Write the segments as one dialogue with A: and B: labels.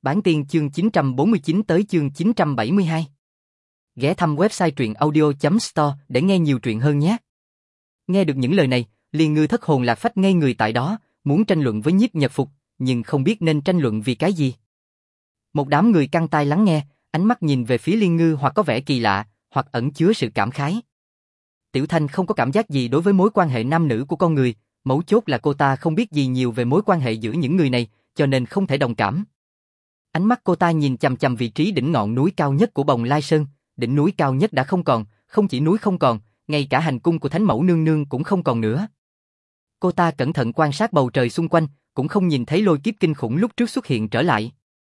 A: Bản tiên chương 949 tới chương 972. Ghé thăm website truyện audio.store để nghe nhiều truyện hơn nhé. Nghe được những lời này, Liên Ngư thất hồn lạc phách ngây người tại đó, muốn tranh luận với Nhiếp Nhật Phục, nhưng không biết nên tranh luận vì cái gì. Một đám người căng tai lắng nghe, ánh mắt nhìn về phía Liên Ngư hoặc có vẻ kỳ lạ, hoặc ẩn chứa sự cảm khái. Tiểu Thanh không có cảm giác gì đối với mối quan hệ nam nữ của con người, mấu chốt là cô ta không biết gì nhiều về mối quan hệ giữa những người này, cho nên không thể đồng cảm. Ánh mắt cô ta nhìn chằm chằm vị trí đỉnh ngọn núi cao nhất của Bồng Lai Sơn, đỉnh núi cao nhất đã không còn, không chỉ núi không còn, ngay cả hành cung của Thánh Mẫu Nương Nương cũng không còn nữa. Cô ta cẩn thận quan sát bầu trời xung quanh, cũng không nhìn thấy lôi kiếp kinh khủng lúc trước xuất hiện trở lại.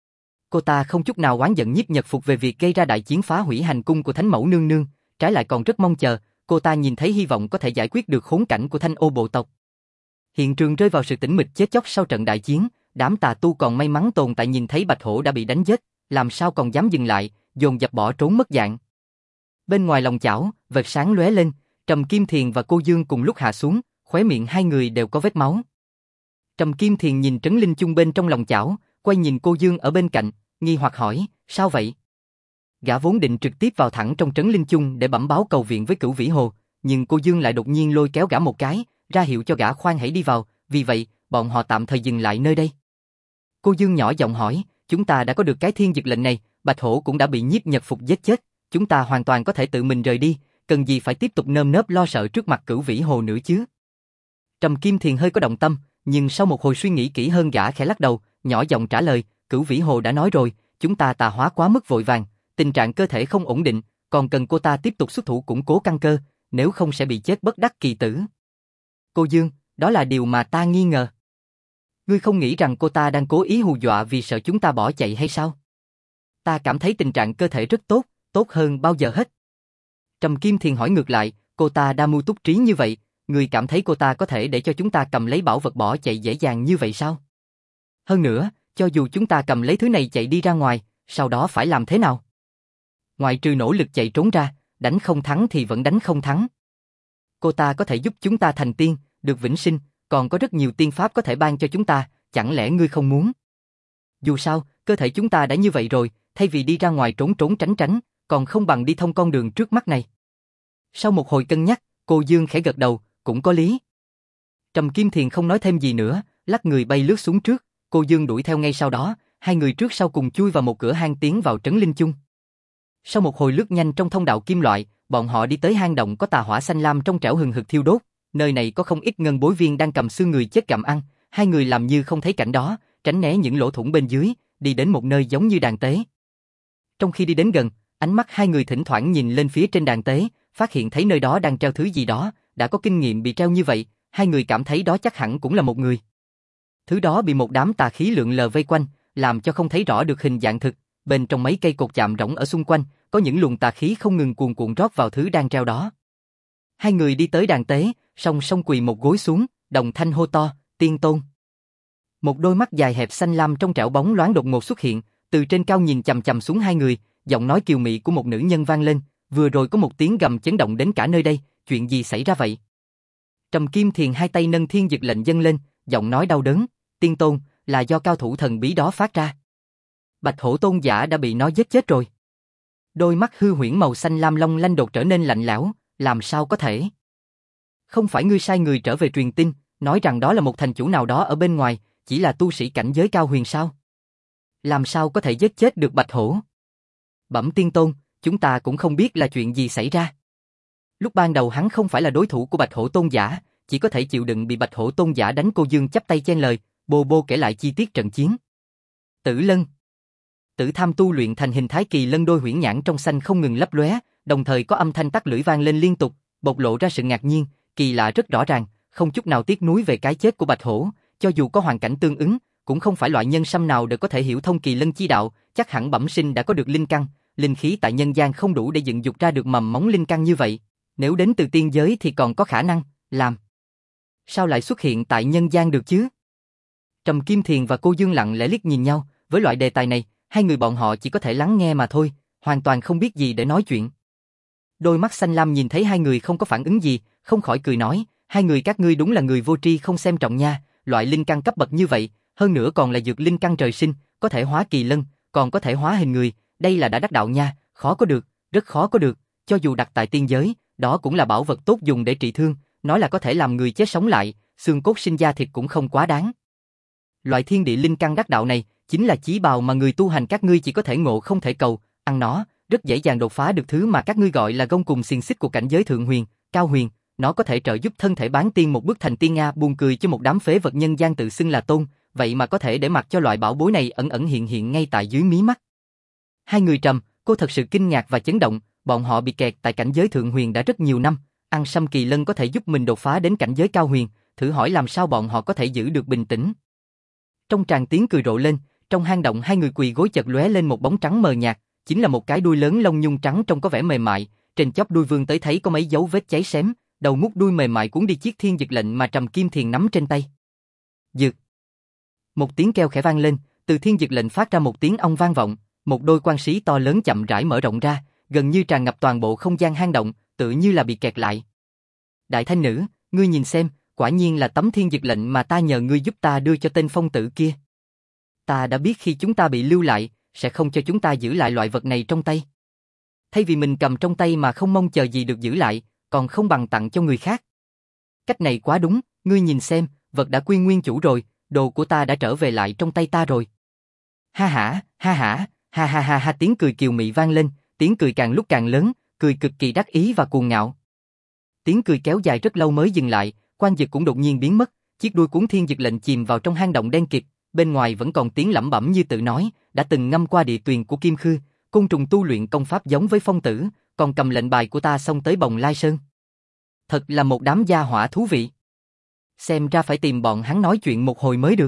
A: Cô ta không chút nào oán giận Nhiếp Nhật Phục về việc gây ra đại chiến phá hủy hành cung của Thánh Mẫu Nương Nương, trái lại còn rất mong chờ, cô ta nhìn thấy hy vọng có thể giải quyết được khốn cảnh của Thanh Ô bộ tộc. Hiện trường rơi vào sự tĩnh mịch chết chóc sau trận đại chiến, đám tà tu còn may mắn tồn tại nhìn thấy Bạch Hổ đã bị đánh chết, làm sao còn dám dừng lại, dồn dập bỏ trốn mất dạng. Bên ngoài lòng chảo, vệt sáng lóe lên, Trầm Kim Thiền và Cô Dương cùng lúc hạ xuống, khóe miệng hai người đều có vết máu. Trầm Kim Thiền nhìn Trấn Linh Chung bên trong lòng chảo, quay nhìn Cô Dương ở bên cạnh, nghi hoặc hỏi, sao vậy? Gã vốn định trực tiếp vào thẳng trong Trấn Linh Chung để bẩm báo cầu viện với Cửu Vĩ Hồ, nhưng Cô Dương lại đột nhiên lôi kéo gã một cái, ra hiệu cho gã khoan hãy đi vào, vì vậy, bọn họ tạm thời dừng lại nơi đây. Cô Dương nhỏ giọng hỏi, chúng ta đã có được cái thiên dực lệnh này, Bạch Hổ cũng đã bị Nhiếp Nhật Phục giết chết, chúng ta hoàn toàn có thể tự mình rời đi, cần gì phải tiếp tục nơm nớp lo sợ trước mặt Cửu Vĩ Hồ nữa chứ? Trầm Kim Thiền hơi có động tâm, nhưng sau một hồi suy nghĩ kỹ hơn gã khẽ lắc đầu, nhỏ giọng trả lời, Cửu Vĩ Hồ đã nói rồi, chúng ta tà hóa quá mức vội vàng, tình trạng cơ thể không ổn định, còn cần cô ta tiếp tục xuất thủ củng cố căn cơ, nếu không sẽ bị chết bất đắc kỳ tử. Cô Dương, đó là điều mà ta nghi ngờ. Ngươi không nghĩ rằng cô ta đang cố ý hù dọa vì sợ chúng ta bỏ chạy hay sao? Ta cảm thấy tình trạng cơ thể rất tốt, tốt hơn bao giờ hết. Trầm Kim Thiền hỏi ngược lại, cô ta đa mưu túc trí như vậy, ngươi cảm thấy cô ta có thể để cho chúng ta cầm lấy bảo vật bỏ chạy dễ dàng như vậy sao? Hơn nữa, cho dù chúng ta cầm lấy thứ này chạy đi ra ngoài, sau đó phải làm thế nào? Ngoại trừ nỗ lực chạy trốn ra, đánh không thắng thì vẫn đánh không thắng. Cô ta có thể giúp chúng ta thành tiên, được vĩnh sinh, còn có rất nhiều tiên pháp có thể ban cho chúng ta, chẳng lẽ ngươi không muốn? Dù sao, cơ thể chúng ta đã như vậy rồi, thay vì đi ra ngoài trốn trốn tránh tránh, còn không bằng đi thông con đường trước mắt này. Sau một hồi cân nhắc, Cô Dương khẽ gật đầu, cũng có lý. Trầm Kim Thiền không nói thêm gì nữa, lắc người bay lướt xuống trước, Cô Dương đuổi theo ngay sau đó, hai người trước sau cùng chui vào một cửa hang tiến vào Trấn Linh Chung. Sau một hồi lướt nhanh trong thông đạo kim loại, bọn họ đi tới hang động có tà hỏa xanh lam trong trẻo hừng hực thiêu đốt, nơi này có không ít ngân bối viên đang cầm xương người chết gặm ăn, hai người làm như không thấy cảnh đó, tránh né những lỗ thủng bên dưới, đi đến một nơi giống như đàn tế. Trong khi đi đến gần, ánh mắt hai người thỉnh thoảng nhìn lên phía trên đàn tế, phát hiện thấy nơi đó đang treo thứ gì đó, đã có kinh nghiệm bị treo như vậy, hai người cảm thấy đó chắc hẳn cũng là một người. Thứ đó bị một đám tà khí lượn lờ vây quanh, làm cho không thấy rõ được hình dạng thực, bên trong mấy cây cột chạm rỗng ở xung quanh, có những luồng tà khí không ngừng cuồn cuộn rót vào thứ đang treo đó. Hai người đi tới đàn tế, song song quỳ một gối xuống, đồng thanh hô to, Tiên Tôn. Một đôi mắt dài hẹp xanh lam trong trẻo bóng loáng đột ngột xuất hiện, từ trên cao nhìn chằm chằm xuống hai người, giọng nói kiều mị của một nữ nhân vang lên, vừa rồi có một tiếng gầm chấn động đến cả nơi đây, chuyện gì xảy ra vậy? Trầm Kim Thiền hai tay nâng thiên dực lệnh dâng lên, giọng nói đau đớn, Tiên Tôn, là do cao thủ thần bí đó phát ra. Bạch Hổ Tôn giả đã bị nó giết chết rồi. Đôi mắt hư huyễn màu xanh lam long lanh đột trở nên lạnh lẽo, làm sao có thể? Không phải ngươi sai người trở về truyền tin, nói rằng đó là một thành chủ nào đó ở bên ngoài, chỉ là tu sĩ cảnh giới cao huyền sao? Làm sao có thể giết chết được Bạch Hổ? Bẩm Tiên Tôn, chúng ta cũng không biết là chuyện gì xảy ra. Lúc ban đầu hắn không phải là đối thủ của Bạch Hổ Tôn giả, chỉ có thể chịu đựng bị Bạch Hổ Tôn giả đánh. Cô Dương chắp tay chen lời, bô bô kể lại chi tiết trận chiến. Tử Lân. Tử Tham tu luyện thành hình thái kỳ lân, đôi huyễn nhãn trong xanh không ngừng lấp lóe, đồng thời có âm thanh tắc lưỡi vang lên liên tục, bộc lộ ra sự ngạc nhiên, kỳ lạ rất rõ ràng, không chút nào tiếc nuối về cái chết của Bạch Hổ, cho dù có hoàn cảnh tương ứng, cũng không phải loại nhân sâm nào đều có thể hiểu thông kỳ lân chi đạo, chắc hẳn bẩm sinh đã có được linh căn, linh khí tại nhân gian không đủ để dựng dục ra được mầm móng linh căn như vậy, nếu đến từ tiên giới thì còn có khả năng, làm sao lại xuất hiện tại nhân gian được chứ? Trầm Kim Thiền và Cô Dương lặng lẽ liếc nhìn nhau, với loại đề tài này, hai người bọn họ chỉ có thể lắng nghe mà thôi, hoàn toàn không biết gì để nói chuyện. Đôi mắt xanh lam nhìn thấy hai người không có phản ứng gì, không khỏi cười nói, hai người các ngươi đúng là người vô tri không xem trọng nha, loại linh căn cấp bậc như vậy, hơn nữa còn là dược linh căn trời sinh, có thể hóa kỳ lân, còn có thể hóa hình người, đây là đã đắc đạo nha, khó có được, rất khó có được, cho dù đặt tại tiên giới, đó cũng là bảo vật tốt dùng để trị thương, nói là có thể làm người chết sống lại, xương cốt sinh da thịt cũng không quá đáng. Loại thiên địa linh căn đắc đạo này, chính là chí bào mà người tu hành các ngươi chỉ có thể ngộ không thể cầu, ăn nó, rất dễ dàng đột phá được thứ mà các ngươi gọi là gông cùng xiềng xích của cảnh giới thượng huyền, cao huyền, nó có thể trợ giúp thân thể bán tiên một bước thành tiên Nga. Buồn cười cho một đám phế vật nhân gian tự xưng là tôn, vậy mà có thể để mặc cho loại bảo bối này ẩn ẩn hiện hiện ngay tại dưới mí mắt. Hai người trầm, cô thật sự kinh ngạc và chấn động, bọn họ bị kẹt tại cảnh giới thượng huyền đã rất nhiều năm, ăn sâm kỳ lân có thể giúp mình đột phá đến cảnh giới cao huyền, thử hỏi làm sao bọn họ có thể giữ được bình tĩnh. Trong tràng tiếng cười rộ lên, trong hang động hai người quỳ gối chợt lóe lên một bóng trắng mờ nhạt, chính là một cái đuôi lớn lông nhung trắng trông có vẻ mềm mại, trên chóp đuôi vươn tới thấy có mấy dấu vết cháy xém, đầu mút đuôi mềm mại cuốn đi chiếc thiên dực lệnh mà Trầm Kim Thiền nắm trên tay. Dực. Một tiếng kêu khẽ vang lên, từ thiên dực lệnh phát ra một tiếng ong vang vọng, một đôi quan sĩ to lớn chậm rãi mở rộng ra, gần như tràn ngập toàn bộ không gian hang động, tự như là bị kẹt lại. Đại thanh nữ, ngươi nhìn xem, quả nhiên là tấm thiên dực lệnh mà ta nhờ ngươi giúp ta đưa cho tên phong tử kia. Ta đã biết khi chúng ta bị lưu lại, sẽ không cho chúng ta giữ lại loại vật này trong tay. Thay vì mình cầm trong tay mà không mong chờ gì được giữ lại, còn không bằng tặng cho người khác. Cách này quá đúng, ngươi nhìn xem, vật đã quy nguyên chủ rồi, đồ của ta đã trở về lại trong tay ta rồi. Ha hả, ha hả, ha ha ha ha, tiếng cười kiều mị vang lên, tiếng cười càng lúc càng lớn, cười cực kỳ đắc ý và cuồng ngạo. Tiếng cười kéo dài rất lâu mới dừng lại, Quan Dực cũng đột nhiên biến mất, chiếc đuôi cuốn thiên dực lệnh chìm vào trong hang động đen kịt, bên ngoài vẫn còn tiếng lẩm bẩm như tự nói, đã từng ngâm qua địa tuyền của Kim Khư, côn trùng tu luyện công pháp giống với phong tử, còn cầm lệnh bài của ta xông tới Bồng Lai Sơn. Thật là một đám gia hỏa thú vị. Xem ra phải tìm bọn hắn nói chuyện một hồi mới được.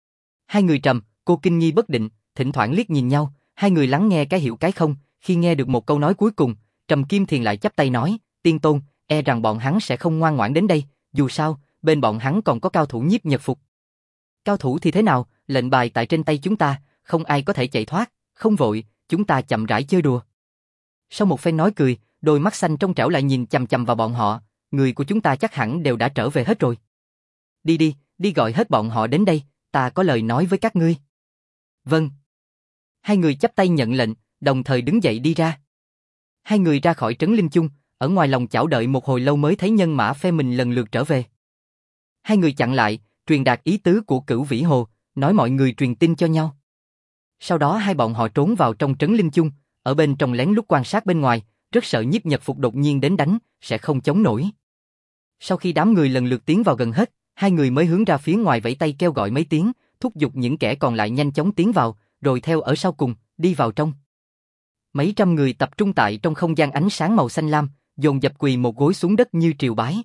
A: Hai người trầm, cô kinh nghi bất định, thỉnh thoảng liếc nhìn nhau, hai người lắng nghe cái hiểu cái không, khi nghe được một câu nói cuối cùng, Trầm Kim Thiền lại chắp tay nói, Tiên Tôn, e rằng bọn hắn sẽ không ngoan ngoãn đến đây, dù sao, bên bọn hắn còn có cao thủ nhiếp nhật phục. Cao thủ thì thế nào, lệnh bài tại trên tay chúng ta, không ai có thể chạy thoát, không vội, chúng ta chậm rãi chơi đùa. Sau một phen nói cười, đôi mắt xanh trong trẻo lại nhìn chằm chằm vào bọn họ, người của chúng ta chắc hẳn đều đã trở về hết rồi. Đi đi, đi gọi hết bọn họ đến đây, ta có lời nói với các ngươi. Vâng. Hai người chắp tay nhận lệnh, đồng thời đứng dậy đi ra. Hai người ra khỏi trấn Linh Chung, ở ngoài lòng chảo đợi một hồi lâu mới thấy nhân mã phe mình lần lượt trở về. Hai người chặn lại, truyền đạt ý tứ của Cửu Vĩ Hồ, nói mọi người truyền tin cho nhau. Sau đó hai bọn họ trốn vào trong trấn Linh Chung, ở bên trong lén lút quan sát bên ngoài, rất sợ nhiếp nhật phục đột nhiên đến đánh, sẽ không chống nổi. Sau khi đám người lần lượt tiến vào gần hết, hai người mới hướng ra phía ngoài vẫy tay kêu gọi mấy tiếng, thúc giục những kẻ còn lại nhanh chóng tiến vào, rồi theo ở sau cùng, đi vào trong. Mấy trăm người tập trung tại trong không gian ánh sáng màu xanh lam, dồn dập quỳ một gối xuống đất như triều bái.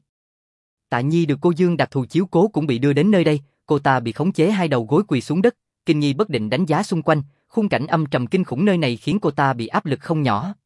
A: Tạ Nhi được cô Dương đặc thù chiếu cố cũng bị đưa đến nơi đây, cô ta bị khống chế hai đầu gối quỳ xuống đất, kinh nghi bất định đánh giá xung quanh, khung cảnh âm trầm kinh khủng nơi này khiến cô ta bị áp lực không nhỏ.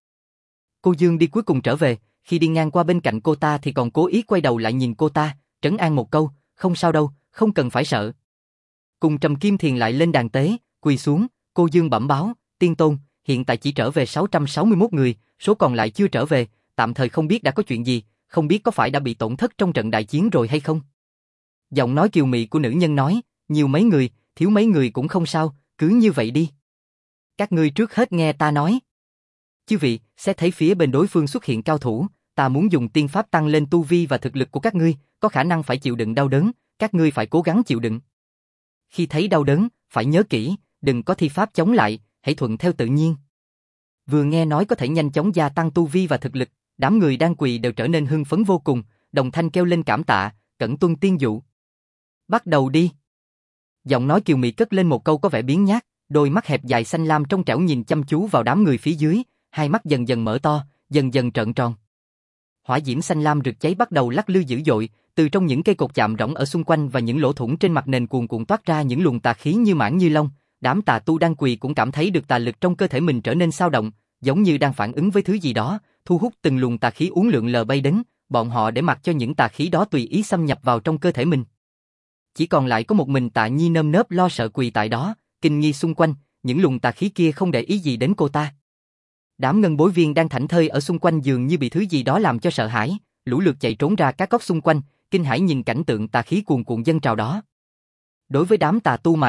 A: Cô Dương đi cuối cùng trở về, khi đi ngang qua bên cạnh cô ta thì còn cố ý quay đầu lại nhìn cô ta, trấn an một câu, không sao đâu, không cần phải sợ. Cùng Trầm Kim Thiền lại lên đàn tế, quỳ xuống, cô Dương bẩm báo, Tiên Tôn, hiện tại chỉ trở về 661 người, số còn lại chưa trở về, tạm thời không biết đã có chuyện gì, không biết có phải đã bị tổn thất trong trận đại chiến rồi hay không. Giọng nói kiều mị của nữ nhân nói, nhiều mấy người, thiếu mấy người cũng không sao, cứ như vậy đi. Các ngươi trước hết nghe ta nói. Chư vị, sẽ thấy phía bên đối phương xuất hiện cao thủ, ta muốn dùng tiên pháp tăng lên tu vi và thực lực của các ngươi, có khả năng phải chịu đựng đau đớn, các ngươi phải cố gắng chịu đựng. Khi thấy đau đớn, phải nhớ kỹ, đừng có thi pháp chống lại, hãy thuận theo tự nhiên. Vừa nghe nói có thể nhanh chóng gia tăng tu vi và thực lực, đám người đang quỳ đều trở nên hưng phấn vô cùng, đồng thanh kêu lên cảm tạ, cẩn tuân tiên dụ. Bắt đầu đi. Giọng nói kiều mị cất lên một câu có vẻ biếng nhác, đôi mắt hẹp dài xanh lam trong trẻo nhìn chăm chú vào đám người phía dưới, hai mắt dần dần mở to, dần dần trợn tròn. Hỏa diễm xanh lam rực cháy bắt đầu lắc lư dữ dội, từ trong những cây cột chạm rỗng ở xung quanh và những lỗ thủng trên mặt nền cuồn cuộn toát ra những luồng tà khí như mãng như long. Đám tà tu đang quỳ cũng cảm thấy được tà lực trong cơ thể mình trở nên xao động, giống như đang phản ứng với thứ gì đó, thu hút từng luồng tà khí uốn lượn lờ bay đến, bọn họ để mặc cho những tà khí đó tùy ý xâm nhập vào trong cơ thể mình. Chỉ còn lại có một mình Tạ Nhi nơm nớp lo sợ quỳ tại đó, kinh nghi xung quanh, những luồng tà khí kia không để ý gì đến cô ta. Đám ngân bối viên đang thảnh thơi ở xung quanh dường như bị thứ gì đó làm cho sợ hãi, lũ lượt chạy trốn ra các góc xung quanh, kinh hãi nhìn cảnh tượng tà khí cuồn cuộn dâng trào đó. Đối với đám tà tu mà nói,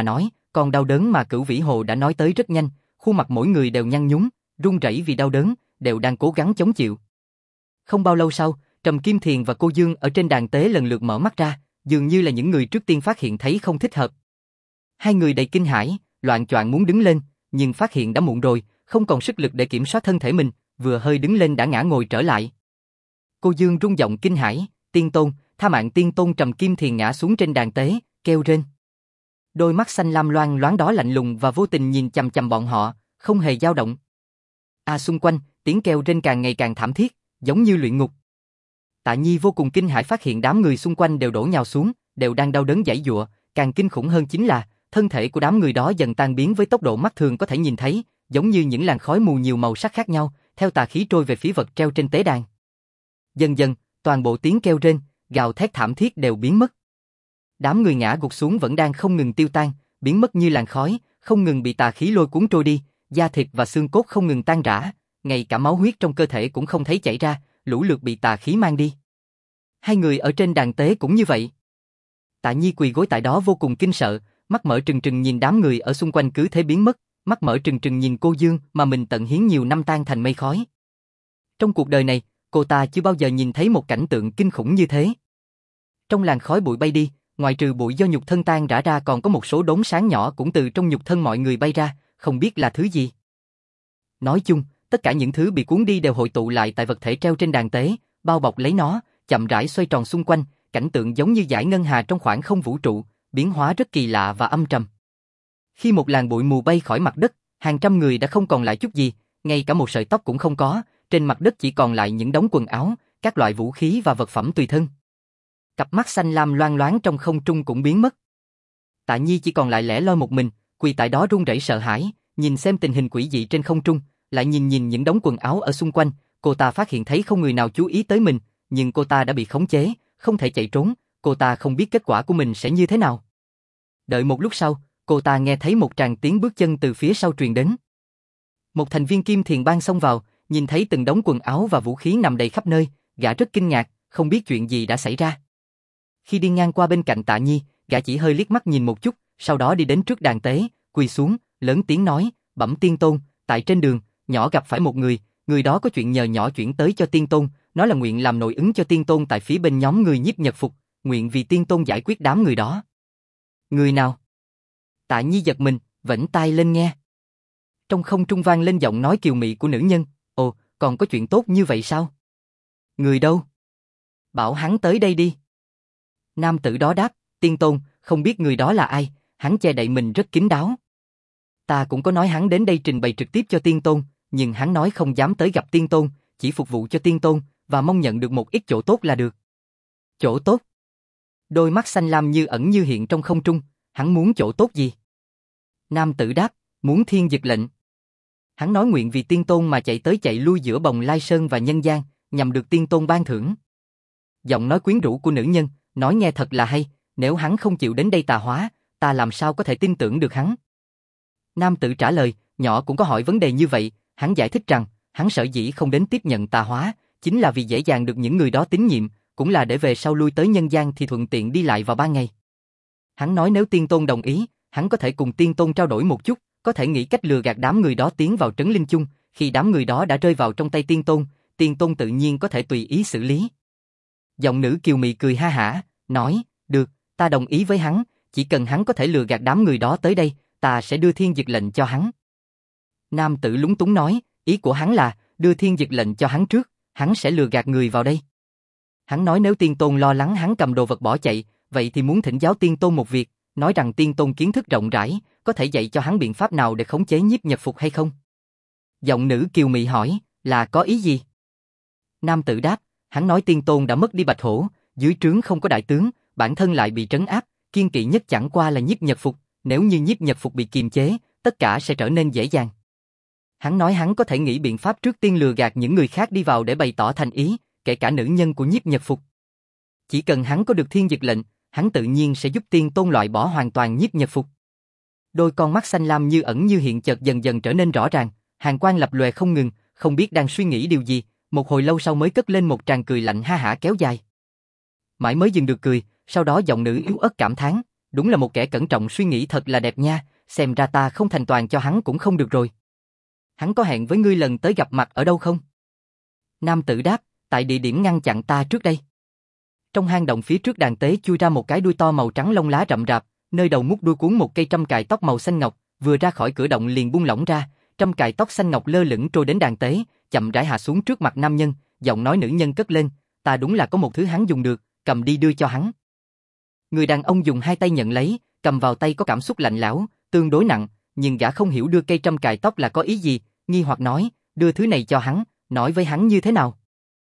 A: còn đau đớn mà Cửu Vĩ Hồ đã nói tới rất nhanh, khuôn mặt mỗi người đều nhăn nhúm, run rẩy vì đau đớn, đều đang cố gắng chống chịu. Không bao lâu sau, Trầm Kim Thiền và cô Dương ở trên đàn tế lần lượt mở mắt ra, dường như là những người trước tiên phát hiện thấy không thích hợp. Hai người đầy kinh hãi, loạng choạng muốn đứng lên, nhưng phát hiện đã muộn rồi, không còn sức lực để kiểm soát thân thể mình, vừa hơi đứng lên đã ngã ngồi trở lại. Cô Dương rung giọng kinh hãi, "Tiên Tôn, tha mạng Tiên Tôn!" Trầm Kim Thiền ngã xuống trên đàn tế, kêu rên. Đôi mắt xanh lam loang loáng đó lạnh lùng và vô tình nhìn chằm chằm bọn họ, không hề dao động. Xung quanh, tiếng kêu rên càng ngày càng thảm thiết, giống như luyện ngục. Tạ Nhi vô cùng kinh hãi phát hiện đám người xung quanh đều đổ nhào xuống, đều đang đau đớn giãy giụa, càng kinh khủng hơn chính là thân thể của đám người đó dần tan biến với tốc độ mắt thường có thể nhìn thấy, giống như những làn khói mù nhiều màu sắc khác nhau, theo tà khí trôi về phía vật treo trên tế đàn. Dần dần, toàn bộ tiếng kêu rên, gào thét thảm thiết đều biến mất. Đám người ngã gục xuống vẫn đang không ngừng tiêu tan, biến mất như làn khói, không ngừng bị tà khí lôi cuốn trôi đi, da thịt và xương cốt không ngừng tan rã, ngay cả máu huyết trong cơ thể cũng không thấy chảy ra, lũ lượt bị tà khí mang đi. Hai người ở trên đàn tế cũng như vậy. Tạ Nhi quỳ gối tại đó vô cùng kinh sợ, mắt mở trừng trừng nhìn đám người ở xung quanh cứ thế biến mất, mắt mở trừng trừng nhìn cô Dương mà mình tận hiến nhiều năm tan thành mây khói. Trong cuộc đời này, cô ta chưa bao giờ nhìn thấy một cảnh tượng kinh khủng như thế. Trong làn khói bụi bay đi, ngoài trừ bụi do nhục thân tan rã ra còn có một số đốm sáng nhỏ cũng từ trong nhục thân mọi người bay ra, không biết là thứ gì. Nói chung, tất cả những thứ bị cuốn đi đều hội tụ lại tại vật thể treo trên đàn tế, bao bọc lấy nó, chậm rãi xoay tròn xung quanh, cảnh tượng giống như dải ngân hà trong khoảng không vũ trụ, biến hóa rất kỳ lạ và âm trầm. Khi một làn bụi mù bay khỏi mặt đất, hàng trăm người đã không còn lại chút gì, ngay cả một sợi tóc cũng không có, trên mặt đất chỉ còn lại những đống quần áo, các loại vũ khí và vật phẩm tùy thân. Cặp mắt xanh lam loang loáng trong không trung cũng biến mất. Tạ Nhi chỉ còn lại lẻ loi một mình, quỳ tại đó run rẩy sợ hãi, nhìn xem tình hình quỷ dị trên không trung, lại nhìn những đống quần áo ở xung quanh, cô ta phát hiện thấy không người nào chú ý tới mình, nhưng cô ta đã bị khống chế, không thể chạy trốn, cô ta không biết kết quả của mình sẽ như thế nào. Đợi một lúc sau, cô ta nghe thấy một tràng tiếng bước chân từ phía sau truyền đến. Một thành viên Kim Thiền Bang xông vào, nhìn thấy từng đống quần áo và vũ khí nằm đầy khắp nơi, gã rất kinh ngạc, không biết chuyện gì đã xảy ra. Khi đi ngang qua bên cạnh Tạ Nhi, gã chỉ hơi liếc mắt nhìn một chút, sau đó đi đến trước đàn tế, quỳ xuống, lớn tiếng nói, "Bẩm Tiên Tôn, tại trên đường, nhỏ gặp phải một người đó có chuyện nhờ nhỏ chuyển tới cho Tiên Tôn, nói là nguyện làm nội ứng cho Tiên Tôn tại phía bên nhóm người Nhiếp Nhật Phục, nguyện vì Tiên Tôn giải quyết đám người đó." "Người nào?" Tạ Nhi giật mình, vểnh tai lên nghe. Trong không trung vang lên giọng nói kiều mị của nữ nhân, "Ồ, còn có chuyện tốt như vậy sao? Người đâu? Bảo hắn tới đây đi." Nam tử đó đáp, "Tiên Tôn, không biết người đó là ai, hắn che đậy mình rất kín đáo. Ta cũng có nói hắn đến đây trình bày trực tiếp cho Tiên Tôn, nhưng hắn nói không dám tới gặp Tiên Tôn, chỉ phục vụ cho Tiên Tôn, và mong nhận được một ít chỗ tốt là được." "Chỗ tốt?" Đôi mắt xanh lam như ẩn như hiện trong không trung, "Hắn muốn chỗ tốt gì?" Nam tử đáp, "Muốn thiên dực lệnh. Hắn nói nguyện vì Tiên Tôn mà chạy tới chạy lui giữa Bồng Lai Sơn và nhân gian, nhằm được Tiên Tôn ban thưởng." Giọng nói quyến rũ của nữ nhân, nói nghe thật là hay, nếu hắn không chịu đến đây tà hóa, ta làm sao có thể tin tưởng được hắn. Nam tử trả lời, nhỏ cũng có hỏi vấn đề như vậy, hắn giải thích rằng, hắn sở dĩ không đến tiếp nhận tà hóa, chính là vì dễ dàng được những người đó tín nhiệm, cũng là để về sau lui tới nhân gian thì thuận tiện đi lại vào ban ngày. Hắn nói nếu Tiên Tôn đồng ý, hắn có thể cùng Tiên Tôn trao đổi một chút, có thể nghĩ cách lừa gạt đám người đó tiến vào trấn linh chung, khi đám người đó đã rơi vào trong tay Tiên Tôn tự nhiên có thể tùy ý xử lý. Giọng nữ kiều mị cười ha hả, nói, được, ta đồng ý với hắn, chỉ cần hắn có thể lừa gạt đám người đó tới đây, ta sẽ đưa thiên dực lệnh cho hắn. Nam tử lúng túng nói, ý của hắn là, đưa thiên dực lệnh cho hắn trước, hắn sẽ lừa gạt người vào đây. Hắn nói nếu Tiên Tôn lo lắng hắn cầm đồ vật bỏ chạy, vậy thì muốn thỉnh giáo Tiên Tôn một việc, nói rằng Tiên Tôn kiến thức rộng rãi, có thể dạy cho hắn biện pháp nào để khống chế Nhiếp Nhật Phục hay không? Giọng nữ kiều mị hỏi, là có ý gì? Nam tử đáp, hắn nói Tiên Tôn đã mất đi Bạch Hổ, dưới trướng không có đại tướng, bản thân lại bị trấn áp, kiên kỵ nhất chẳng qua là Nhiếp Nhật Phục, nếu như Nhiếp Nhật Phục bị kiềm chế, tất cả sẽ trở nên dễ dàng. Hắn nói hắn có thể nghĩ biện pháp trước tiên lừa gạt những người khác đi vào để bày tỏ thành ý, kể cả nữ nhân của Nhiếp Nhật Phục. Chỉ cần hắn có được thiên dực lệnh, hắn tự nhiên sẽ giúp Tiên Tôn loại bỏ hoàn toàn Nhiếp Nhật Phục. Đôi con mắt xanh lam như ẩn như hiện chợt dần dần trở nên rõ ràng, hàn quang lập lòe không ngừng, không biết đang suy nghĩ điều gì, một hồi lâu sau mới cất lên một tràng cười lạnh ha hả kéo dài. Mãi mới dừng được cười, sau đó giọng nữ yếu ớt cảm thán, đúng là một kẻ cẩn trọng suy nghĩ thật là đẹp nha, xem ra ta không thành toàn cho hắn cũng không được rồi. Hắn có hẹn với ngươi lần tới gặp mặt ở đâu không? Nam tử đáp, tại địa điểm ngăn chặn ta trước đây. Trong hang động phía trước đàn tế chui ra một cái đuôi to màu trắng lông lá rậm rạp, nơi đầu mút đuôi cuốn một cây trâm cài tóc màu xanh ngọc, vừa ra khỏi cửa động liền buông lỏng ra, trâm cài tóc xanh ngọc lơ lửng trôi đến đàn tế, chậm rãi hạ xuống trước mặt nam nhân, giọng nói nữ nhân cất lên, ta đúng là có một thứ hắn dùng được, cầm đi đưa cho hắn. Người đàn ông dùng hai tay nhận lấy, cầm vào tay có cảm xúc lạnh lẽo, tương đối nặng, nhưng gã không hiểu đưa cây trâm cài tóc là có ý gì, nghi hoặc nói, đưa thứ này cho hắn, nói với hắn như thế nào.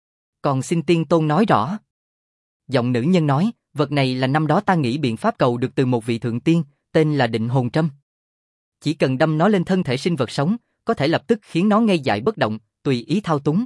A: Còn xin tiên tôn nói rõ. Giọng nữ nhân nói, vật này là năm đó ta nghĩ biện pháp cầu được từ một vị thượng tiên, tên là định hồn trâm. Chỉ cần đâm nó lên thân thể sinh vật sống, có thể lập tức khiến nó ngây dại bất động, tùy ý thao túng.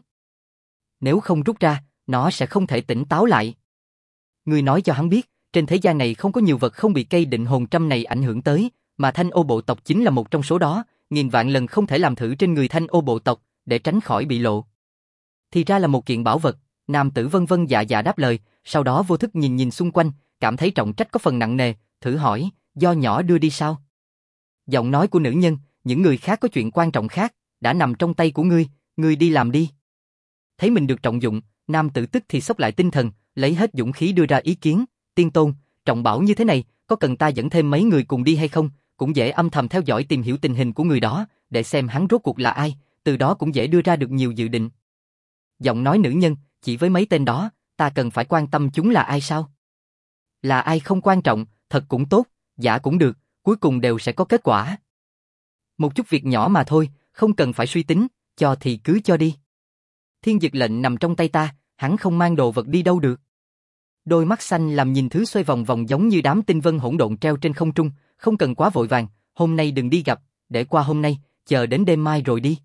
A: Nếu không rút ra, nó sẽ không thể tỉnh táo lại. Ngươi nói cho hắn biết, trên thế gian này không có nhiều vật không bị cây định hồn trâm này ảnh hưởng tới, mà thanh ô bộ tộc chính là một trong số đó, nghìn vạn lần không thể làm thử trên người thanh ô bộ tộc, để tránh khỏi bị lộ. Thì ra là một kiện bảo vật, nam tử vân vân dạ dạ đáp lời, sau đó vô thức nhìn nhìn xung quanh, cảm thấy trọng trách có phần nặng nề, thử hỏi, do nhỏ đưa đi sao? Giọng nói của nữ nhân, những người khác có chuyện quan trọng khác, đã nằm trong tay của ngươi, ngươi đi làm đi. Thấy mình được trọng dụng, nam tử tức thì xốc lại tinh thần, lấy hết dũng khí đưa ra ý kiến, tiên tôn, trọng bảo như thế này, có cần ta dẫn thêm mấy người cùng đi hay không, cũng dễ âm thầm theo dõi tìm hiểu tình hình của người đó, để xem hắn rốt cuộc là ai, từ đó cũng dễ đưa ra được nhiều dự định. Giọng nói nữ nhân, chỉ với mấy tên đó, ta cần phải quan tâm chúng là ai sao? Là ai không quan trọng, thật cũng tốt, giả cũng được, cuối cùng đều sẽ có kết quả. Một chút việc nhỏ mà thôi, không cần phải suy tính, cho thì cứ cho đi. Thiên dực lệnh nằm trong tay ta, hắn không mang đồ vật đi đâu được. Đôi mắt xanh làm nhìn thứ xoay vòng vòng giống như đám tinh vân hỗn độn treo trên không trung, không cần quá vội vàng, hôm nay đừng đi gặp, để qua hôm nay, chờ đến đêm mai rồi đi.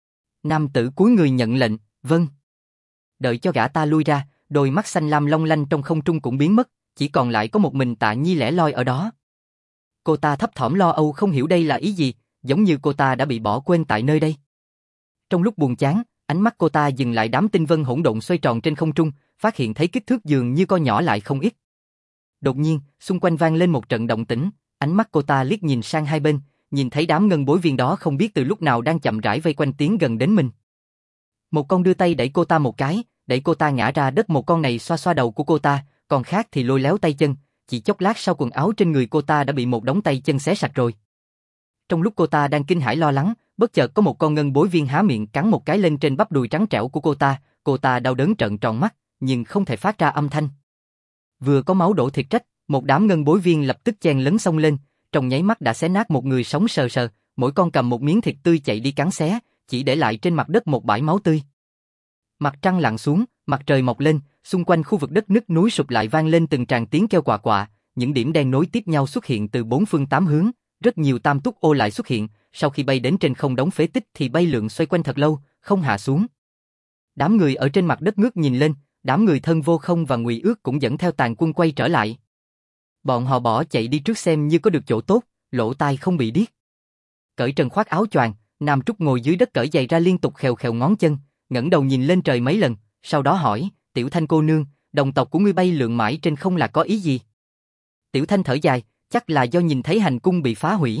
A: Nam tử cúi người nhận lệnh, vâng. Đợi cho gã ta lui ra, đôi mắt xanh lam long lanh trong không trung cũng biến mất, chỉ còn lại có một mình Tạ Nhi lẻ loi ở đó. Cô ta thấp thỏm lo âu không hiểu đây là ý gì, giống như cô ta đã bị bỏ quên tại nơi đây. Trong lúc buồn chán, ánh mắt cô ta dừng lại đám tinh vân hỗn độn xoay tròn trên không trung, phát hiện thấy kích thước dường như co nhỏ lại không ít. Đột nhiên, xung quanh vang lên một trận động tĩnh, ánh mắt cô ta liếc nhìn sang hai bên, nhìn thấy đám ngân bối viên đó không biết từ lúc nào đang chậm rãi vây quanh tiến gần đến mình. Một con đưa tay đẩy cô ta một cái, đẩy cô ta ngã ra đất, một con này xoa xoa đầu của cô ta, còn khác thì lôi léo tay chân, chỉ chốc lát sau quần áo trên người cô ta đã bị một đống tay chân xé sạch rồi. Trong lúc cô ta đang kinh hãi lo lắng, bất chợt có một con ngân bối viên há miệng cắn một cái lên trên bắp đùi trắng trẻo của cô ta đau đớn trợn tròn mắt, nhưng không thể phát ra âm thanh. Vừa có máu đổ thiệt trách, một đám ngân bối viên lập tức chen lấn xông lên, trong nháy mắt đã xé nát một người sống sờ sờ, mỗi con cầm một miếng thịt tươi chạy đi cắn xé, chỉ để lại trên mặt đất một bãi máu tươi. Mặt trăng lặn xuống, mặt trời mọc lên, xung quanh khu vực đất nứt núi sụp lại vang lên từng tràng tiếng kêu quạ quạ, những điểm đen nối tiếp nhau xuất hiện từ bốn phương tám hướng, rất nhiều tam túc ô lại xuất hiện, sau khi bay đến trên không đống phế tích thì bay lượn xoay quanh thật lâu, không hạ xuống. Đám người ở trên mặt đất ngước nhìn lên, đám người thân vô không và Ngụy Ước cũng dẫn theo tàn quân quay trở lại. Bọn họ bỏ chạy đi trước xem như có được chỗ tốt, lỗ tai không bị điếc. Cởi trần khoác áo choàng, Nam Trúc ngồi dưới đất cởi giày ra liên tục khều khều ngón chân, ngẩng đầu nhìn lên trời mấy lần, sau đó hỏi, Tiểu Thanh cô nương, đồng tộc của ngươi bay lượn mãi trên không là có ý gì? Tiểu Thanh thở dài, chắc là do nhìn thấy hành cung bị phá hủy.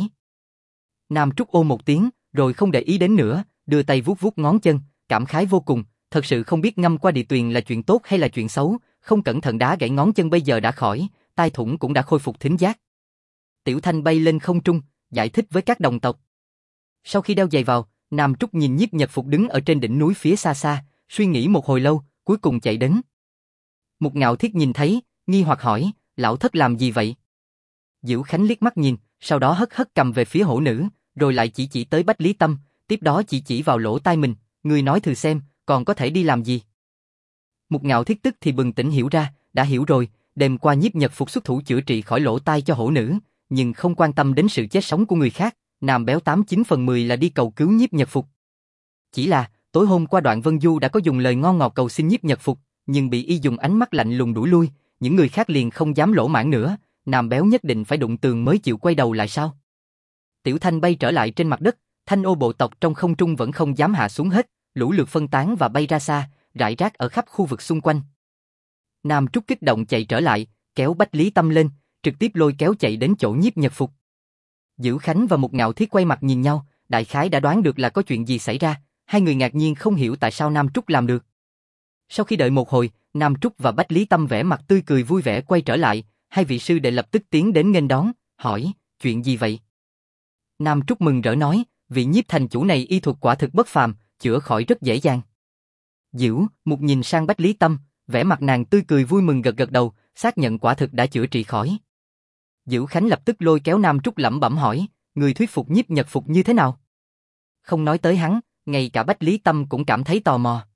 A: Nam Trúc ô một tiếng, rồi không để ý đến nữa, đưa tay vuốt vuốt ngón chân, cảm khái vô cùng, thật sự không biết ngâm qua địa tuyền là chuyện tốt hay là chuyện xấu, không cẩn thận đá gãy ngón chân bây giờ đã khỏi, tai thủng cũng đã khôi phục thính giác. Tiểu Thanh bay lên không trung, giải thích với các đồng tộc. Sau khi đeo giày vào, Nam Trúc nhìn Nhiếp Nhật Phục đứng ở trên đỉnh núi phía xa xa, suy nghĩ một hồi lâu, cuối cùng chạy đến. Mục Ngạo Thiết nhìn thấy, nghi hoặc hỏi, lão thất làm gì vậy? Diệu Khánh liếc mắt nhìn, sau đó hất hất cầm về phía hổ nữ, rồi lại chỉ tới Bách Lý Tâm, tiếp đó chỉ vào lỗ tai mình, ngươi nói thử xem, còn có thể đi làm gì? Mục Ngạo Thiết tức thì bừng tỉnh hiểu ra, đã hiểu rồi, đêm qua Nhiếp Nhật Phục xuất thủ chữa trị khỏi lỗ tai cho hổ nữ, nhưng không quan tâm đến sự chết sống của người khác, Nam Béo 89 phần 10 là đi cầu cứu Nhiếp Nhật Phục. Chỉ là, tối hôm qua Đoạn Vân Du đã có dùng lời ngon ngọt cầu xin Nhiếp Nhật Phục, nhưng bị y dùng ánh mắt lạnh lùng đuổi lui, những người khác liền không dám lỗ mãng nữa, Nam Béo nhất định phải đụng tường mới chịu quay đầu lại sao? Tiểu Thanh bay trở lại trên mặt đất, Thanh ô bộ tộc trong không trung vẫn không dám hạ xuống hết, lũ lượt phân tán và bay ra xa, rải rác ở khắp khu vực xung quanh. Nam Trúc kích động chạy trở lại, kéo Bách Lý Tâm lên, trực tiếp lôi kéo chạy đến chỗ Nhiếp Nhật Phục. Dữ Khánh và Mục Ngạo Thiết quay mặt nhìn nhau, đại khái đã đoán được là có chuyện gì xảy ra, hai người ngạc nhiên không hiểu tại sao Nam Trúc làm được. Sau khi đợi một hồi, Nam Trúc và Bách Lý Tâm vẻ mặt tươi cười vui vẻ quay trở lại, hai vị sư đệ lập tức tiến đến nghênh đón, hỏi, chuyện gì vậy? Nam Trúc mừng rỡ nói, vị nhiếp thành chủ này y thuật quả thực bất phàm, chữa khỏi rất dễ dàng. Dữ, Mục nhìn sang Bách Lý Tâm, vẻ mặt nàng tươi cười vui mừng gật gật đầu, xác nhận quả thực đã chữa trị khỏi. Dữ Khánh lập tức lôi kéo Nam Trúc lẩm bẩm hỏi, người thuyết phục Nhiếp Nhật Phục như thế nào? Không nói tới hắn, ngay cả Bách Lý Tâm cũng cảm thấy tò mò.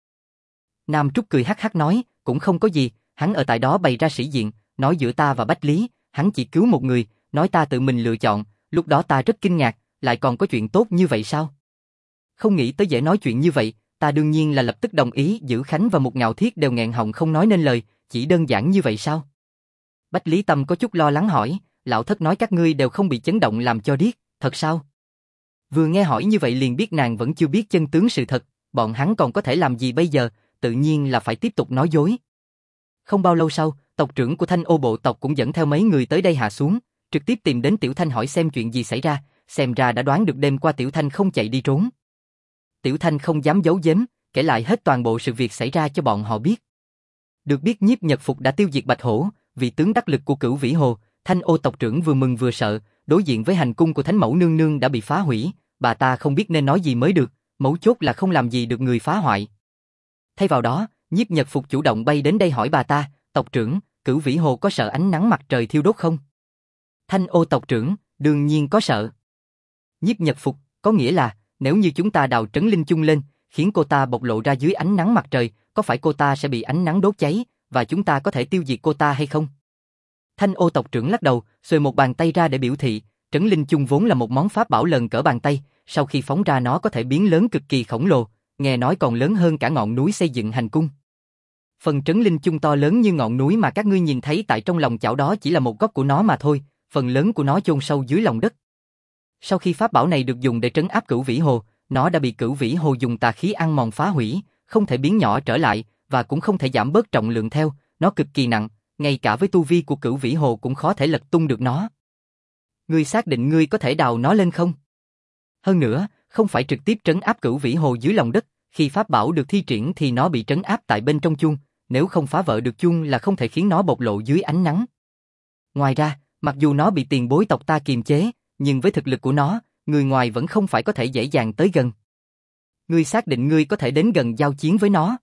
A: Nam Trúc cười hắc hắc nói, cũng không có gì, hắn ở tại đó bày ra sĩ diện, nói giữa ta và Bách Lý, hắn chỉ cứu một người, nói ta tự mình lựa chọn, lúc đó ta rất kinh ngạc, lại còn có chuyện tốt như vậy sao? Không nghĩ tới dễ nói chuyện như vậy, ta đương nhiên là lập tức đồng ý. Dữ Khánh và Mục Ngạo Thiết đều nghẹn họng không nói nên lời, chỉ đơn giản như vậy sao? Bách Lý Tâm có chút lo lắng hỏi, lão thất nói các ngươi đều không bị chấn động làm cho điếc, thật sao? Vừa nghe hỏi như vậy liền biết nàng vẫn chưa biết chân tướng sự thật, bọn hắn còn có thể làm gì bây giờ, tự nhiên là phải tiếp tục nói dối. Không bao lâu sau, tộc trưởng của Thanh Ô bộ tộc cũng dẫn theo mấy người tới đây hạ xuống, trực tiếp tìm đến Tiểu Thanh hỏi xem chuyện gì xảy ra, xem ra đã đoán được đêm qua Tiểu Thanh không chạy đi trốn. Tiểu Thanh không dám giấu giếm, kể lại hết toàn bộ sự việc xảy ra cho bọn họ biết. Được biết Nhiếp Nhật Phục đã tiêu diệt Bạch Hổ, vị tướng đắc lực của Cửu Vĩ Hồ, Thanh Ô tộc trưởng vừa mừng vừa sợ, đối diện với hành cung của Thánh Mẫu Nương Nương đã bị phá hủy, bà ta không biết nên nói gì mới được, mấu chốt là không làm gì được người phá hoại. Thay vào đó, Nhiếp Nhật Phục chủ động bay đến đây hỏi bà ta, tộc trưởng, Cửu Vĩ Hồ có sợ ánh nắng mặt trời thiêu đốt không? Thanh Ô tộc trưởng, đương nhiên có sợ. Nhiếp Nhật Phục, có nghĩa là, nếu như chúng ta đào Trấn Linh Chung lên, khiến cô ta bộc lộ ra dưới ánh nắng mặt trời, có phải cô ta sẽ bị ánh nắng đốt cháy, và chúng ta có thể tiêu diệt cô ta hay không? Thanh Ô tộc trưởng lắc đầu, xuề một bàn tay ra để biểu thị, Trấn Linh Chung vốn là một món pháp bảo lần cỡ bàn tay, sau khi phóng ra nó có thể biến lớn cực kỳ khổng lồ, nghe nói còn lớn hơn cả ngọn núi xây dựng hành cung. Phần Trấn Linh Chung to lớn như ngọn núi mà các ngươi nhìn thấy tại trong lòng chảo đó chỉ là một góc của nó mà thôi, phần lớn của nó chôn sâu dưới lòng đất. Sau khi pháp bảo này được dùng để trấn áp Cửu Vĩ Hồ, nó đã bị Cửu Vĩ Hồ dùng tà khí ăn mòn phá hủy, không thể biến nhỏ trở lại, và cũng không thể giảm bớt trọng lượng theo, nó cực kỳ nặng, ngay cả với tu vi của Cửu Vĩ Hồ cũng khó thể lật tung được nó. Ngươi xác định ngươi có thể đào nó lên không? Hơn nữa, không phải trực tiếp trấn áp Cửu Vĩ Hồ dưới lòng đất, khi pháp bảo được thi triển thì nó bị trấn áp tại bên trong chuông, nếu không phá vỡ được chuông là không thể khiến nó bộc lộ dưới ánh nắng. Ngoài ra, mặc dù nó bị tiền bối tộc ta kiềm chế, nhưng với thực lực của nó, người ngoài vẫn không phải có thể dễ dàng tới gần. Ngươi xác định ngươi có thể đến gần giao chiến với nó?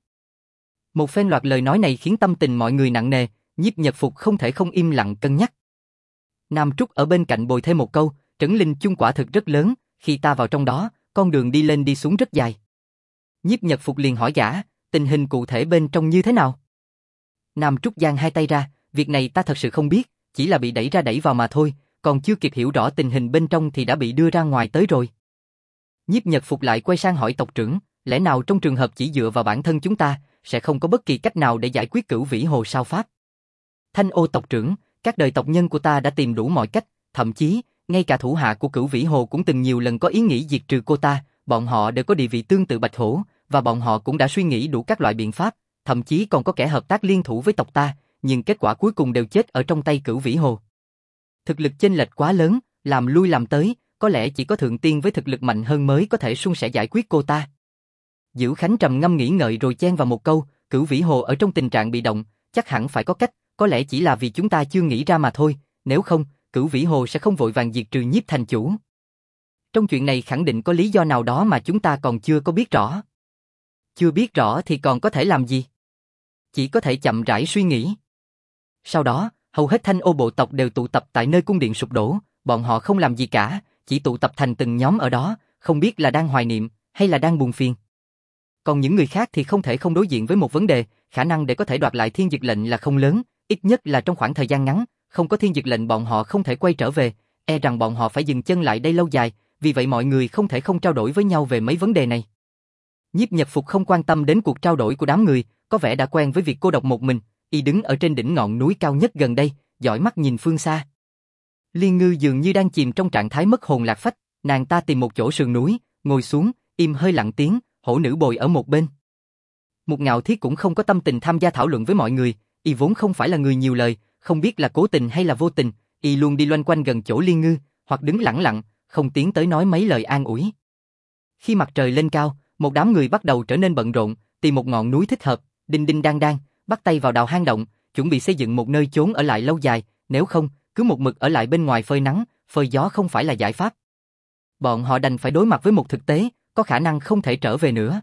A: Một phen loạt lời nói này khiến tâm tình mọi người nặng nề, Nhiếp Nhật Phục không thể không im lặng cân nhắc. Nam Trúc ở bên cạnh bồi thêm một câu, Trấn Linh Chung quả thực rất lớn, khi ta vào trong đó, con đường đi lên đi xuống rất dài. Nhiếp Nhật Phục liền hỏi gã, tình hình cụ thể bên trong như thế nào? Nam Trúc giang hai tay ra, việc này ta thật sự không biết, chỉ là bị đẩy ra đẩy vào mà thôi, còn chưa kịp hiểu rõ tình hình bên trong thì đã bị đưa ra ngoài tới rồi. Nhiếp Nhật Phục lại quay sang hỏi tộc trưởng, lẽ nào trong trường hợp chỉ dựa vào bản thân chúng ta, sẽ không có bất kỳ cách nào để giải quyết Cửu Vĩ Hồ sao pháp? Thanh Ô tộc trưởng, các đời tộc nhân của ta đã tìm đủ mọi cách, thậm chí, ngay cả thủ hạ của Cửu Vĩ Hồ cũng từng nhiều lần có ý nghĩ diệt trừ cô ta, bọn họ đều có địa vị tương tự Bạch Hổ, và bọn họ cũng đã suy nghĩ đủ các loại biện pháp, thậm chí còn có kẻ hợp tác liên thủ với tộc ta, nhưng kết quả cuối cùng đều chết ở trong tay Cửu Vĩ Hồ. Thực lực chênh lệch quá lớn, làm lui làm tới, có lẽ chỉ có Thượng Tiên với thực lực mạnh hơn mới có thể suôn sẻ giải quyết cô ta. Dữ Khánh trầm ngâm nghĩ ngợi rồi chen vào một câu, Cửu Vĩ Hồ ở trong tình trạng bị động, chắc hẳn phải có cách, có lẽ chỉ là vì chúng ta chưa nghĩ ra mà thôi, nếu không, Cửu Vĩ Hồ sẽ không vội vàng diệt trừ Nhiếp thành chủ. Trong chuyện này khẳng định có lý do nào đó mà chúng ta còn chưa có biết rõ. Chưa biết rõ thì còn có thể làm gì? Chỉ có thể chậm rãi suy nghĩ. Sau đó, hầu hết Thanh Ô bộ tộc đều tụ tập tại nơi cung điện sụp đổ, bọn họ không làm gì cả, chỉ tụ tập thành từng nhóm ở đó, không biết là đang hoài niệm, hay là đang buồn phiền. Còn những người khác thì không thể không đối diện với một vấn đề, khả năng để có thể đoạt lại thiên dực lệnh là không lớn, ít nhất là trong khoảng thời gian ngắn, không có thiên dực lệnh bọn họ không thể quay trở về, e rằng bọn họ phải dừng chân lại đây lâu dài, vì vậy mọi người không thể không trao đổi với nhau về mấy vấn đề này. Nhiếp Nhật Phục không quan tâm đến cuộc trao đổi của đám người, có vẻ đã quen với việc cô độc một mình, y đứng ở trên đỉnh ngọn núi cao nhất gần đây, dõi mắt nhìn phương xa. Liên Ngư dường như đang chìm trong trạng thái mất hồn lạc phách, nàng ta tìm một chỗ sườn núi, ngồi xuống, im hơi lặng tiếng, hổ nữ bồi ở một bên. Mục Ngạo Thiết cũng không có tâm tình tham gia thảo luận với mọi người, y vốn không phải là người nhiều lời, không biết là cố tình hay là vô tình, y luôn đi loanh quanh gần chỗ Liên Ngư, hoặc đứng lẳng lặng, không tiến tới nói mấy lời an ủi. Khi mặt trời lên cao, một đám người bắt đầu trở nên bận rộn, tìm một ngọn núi thích hợp, đinh đinh đang đang, bắt tay vào đào hang động, chuẩn bị xây dựng một nơi chốn ở lại lâu dài, nếu không, cứ một mực ở lại bên ngoài phơi nắng, phơi gió không phải là giải pháp. Bọn họ đành phải đối mặt với một thực tế, có khả năng không thể trở về nữa.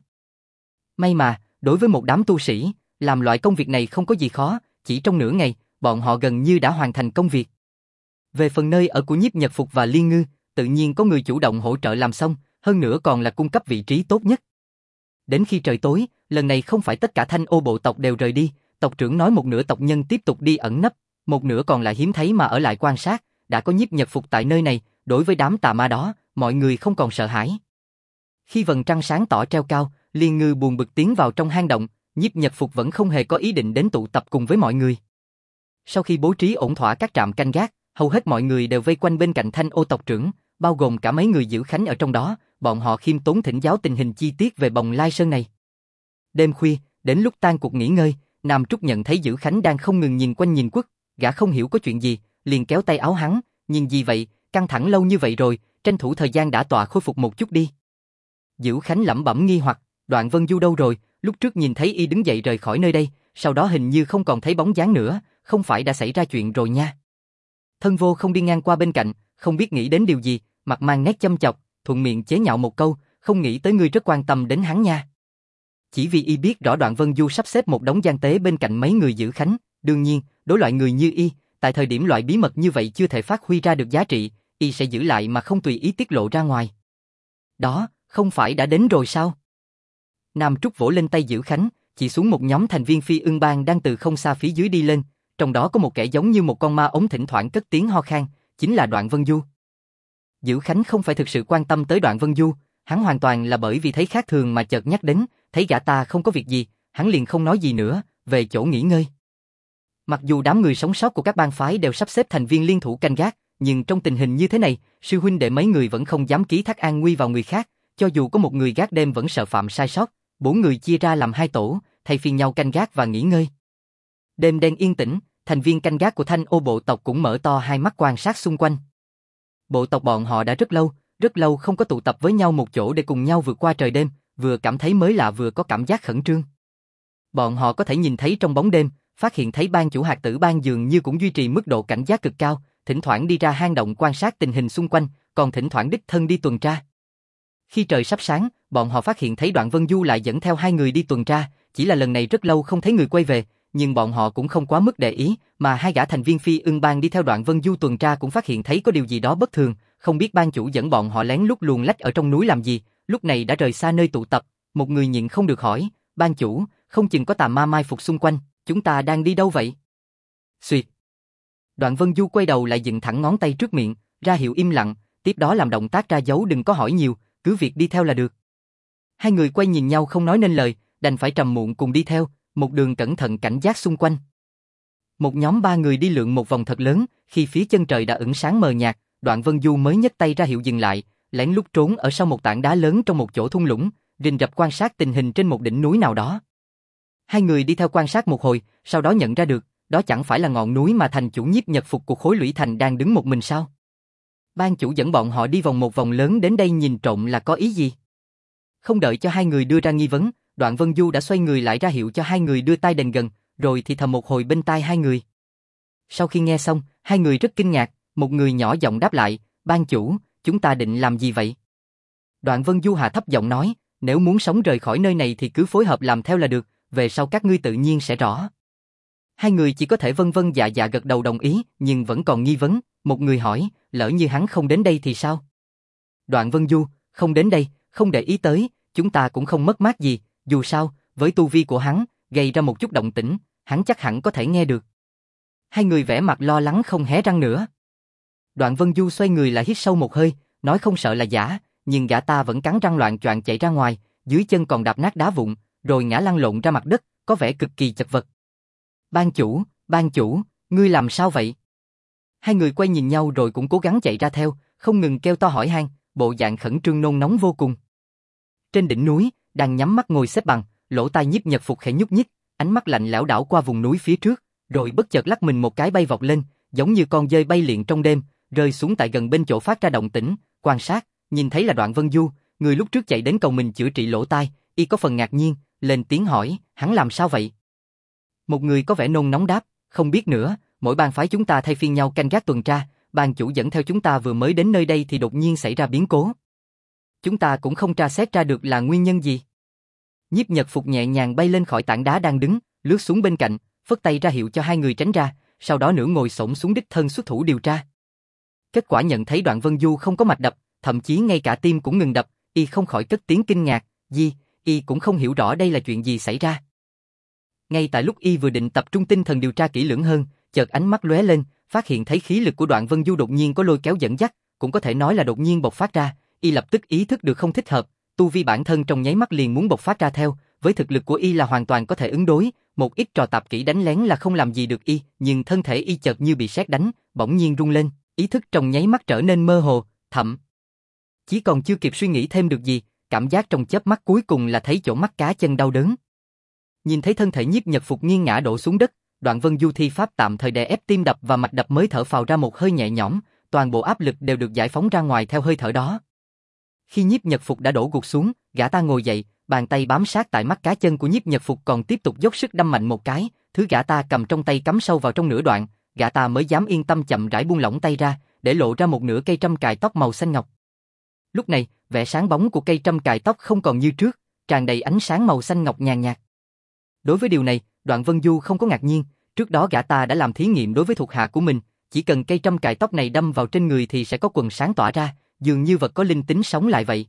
A: May mà, đối với một đám tu sĩ, làm loại công việc này không có gì khó, chỉ trong nửa ngày, bọn họ gần như đã hoàn thành công việc. Về phần nơi ở của Nhiếp Nhật Phục và Liên Ngư, tự nhiên có người chủ động hỗ trợ làm xong, hơn nữa còn là cung cấp vị trí tốt nhất. Đến khi trời tối, lần này không phải tất cả Thanh Ô bộ tộc đều rời đi, tộc trưởng nói một nửa tộc nhân tiếp tục đi ẩn nấp, một nửa còn lại hiếm thấy mà ở lại quan sát, đã có Nhiếp Nhật Phục tại nơi này, đối với đám tà ma đó, mọi người không còn sợ hãi. Khi vầng trăng sáng tỏ treo cao, Liên Ngư buồn bực tiến vào trong hang động, Nhiếp Nhật Phục vẫn không hề có ý định đến tụ tập cùng với mọi người. Sau khi bố trí ổn thỏa các trạm canh gác, hầu hết mọi người đều vây quanh bên cạnh Thanh Ô tộc trưởng, bao gồm cả mấy người giữ khánh ở trong đó, bọn họ khiêm tốn thỉnh giáo tình hình chi tiết về Bồng Lai Sơn này. Đêm khuya, đến lúc tan cuộc nghỉ ngơi, Nam Trúc nhận thấy giữ khánh đang không ngừng nhìn quanh nhìn quất, gã không hiểu có chuyện gì, liền kéo tay áo hắn, nhìn gì vậy, căng thẳng lâu như vậy rồi, tranh thủ thời gian đã tọa khôi phục một chút đi. Giữ khánh lẩm bẩm nghi hoặc, Đoạn Vân Du đâu rồi, lúc trước nhìn thấy y đứng dậy rời khỏi nơi đây, sau đó hình như không còn thấy bóng dáng nữa, không phải đã xảy ra chuyện rồi nha. Thân Vô không đi ngang qua bên cạnh, không biết nghĩ đến điều gì, mặt mang nét châm chọc, thuận miệng chế nhạo một câu, không nghĩ tới ngươi rất quan tâm đến hắn nha. Chỉ vì y biết rõ Đoạn Vân Du sắp xếp một đống gian tế bên cạnh mấy người giữ khánh, đương nhiên, đối loại người như y, tại thời điểm loại bí mật như vậy chưa thể phát huy ra được giá trị, y sẽ giữ lại mà không tùy ý tiết lộ ra ngoài. Đó, không phải đã đến rồi sao? Nam Trúc vỗ lên tay giữ khánh, chỉ xuống một nhóm thành viên Phi Ưng Bang đang từ không xa phía dưới đi lên, trong đó có một kẻ giống như một con ma ống thỉnh thoảng cất tiếng ho khan, chính là Đoạn Vân Du. Giữ khánh không phải thực sự quan tâm tới Đoạn Vân Du, hắn hoàn toàn là bởi vì thấy khác thường mà chợt nhắc đến, thấy gã ta không có việc gì, hắn liền không nói gì nữa, về chỗ nghỉ ngơi. Mặc dù đám người sống sót của các bang phái đều sắp xếp thành viên liên thủ canh gác, nhưng trong tình hình như thế này, sư huynh đệ mấy người vẫn không dám ký thác an nguy vào người khác, cho dù có một người gác đêm vẫn sợ phạm sai sót, 4 người chia ra làm 2 tổ, thay phiên nhau canh gác và nghỉ ngơi. Đêm đen yên tĩnh, thành viên canh gác của Thanh Ô bộ tộc cũng mở to hai mắt quan sát xung quanh. Bộ tộc bọn họ đã rất lâu không có tụ tập với nhau một chỗ để cùng nhau vượt qua trời đêm, vừa cảm thấy mới lạ vừa có cảm giác khẩn trương. Bọn họ có thể nhìn thấy trong bóng đêm, phát hiện thấy ban chủ hạt tử bang dường như cũng duy trì mức độ cảnh giác cực cao, thỉnh thoảng đi ra hang động quan sát tình hình xung quanh, còn thỉnh thoảng đích thân đi tuần tra. Khi trời sắp sáng, bọn họ phát hiện thấy Đoạn Vân Du lại dẫn theo 2 người đi tuần tra, chỉ là lần này rất lâu không thấy người quay về, nhưng bọn họ cũng không quá mức để ý, mà 2 gã thành viên Phi Ưng Bang đi theo Đoạn Vân Du tuần tra cũng phát hiện thấy có điều gì đó bất thường, không biết ban chủ dẫn bọn họ lén lút luồn lách ở trong núi làm gì, lúc này đã rời xa nơi tụ tập, một người nhịn không được hỏi, ban chủ, không chừng có tà ma mai phục xung quanh, chúng ta đang đi đâu vậy? Xuyệt. Đoạn Vân Du quay đầu lại dựng thẳng ngón tay trước miệng, ra hiệu im lặng, tiếp đó làm động tác ra dấu đừng có hỏi nhiều, cứ việc đi theo là được. 2 người quay nhìn nhau không nói nên lời, đành phải trầm muộn cùng đi theo, một đường cẩn thận cảnh giác xung quanh. Một nhóm 3 người đi lượn một vòng thật lớn, khi phía chân trời đã ửng sáng mờ nhạt, Đoạn Vân Du mới nhấc tay ra hiệu dừng lại, lén lút trốn ở sau một tảng đá lớn trong một chỗ thung lũng, rình rập quan sát tình hình trên một đỉnh núi nào đó. 2 người đi theo quan sát một hồi, sau đó nhận ra được, đó chẳng phải là ngọn núi mà thành chủ Nhiếp Nhật Phục của khối lũy thành đang đứng một mình sao? Ban chủ dẫn bọn họ đi vòng một vòng lớn đến đây nhìn trộm là có ý gì? Không đợi cho 2 người đưa ra nghi vấn, Đoạn Vân Du đã xoay người lại ra hiệu cho 2 người đưa tai đến gần, rồi thì thầm một hồi bên tai 2 người. Sau khi nghe xong, 2 người rất kinh ngạc, một người nhỏ giọng đáp lại, ban chủ, chúng ta định làm gì vậy? Đoạn Vân Du hạ thấp giọng nói, nếu muốn sống rời khỏi nơi này thì cứ phối hợp làm theo là được, về sau các ngươi tự nhiên sẽ rõ. 2 người chỉ có thể vân vân dạ dạ gật đầu đồng ý, nhưng vẫn còn nghi vấn, một người hỏi, lỡ như hắn không đến đây thì sao? Đoạn Vân Du, không đến đây, không để ý tới, chúng ta cũng không mất mát gì, dù sao, với tu vi của hắn, gây ra một chút động tĩnh, hắn chắc hẳn có thể nghe được. 2 người vẻ mặt lo lắng không hé răng nữa. Đoạn Vân Du xoay người lại hít sâu một hơi, nói không sợ là giả, nhưng gã ta vẫn cắn răng loạng choạng chạy ra ngoài, dưới chân còn đạp nát đá vụn, rồi ngã lăn lộn ra mặt đất, có vẻ cực kỳ chật vật. Ban chủ, ngươi làm sao vậy? 2 người quay nhìn nhau rồi cũng cố gắng chạy ra theo, không ngừng kêu to hỏi han, bộ dạng khẩn trương nôn nóng vô cùng. Trên đỉnh núi, đang nhắm mắt ngồi xếp bằng, lỗ tai Nhiếp Nhật Phục khẽ nhúc nhích, ánh mắt lạnh lẽo đảo qua vùng núi phía trước, rồi bất chợt lắc mình một cái bay vọt lên, giống như con dơi bay liệng trong đêm, rơi xuống tại gần bên chỗ phát ra động tĩnh, quan sát, nhìn thấy là Đoạn Vân Du, người lúc trước chạy đến cầu mình chữa trị lỗ tai, y có phần ngạc nhiên, lên tiếng hỏi, hắn làm sao vậy? Một người có vẻ nôn nóng đáp, không biết nữa, mỗi bang phái chúng ta thay phiên nhau canh gác tuần tra, ban chủ dẫn theo chúng ta vừa mới đến nơi đây thì đột nhiên xảy ra biến cố. Chúng ta cũng không tra xét ra được là nguyên nhân gì. Nhiếp Nhật Phục nhẹ nhàng bay lên khỏi tảng đá đang đứng, lướt xuống bên cạnh, phất tay ra hiệu cho hai người tránh ra, sau đó nửa ngồi xổm xuống đích thân xuất thủ điều tra. Kết quả nhận thấy Đoạn Vân Du không có mạch đập, thậm chí ngay cả tim cũng ngừng đập, y không khỏi cất tiếng kinh ngạc, y cũng không hiểu rõ đây là chuyện gì xảy ra. Ngay tại lúc y vừa định tập trung tinh thần điều tra kỹ lưỡng hơn, chợt ánh mắt lóe lên, phát hiện thấy khí lực của Đoạn Vân Du đột nhiên có lôi kéo dẫn dắt, cũng có thể nói là đột nhiên bộc phát ra, y lập tức ý thức được không thích hợp, tu vi bản thân trong nháy mắt liền muốn bộc phát ra theo, với thực lực của y là hoàn toàn có thể ứng đối, một ít trò tạp kỹ đánh lén là không làm gì được y, nhưng thân thể y chợt như bị sét đánh, bỗng nhiên rung lên, ý thức trong nháy mắt trở nên mơ hồ, thậm chí còn chưa kịp suy nghĩ thêm được gì, cảm giác trong chớp mắt cuối cùng là thấy chỗ mắt cá chân đau đớn. Nhìn thấy thân thể Nhiếp Nhật Phục nghiêng ngã đổ xuống đất, Đoạn Vân Du thi pháp tạm thời đè ép tim đập và mạch đập mới thở phào ra một hơi nhẹ nhõm, toàn bộ áp lực đều được giải phóng ra ngoài theo hơi thở đó. Khi Nhiếp Nhật Phục đã đổ gục xuống, gã ta ngồi dậy, bàn tay bám sát tại mắt cá chân của Nhiếp Nhật Phục còn tiếp tục dốc sức đâm mạnh một cái, thứ gã ta cầm trong tay cắm sâu vào trong nửa đoạn, gã ta mới dám yên tâm chậm rãi buông lỏng tay ra, để lộ ra một nửa cây trâm cài tóc màu xanh ngọc. Lúc này, vẻ sáng bóng của cây trâm cài tóc không còn như trước, tràn đầy ánh sáng màu xanh ngọc nhàn nhạt. Đối với điều này, Đoạn Vân Du không có ngạc nhiên, trước đó gã ta đã làm thí nghiệm đối với thuộc hạ của mình, chỉ cần cây trâm cài tóc này đâm vào trên người thì sẽ có quầng sáng tỏa ra, dường như vật có linh tính sống lại vậy.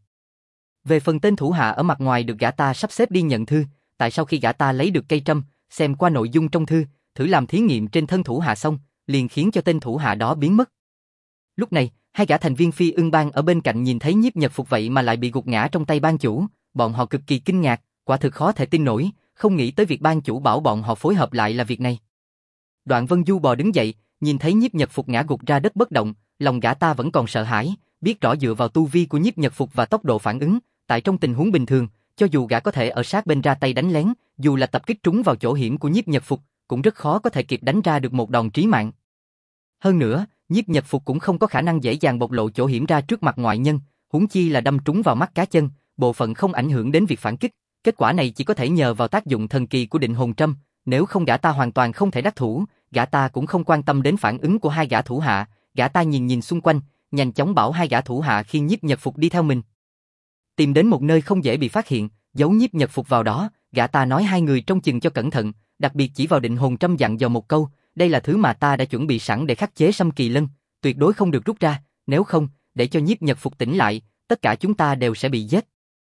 A: Về phần tên thủ hạ ở mặt ngoài được gã ta sắp xếp đi nhận thư, tại sau khi gã ta lấy được cây trâm, xem qua nội dung trong thư, thử làm thí nghiệm trên thân thủ hạ xong, liền khiến cho tên thủ hạ đó biến mất. Lúc này, hai gã thành viên Phi Ưng Bang ở bên cạnh nhìn thấy Nhiếp Nhật Phục vậy mà lại bị gục ngã trong tay ban chủ, bọn họ cực kỳ kinh ngạc, quả thực khó thể tin nổi, không nghĩ tới việc ban chủ bảo bọn họ phối hợp lại là việc này. Đoạn Vân Du bò đứng dậy, nhìn thấy Nhiếp Nhật Phục ngã gục ra đất bất động, lòng gã ta vẫn còn sợ hãi, biết rõ dựa vào tu vi của Nhiếp Nhật Phục và tốc độ phản ứng, tại trong tình huống bình thường, cho dù gã có thể ở sát bên ra tay đánh lén, dù là tập kích trúng vào chỗ hiểm của Nhiếp Nhật Phục, cũng rất khó có thể kịp đánh ra được một đòn trí mạng. Hơn nữa, Nhiếp Nhật Phục cũng không có khả năng dễ dàng bộc lộ chỗ hiểm ra trước mặt ngoại nhân, huống chi là đâm trúng vào mắt cá chân, bộ phận không ảnh hưởng đến việc phản kích. Kết quả này chỉ có thể nhờ vào tác dụng thần kỳ của định hồn trâm, nếu không gã ta hoàn toàn không thể đắc thủ, gã ta cũng không quan tâm đến phản ứng của hai gã thủ hạ, gã ta nhìn nhìn xung quanh, nhanh chóng bảo hai gã thủ hạ khiêng Nhiếp Nhật Phục đi theo mình. Tìm đến một nơi không dễ bị phát hiện, giấu Nhiếp Nhật Phục vào đó, gã ta nói hai người trông chừng cho cẩn thận, đặc biệt chỉ vào định hồn trâm dặn dò một câu, đây là thứ mà ta đã chuẩn bị sẵn để khắc chế Sâm Kỳ Lân, tuyệt đối không được rút ra, nếu không, để cho Nhiếp Nhật Phục tỉnh lại, tất cả chúng ta đều sẽ bị giết.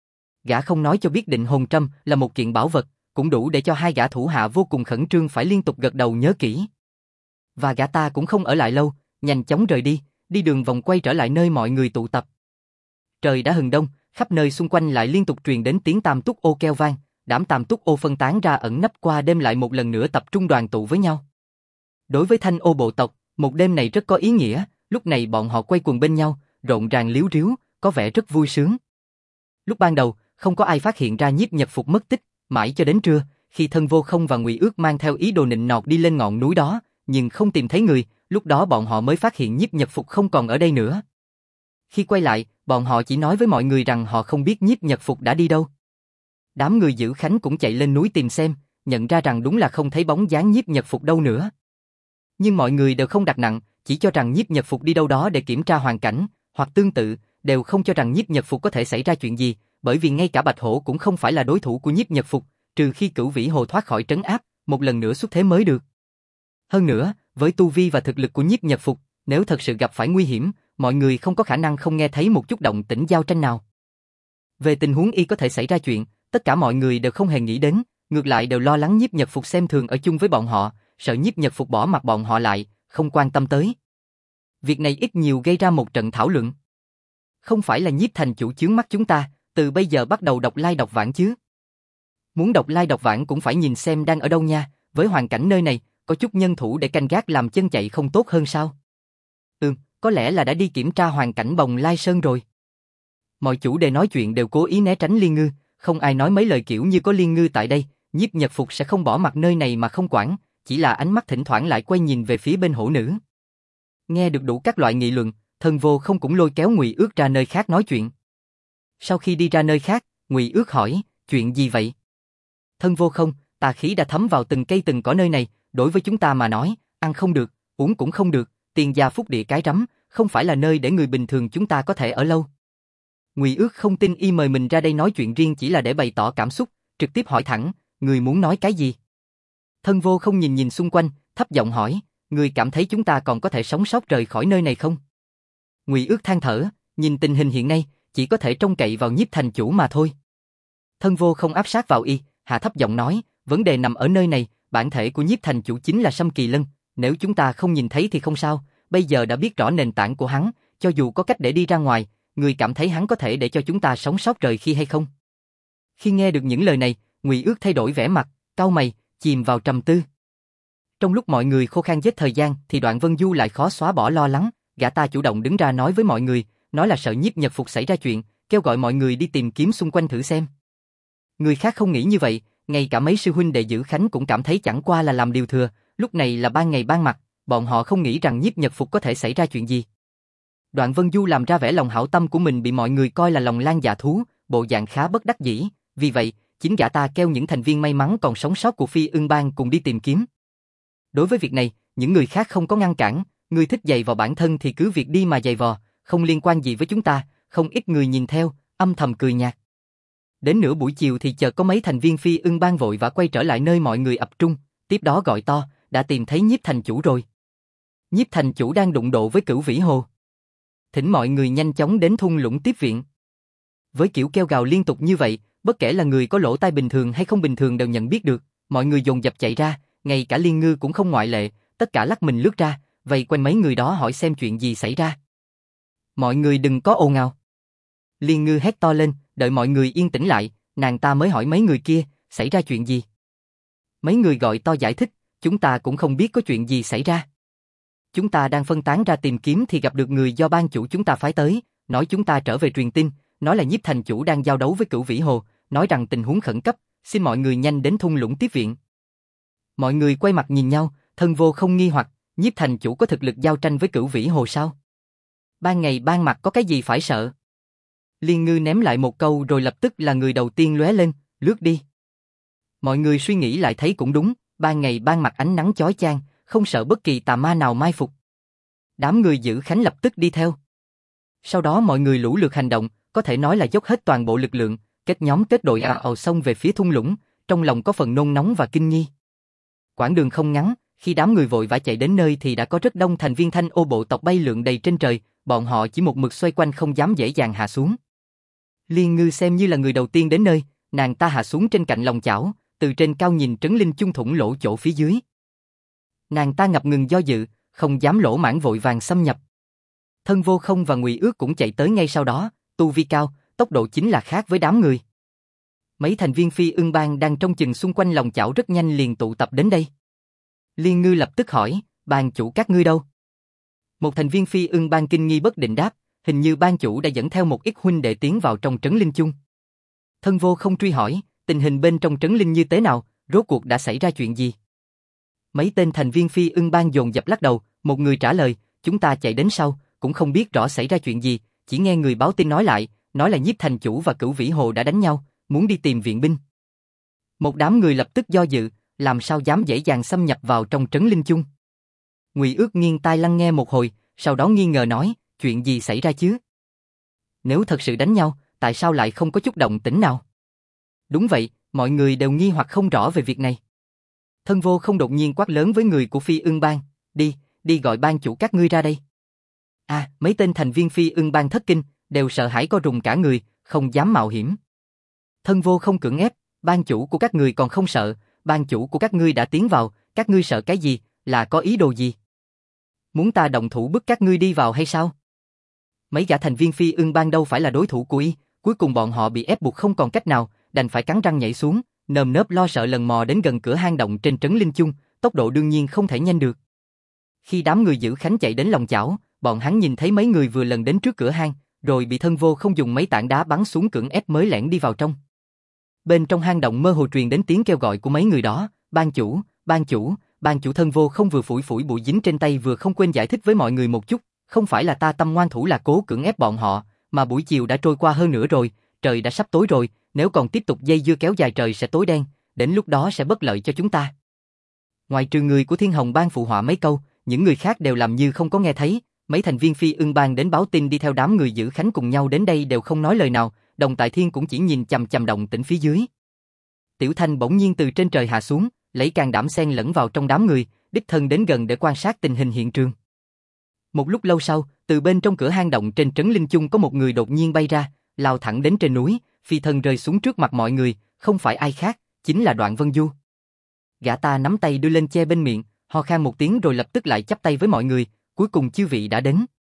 A: Gã không nói cho biết định hồn trâm là một kiện bảo vật, cũng đủ để cho hai gã thủ hạ vô cùng khẩn trương phải liên tục gật đầu nhớ kỹ. Và gã ta cũng không ở lại lâu, nhanh chóng rời đi, đi đường vòng quay trở lại nơi mọi người tụ tập. Trời đã hừng đông, khắp nơi xung quanh lại liên tục truyền đến tiếng tam túc ô keo vang, đám tam túc ô phân tán ra ẩn nấp qua đêm lại một lần nữa tập trung đoàn tụ với nhau. Đối với Thanh Ô bộ tộc, một đêm này rất có ý nghĩa, lúc này bọn họ quay quần bên nhau, rộn ràng líu ríu, có vẻ rất vui sướng. Lúc ban đầu, không có ai phát hiện ra Nhiếp Nhật Phục mất tích, mãi cho đến trưa, khi Thân Vô Không và Ngụy Ước mang theo ý đồ nịnh nọt đi lên ngọn núi đó, nhưng không tìm thấy người, lúc đó bọn họ mới phát hiện Nhiếp Nhật Phục không còn ở đây nữa. Khi quay lại, bọn họ chỉ nói với mọi người rằng họ không biết Nhiếp Nhật Phục đã đi đâu. Đám người giữ Khánh cũng chạy lên núi tìm xem, nhận ra rằng đúng là không thấy bóng dáng Nhiếp Nhật Phục đâu nữa. Nhưng mọi người đều không đặt nặng, chỉ cho rằng Nhiếp Nhật Phục đi đâu đó để kiểm tra hoàn cảnh, hoặc tương tự, đều không cho rằng Nhiếp Nhật Phục có thể xảy ra chuyện gì, bởi vì ngay cả Bạch Hổ cũng không phải là đối thủ của Nhiếp Nhật Phục, trừ khi Cửu Vĩ Hồ thoát khỏi trấn áp, một lần nữa xuất thế mới được. Hơn nữa, với tu vi và thực lực của Nhiếp Nhật Phục, nếu thật sự gặp phải nguy hiểm, mọi người không có khả năng không nghe thấy một chút động tĩnh giao tranh nào. Về tình huống y có thể xảy ra chuyện, tất cả mọi người đều không hề nghĩ đến, ngược lại đều lo lắng Nhiếp Nhật Phục xem thường ở chung với bọn họ, sợ Nhiếp Nhật Phục bỏ mặc bọn họ lại, không quan tâm tới. Việc này ít nhiều gây ra một trận thảo luận. Không phải là Nhiếp thành chủ chướng mắt chúng ta, từ bây giờ bắt đầu độc lai độc vãng chứ. Muốn độc lai độc vãng cũng phải nhìn xem đang ở đâu nha, với hoàn cảnh nơi này, có chút nhân thủ để canh gác làm chân chạy không tốt hơn sao? Có lẽ là đã đi kiểm tra hoàn cảnh Bồng Lai Sơn rồi. Mọi chủ đề nói chuyện đều cố ý né tránh Liên Ngư, không ai nói mấy lời kiểu như có Liên Ngư tại đây, Nhiếp Nhật Phục sẽ không bỏ mặc nơi này mà không quản, chỉ là ánh mắt thỉnh thoảng lại quay nhìn về phía bên hổ nữ. Nghe được đủ các loại nghị luận, Thân Vô Không cũng lôi kéo Ngụy Ước ra nơi khác nói chuyện. Sau khi đi ra nơi khác, Ngụy Ước hỏi, chuyện gì vậy? Thân Vô Không, tà khí đã thấm vào từng cây từng cỏ nơi này, đối với chúng ta mà nói, ăn không được, uống cũng không được, tiền gia phúc địa cái rắm, không phải là nơi để người bình thường chúng ta có thể ở lâu. Ngụy Ước không tin y mời mình ra đây nói chuyện riêng chỉ là để bày tỏ cảm xúc, trực tiếp hỏi thẳng, người muốn nói cái gì? Thân Vô Không nhìn nhìn xung quanh, thấp giọng hỏi, người cảm thấy chúng ta còn có thể sống sót rời khỏi nơi này không? Ngụy Ước than thở, nhìn tình hình hiện nay, chỉ có thể trông cậy vào Nhiếp thành chủ mà thôi. Thân Vô Không áp sát vào y, hạ thấp giọng nói, vấn đề nằm ở nơi này, bản thể của Nhiếp thành chủ chính là Sâm Kỳ Lân, nếu chúng ta không nhìn thấy thì không sao, bây giờ đã biết rõ nền tảng của hắn, cho dù có cách để đi ra ngoài, người cảm thấy hắn có thể để cho chúng ta sống sót rời khi hay không? Khi nghe được những lời này, Ngụy Ước thay đổi vẻ mặt, cau mày, chìm vào trầm tư. Trong lúc mọi người khô khan giết thời gian thì Đoạn Vân Du lại khó xóa bỏ lo lắng, gã ta chủ động đứng ra nói với mọi người, nói là sợ Nhiếp Nhật Phục xảy ra chuyện, kêu gọi mọi người đi tìm kiếm xung quanh thử xem. Người khác không nghĩ như vậy, ngay cả mấy sư huynh đệ Giữ Khánh cũng cảm thấy chẳng qua là làm điều thừa, lúc này là ban ngày ban mặt, bọn họ không nghĩ rằng Nhiếp Nhật Phục có thể xảy ra chuyện gì. Đoạn Vân Du làm ra vẻ lòng hảo tâm của mình bị mọi người coi là lòng lang dạ thú, bộ dạng khá bất đắc dĩ, vì vậy, chính gã ta kêu những thành viên may mắn còn sống sót của Phi Ưng Bang cùng đi tìm kiếm. Đối với việc này, những người khác không có ngăn cản, người thích giày vò bản thân thì cứ việc đi mà giày vò, không liên quan gì với chúng ta, không ít người nhìn theo, âm thầm cười nhạt. Đến nửa buổi chiều thì chợt có mấy thành viên Phi Ưng Bang vội vã quay trở lại nơi mọi người tập trung, tiếp đó gọi to, đã tìm thấy Nhiếp thành chủ rồi. Nhiếp thành chủ đang đụng độ với Cửu Vĩ Hồ. Thỉnh mọi người nhanh chóng đến thung lũng tiếp viện. Với kiểu kêu gào liên tục như vậy, bất kể là người có lỗ tai bình thường hay không bình thường đều nhận biết được, mọi người dồn dập chạy ra, ngay cả Liên Ngư cũng không ngoại lệ, tất cả lắc mình lướt ra, vây quanh mấy người đó hỏi xem chuyện gì xảy ra. Mọi người đừng có ồn ào. Liên Ngư hét to lên, đợi mọi người yên tĩnh lại, nàng ta mới hỏi mấy người kia, xảy ra chuyện gì? Mấy người gọi to giải thích, chúng ta cũng không biết có chuyện gì xảy ra. Chúng ta đang phân tán ra tìm kiếm thì gặp được người do ban chủ chúng ta phái tới, nói chúng ta trở về truyền tin, nói là Nhiếp thành chủ đang giao đấu với Cửu Vĩ Hồ, nói rằng tình huống khẩn cấp, xin mọi người nhanh đến thung lũng tiếp viện. Mọi người quay mặt nhìn nhau, Thân Vô Không nghi hoặc, Nhiếp thành chủ có thực lực giao tranh với Cửu Vĩ Hồ sao? Ban ngày ban mặt có cái gì phải sợ? Liên Ngư ném lại một câu rồi lập tức là người đầu tiên lóe lên, lướt đi. Mọi người suy nghĩ lại thấy cũng đúng, ban ngày ban mặt ánh nắng chói chang, không sợ bất kỳ tà ma nào mai phục. Đám người Giữ Khánh lập tức đi theo. Sau đó mọi người lũ lượt hành động, có thể nói là dốc hết toàn bộ lực lượng, kết nhóm kết đội ào xông về phía thung lũng, trong lòng có phần nôn nóng và kinh nghi. Quãng đường không ngắn, khi đám người vội vã chạy đến nơi thì đã có rất đông thành viên Thanh Ô bộ tộc bay lượn đầy trên trời, bọn họ chỉ một mực xoay quanh không dám dễ dàng hạ xuống. Liên Ngư xem như là người đầu tiên đến nơi, nàng ta hạ xuống trên cạnh lòng chảo, từ trên cao nhìn trấn linh chung thủng lỗ chỗ phía dưới. Nàng ta ngập ngừng do dự, không dám lỗ mãng vội vàng xâm nhập. Thân Vô Không và Ngụy Ước cũng chạy tới ngay sau đó, tu vi cao, tốc độ chính là khác với đám người. Mấy thành viên Phi Ưng Bang đang trông chừng xung quanh lòng chảo rất nhanh liền tụ tập đến đây. Liên Ngư lập tức hỏi, ban chủ các ngươi đâu? Một thành viên Phi Ưng Bang kinh nghi bất định đáp, hình như ban chủ đã dẫn theo một ít huynh đệ tiến vào trong trấn linh chung. Thân Vô Không truy hỏi, tình hình bên trong trấn linh như thế nào, rốt cuộc đã xảy ra chuyện gì? Mấy tên thành viên Phi Ưng Bang dồn dập lắc đầu, một người trả lời, chúng ta chạy đến sau, cũng không biết rõ xảy ra chuyện gì, chỉ nghe người báo tin nói lại, nói là Nhiếp thành chủ và Cửu Vĩ Hồ đã đánh nhau, muốn đi tìm viện binh. Một đám người lập tức do dự, làm sao dám dễ dàng xâm nhập vào trong trấn linh chung. Ngụy Ước nghiêng tai lắng nghe một hồi, sau đó nghi ngờ nói, chuyện gì xảy ra chứ? Nếu thật sự đánh nhau, tại sao lại không có chút động tĩnh nào? Đúng vậy, mọi người đều nghi hoặc không rõ về việc này. Thân Vô Không đột nhiên quát lớn với người của Phi Ưng Bang, đi gọi ban chủ các ngươi ra đây. Mấy tên thành viên Phi Ưng Bang thất kinh, đều sợ hãi co rùng cả người, không dám mạo hiểm. Thân Vô Không cưỡng ép, ban chủ của các ngươi còn không sợ, ban chủ của các ngươi đã tiến vào, các ngươi sợ cái gì, là có ý đồ gì? Muốn ta động thủ bức các ngươi đi vào hay sao? Mấy gã thành viên Phi Ưng Bang đâu phải là đối thủ của y, cuối cùng bọn họ bị ép buộc không còn cách nào, đành phải cắn răng nhảy xuống, nơm nớp lo sợ lần mò đến gần cửa hang động trên trấn linh chung, tốc độ đương nhiên không thể nhanh được. Khi đám người Giữ Khánh chạy đến lòng chảo, bọn hắn nhìn thấy mấy người vừa lần đến trước cửa hang, rồi bị Thân Vô Không dùng mấy tảng đá bắn xuống cưỡng ép mới lẻn đi vào trong. Bên trong hang động mơ hồ truyền đến tiếng kêu gọi của mấy người đó, ban chủ, ban chủ Thân Vô Không vừa phủi phủi bụi dính trên tay vừa không quên giải thích với mọi người một chút, không phải là ta tâm ngoan thủ là cố cưỡng ép bọn họ, mà buổi chiều đã trôi qua hơn nửa rồi, trời đã sắp tối rồi, nếu còn tiếp tục dây dưa kéo dài trời sẽ tối đen, đến lúc đó sẽ bất lợi cho chúng ta. Ngoài trừ người của Thiên Hồng Bang phụ họa mấy câu, những người khác đều làm như không có nghe thấy, mấy thành viên Phi Ưng Bang đến báo tin đi theo đám người giữ khánh cùng nhau đến đây đều không nói lời nào, Đồng Tại Thiên cũng chỉ nhìn chằm chằm Động Tĩnh phía dưới. Tiểu Thanh bỗng nhiên từ trên trời hạ xuống, lấy can đảm xen lẫn vào trong đám người, đích thân đến gần để quan sát tình hình hiện trường. Một lúc lâu sau, từ bên trong cửa hang động trên trấn Linh Chung có một người đột nhiên bay ra, lao thẳng đến trên núi, phi thân rơi xuống trước mặt mọi người, không phải ai khác, chính là Đoạn Vân Du. Gã ta nắm tay đưa lên che bên miệng, ho khan một tiếng rồi lập tức lại chắp tay với mọi người, cuối cùng chư vị đã đến.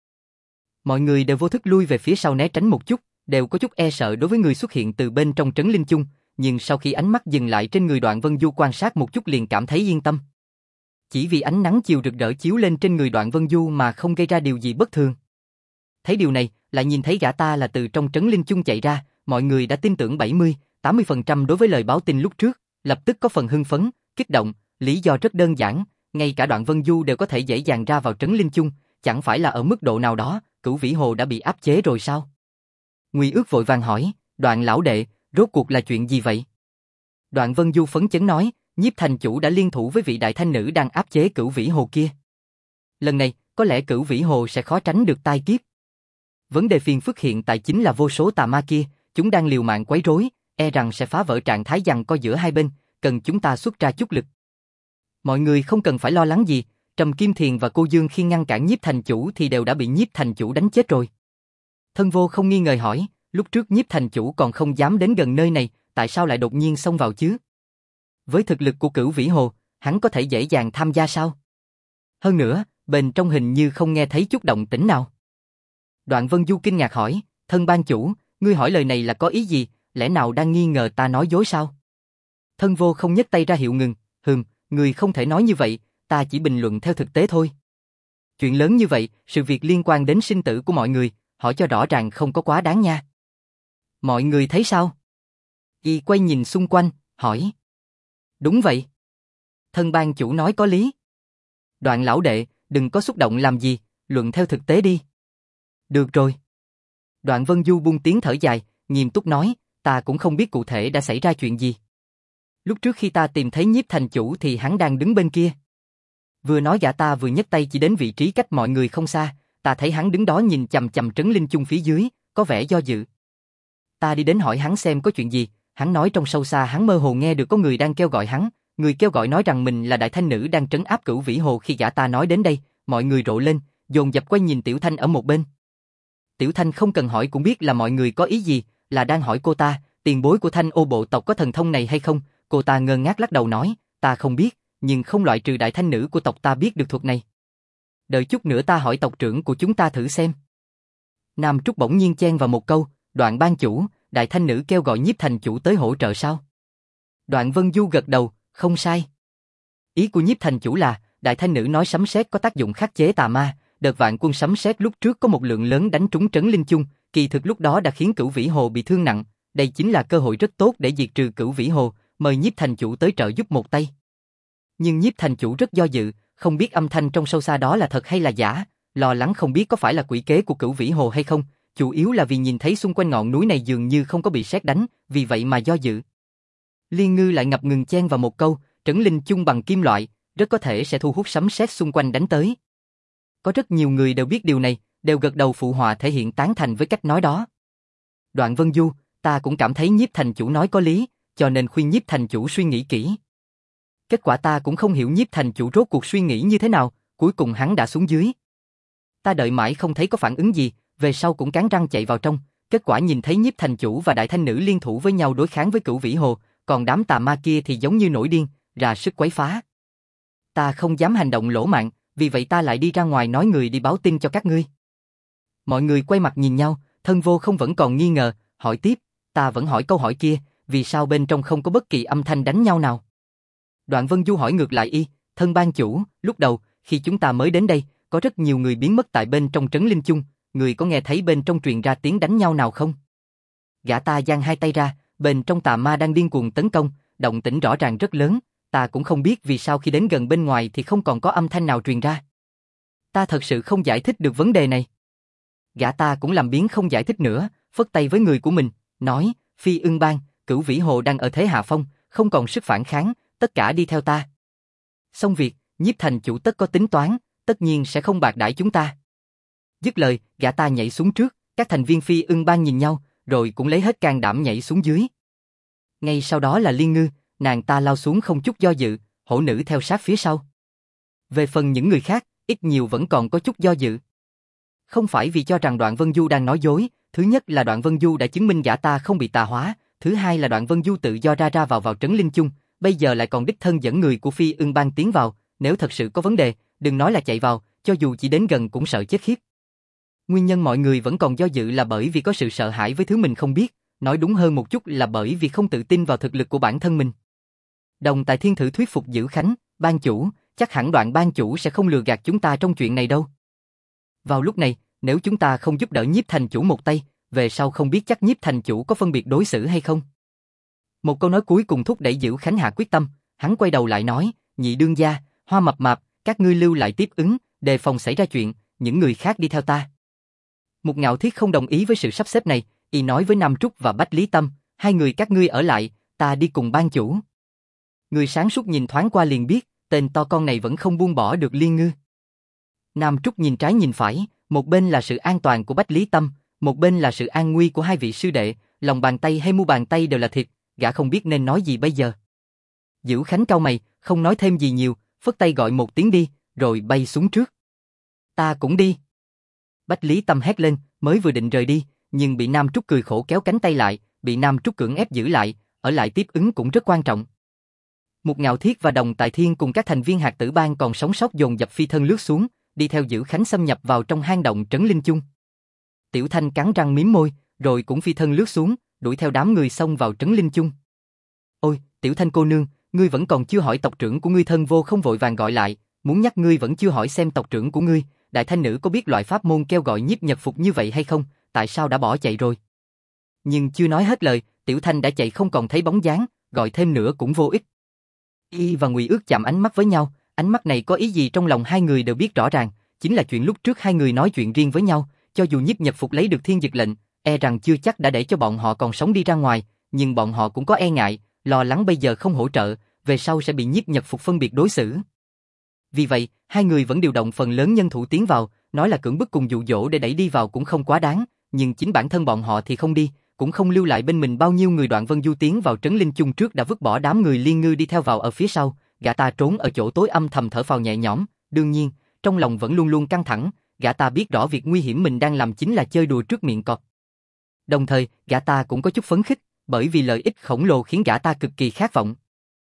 A: Mọi người đều vô thức lui về phía sau né tránh một chút, đều có chút e sợ đối với người xuất hiện từ bên trong trấn Linh Chung, nhưng sau khi ánh mắt dừng lại trên người Đoạn Vân Du quan sát một chút liền cảm thấy yên tâm. Chỉ vì ánh nắng chiều rực rỡ chiếu lên trên người Đoạn Vân Du mà không gây ra điều gì bất thường. Thấy điều này, lại nhìn thấy gã ta là từ trong trấn Linh Chung chạy ra, mọi người đã tin tưởng 70-80% đối với lời báo tin lúc trước, lập tức có phần hưng phấn, kích động, lý do rất đơn giản, ngay cả Đoạn Vân Du đều có thể dễ dàng ra vào trấn Linh Chung, chẳng phải là ở mức độ nào đó, Cửu Vĩ Hồ đã bị áp chế rồi sao? Ngụy Ước vội vàng hỏi, Đoạn lão đệ, rốt cuộc là chuyện gì vậy? Đoạn Vân Du phấn chấn nói, Nhiếp thành chủ đã liên thủ với vị đại thanh nữ đang áp chế Cửu Vĩ Hồ kia. Lần này, có lẽ Cửu Vĩ Hồ sẽ khó tránh được tai kiếp. Vấn đề phiền phức hiện tại chính là vô số tà ma kia, chúng đang liều mạng quấy rối, e rằng sẽ phá vỡ trạng thái giằng co giữa hai bên, cần chúng ta xuất ra chút lực. Mọi người không cần phải lo lắng gì, Trầm Kim Thiền và cô Dương khi ngăn cản Nhiếp thành chủ thì đều đã bị Nhiếp thành chủ đánh chết rồi. Thân Vô không nghi ngờ hỏi, lúc trước Nhiếp thành chủ còn không dám đến gần nơi này, tại sao lại đột nhiên xông vào chứ? Với thực lực của Cửu Vĩ Hồ, hắn có thể dễ dàng tham gia sao? Hơn nữa, bên trong hình như không nghe thấy chút động tĩnh nào. Đoạn Vân Du kinh ngạc hỏi, Thân ban chủ, ngươi hỏi lời này là có ý gì, lẽ nào đang nghi ngờ ta nói dối sao? Thân Vô không nhấc tay ra hiệu ngừng, ngươi không thể nói như vậy, ta chỉ bình luận theo thực tế thôi. Chuyện lớn như vậy, sự việc liên quan đến sinh tử của mọi người, hỏi cho rõ ràng không có quá đáng nha. Mọi người thấy sao? Y quay nhìn xung quanh, hỏi. Đúng vậy. Thân ban chủ nói có lý. Đoạn lão đệ, đừng có xúc động làm gì, luận theo thực tế đi. Được rồi. Đoạn Vân Du buông tiếng thở dài, nghiêm túc nói, ta cũng không biết cụ thể đã xảy ra chuyện gì. Lúc trước khi ta tìm thấy Nhiếp thành chủ thì hắn đang đứng bên kia. Vừa nói gã ta vừa nhấc tay chỉ đến vị trí cách mọi người không xa, ta thấy hắn đứng đó nhìn chằm chằm trấn Linh Chung phía dưới, có vẻ do dự. Ta đi đến hỏi hắn xem có chuyện gì, hắn nói trong sâu xa hắn mơ hồ nghe được có người đang kêu gọi hắn, người kêu gọi nói rằng mình là đại thanh nữ đang trấn áp Cửu Vĩ Hồ. Khi gã ta nói đến đây, mọi người rộ lên, dồn dập quay nhìn Tiểu Thanh ở một bên. Tiểu Thanh không cần hỏi cũng biết là mọi người có ý gì, là đang hỏi cô ta, tiền bối của Thanh Ô bộ tộc có thần thông này hay không. Cô ta ngơ ngác lắc đầu nói, ta không biết, nhưng không loại trừ đại thanh nữ của tộc ta biết được thuật này. Đợi chút nữa ta hỏi tộc trưởng của chúng ta thử xem. Nam Trúc bỗng nhiên chen vào một câu, Đoạn ban chủ, đại thanh nữ kêu gọi Nhiếp thành chủ tới hỗ trợ sao? Đoạn Vân Du gật đầu, không sai. Ý của Nhiếp thành chủ là, đại thanh nữ nói sấm sét có tác dụng khắc chế tà ma, đợt vạn quân sấm sét lúc trước có một lượng lớn đánh trúng trấn Linh Chung, kỳ thực lúc đó đã khiến Cửu Vĩ Hồ bị thương nặng, đây chính là cơ hội rất tốt để diệt trừ Cửu Vĩ Hồ, mời Nhiếp thành chủ tới trợ giúp một tay. Nhưng Nhiếp thành chủ rất do dự, không biết âm thanh trong sâu xa đó là thật hay là giả, lo lắng không biết có phải là quỷ kế của Cửu Vĩ Hồ hay không, chủ yếu là vì nhìn thấy xung quanh ngọn núi này dường như không có bị sét đánh, vì vậy mà do dự. Liên Ngư lại ngập ngừng chen vào một câu, trấn Linh Chung bằng kim loại, rất có thể sẽ thu hút sấm sét xung quanh đánh tới. Có rất nhiều người đều biết điều này, đều gật đầu phụ họa thể hiện tán thành với cách nói đó. Đoạn Vân Du, ta cũng cảm thấy Nhiếp thành chủ nói có lý, cho nên khuyên Nhiếp thành chủ suy nghĩ kỹ. Kết quả ta cũng không hiểu Nhiếp thành chủ rốt cuộc suy nghĩ như thế nào, cuối cùng hắn đã xuống dưới. Ta đợi mãi không thấy có phản ứng gì, về sau cũng cắn răng chạy vào trong, kết quả nhìn thấy Nhiếp thành chủ và đại thanh nữ liên thủ với nhau đối kháng với Cửu Vĩ Hồ, còn đám tà ma kia thì giống như nổi điên, ra sức quấy phá. Ta không dám hành động lỗ mãng, vì vậy ta lại đi ra ngoài nói người đi báo tin cho các ngươi. Mọi người quay mặt nhìn nhau, Thân Vô không vẫn còn nghi ngờ, hỏi tiếp, ta vẫn hỏi câu hỏi kia, vì sao bên trong không có bất kỳ âm thanh đánh nhau nào? Đoạn Vân Du hỏi ngược lại y, Thân ban chủ, lúc đầu, khi chúng ta mới đến đây, có rất nhiều người biến mất tại bên trong trấn Linh Chung, người có nghe thấy bên trong truyền ra tiếng đánh nhau nào không? Gã ta giang hai tay ra, bên trong tà ma đang điên cuồng tấn công, động tĩnh rõ ràng rất lớn, ta cũng không biết vì sao khi đến gần bên ngoài thì không còn có âm thanh nào truyền ra. Ta thật sự không giải thích được vấn đề này. Gã ta cũng làm biếng không giải thích nữa, phất tay với người của mình, nói, Phi Ưng Bang, Cửu Vĩ Hồ đang ở thế hạ phong, không còn sức phản kháng, tất cả đi theo ta. Xong việc, Nhiếp thành chủ tất có tính toán, tất nhiên sẽ không bạc đãi chúng ta. Dứt lời, gã ta nhảy xuống trước, các thành viên Phi Ưng Bang nhìn nhau, rồi cũng lấy hết can đảm nhảy xuống dưới. Ngay sau đó là Liên Ngư, nàng ta lao xuống không chút do dự, hổ nữ theo sát phía sau. Về phần những người khác, ít nhiều vẫn còn có chút do dự. Không phải vì cho rằng Đoạn Vân Du đang nói dối, thứ nhất là Đoạn Vân Du đã chứng minh gã ta không bị tà hóa, thứ hai là Đoạn Vân Du tự do ra vào trấn Linh Chung, bây giờ lại còn đích thân dẫn người của Phi Ưng Bang tiến vào, nếu thật sự có vấn đề, đừng nói là chạy vào, cho dù chỉ đến gần cũng sợ chết khiếp. Nguyên nhân mọi người vẫn còn do dự là bởi vì có sự sợ hãi với thứ mình không biết, nói đúng hơn một chút là bởi vì không tự tin vào thực lực của bản thân mình. Đồng Tài Thiên thử thuyết phục Dữ Khánh, ban chủ, chắc hẳn Đoạn ban chủ sẽ không lừa gạt chúng ta trong chuyện này đâu. Vào lúc này, nếu chúng ta không giúp đỡ Nhiếp thành chủ một tay, về sau không biết chắc Nhiếp thành chủ có phân biệt đối xử hay không. Một câu nói cuối cùng thúc đẩy Dữ Khánh hạ quyết tâm, hắn quay đầu lại nói, nhị đương gia, Hoa Mập Mạp, các ngươi lưu lại tiếp ứng, đề phòng xảy ra chuyện, những người khác đi theo ta. Một Ngạo Thiết không đồng ý với sự sắp xếp này, y nói với Nam Trúc và Bách Lý Tâm, hai người các ngươi ở lại, ta đi cùng ban chủ. Người sáng suốt nhìn thoáng qua liền biết, tên to con này vẫn không buông bỏ được Liên Ngư. Nam Trúc nhìn trái nhìn phải, một bên là sự an toàn của Bách Lý Tâm, một bên là sự an nguy của hai vị sư đệ, lòng bàn tay hay mu bàn tay đều là thịt, gã không biết nên nói gì bây giờ. Dữ Khánh cau mày, không nói thêm gì nhiều, phất tay gọi một tiếng đi, rồi bay xuống trước. Ta cũng đi. Bách Lý Tâm hét lên, mới vừa định rời đi, nhưng bị Nam Trúc cười khổ kéo cánh tay lại, bị Nam Trúc cưỡng ép giữ lại, ở lại tiếp ứng cũng rất quan trọng. Một Ngạo Thiết và Đồng Tài Thiên cùng các thành viên Hạt Tử Bang còn sống sót dồn dập phi thân lướt xuống, đi theo Dữ Khánh xâm nhập vào trong hang động trấn Linh Chung. Tiểu Thanh cắn răng mím môi, rồi cũng phi thân lướt xuống, đuổi theo đám người xông vào trấn Linh Chung. Ôi, Tiểu Thanh cô nương, ngươi vẫn còn chưa hỏi tộc trưởng của ngươi. Thân Vô không vội vàng gọi lại, muốn nhắc ngươi vẫn chưa hỏi xem tộc trưởng của ngươi, Đại Thanh Nữ có biết loại pháp môn kêu gọi nhiếp nhật phục như vậy hay không, tại sao đã bỏ chạy rồi. Nhưng chưa nói hết lời, Tiểu Thanh đã chạy không còn thấy bóng dáng, gọi thêm nữa cũng vô ích. Y và Ngụy Ước chạm ánh mắt với nhau, ánh mắt này có ý gì trong lòng hai người đều biết rõ ràng, chính là chuyện lúc trước hai người nói chuyện riêng với nhau, cho dù nhiếp nhật phục lấy được thiên dực lệnh, e rằng chưa chắc đã để cho bọn họ còn sống đi ra ngoài, nhưng bọn họ cũng có e ngại, lo lắng bây giờ không hỗ trợ, về sau sẽ bị nhiếp nhật phục phân biệt đối xử. Vì vậy, hai người vẫn điều động phần lớn nhân thủ tiến vào, nói là cưỡng bức cùng dụ dỗ để đẩy đi vào cũng không quá đáng, nhưng chính bản thân bọn họ thì không đi, cũng không lưu lại bên mình bao nhiêu người. Đoạn Vân Du tiến vào trấn Linh Chung trước đã vứt bỏ đám người Liên Ngư đi theo vào ở phía sau, gã ta trốn ở chỗ tối âm thầm thở phào nhẹ nhõm, đương nhiên, trong lòng vẫn luôn luôn căng thẳng, gã ta biết rõ việc nguy hiểm mình đang làm chính là chơi đùa trước miệng cọp. Đồng thời, gã ta cũng có chút phấn khích, bởi vì lợi ích khổng lồ khiến gã ta cực kỳ khát vọng.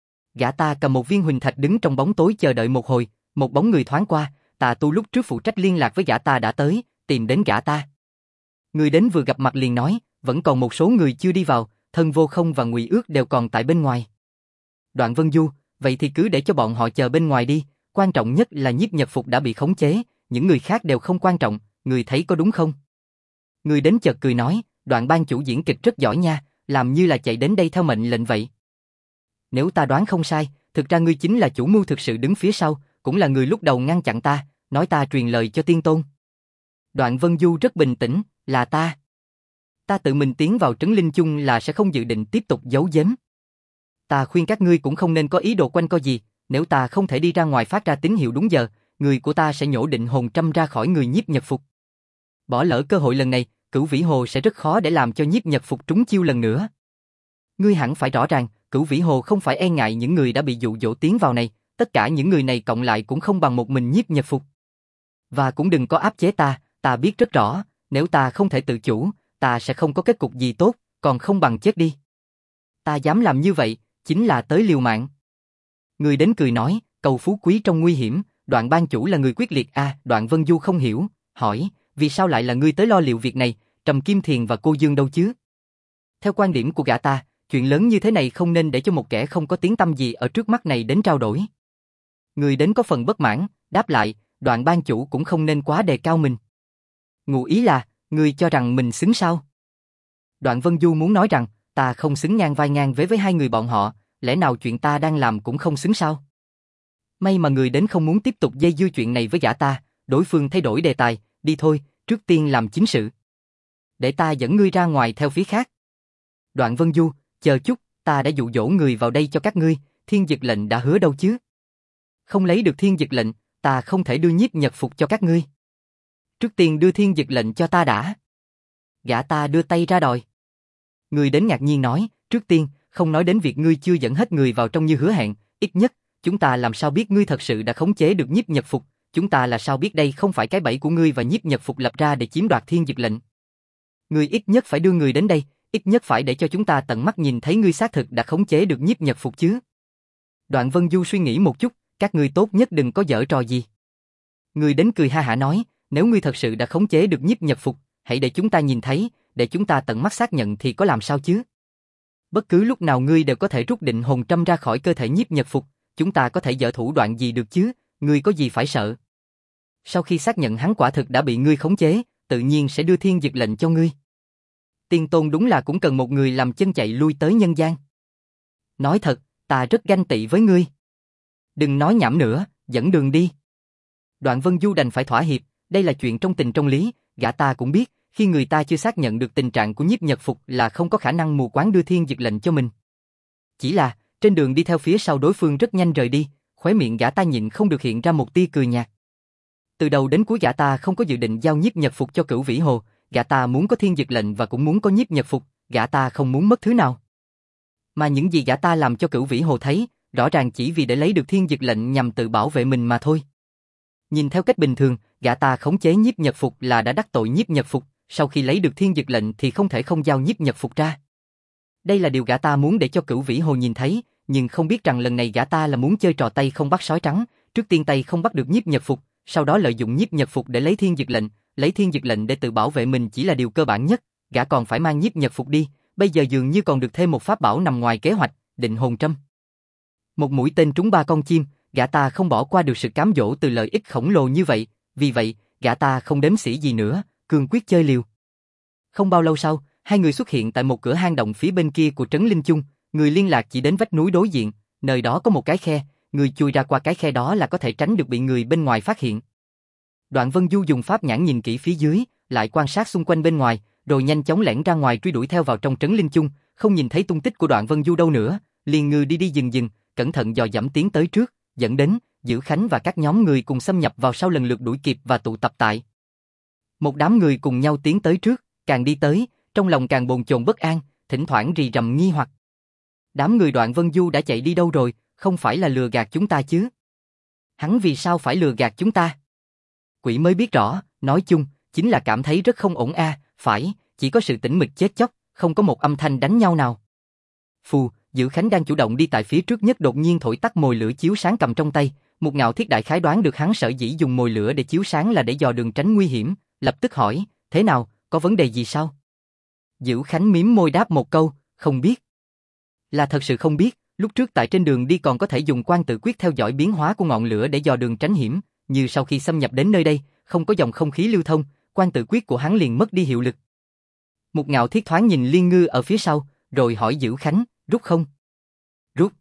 A: Gã ta cầm một viên huỳnh thạch đứng trong bóng tối chờ đợi một hồi, một bóng người thoáng qua, Tà Tu lúc trước phụ trách liên lạc với gã ta đã tới, tìm đến gã ta. Người đến vừa gặp mặt liền nói, vẫn còn một số người chưa đi vào, Thân Vô Không và Ngụy Ước đều còn tại bên ngoài. Đoạn Vân Du, vậy thì cứ để cho bọn họ chờ bên ngoài đi, quan trọng nhất là nhiếp nhật phục đã bị khống chế, những người khác đều không quan trọng, người thấy có đúng không? Người đến chợt cười nói, Đoạn ban chủ diễn kịch rất giỏi nha, làm như là chạy đến đây theo mệnh lệnh vậy. Nếu ta đoán không sai, thực ra ngươi chính là chủ mưu thực sự đứng phía sau, cũng là người lúc đầu ngăn chặn ta, nói ta truyền lời cho tiên tôn. Đoạn Vân Du rất bình tĩnh, là ta. Ta tự mình tiến vào trấn Linh Chung là sẽ không dự định tiếp tục giấu giếm. Ta khuyên các ngươi cũng không nên có ý đồ quanh co gì, nếu ta không thể đi ra ngoài phát ra tín hiệu đúng giờ, người của ta sẽ nhổ định hồn trăm ra khỏi người nhiếp nhật phục. Bỏ lỡ cơ hội lần này, Cửu Vĩ Hồ sẽ rất khó để làm cho nhiếp nhật phục trúng chiêu lần nữa. Ngươi hẳn phải rõ ràng, Cửu Vĩ Hồ không phải e ngại những người đã bị dụ dỗ tiến vào này, tất cả những người này cộng lại cũng không bằng một mình nhiếp nhật phục. Và cũng đừng có áp chế ta biết rất rõ, nếu ta không thể tự chủ, ta sẽ không có kết cục gì tốt, còn không bằng chết đi. Ta dám làm như vậy, chính là tới liều mạng. Người đến cười nói, cầu phú quý trong nguy hiểm, Đoạn ban chủ là người quyết liệt à. Đoạn Vân Du không hiểu, hỏi, vì sao lại là ngươi tới lo liệu việc này, Trầm Kim Thiền và cô Dương đâu chứ? Theo quan điểm của gã ta, chuyện lớn như thế này không nên để cho một kẻ không có tiếng tăm gì ở trước mắt này đến trao đổi. Người đến có phần bất mãn, đáp lại, Đoạn ban chủ cũng không nên quá đề cao mình. Ngụ ý là, ngươi cho rằng mình xứng sao? Đoạn Vân Du muốn nói rằng, ta không xứng ngang vai ngang với hai người bọn họ, lẽ nào chuyện ta đang làm cũng không xứng sao? May mà người đến không muốn tiếp tục dây dưa chuyện này với gã ta, đối phương thay đổi đề tài, đi thôi, trước tiên làm chính sự. Để ta dẫn ngươi ra ngoài theo phía khác. Đoạn Vân Du, chờ chút, ta đã dụ dỗ người vào đây cho các ngươi, thiên dực lệnh đã hứa đâu chứ. Không lấy được thiên dực lệnh, ta không thể đưa nhiếp nhật phục cho các ngươi. Trước tiên đưa thiên dực lệnh cho ta đã. Gã ta đưa tay ra đòi. Người đến ngạc nhiên nói, trước tiên, không nói đến việc ngươi chưa dẫn hết người vào trong như hứa hẹn, ít nhất, chúng ta làm sao biết ngươi thật sự đã khống chế được nhiếp nhật phục, chúng ta là sao biết đây không phải cái bẫy của ngươi và nhiếp nhật phục lập ra để chiếm đoạt thiên dực lệnh. Ngươi ít nhất phải đưa người đến đây, ít nhất phải để cho chúng ta tận mắt nhìn thấy ngươi xác thực đã khống chế được nhiếp nhật phục chứ. Đoạn Vân Du suy nghĩ một chút, các ngươi tốt nhất đừng có giở trò gì. Người đến cười ha hả nói, nếu ngươi thật sự đã khống chế được nhiếp nhật phục, hãy để chúng ta nhìn thấy, để chúng ta tận mắt xác nhận thì có làm sao chứ. Bất cứ lúc nào ngươi đều có thể rút định hồn trâm ra khỏi cơ thể nhiếp nhật phục, chúng ta có thể dở thủ đoạn gì được chứ, ngươi có gì phải sợ. Sau khi xác nhận hắn quả thực đã bị ngươi khống chế, tự nhiên sẽ đưa thiên dực lệnh cho ngươi. Tiên Tôn đúng là cũng cần một người làm chân chạy lui tới nhân gian. Nói thật, ta rất ganh tị với ngươi. Đừng nói nhảm nữa, dẫn đường đi. Đoạn Vân Du đành phải thỏa hiệp, đây là chuyện trong tình trong lý, gã ta cũng biết, khi người ta chưa xác nhận được tình trạng của nhiếp nhật phục là không có khả năng mù quáng đưa thiên dực lệnh cho mình. Chỉ là, trên đường đi theo phía sau đối phương rất nhanh rời đi, khóe miệng gã ta nhịn không được hiện ra một tia cười nhạt. Từ đầu đến cuối gã ta không có dự định giao nhiếp nhật phục cho Cửu Vĩ Hồ, gã ta muốn có thiên dực lệnh và cũng muốn có nhiếp nhật phục, gã ta không muốn mất thứ nào. Mà những gì gã ta làm cho Cửu Vĩ Hồ thấy, rõ ràng chỉ vì để lấy được thiên dực lệnh nhằm tự bảo vệ mình mà thôi. Nhìn theo cách bình thường, gã ta khống chế nhiếp nhật phục là đã đắc tội nhiếp nhật phục, sau khi lấy được thiên dực lệnh thì không thể không giao nhiếp nhật phục ra. Đây là điều gã ta muốn để cho Cửu Vĩ Hồ nhìn thấy, nhưng không biết rằng lần này gã ta là muốn chơi trò tay không bắt sói trắng, trước tiên tay không bắt được nhiếp nhật phục, sau đó lợi dụng nhiếp nhật phục để lấy thiên dực lệnh để tự bảo vệ mình chỉ là điều cơ bản nhất, gã còn phải mang nhiếp nhật phục đi, bây giờ dường như còn được thêm một pháp bảo nằm ngoài kế hoạch, định hồn trâm. Một mũi tên trúng 3 con chim, gã ta không bỏ qua được sự cám dỗ từ lợi ích khổng lồ như vậy, vì vậy, gã ta không đếm xỉa gì nữa, cương quyết chơi liều. Không bao lâu sau, hai người xuất hiện tại một cửa hang động phía bên kia của trấn Linh Chung, người liên lạc chỉ đến vách núi đối diện, nơi đó có một cái khe, người chui ra qua cái khe đó là có thể tránh được bị người bên ngoài phát hiện. Đoạn Vân Du dùng pháp nhãn nhìn kỹ phía dưới, lại quan sát xung quanh bên ngoài, rồi nhanh chóng lẻn ra ngoài truy đuổi theo vào trong trấn Linh Chung, không nhìn thấy tung tích của Đoạn Vân Du đâu nữa, liền ngư đi đi dừng dừng, cẩn thận dò dẫm tiến tới trước, dẫn đến Dữ Khánh và các nhóm người cùng xâm nhập vào sau lần lượt đuổi kịp và tụ tập tại. Một đám người cùng nhau tiến tới trước, càng đi tới, trong lòng càng bồn chồn bất an, thỉnh thoảng rì rầm nghi hoặc. Đám người Đoạn Vân Du đã chạy đi đâu rồi, không phải là lừa gạt chúng ta chứ? Hắn vì sao phải lừa gạt chúng ta? Quỷ mới biết rõ, nói chung, chính là cảm thấy rất không ổn phải, chỉ có sự tĩnh mịch chết chóc, không có một âm thanh đánh nhau nào. Phù, Dữ Khánh đang chủ động đi tại phía trước nhất đột nhiên thổi tắt mồi lửa chiếu sáng cầm trong tay, một Ngạo Thiết đại khái đoán được hắn sở dĩ dùng mồi lửa để chiếu sáng là để dò đường tránh nguy hiểm, lập tức hỏi, thế nào, có vấn đề gì sao? Dữ Khánh mím môi đáp một câu, không biết. Là thật sự không biết, lúc trước tại trên đường đi còn có thể dùng quan tự quyết theo dõi biến hóa của ngọn lửa để dò đường tránh hiểm, như sau khi xâm nhập đến nơi đây, không có dòng không khí lưu thông, quan tự quyết của hắn liền mất đi hiệu lực. Một Ngạo Thiết thoáng nhìn Liên Ngư ở phía sau, rồi hỏi Dữ Khánh, rút không? Rút.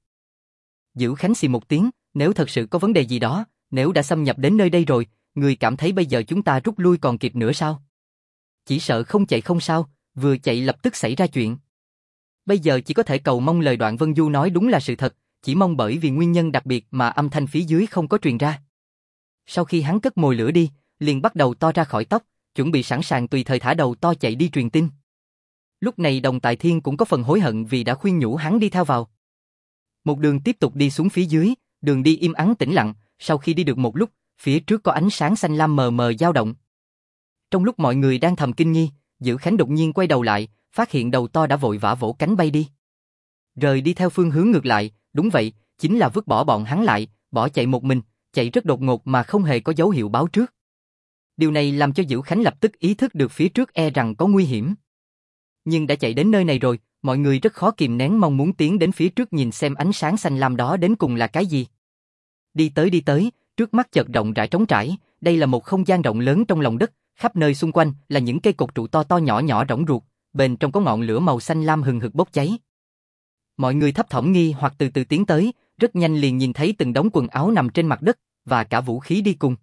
A: Dữ Khánh xì một tiếng, nếu thật sự có vấn đề gì đó, nếu đã xâm nhập đến nơi đây rồi, người cảm thấy bây giờ chúng ta rút lui còn kịp nữa sao? Chỉ sợ không chạy không sao, vừa chạy lập tức xảy ra chuyện. Bây giờ chỉ có thể cầu mong lời Đoạn Vân Du nói đúng là sự thật, chỉ mong bởi vì nguyên nhân đặc biệt mà âm thanh phía dưới không có truyền ra. Sau khi hắn cất mồi lửa đi, liền bắt đầu to ra khỏi tóc, chuẩn bị sẵn sàng tùy thời thả đầu to chạy đi truyền tin. Lúc này Đồng Tại Thiên cũng có phần hối hận vì đã khuyên nhủ hắn đi theo vào. Một đường tiếp tục đi xuống phía dưới, đường đi im ắng tĩnh lặng, sau khi đi được một lúc, phía trước có ánh sáng xanh lam mờ mờ dao động. Trong lúc mọi người đang thầm kinh nghi, Dữ Khánh đột nhiên quay đầu lại, phát hiện đầu to đã vội vã vỗ cánh bay đi. Rời đi theo phương hướng ngược lại, đúng vậy, chính là vứt bỏ bọn hắn lại, bỏ chạy một mình, chạy rất đột ngột mà không hề có dấu hiệu báo trước. Điều này làm cho Dữ Khánh lập tức ý thức được phía trước e rằng có nguy hiểm. Nhưng đã chạy đến nơi này rồi, mọi người rất khó kìm nén mong muốn tiến đến phía trước nhìn xem ánh sáng xanh lam đó đến cùng là cái gì. Đi tới, trước mắt chợt rộng rãi trống trải, đây là một không gian rộng lớn trong lòng đất, khắp nơi xung quanh là những cây cột trụ to to nhỏ nhỏ rỗng ruột, bên trong có ngọn lửa màu xanh lam hừng hực bốc cháy. Mọi người thấp thỏm nghi hoặc từ từ tiến tới, rất nhanh liền nhìn thấy từng đống quần áo nằm trên mặt đất, và cả vũ khí đi cùng.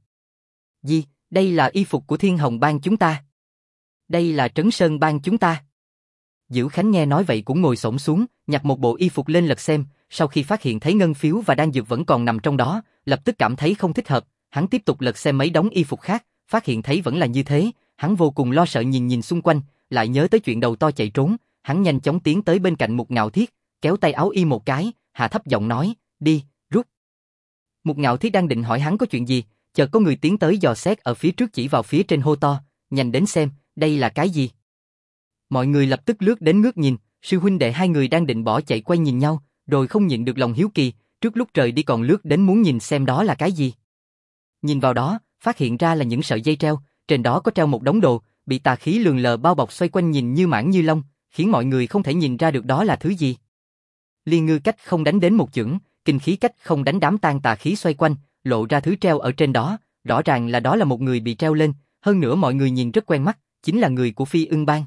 A: Gì, đây là y phục của Thiên Hồng Bang chúng ta. Đây là Trấn Sơn Bang chúng ta. Diệu Khánh nghe nói vậy cũng ngồi xổm xuống, nhặt một bộ y phục lên lật xem, sau khi phát hiện thấy ngân phiếu và đan dược vẫn còn nằm trong đó, lập tức cảm thấy không thích hợp, hắn tiếp tục lật xem mấy đống y phục khác, phát hiện thấy vẫn là như thế, hắn vô cùng lo sợ nhìn xung quanh, lại nhớ tới chuyện đầu to chạy trốn, hắn nhanh chóng tiến tới bên cạnh Mục Ngạo Thiết, kéo tay áo y một cái, hạ thấp giọng nói, đi, rút. Mục Ngạo Thiết đang định hỏi hắn có chuyện gì, chợt có người tiến tới dò xét ở phía trước chỉ vào phía trên hô to, nhanh đến xem, đây là cái gì? Mọi người lập tức lướt đến ngước nhìn, sư huynh đệ hai người đang định bỏ chạy quay nhìn nhau, rồi không nhịn được lòng hiếu kỳ, trước lúc trời đi còn lướt đến muốn nhìn xem đó là cái gì. Nhìn vào đó, phát hiện ra là những sợi dây treo, trên đó có treo một đống đồ, bị tà khí lượn lờ bao bọc xoay quanh nhìn như mãng như lông, khiến mọi người không thể nhìn ra được đó là thứ gì. Liên Ngư cách không đánh đến một chưởng, kinh khí cách không đánh đám tan tà khí xoay quanh, lộ ra thứ treo ở trên đó, rõ ràng là đó là một người bị treo lên, hơn nữa mọi người nhìn rất quen mắt, chính là người của Phi Ưng Bang.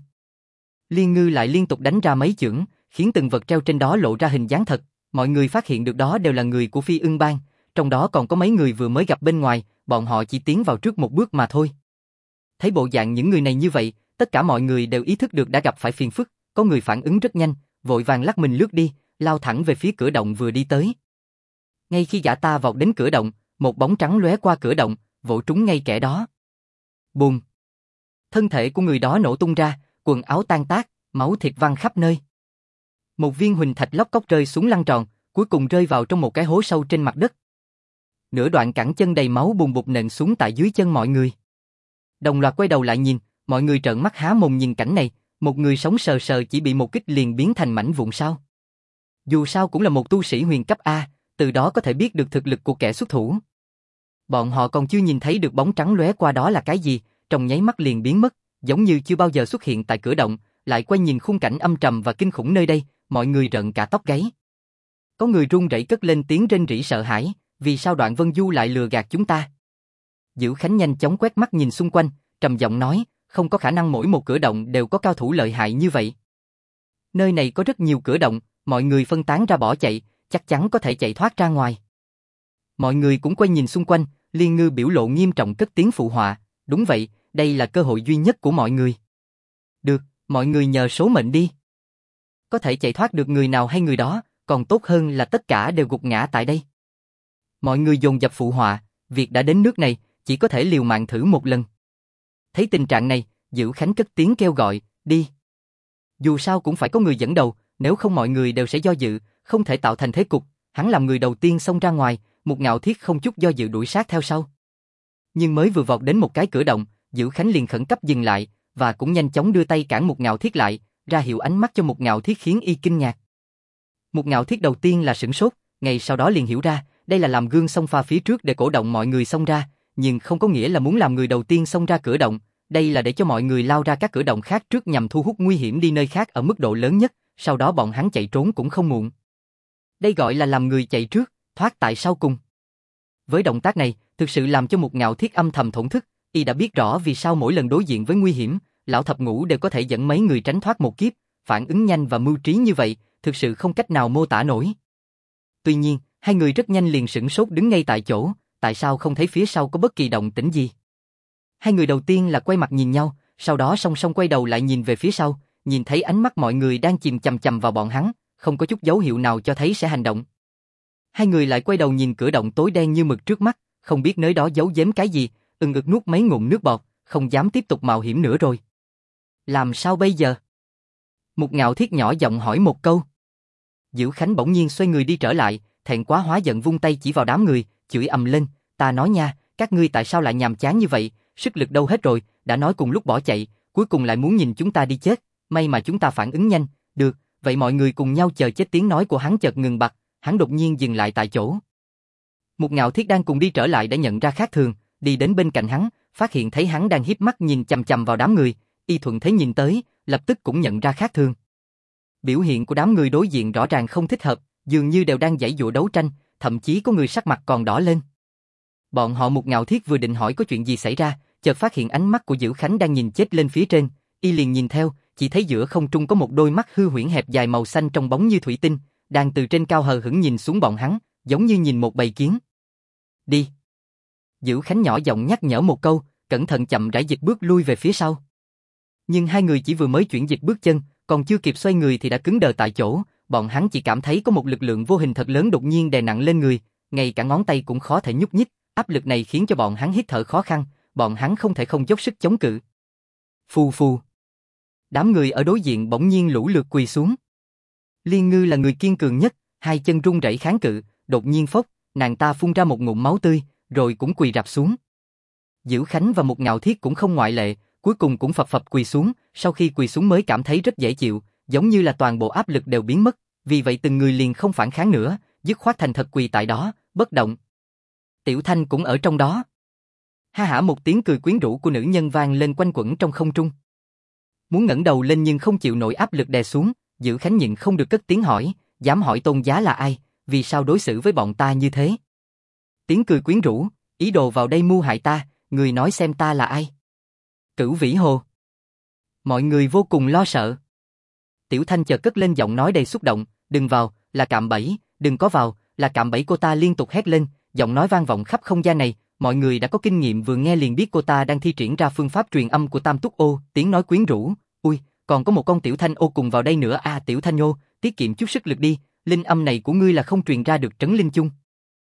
A: Liên Ngư lại liên tục đánh ra mấy chưởng, khiến từng vật treo trên đó lộ ra hình dáng thật, mọi người phát hiện được đó đều là người của Phi Ưng Bang, trong đó còn có mấy người vừa mới gặp bên ngoài, bọn họ chỉ tiến vào trước một bước mà thôi. Thấy bộ dạng những người này như vậy, tất cả mọi người đều ý thức được đã gặp phải phiền phức, có người phản ứng rất nhanh, vội vàng lắc mình lướt đi, lao thẳng về phía cửa động vừa đi tới. Ngay khi gã ta vọt đến cửa động, một bóng trắng lóe qua cửa động, vỗ trúng ngay kẻ đó. Bùm! Thân thể của người đó nổ tung ra, quần áo tan tác, máu thịt văng khắp nơi. Một viên huỳnh thạch lóc cóc rơi xuống lăn tròn, cuối cùng rơi vào trong một cái hố sâu trên mặt đất. Nửa đoạn cẳng chân đầy máu bùn bụt nện xuống tại dưới chân mọi người. Đồng loạt quay đầu lại nhìn, mọi người trợn mắt há mồm nhìn cảnh này, một người sống sờ sờ chỉ bị một kích liền biến thành mảnh vụn sao. Dù sao cũng là một tu sĩ huyền cấp A, từ đó có thể biết được thực lực của kẻ xuất thủ. Bọn họ còn chưa nhìn thấy được bóng trắng lóe qua đó là cái gì, trong nháy mắt liền biến mất, giống như chưa bao giờ xuất hiện tại cửa động, lại quay nhìn khung cảnh âm trầm và kinh khủng nơi đây, mọi người rợn cả tóc gáy. Có người run rẩy cất lên tiếng rên rỉ sợ hãi, vì sao Đoạn Vân Du lại lừa gạt chúng ta? Diệu Khánh nhanh chóng quét mắt nhìn xung quanh, trầm giọng nói, không có khả năng mỗi một cửa động đều có cao thủ lợi hại như vậy. Nơi này có rất nhiều cửa động, mọi người phân tán ra bỏ chạy, chắc chắn có thể chạy thoát ra ngoài. Mọi người cũng quay nhìn xung quanh, Liên Ngư biểu lộ nghiêm trọng cất tiếng phụ họa, đúng vậy, đây là cơ hội duy nhất của mọi người. Được, mọi người nhờ số mệnh đi. Có thể chạy thoát được người nào hay người đó, còn tốt hơn là tất cả đều gục ngã tại đây. Mọi người dồn dập phụ họa, việc đã đến nước này, chỉ có thể liều mạng thử một lần. Thấy tình trạng này, Diệu Khánh cất tiếng kêu gọi, đi. Dù sao cũng phải có người dẫn đầu, nếu không mọi người đều sẽ do dự, không thể tạo thành thế cục. Hắn làm người đầu tiên xông ra ngoài, Mục Ngạo Thiết không chút do dự đuổi sát theo sau. Nhưng mới vừa vọt đến một cái cửa động, Diệu Khánh liền khẩn cấp dừng lại, và cũng nhanh chóng đưa tay cản Mục Ngạo Thiết lại, ra hiệu ánh mắt cho Mục Ngạo Thiết khiến y kinh ngạc. Mục Ngạo Thiết đầu tiên là sửng sốt, ngay sau đó liền hiểu ra, đây là làm gương xông pha phía trước để cổ động mọi người xông ra, nhưng không có nghĩa là muốn làm người đầu tiên xông ra cửa động, đây là để cho mọi người lao ra các cửa động khác trước nhằm thu hút nguy hiểm đi nơi khác ở mức độ lớn nhất, sau đó bọn hắn chạy trốn cũng không muộn. Đây gọi là làm người chạy trước, thoát tại sau cùng. Với động tác này, thực sự làm cho Mục Ngạo Thiết âm thầm thổn thức, y đã biết rõ vì sao mỗi lần đối diện với nguy hiểm, lão thập ngũ đều có thể dẫn mấy người tránh thoát một kiếp, phản ứng nhanh và mưu trí như vậy, thực sự không cách nào mô tả nổi. Tuy nhiên, hai người rất nhanh liền sửng sốt đứng ngay tại chỗ, tại sao không thấy phía sau có bất kỳ động tĩnh gì. Hai người đầu tiên là quay mặt nhìn nhau, sau đó song song quay đầu lại nhìn về phía sau, nhìn thấy ánh mắt mọi người đang chìm chằm chằm vào bọn hắn, không có chút dấu hiệu nào cho thấy sẽ hành động. Hai người lại quay đầu nhìn cửa động tối đen như mực trước mắt, không biết nơi đó giấu giếm cái gì, ực nuốt mấy ngụm nước bọt, không dám tiếp tục mạo hiểm nữa rồi. Làm sao bây giờ? Mục Ngạo Thiết nhỏ giọng hỏi một câu. Diệu Khánh bỗng nhiên xoay người đi trở lại, thẹn quá hóa giận vung tay chỉ vào đám người, chửi ầm lên, ta nói nha, các ngươi tại sao lại nhàm chán như vậy, sức lực đâu hết rồi, đã nói cùng lúc bỏ chạy, cuối cùng lại muốn nhìn chúng ta đi chết, may mà chúng ta phản ứng nhanh, được, vậy mọi người cùng nhau chờ chết. Tiếng nói của hắn chợt ngừng bặt, hắn đột nhiên dừng lại tại chỗ. Mục Ngạo Thiết đang cùng đi trở lại đã nhận ra khác thường, đi đến bên cạnh hắn, phát hiện thấy hắn đang híp mắt nhìn chằm chằm vào đám người, y thuận thế nhìn tới, lập tức cũng nhận ra khác thường. Biểu hiện của đám người đối diện rõ ràng không thích hợp, dường như đều đang giãy giụa đấu tranh, thậm chí có người sắc mặt còn đỏ lên. Bọn họ Mục Ngạo Thiết vừa định hỏi có chuyện gì xảy ra, chợt phát hiện ánh mắt của Diệu Khánh đang nhìn chết lên phía trên, y liền nhìn theo, chỉ thấy giữa không trung có một đôi mắt hư huyễn hẹp dài màu xanh trong bóng như thủy tinh, đang từ trên cao hờ hững nhìn xuống bọn hắn, giống như nhìn một bầy kiến. Đi. Dữ Khánh nhỏ giọng nhắc nhở một câu, cẩn thận chậm rãi dịch bước lui về phía sau. Nhưng hai người chỉ vừa mới chuyển dịch bước chân, còn chưa kịp xoay người thì đã cứng đờ tại chỗ, bọn hắn chỉ cảm thấy có một lực lượng vô hình thật lớn đột nhiên đè nặng lên người, ngay cả ngón tay cũng khó thể nhúc nhích, áp lực này khiến cho bọn hắn hít thở khó khăn, bọn hắn không thể không dốc sức chống cự. Phù phù. Đám người ở đối diện bỗng nhiên lũ lượt quỳ xuống. Liên Ngư là người kiên cường nhất, hai chân run rẩy kháng cự, đột nhiên phốc, nàng ta phun ra một ngụm máu tươi, rồi cũng quỳ rạp xuống. Dữ Khánh và Một Ngạo Thiết cũng không ngoại lệ, cuối cùng cũng phập phập quỳ xuống, sau khi quỳ xuống mới cảm thấy rất dễ chịu, giống như là toàn bộ áp lực đều biến mất, vì vậy từng người liền không phản kháng nữa, dứt khoát thành thật quỳ tại đó, bất động. Tiểu Thanh cũng ở trong đó. Ha hả, một tiếng cười quyến rũ của nữ nhân vang lên quanh quẩn trong không trung. Muốn ngẩng đầu lên nhưng không chịu nổi áp lực đè xuống, Dữ Khánh nhịn không được cất tiếng hỏi, dám hỏi tôn giá là ai, vì sao đối xử với bọn ta như thế? Tiếng cười quyến rũ, ý đồ vào đây mưu hại ta, người nói xem ta là ai? Cửu Vĩ Hồ. Mọi người vô cùng lo sợ. Tiểu Thanh chợt cất lên giọng nói đầy xúc động, đừng vào, là cạm bẫy, đừng có vào, là cạm bẫy, cô ta liên tục hét lên, giọng nói vang vọng khắp không gian này, mọi người đã có kinh nghiệm vừa nghe liền biết cô ta đang thi triển ra phương pháp truyền âm của Tam Túc Ô, tiếng nói quyến rũ, ui, còn có một con Tiểu Thanh Ô cùng vào đây nữa à, Tiểu Thanh Ô, tiết kiệm chút sức lực đi, linh âm này của ngươi là không truyền ra được Trấn Linh Chung.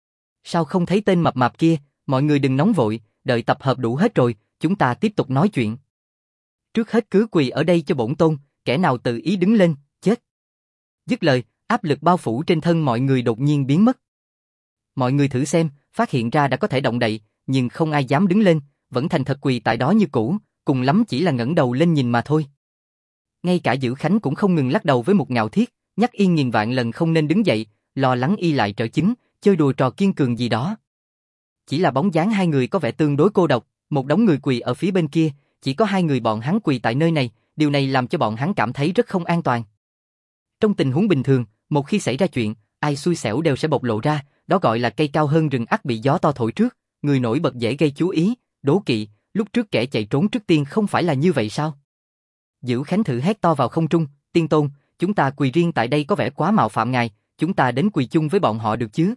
A: Sao không thấy tên mập mạp kia, mọi người đừng nóng vội, đợi tập hợp đủ hết rồi, chúng ta tiếp tục nói chuyện. Trước hết cứ quỳ ở đây cho bổn tôn, kẻ nào tự ý đứng lên, chết. Dứt lời, áp lực bao phủ trên thân mọi người đột nhiên biến mất. Mọi người thử xem, phát hiện ra đã có thể động đậy, nhưng không ai dám đứng lên, vẫn thành thật quỳ tại đó như cũ, cùng lắm chỉ là ngẩng đầu lên nhìn mà thôi. Ngay cả Dữ Khánh cũng không ngừng lắc đầu với Một Ngạo Thiết, nhắc y nghìn vạn lần không nên đứng dậy, lo lắng y lại trở chứng, chơi đùa trò kiên cường gì đó. Chỉ là bóng dáng hai người có vẻ tương đối cô độc, một đống người quỳ ở phía bên kia, chỉ có hai người bọn hắn quỳ tại nơi này, điều này làm cho bọn hắn cảm thấy rất không an toàn. Trong tình huống bình thường, một khi xảy ra chuyện, ai xui xẻo đều sẽ bộc lộ ra, đó gọi là cây cao hơn rừng ắt bị gió to thổi trước, người nổi bật dễ gây chú ý, đố kỵ, lúc trước kẻ chạy trốn trước tiên không phải là như vậy sao? Dữ Khánh thử hét to vào không trung, tiên tôn, chúng ta quỳ riêng tại đây có vẻ quá mạo phạm ngài, chúng ta đến quỳ chung với bọn họ được chứ?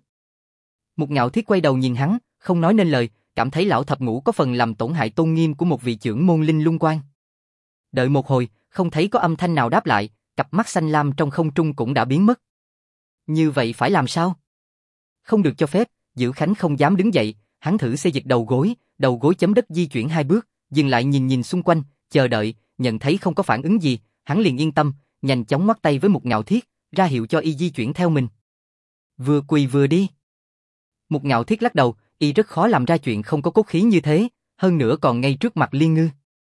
A: Một Ngạo Thiết quay đầu nhìn hắn, không nói nên lời, cảm thấy lão thập ngũ có phần làm tổn hại tôn nghiêm của một vị trưởng môn linh lung quan. Đợi một hồi, không thấy có âm thanh nào đáp lại, cặp mắt xanh lam trong không trung cũng đã biến mất. Như vậy phải làm sao? Không được cho phép, Dữ Khánh không dám đứng dậy, hắn thử xê dịch đầu gối chấm đất di chuyển hai bước, dừng lại nhìn nhìn xung quanh, chờ đợi, nhận thấy không có phản ứng gì, hắn liền yên tâm, nhanh chóng ngoắc tay với Một Ngạo Thiết, ra hiệu cho y di chuyển theo mình. Vừa quỳ vừa đi. Một Ngạo Thiết lắc đầu, y rất khó làm ra chuyện không có cốt khí như thế, hơn nữa còn ngay trước mặt Liên Ngư.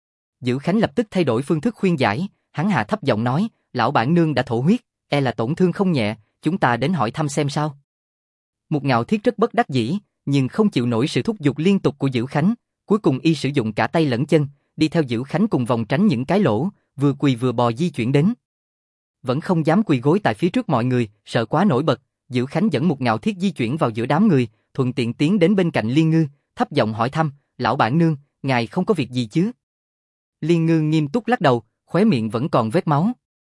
A: Dữ Khánh lập tức thay đổi phương thức khuyên giải, hắn hạ thấp giọng nói, lão bản nương đã thổ huyết, e là tổn thương không nhẹ, chúng ta đến hỏi thăm xem sao. Một Ngạo Thiết rất bất đắc dĩ, nhưng không chịu nổi sự thúc giục liên tục của Dữ Khánh, cuối cùng y sử dụng cả tay lẫn chân, đi theo Dữ Khánh cùng vòng tránh những cái lỗ, vừa quỳ vừa bò di chuyển đến. Vẫn không dám quỳ gối tại phía trước mọi người, sợ quá nổi bật, Dữ Khánh dẫn Một Ngạo Thiết di chuyển vào giữa đám người, thuận tiện tiến đến bên cạnh Liên Ngư, thấp giọng hỏi thăm, lão bản nương, ngài không có việc gì chứ? Liên Ngư nghiêm túc lắc đầu, khóe miệng vẫn còn vết máu.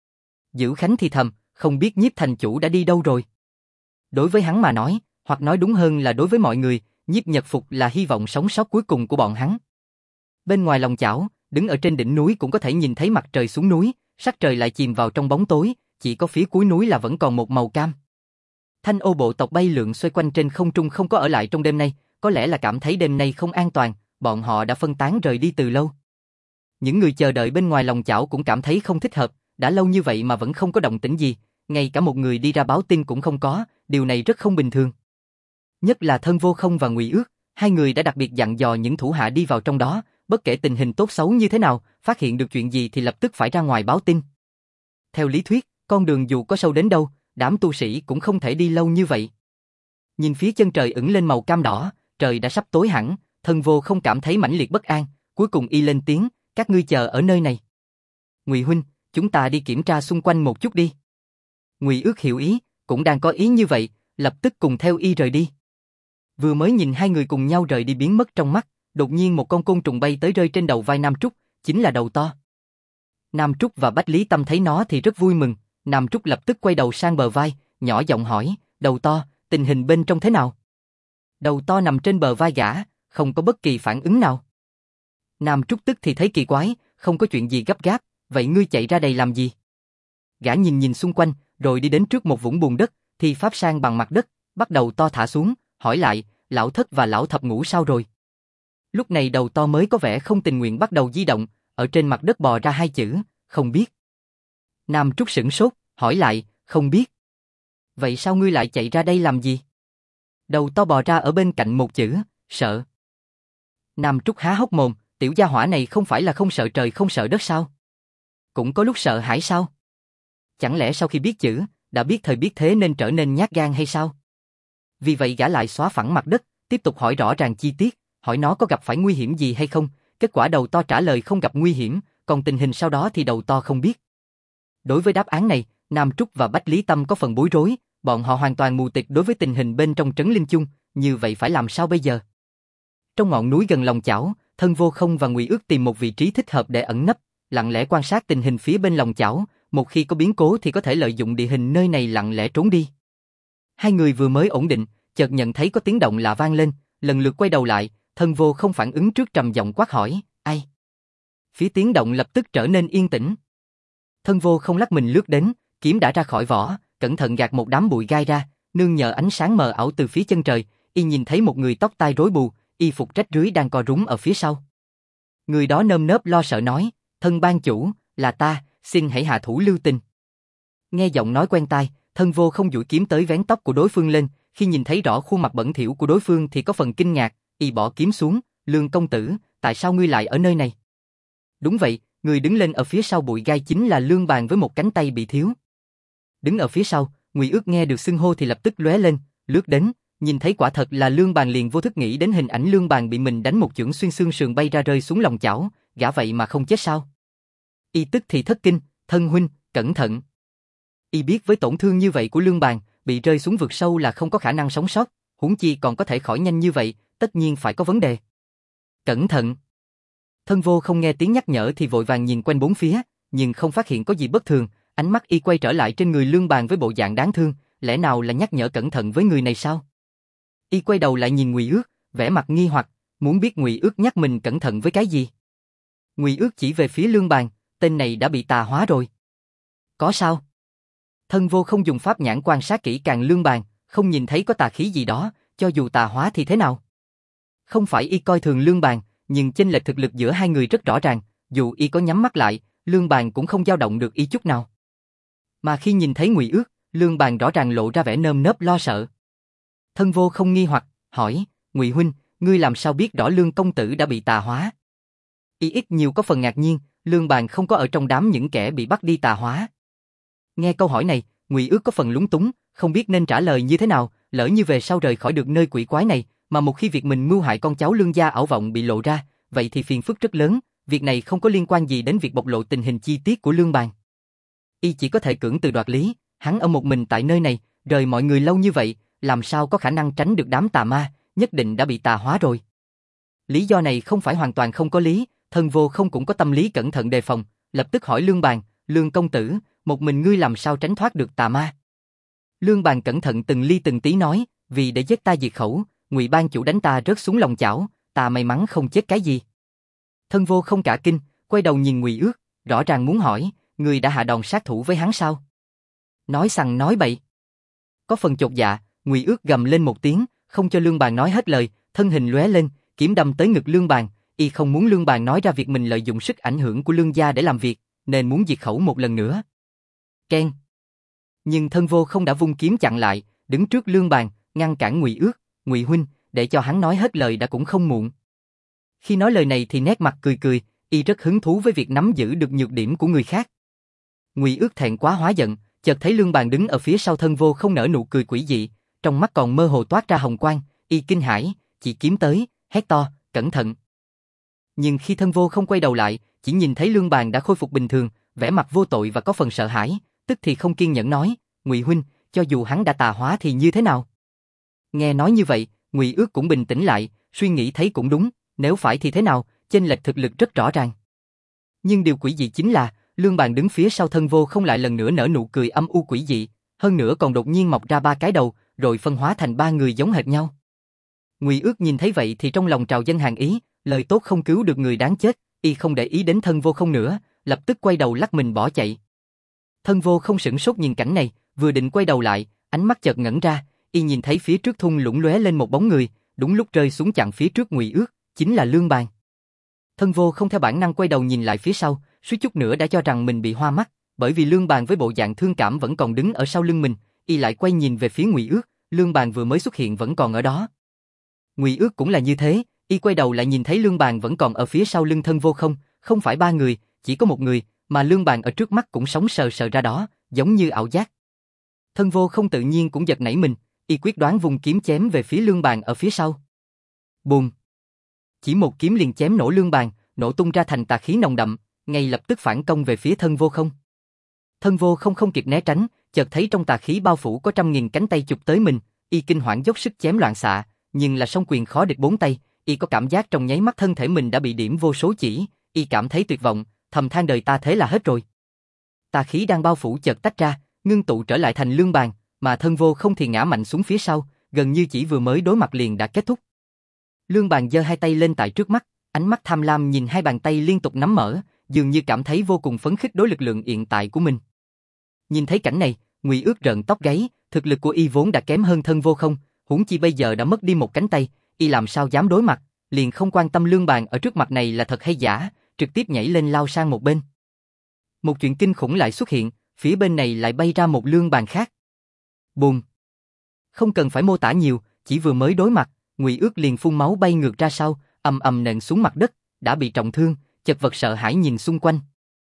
A: Dữ Khánh thì thầm, không biết Nhiếp thành chủ đã đi đâu rồi. Đối với hắn mà nói, hoặc nói đúng hơn là đối với mọi người, Nhiếp Nhật Phục là hy vọng sống sót cuối cùng của bọn hắn. Bên ngoài lòng chảo, đứng ở trên đỉnh núi cũng có thể nhìn thấy mặt trời xuống núi, sắc trời lại chìm vào trong bóng tối, chỉ có phía cuối núi là vẫn còn một màu cam. Thanh Ô bộ tộc bay lượn xoay quanh trên không trung không có ở lại trong đêm nay, có lẽ là cảm thấy đêm nay không an toàn, bọn họ đã phân tán rời đi từ lâu. Những người chờ đợi bên ngoài lòng chảo cũng cảm thấy không thích hợp, đã lâu như vậy mà vẫn không có động tĩnh gì, ngay cả một người đi ra báo tin cũng không có, điều này rất không bình thường. Nhất là Thân Vô Không và Ngụy Ước, hai người đã đặc biệt dặn dò những thủ hạ đi vào trong đó, bất kể tình hình tốt xấu như thế nào, phát hiện được chuyện gì thì lập tức phải ra ngoài báo tin. Theo lý thuyết, con đường dù có sâu đến đâu, đám tu sĩ cũng không thể đi lâu như vậy. Nhìn phía chân trời ửng lên màu cam đỏ, trời đã sắp tối hẳn, Thân Vô Không cảm thấy mãnh liệt bất an, cuối cùng y lên tiếng, các ngươi chờ ở nơi này. Ngụy huynh, chúng ta đi kiểm tra xung quanh một chút đi. Ngụy Ước hiểu ý, cũng đang có ý như vậy, lập tức cùng theo y rời đi. Vừa mới nhìn hai người cùng nhau rời đi biến mất trong mắt, đột nhiên một con côn trùng bay tới rơi trên đầu vai Nam Trúc, chính là đầu to. Nam Trúc và Bách Lý Tâm thấy nó thì rất vui mừng, Nam Trúc lập tức quay đầu sang bờ vai, nhỏ giọng hỏi, đầu to, tình hình bên trong thế nào? Đầu to nằm trên bờ vai gã, không có bất kỳ phản ứng nào. Nam Trúc tức thì thấy kỳ quái, không có chuyện gì gấp gáp, vậy ngươi chạy ra đây làm gì? Gã nhìn nhìn xung quanh, rồi đi đến trước một vũng bùn đất, thì pháp sang bằng mặt đất, bắt đầu to thả xuống, hỏi lại, lão thất và lão thập ngủ sao rồi? Lúc này đầu to mới có vẻ không tình nguyện bắt đầu di động, ở trên mặt đất bò ra hai chữ, không biết. Nam Trúc sửng sốt, hỏi lại, không biết. Vậy sao ngươi lại chạy ra đây làm gì? Đầu to bò ra ở bên cạnh một chữ, sợ. Nam Trúc há hốc mồm, tiểu gia hỏa này không phải là không sợ trời không sợ đất sao? Cũng có lúc sợ hãi sao? Chẳng lẽ sau khi biết chữ, đã biết thời biết thế nên trở nên nhát gan hay sao? Vì vậy gã lại xóa phẳng mặt đất, tiếp tục hỏi rõ ràng chi tiết, hỏi nó có gặp phải nguy hiểm gì hay không, kết quả đầu to trả lời không gặp nguy hiểm, còn tình hình sau đó thì đầu to không biết. Đối với đáp án này, Nam Trúc và Bách Lý Tâm có phần bối rối, bọn họ hoàn toàn mù tịt đối với tình hình bên trong trấn Linh Chung, như vậy phải làm sao bây giờ? Trong ngọn núi gần lòng chảo, Thân Vô Không và Ngụy Ước tìm một vị trí thích hợp để ẩn nấp, lặng lẽ quan sát tình hình phía bên lòng chảo, một khi có biến cố thì có thể lợi dụng địa hình nơi này lặng lẽ trốn đi. Hai người vừa mới ổn định, chợt nhận thấy có tiếng động lạ vang lên, lần lượt quay đầu lại, Thân Vô Không phản ứng trước trầm giọng quát hỏi, ai? Phía tiếng động lập tức trở nên yên tĩnh. Thân Vô Không lắc mình lướt đến, kiếm đã ra khỏi vỏ, cẩn thận gạt một đám bụi gai ra, nương nhờ ánh sáng mờ ảo từ phía chân trời, y nhìn thấy một người tóc tai rối bù, y phục rách rưới đang co rúm ở phía sau. Người đó nơm nớp lo sợ nói, thân ban chủ, là ta, xin hãy hạ thủ lưu tình. Nghe giọng nói quen tai, Thân Vô Không duỗi kiếm tới vén tóc của đối phương lên, khi nhìn thấy rõ khuôn mặt bẩn thỉu của đối phương thì có phần kinh ngạc, y bỏ kiếm xuống, Lương công tử, tại sao ngươi lại ở nơi này? Đúng vậy, người đứng lên ở phía sau bụi gai chính là Lương Bàn với một cánh tay bị thiếu. Đứng ở phía sau, Ngụy Ước nghe được xưng hô thì lập tức lóe lên, lướt đến, nhìn thấy quả thật là Lương Bàn liền vô thức nghĩ đến hình ảnh Lương Bàn bị mình đánh một chưởng xuyên xương sườn bay ra rơi xuống lòng chảo, gã vậy mà không chết sao? Y tức thì thất kinh, thân huynh, cẩn thận. Y biết với tổn thương như vậy của Lương Bàn, bị rơi xuống vực sâu là không có khả năng sống sót, huống chi còn có thể khỏi nhanh như vậy, tất nhiên phải có vấn đề. Cẩn thận. Thân Vô Không nghe tiếng nhắc nhở thì vội vàng nhìn quanh bốn phía, nhưng không phát hiện có gì bất thường, ánh mắt y quay trở lại trên người Lương Bàn với bộ dạng đáng thương, lẽ nào là nhắc nhở cẩn thận với người này sao? Y quay đầu lại nhìn Ngụy Ước, vẻ mặt nghi hoặc, muốn biết Ngụy Ước nhắc mình cẩn thận với cái gì. Ngụy Ước chỉ về phía Lương Bàn, tên này đã bị tà hóa rồi. Có sao? Thân Vô Không dùng pháp nhãn quan sát kỹ càng Lương Bàn, không nhìn thấy có tà khí gì đó, cho dù tà hóa thì thế nào? Không phải y coi thường Lương Bàn, nhưng chênh lệch thực lực giữa hai người rất rõ ràng, dù y có nhắm mắt lại, Lương Bàn cũng không dao động được y chút nào. Mà khi nhìn thấy Ngụy Ước, Lương Bàn rõ ràng lộ ra vẻ nơm nớp lo sợ. Thân Vô Không nghi hoặc, hỏi, Ngụy huynh, ngươi làm sao biết rõ Lương công tử đã bị tà hóa? Y ít nhiều có phần ngạc nhiên, Lương Bàn không có ở trong đám những kẻ bị bắt đi tà hóa. Nghe câu hỏi này, Ngụy Ước có phần lúng túng, không biết nên trả lời như thế nào, lỡ như về sau rời khỏi được nơi quỷ quái này, mà một khi việc mình mưu hại con cháu Lương gia ảo vọng bị lộ ra, vậy thì phiền phức rất lớn, việc này không có liên quan gì đến việc bộc lộ tình hình chi tiết của Lương Bàn. Y chỉ có thể cưỡng từ đoạt lý, hắn ở một mình tại nơi này, rời mọi người lâu như vậy, làm sao có khả năng tránh được đám tà ma, nhất định đã bị tà hóa rồi. Lý do này không phải hoàn toàn không có lý, Thân Vô Không cũng có tâm lý cẩn thận đề phòng, lập tức hỏi Lương Bàn, Lương công tử, một mình ngươi làm sao tránh thoát được tà ma? Lương Bàn cẩn thận từng ly từng tí nói, vì để giết ta diệt khẩu, Ngụy ban chủ đánh ta rớt xuống lòng chảo, ta may mắn không chết cái gì. Thân Vô Không cả kinh, quay đầu nhìn Ngụy Ước, rõ ràng muốn hỏi, ngươi đã hạ đòn sát thủ với hắn sao? Nói sằng nói bậy. Có phần chột dạ, Ngụy Ước gầm lên một tiếng, không cho Lương Bàn nói hết lời, thân hình lóe lên, kiếm đâm tới ngực Lương Bàn, y không muốn Lương Bàn nói ra việc mình lợi dụng sức ảnh hưởng của Lương gia để làm việc, nên muốn diệt khẩu một lần nữa. Keng. Nhưng Thân Vô Không đã vung kiếm chặn lại, đứng trước Lương Bàn, ngăn cản Ngụy Ước, Ngụy huynh, để cho hắn nói hết lời đã cũng không muộn. Khi nói lời này thì nét mặt cười cười, y rất hứng thú với việc nắm giữ được nhược điểm của người khác. Ngụy Ước thẹn quá hóa giận, chợt thấy Lương Bàn đứng ở phía sau Thân Vô Không nở nụ cười quỷ dị, trong mắt còn mơ hồ toát ra hồng quang, y kinh hãi, chỉ kiếm tới, hét to, cẩn thận. Nhưng khi Thân Vô Không quay đầu lại, chỉ nhìn thấy Lương Bàn đã khôi phục bình thường, vẻ mặt vô tội và có phần sợ hãi, tức thì không kiên nhẫn nói, Ngụy huynh, cho dù hắn đã tà hóa thì như thế nào? Nghe nói như vậy, Ngụy Ước cũng bình tĩnh lại, suy nghĩ thấy cũng đúng, nếu phải thì thế nào, chênh lệch thực lực rất rõ ràng. Nhưng điều quỷ dị chính là, Lương Bàn đứng phía sau Thân Vô Không lại lần nữa nở nụ cười âm u quỷ dị, Hơn nữa còn đột nhiên mọc ra 3 cái đầu, rồi phân hóa thành 3 người giống hệt nhau. Ngụy Ước nhìn thấy vậy thì trong lòng trào dâng hàn ý, lời tốt không cứu được người đáng chết, y không để ý đến Thân Vô Không nữa, lập tức quay đầu lắc mình bỏ chạy. Thân Vô Không sửng sốt nhìn cảnh này, vừa định quay đầu lại, ánh mắt chợt ngẩn ra, y nhìn thấy phía trước thung lũng lóe lên một bóng người, đúng lúc rơi xuống chặn phía trước Ngụy Ước, chính là Lương Bàn. Thân Vô Không theo bản năng quay đầu nhìn lại phía sau, suýt chút nữa đã cho rằng mình bị hoa mắt, bởi vì Lương Bàn với bộ dạng thương cảm vẫn còn đứng ở sau lưng mình, y lại quay nhìn về phía Ngụy Ước, Lương Bàn vừa mới xuất hiện vẫn còn ở đó. Ngụy Ước cũng là như thế, y quay đầu lại nhìn thấy Lương Bàn vẫn còn ở phía sau lưng Thân Vô Không, không phải 3 người, chỉ có 1 người, mà Lương Bàn ở trước mắt cũng sống sờ sờ ra đó, giống như ảo giác. Thân Vô Không tự nhiên cũng giật nảy mình, y quyết đoán vùng kiếm chém về phía Lương Bàn ở phía sau. Bùm! Chỉ một kiếm liền chém nổ Lương Bàn, nổ tung ra thành tà khí nồng đậm, ngay lập tức phản công về phía Thân Vô Không. Thân Vô Không không kịp né tránh, chợt thấy trong tà khí bao phủ có 100.000 cánh tay chụp tới mình, y kinh hoảng dốc sức chém loạn xạ, nhưng là song quyền khó địch 4 tay, y có cảm giác trong nháy mắt thân thể mình đã bị điểm vô số chỉ, y cảm thấy tuyệt vọng, thầm than đời ta thế là hết rồi. Tà khí đang bao phủ chợt tách ra, ngưng tụ trở lại thành Lương Bàn, mà Thân Vô Không thì ngã mạnh xuống phía sau, gần như chỉ vừa mới đối mặt liền đã kết thúc. Lương Bàn giơ 2 tay lên tại trước mắt, ánh mắt tham lam nhìn 2 bàn tay liên tục nắm mở, dường như cảm thấy vô cùng phấn khích đối lực lượng hiện tại của mình. Nhìn thấy cảnh này, Ngụy Ước rợn tóc gáy, thực lực của y vốn đã kém hơn Thân Vô Không, huống chi bây giờ đã mất đi một cánh tay, y làm sao dám đối mặt, liền không quan tâm Lương Bàn ở trước mặt này là thật hay giả, trực tiếp nhảy lên lao sang một bên. Một chuyện kinh khủng lại xuất hiện, phía bên này lại bay ra một Lương Bàn khác. Bùm! Không cần phải mô tả nhiều, chỉ vừa mới đối mặt, Ngụy Ước liền phun máu bay ngược ra sau, ầm ầm nện xuống mặt đất, đã bị trọng thương, chật vật sợ hãi nhìn xung quanh.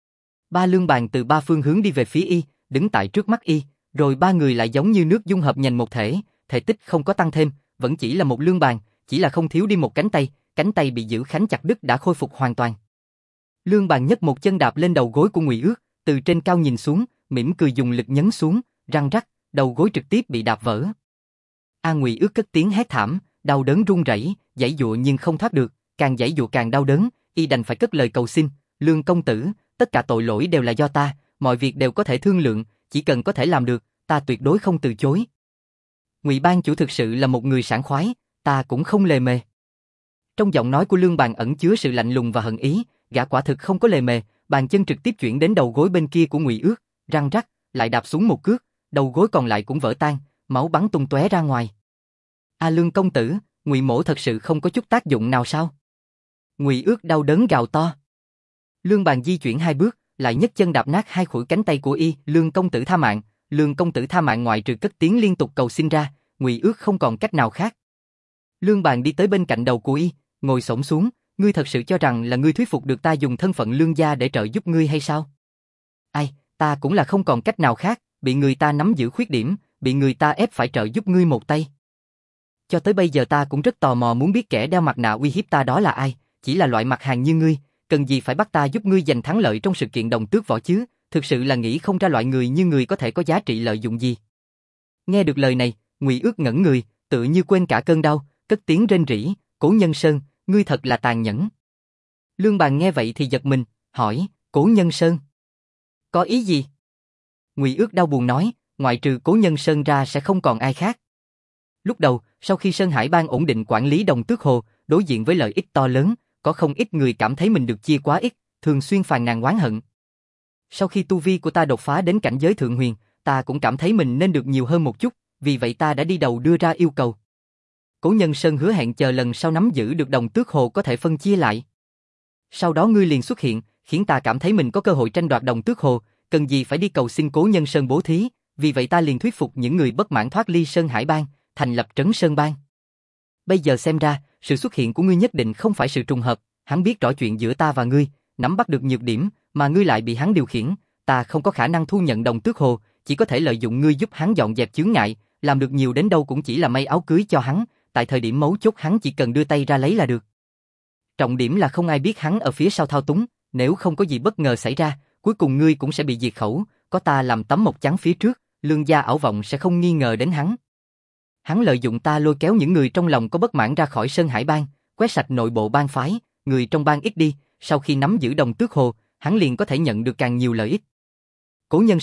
A: 3 Lương Bàn từ 3 phương hướng đi về phía y, đứng tại trước mắt y, rồi 3 người lại giống như nước dung hợp thành một thể, thể tích không có tăng thêm, vẫn chỉ là một Lương Bàn, chỉ là không thiếu đi một cánh tay bị giữ khánh chặt đứt đã khôi phục hoàn toàn. Lương Bàn nhấc một chân đạp lên đầu gối của Ngụy Ước, từ trên cao nhìn xuống, mỉm cười dùng lực nhấn xuống, răng rắc, đầu gối trực tiếp bị đạp vỡ. Ngụy Ước cất tiếng hét thảm, đau đớn run rẩy, giãy giụa nhưng không thoát được, càng giãy giụa càng đau đớn, y đành phải cất lời cầu xin, Lương công tử, tất cả tội lỗi đều là do ta, mọi việc đều có thể thương lượng, chỉ cần có thể làm được, ta tuyệt đối không từ chối. Ngụy Ban chủ thực sự là một người sảng khoái, ta cũng không lề mề. Trong giọng nói của Lương Bàn ẩn chứa sự lạnh lùng và hận ý, gã quả thực không có lề mề, bàn chân trực tiếp chuyển đến đầu gối bên kia của Ngụy Ước, răng rắc, lại đạp xuống một cước, đầu gối còn lại cũng vỡ tan, máu bắn tung tóe ra ngoài. Lương công tử, Ngụy mỗ thật sự không có chút tác dụng nào sao? Ngụy Ước đau đớn gào to. Lương Bàn di chuyển 2 bước, lại nhấc chân đạp nát 2 khuỷu cánh tay của y, Lương công tử tha mạng, Lương công tử tha mạng, ngoại trừ cất tiếng liên tục cầu xin ra, Ngụy Ước không còn cách nào khác. Lương Bàn đi tới bên cạnh đầu của y, ngồi xổm xuống, ngươi thật sự cho rằng là ngươi thuyết phục được ta dùng thân phận Lương gia để trợ giúp ngươi hay sao? Ta cũng là không còn cách nào khác, bị người ta nắm giữ khuyết điểm, bị người ta ép phải trợ giúp ngươi một tay. Cho tới bây giờ ta cũng rất tò mò muốn biết kẻ đeo mặt nạ uy hiếp ta đó là ai, chỉ là loại mặt hàng như ngươi, cần gì phải bắt ta giúp ngươi giành thắng lợi trong sự kiện đồng tước võ chứ, thực sự là nghĩ không ra loại người như ngươi có thể có giá trị lợi dụng gì. Nghe được lời này, Ngụy Ước ngẩn người, tự như quên cả cơn đau, cất tiếng rên rỉ, Cố Nhân Sơn, ngươi thật là tàn nhẫn. Lương Bàn nghe vậy thì giật mình, hỏi, Cố Nhân Sơn? Có ý gì? Ngụy Ước đau buồn nói, ngoại trừ Cố Nhân Sơn ra sẽ không còn ai khác. Lúc đầu, sau khi Sơn Hải Bang ổn định quản lý Đồng Tước Hồ, đối diện với lợi ích to lớn, có không ít người cảm thấy mình được chia quá ít, thường xuyên phàn nàn oán hận. Sau khi tu vi của ta đột phá đến cảnh giới thượng huyền, ta cũng cảm thấy mình nên được nhiều hơn một chút, vì vậy ta đã đi đầu đưa ra yêu cầu. Cố Nhân Sơn hứa hẹn chờ lần sau nắm giữ được Đồng Tước Hồ có thể phân chia lại. Sau đó ngươi liền xuất hiện, khiến ta cảm thấy mình có cơ hội tranh đoạt Đồng Tước Hồ, cần gì phải đi cầu xin Cố Nhân Sơn bố thí, vì vậy ta liền thuyết phục những người bất mãn thoát ly Sơn Hải Bang, thành lập Trấn Sơn Bang. Bây giờ xem ra, sự xuất hiện của ngươi nhất định không phải sự trùng hợp, hắn biết rõ chuyện giữa ta và ngươi, nắm bắt được nhược điểm, mà ngươi lại bị hắn điều khiển, ta không có khả năng thu nhận Đồng Tước Hồ, chỉ có thể lợi dụng ngươi giúp hắn dọn dẹp chướng ngại, làm được nhiều đến đâu cũng chỉ là may áo cưới cho hắn, tại thời điểm mấu chốt hắn chỉ cần đưa tay ra lấy là được. Trọng điểm là không ai biết hắn ở phía sau thao túng, nếu không có gì bất ngờ xảy ra, cuối cùng ngươi cũng sẽ bị diệt khẩu, có ta làm tấm mộc trắng phía trước, Lương gia ảo vọng sẽ không nghi ngờ đến hắn. Hắn lợi dụng ta lôi kéo những người trong lòng có bất mãn ra khỏi Sơn Hải Bang, quét sạch nội bộ bang phái, người trong bang ít đi, sau khi nắm giữ Đồng Tước Hồ, hắn liền có thể nhận được càng nhiều lợi ích. Cố Nhân Sơn,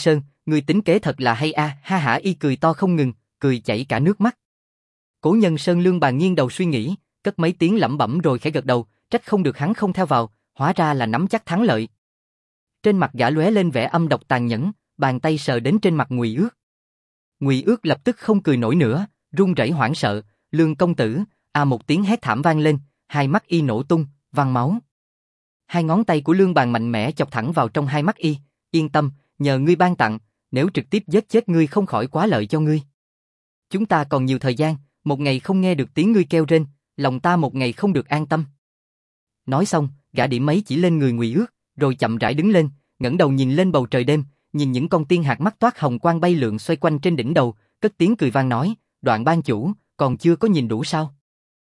A: người tính kế thật là hay a, ha hả y cười to không ngừng, cười chảy cả nước mắt. Cố Nhân Sơn Lương Bàn nghiêng đầu suy nghĩ, cất mấy tiếng lẩm bẩm rồi khẽ gật đầu, trách không được hắn không theo vào, hóa ra là nắm chắc thắng lợi. Trên mặt gã lóe lên vẻ âm độc tàn nhẫn, bàn tay sờ đến trên mặt Ngụy Ước. Ngụy Ước lập tức không cười nổi nữa, run rẩy hoảng sợ, Lương công tử, một tiếng hét thảm vang lên, hai mắt y nổ tung, văng máu. Hai ngón tay của Lương Bàn mạnh mẽ chọc thẳng vào trong hai mắt y, yên tâm, nhờ ngươi ban tặng, nếu trực tiếp giết chết ngươi không khỏi quá lợi cho ngươi. Chúng ta còn nhiều thời gian, một ngày không nghe được tiếng ngươi kêu rên, lòng ta một ngày không được an tâm. Nói xong, gã điểm mấy chỉ lên người Ngụy Ước, rồi chậm rãi đứng lên, ngẩng đầu nhìn lên bầu trời đêm, nhìn những con tiên hạt mắt toát hồng quang bay lượn xoay quanh trên đỉnh đầu, cất tiếng cười vang nói, Đoạn ban chủ, còn chưa có nhìn đủ sao?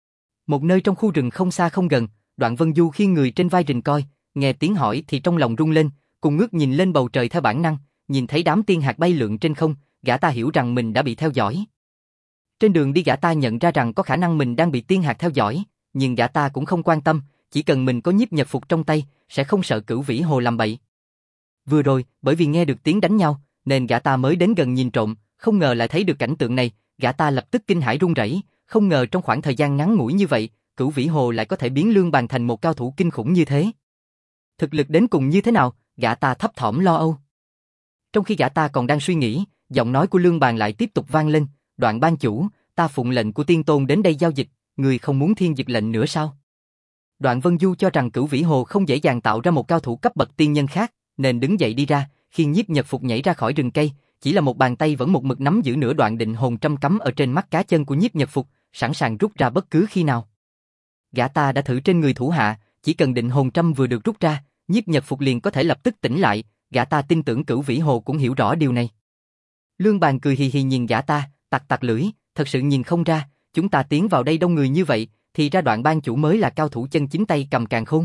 A: Một nơi trong khu rừng không xa không gần, Đoạn Vân Du khiêng người trên vai rình coi, nghe tiếng hỏi thì trong lòng rung lên, cùng ngước nhìn lên bầu trời theo bản năng, nhìn thấy đám tiên hạt bay lượn trên không, gã ta hiểu rằng mình đã bị theo dõi. Trên đường đi gã ta nhận ra rằng có khả năng mình đang bị tiên hạt theo dõi, nhưng gã ta cũng không quan tâm, chỉ cần mình có nhiếp nhật phục trong tay, sẽ không sợ Cửu Vĩ Hồ làm bậy. Vừa rồi, bởi vì nghe được tiếng đánh nhau, nên gã ta mới đến gần nhìn trộm, không ngờ lại thấy được cảnh tượng này, gã ta lập tức kinh hãi run rẩy, không ngờ trong khoảng thời gian ngắn ngủi như vậy, Cửu Vĩ Hồ lại có thể biến Lương Bàn thành một cao thủ kinh khủng như thế. Thực lực đến cùng như thế nào, gã ta thấp thỏm lo âu. Trong khi gã ta còn đang suy nghĩ, giọng nói của Lương Bàn lại tiếp tục vang lên, Đoạn ban chủ, ta phụng lệnh của Tiên Tôn đến đây giao dịch, người không muốn thiên dịch lệnh nữa sao? Đoạn Vân Du cho rằng Cửu Vĩ Hồ không dễ dàng tạo ra một cao thủ cấp bậc tiên nhân khác, nên đứng dậy đi ra, khi nhiếp nhật phục nhảy ra khỏi rừng cây, chỉ là một bàn tay vẫn một mực nắm giữ nửa đoạn định hồn trăm cắm ở trên mắt cá chân của nhiếp nhật phục, sẵn sàng rút ra bất cứ khi nào. Gã ta đã thử trên người thủ hạ, chỉ cần định hồn trăm vừa được rút ra, nhiếp nhật phục liền có thể lập tức tỉnh lại, gã ta tin tưởng Cửu Vĩ Hồ cũng hiểu rõ điều này. Lương Bàn cười hì hì nhìn gã ta, tặc tặc lưỡi, thật sự nhìn không ra, chúng ta tiến vào đây đông người như vậy, thì ra Đoạn ban chủ mới là cao thủ chân chính tay cầm càn khôn.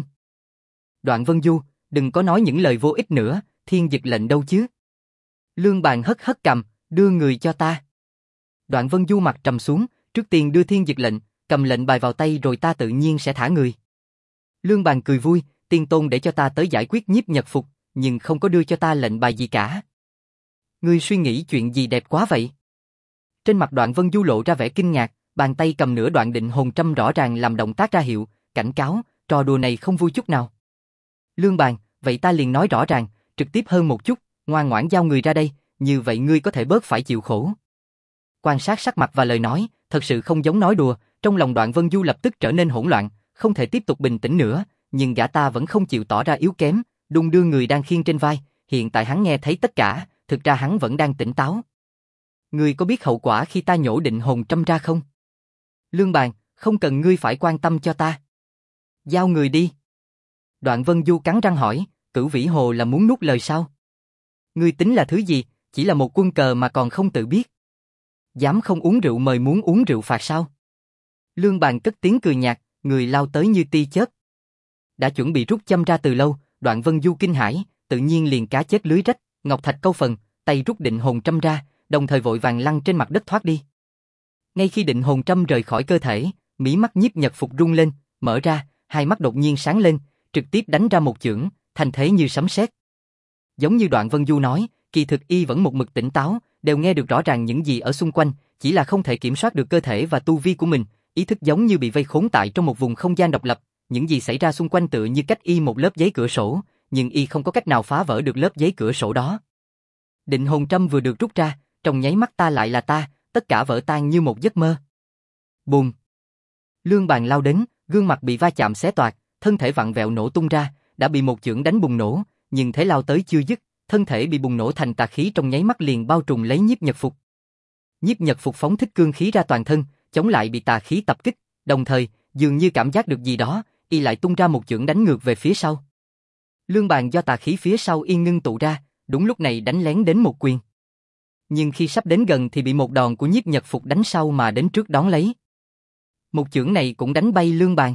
A: Đoạn Vân Du, đừng có nói những lời vô ích nữa, thiên dịch lệnh đâu chứ? Lương Bàn hất hất cằm, đưa người cho ta. Đoạn Vân Du mặt trầm xuống, trước tiên đưa thiên dịch lệnh, cầm lệnh bài vào tay rồi ta tự nhiên sẽ thả người. Lương Bàn cười vui, Tiên Tôn để cho ta tới giải quyết nhiếp nhật phục, nhưng không có đưa cho ta lệnh bài gì cả. Ngươi suy nghĩ chuyện gì đẹp quá vậy? Trên mặt Đoạn Vân Du lộ ra vẻ kinh ngạc, bàn tay cầm nửa đoạn định hồn trăm rõ ràng làm động tác ra hiệu, cảnh cáo, trò đùa này không vui chút nào. Lương Bàn, vậy ta liền nói rõ ràng, trực tiếp hơn một chút, ngoan ngoãn giao người ra đây, như vậy ngươi có thể bớt phải chịu khổ. Quan sát sắc mặt và lời nói, thật sự không giống nói đùa, trong lòng Đoạn Vân Du lập tức trở nên hỗn loạn, không thể tiếp tục bình tĩnh nữa, nhưng gã ta vẫn không chịu tỏ ra yếu kém, đung đưa người đang khiêng trên vai, hiện tại hắn nghe thấy tất cả, thực ra hắn vẫn đang tỉnh táo. Ngươi có biết hậu quả khi ta nhổ định hồn trăm ra không? Lương Bàn, không cần ngươi phải quan tâm cho ta. Giao người đi. Đoạn Vân Du cắn răng hỏi, Cửu Vĩ Hồ là muốn nuốt lời sao? Ngươi tính là thứ gì, chỉ là một quân cờ mà còn không tự biết. Dám không uống rượu mời muốn uống rượu phạt sao? Lương Bàn cất tiếng cười nhạt, người lao tới như tia chớp. Đã chuẩn bị rút châm ra từ lâu, Đoạn Vân Du kinh hãi, tự nhiên liền cá chết lưới rách, ngọc thạch câu phần, tay rút định hồn trăm ra, đồng thời vội vàng lăn trên mặt đất thoát đi. Ngay khi định hồn trăm rời khỏi cơ thể, mí mắt nhiếp nhật phục rung lên, mở ra, hai mắt đột nhiên sáng lên, trực tiếp đánh ra một chưởng, thành thế như sấm sét. Giống như Đoạn Vân Du nói, kỳ thực y vẫn một mực tỉnh táo, đều nghe được rõ ràng những gì ở xung quanh, chỉ là không thể kiểm soát được cơ thể và tu vi của mình, ý thức giống như bị vây khốn tại trong một vùng không gian độc lập, những gì xảy ra xung quanh tựa như cách y một lớp giấy cửa sổ, nhưng y không có cách nào phá vỡ được lớp giấy cửa sổ đó. Định hồn trăm vừa được rút ra, trong nháy mắt ta lại là ta, tất cả vỡ tan như một giấc mơ. Bùm! Lương Bàn lao đến, gương mặt bị va chạm xé toạc, thân thể vặn vẹo nổ tung ra, đã bị một chưởng đánh bùng nổ, nhưng thế lao tới chưa dứt, thân thể bị bùng nổ thành tà khí trong nháy mắt liền bao trùm lấy nhiếp nhật phục. Nhiếp nhật phục phóng thích cương khí ra toàn thân, chống lại bị tà khí tập kích, đồng thời, dường như cảm giác được gì đó, y lại tung ra một chưởng đánh ngược về phía sau. Lương Bàn do tà khí phía sau y ngưng tụ ra, đúng lúc này đánh lén đến một quyền. Nhưng khi sắp đến gần thì bị một đòn của nhiếp nhật phục đánh sau mà đến trước đón lấy. Một chưởng này cũng đánh bay Lương Bàn.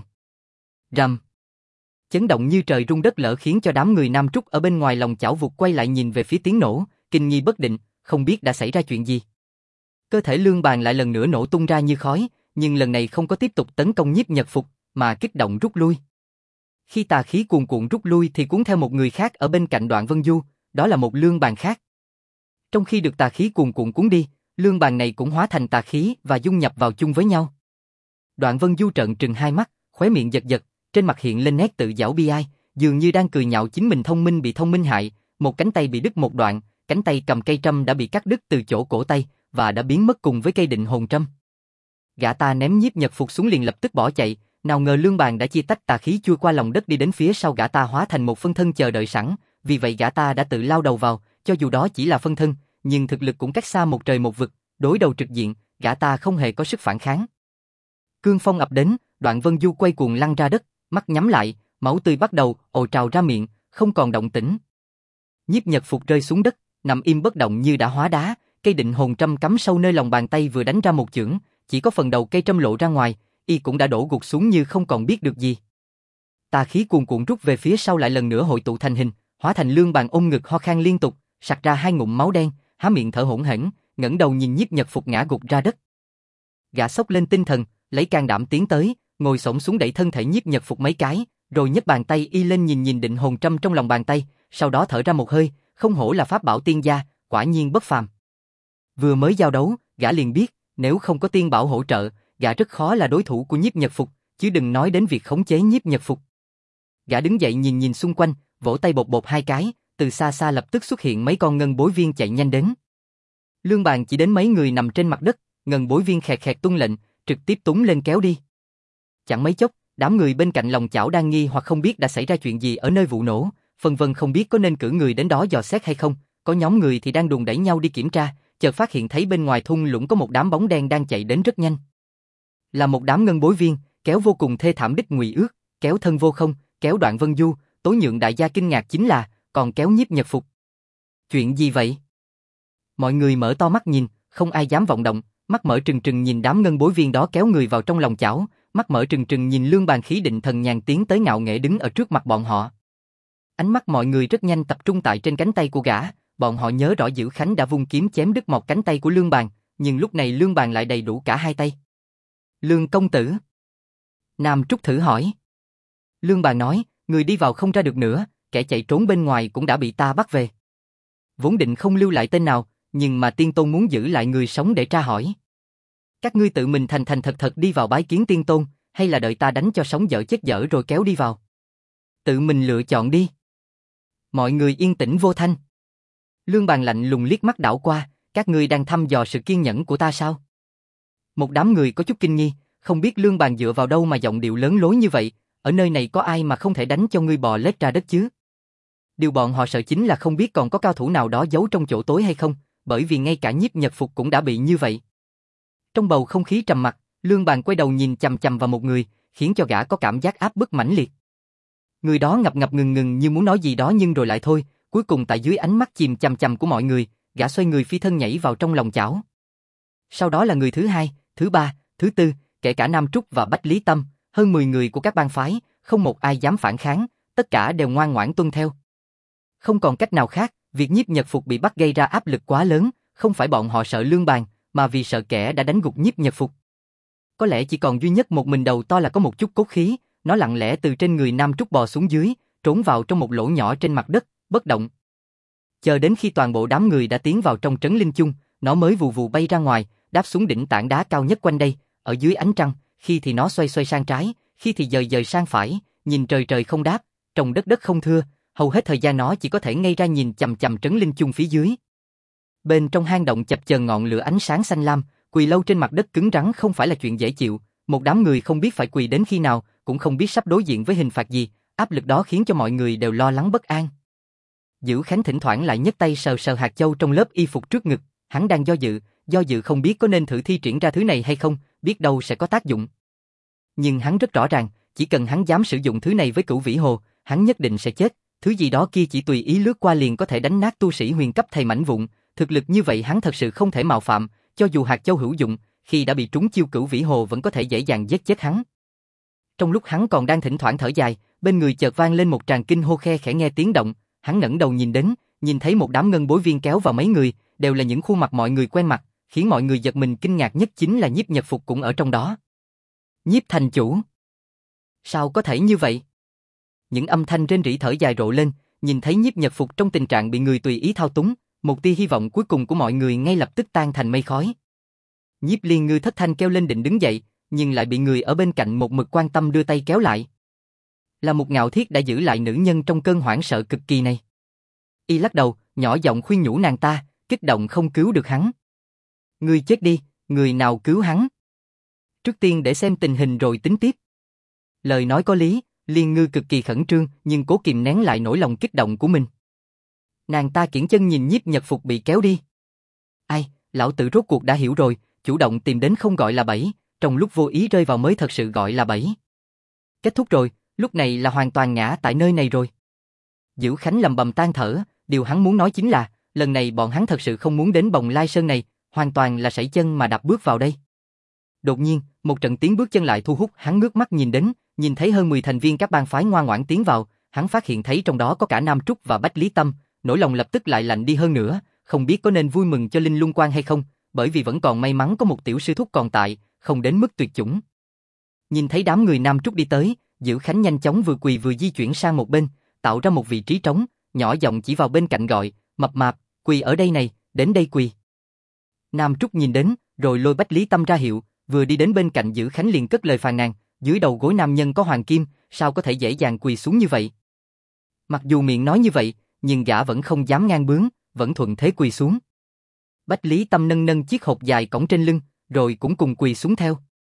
A: Rầm. Chấn động như trời rung đất lở khiến cho đám người Nam Trúc ở bên ngoài lòng chảo vụt quay lại nhìn về phía tiếng nổ, kinh nghi bất định, không biết đã xảy ra chuyện gì. Cơ thể Lương Bàn lại lần nữa nổ tung ra như khói, nhưng lần này không có tiếp tục tấn công nhiếp nhật phục, mà kích động rút lui. Khi tà khí cuồn cuộn rút lui thì cuốn theo một người khác ở bên cạnh Đoạn Vân Du, đó là một Lương Bàn khác. Trong khi được tà khí cuồn cuộn cuốn đi, lương bàn này cũng hóa thành tà khí và dung nhập vào chung với nhau. Đoạn Vân Du trợn trừng hai mắt, khóe miệng giật giật, trên mặt hiện lên nét tự giảo bi ai, dường như đang cười nhạo chính mình thông minh bị thông minh hại, một cánh tay bị đứt một đoạn, cánh tay cầm cây trâm đã bị cắt đứt từ chỗ cổ tay và đã biến mất cùng với cây định hồn trâm. Gã ta ném Nhiếp Nhật Phục xuống liền lập tức bỏ chạy, nào ngờ lương bàn đã chia tách tà khí chui qua lòng đất đi đến phía sau gã ta hóa thành một phân thân chờ đợi sẵn, vì vậy gã ta đã tự lao đầu vào, cho dù đó chỉ là phân thân, nhưng thực lực cũng cách xa một trời một vực, đối đầu trực diện, gã ta không hề có sức phản kháng. Cương phong ập đến, Đoạn Vân Du quay cuồng lăn ra đất, mắt nhắm lại, máu tươi bắt đầu ồ trào ra miệng, không còn động tĩnh. Nhiếp Nhật Phục rơi xuống đất, nằm im bất động như đã hóa đá, cây định hồn trâm cắm sâu nơi lòng bàn tay vừa đánh ra một chưởng, chỉ có phần đầu cây trâm lộ ra ngoài, y cũng đã đổ gục xuống như không còn biết được gì. Tà khí cuồn cuộn rút về phía sau lại lần nữa hội tụ thành hình, hóa thành lương bàn ôm ngực ho khan liên tục, sặc ra hai ngụm máu đen, há miệng thở hổn hển, ngẩng đầu nhìn Nhiếp Nhật Phục ngã gục ra đất. Gã sốc lên tinh thần, lấy can đảm tiến tới, ngồi xổm xuống đẩy thân thể Nhiếp Nhật Phục mấy cái, rồi nhấc bàn tay y lên nhìn định hồn trâm trong lòng bàn tay, sau đó thở ra một hơi, không hổ là pháp bảo tiên gia, quả nhiên bất phàm. Vừa mới giao đấu, gã liền biết, nếu không có tiên bảo hỗ trợ, gã rất khó là đối thủ của Nhiếp Nhật Phục, chứ đừng nói đến việc khống chế Nhiếp Nhật Phục. Gã đứng dậy nhìn xung quanh, vỗ tay bột bột hai cái, từ xa xa lập tức xuất hiện mấy con ngân bối viên chạy nhanh đến. Lương bàn chỉ đến mấy người nằm trên mặt đất, ngân bối viên khẹt khẹt tuân lệnh, trực tiếp túng lên kéo đi. Chẳng mấy chốc, đám người bên cạnh lòng chảo đang nghi hoặc không biết đã xảy ra chuyện gì ở nơi vụ nổ, phân vân không biết có nên cử người đến đó dò xét hay không, có nhóm người thì đang đùn đẩy nhau đi kiểm tra, chợt phát hiện thấy bên ngoài thung lũng có một đám bóng đen đang chạy đến rất nhanh. Là một đám ngân bối viên, kéo vô cùng thê thảm đích Ngụy Ước, kéo Thân Vô Không, kéo Đoạn Vân Du, Tố Nhượng đại gia kinh ngạc chính là, còn kéo Nhiếp Nhật Phục. Chuyện gì vậy? Mọi người mở to mắt nhìn, không ai dám vọng động, mắt mở trừng trừng nhìn đám ngân bối viên đó kéo người vào trong lòng chảo, mắt mở trừng trừng nhìn lương bàn khí định thần nhàn tiến tới ngạo nghễ đứng ở trước mặt bọn họ. Ánh mắt mọi người rất nhanh tập trung tại trên cánh tay của gã, bọn họ nhớ rõ Dữ Khánh đã vung kiếm chém đứt một cánh tay của lương bàn, nhưng lúc này lương bàn lại đầy đủ cả hai tay. Lương công tử. Nam Trúc thử hỏi. Lương bàn nói, người đi vào không ra được nữa, kẻ chạy trốn bên ngoài cũng đã bị ta bắt về. Vốn định không lưu lại tên nào, nhưng mà Tiên Tôn muốn giữ lại người sống để tra hỏi. Các ngươi tự mình thành thật thật đi vào bái kiến Tiên Tôn, hay là đợi ta đánh cho sống dở chết dở rồi kéo đi vào? Tự mình lựa chọn đi. Mọi người yên tĩnh vô thanh. Lương bàn lạnh lùng liếc mắt đảo qua, các ngươi đang thăm dò sự kiên nhẫn của ta sao? Một đám người có chút kinh nghi, không biết lương bàn dựa vào đâu mà giọng điệu lớn lối như vậy, ở nơi này có ai mà không thể đánh cho ngươi bò lết ra đất chứ? Điều bọn họ sợ chính là không biết còn có cao thủ nào đó giấu trong chỗ tối hay không, bởi vì ngay cả Nhiếp Nhật Phục cũng đã bị như vậy. Trong bầu không khí trầm mặc, lương bàn quay đầu nhìn chằm chằm vào một người, khiến cho gã có cảm giác áp bức mãnh liệt. Người đó ngập ngập ngừng ngừng như muốn nói gì đó nhưng rồi lại thôi, cuối cùng tại dưới ánh mắt chìm chằm chằm của mọi người, gã xoay người phi thân nhảy vào trong lòng chảo. Sau đó là người thứ hai, thứ ba, thứ tư, kể cả Nam Trúc và Bách Lý Tâm, hơn 10 người của các bang phái, không một ai dám phản kháng, tất cả đều ngoan ngoãn tuân theo. Không còn cách nào khác, việc Nhiếp Nhật Phục bị bắt gây ra áp lực quá lớn, không phải bọn họ sợ lương bàn, mà vì sợ kẻ đã đánh gục Nhiếp Nhật Phục. Có lẽ chỉ còn duy nhất một mình đầu to là có một chút cốt khí, nó lặng lẽ từ trên người Nam Trúc bò xuống dưới, trốn vào trong một lỗ nhỏ trên mặt đất, bất động. Chờ đến khi toàn bộ đám người đã tiến vào trong trấn linh chung, nó mới vù vù bay ra ngoài, đáp xuống đỉnh tảng đá cao nhất quanh đây, ở dưới ánh trăng, khi thì nó xoay xoay sang trái, khi thì dời dời sang phải, nhìn trời trời không đáp, trồng đất đất không thưa, hầu hết thời gian nó chỉ có thể ngây ra nhìn chằm chằm trấn linh chung phía dưới. Bên trong hang động chập chờn ngọn lửa ánh sáng xanh lam, quỳ lâu trên mặt đất cứng rắn không phải là chuyện dễ chịu, một đám người không biết phải quỳ đến khi nào, cũng không biết sắp đối diện với hình phạt gì, áp lực đó khiến cho mọi người đều lo lắng bất an. Dữ Khánh thỉnh thoảng lại nhấc tay sờ sờ hạt châu trong lớp y phục trước ngực, hắn đang do dự không biết có nên thử thi triển ra thứ này hay không, biết đâu sẽ có tác dụng. Nhưng hắn rất rõ ràng, chỉ cần hắn dám sử dụng thứ này với Cửu Vĩ Hồ, hắn nhất định sẽ chết, thứ gì đó kia chỉ tùy ý lướt qua liền có thể đánh nát tu sĩ huyền cấp thầy mảnh vụn, thực lực như vậy hắn thật sự không thể mạo phạm, cho dù hạt châu hữu dụng, khi đã bị trúng chiêu Cửu Vĩ Hồ vẫn có thể dễ dàng giết chết hắn. Trong lúc hắn còn đang thỉnh thoảng thở dài, bên người chợt vang lên một tràng kinh hô khe khẽ nghe tiếng động, hắn ngẩng đầu nhìn đến, nhìn thấy một đám ngân bối viên kéo vào mấy người, đều là những khuôn mặt mọi người quen mặt, khiến mọi người giật mình kinh ngạc nhất chính là Nhiếp Nhật Phục cũng ở trong đó. Nhiếp thành chủ, sao có thể như vậy? Những âm thanh rên rỉ thở dài rộ lên, nhìn thấy Nhiếp Nhật Phục trong tình trạng bị người tùy ý thao túng, Một tia hy vọng cuối cùng của mọi người ngay lập tức tan thành mây khói. Nhiếp Liên Ngư thất thanh kêu lên định đứng dậy, nhưng lại bị người ở bên cạnh một mực quan tâm đưa tay kéo lại. Là một Ngạo Thiết đã giữ lại nữ nhân trong cơn hoảng sợ cực kỳ này. Y lắc đầu, nhỏ giọng khuyên nhủ nàng ta, kích động không cứu được hắn. Ngươi chết đi, người nào cứu hắn? Trước tiên để xem tình hình rồi tính tiếp. Lời nói có lý, Liên Ngư cực kỳ khẩn trương nhưng cố kìm nén lại nỗi lòng kích động của mình. Nàng ta kiễng chân nhìn Nhiếp Nhật Phục bị kéo đi. Ai, lão tử rốt cuộc đã hiểu rồi, chủ động tìm đến không gọi là bẫy, trong lúc vô ý rơi vào mới thật sự gọi là bẫy. Kết thúc rồi, lúc này là hoàn toàn ngã tại nơi này rồi. Dữ Khánh lầm bầm than thở, điều hắn muốn nói chính là, lần này bọn hắn thật sự không muốn đến Bồng Lai Sơn này, hoàn toàn là sẩy chân mà đạp bước vào đây. Đột nhiên, một trận tiếng bước chân lại thu hút hắn ngước mắt nhìn đến, nhìn thấy hơn 10 thành viên các bang phái ngoan ngoãn tiến vào, hắn phát hiện thấy trong đó có cả Nam Trúc và Bách Lý Tâm, nỗi lòng lập tức lại lạnh đi hơn nữa, không biết có nên vui mừng cho Linh Lung Quan hay không, bởi vì vẫn còn may mắn có một tiểu sư thúc còn tại, không đến mức tuyệt chủng. Nhìn thấy đám người Nam Trúc đi tới, Dữ Khánh nhanh chóng vừa quỳ vừa di chuyển sang một bên, tạo ra một vị trí trống, nhỏ giọng chỉ vào bên cạnh gọi, mập mạp, quỳ ở đây này, đến đây quỳ. Nam Trúc nhìn đến, rồi lôi Bách Lý Tâm ra hiệu, vừa đi đến bên cạnh Dữ Khánh liền cất lời phàn nàn, dưới đầu gối nam nhân có hoàng kim, sao có thể dễ dàng quỳ xuống như vậy? Mặc dù miệng nói như vậy, nhưng gã vẫn không dám ngang bướng, vẫn thuận thế quỳ xuống. Bách Lý Tâm nâng nâng chiếc hộp dài cõng trên lưng, rồi cũng cùng quỳ xuống theo.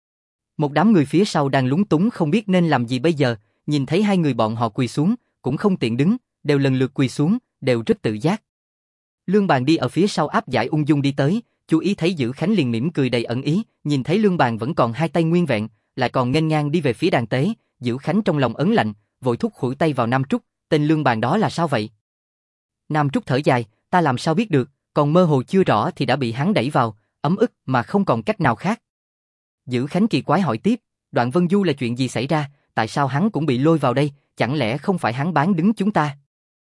A: Một đám người phía sau đang lúng túng không biết nên làm gì bây giờ, nhìn thấy hai người bọn họ quỳ xuống, cũng không tiện đứng, đều lần lượt quỳ xuống, đều rất tự giác. Lương Bàn đi ở phía sau áp giải ung dung đi tới, chú ý thấy Dữ Khánh liền mỉm cười đầy ẩn ý, nhìn thấy Lương Bàn vẫn còn hai tay nguyên vẹn, lại còn nghênh ngang đi về phía đàn tế, Dữ Khánh trong lòng ấn lạnh, vội thúc khuỷu tay vào Nam Trúc, tên Lương Bàn đó là sao vậy? Nam Trúc thở dài, ta làm sao biết được, còn mơ hồ chưa rõ thì đã bị hắn đẩy vào, ấm ức mà không còn cách nào khác. Dữ Khánh kỳ quái hỏi tiếp, Đoạn Vân Du là chuyện gì xảy ra, tại sao hắn cũng bị lôi vào đây, chẳng lẽ không phải hắn bán đứng chúng ta?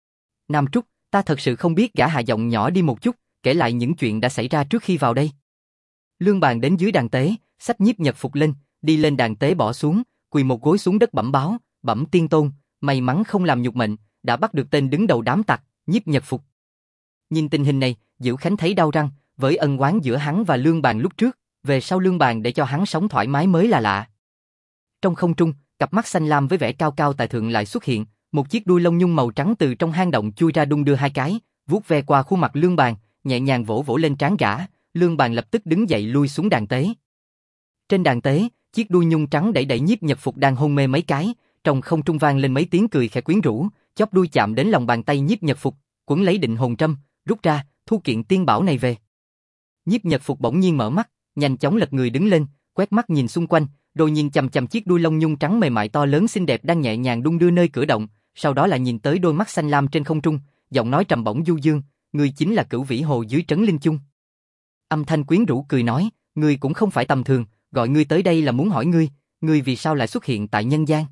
A: Nam Trúc, ta thật sự không biết, gã hạ giọng nhỏ đi một chút, kể lại những chuyện đã xảy ra trước khi vào đây. Lương Bàn đến dưới đàn tế, xách Nhiếp Nhật Phục lên, đi lên đàn tế bỏ xuống, quỳ một gối xuống đất bẩm báo, bẩm tiên tôn, may mắn không làm nhục mệnh, đã bắt được tên đứng đầu đám tặc, Nhiếp Nhật Phục. Nhìn tình hình này, Dữ Khánh thấy đau răng, với ân oán giữa hắn và Lương Bàn lúc trước, về sau Lương Bàn để cho hắn sống thoải mái mới là lạ. Trong không trung, cặp mắt xanh lam với vẻ cao cao tại thượng lại xuất hiện, một chiếc đuôi lông nhung màu trắng từ trong hang động chui ra đung đưa hai cái, vuốt ve qua khuôn mặt Lương Bàn, nhẹ nhàng vỗ vỗ lên trán gã, Lương Bàn lập tức đứng dậy lui xuống đàn tế. Trên đàn tế, chiếc đuôi nhung trắng đẩy đẩy Nhiếp Nhật Phục đang hôn mê mấy cái, trong không trung vang lên mấy tiếng cười khẽ quyến rũ, chóp đuôi chạm đến lòng bàn tay Nhiếp Nhật Phục, quấn lấy định hồn trâm, rút ra, thu kiện tiên bảo này về. Nhiếp Nhật Phục bỗng nhiên mở mắt, nhanh chóng lật người đứng lên, quét mắt nhìn xung quanh, rồi nhìn chằm chằm chiếc đuôi lông nhung trắng mềm mại to lớn xinh đẹp đang nhẹ nhàng đung đưa nơi cửa động, sau đó lại nhìn tới đôi mắt xanh lam trên không trung, giọng nói trầm bổng du dương, ngươi chính là Cửu Vĩ Hồ dưới trấn Linh Chung. Âm thanh quyến rũ cười nói, ngươi cũng không phải tầm thường, gọi ngươi tới đây là muốn hỏi ngươi vì sao lại xuất hiện tại nhân gian?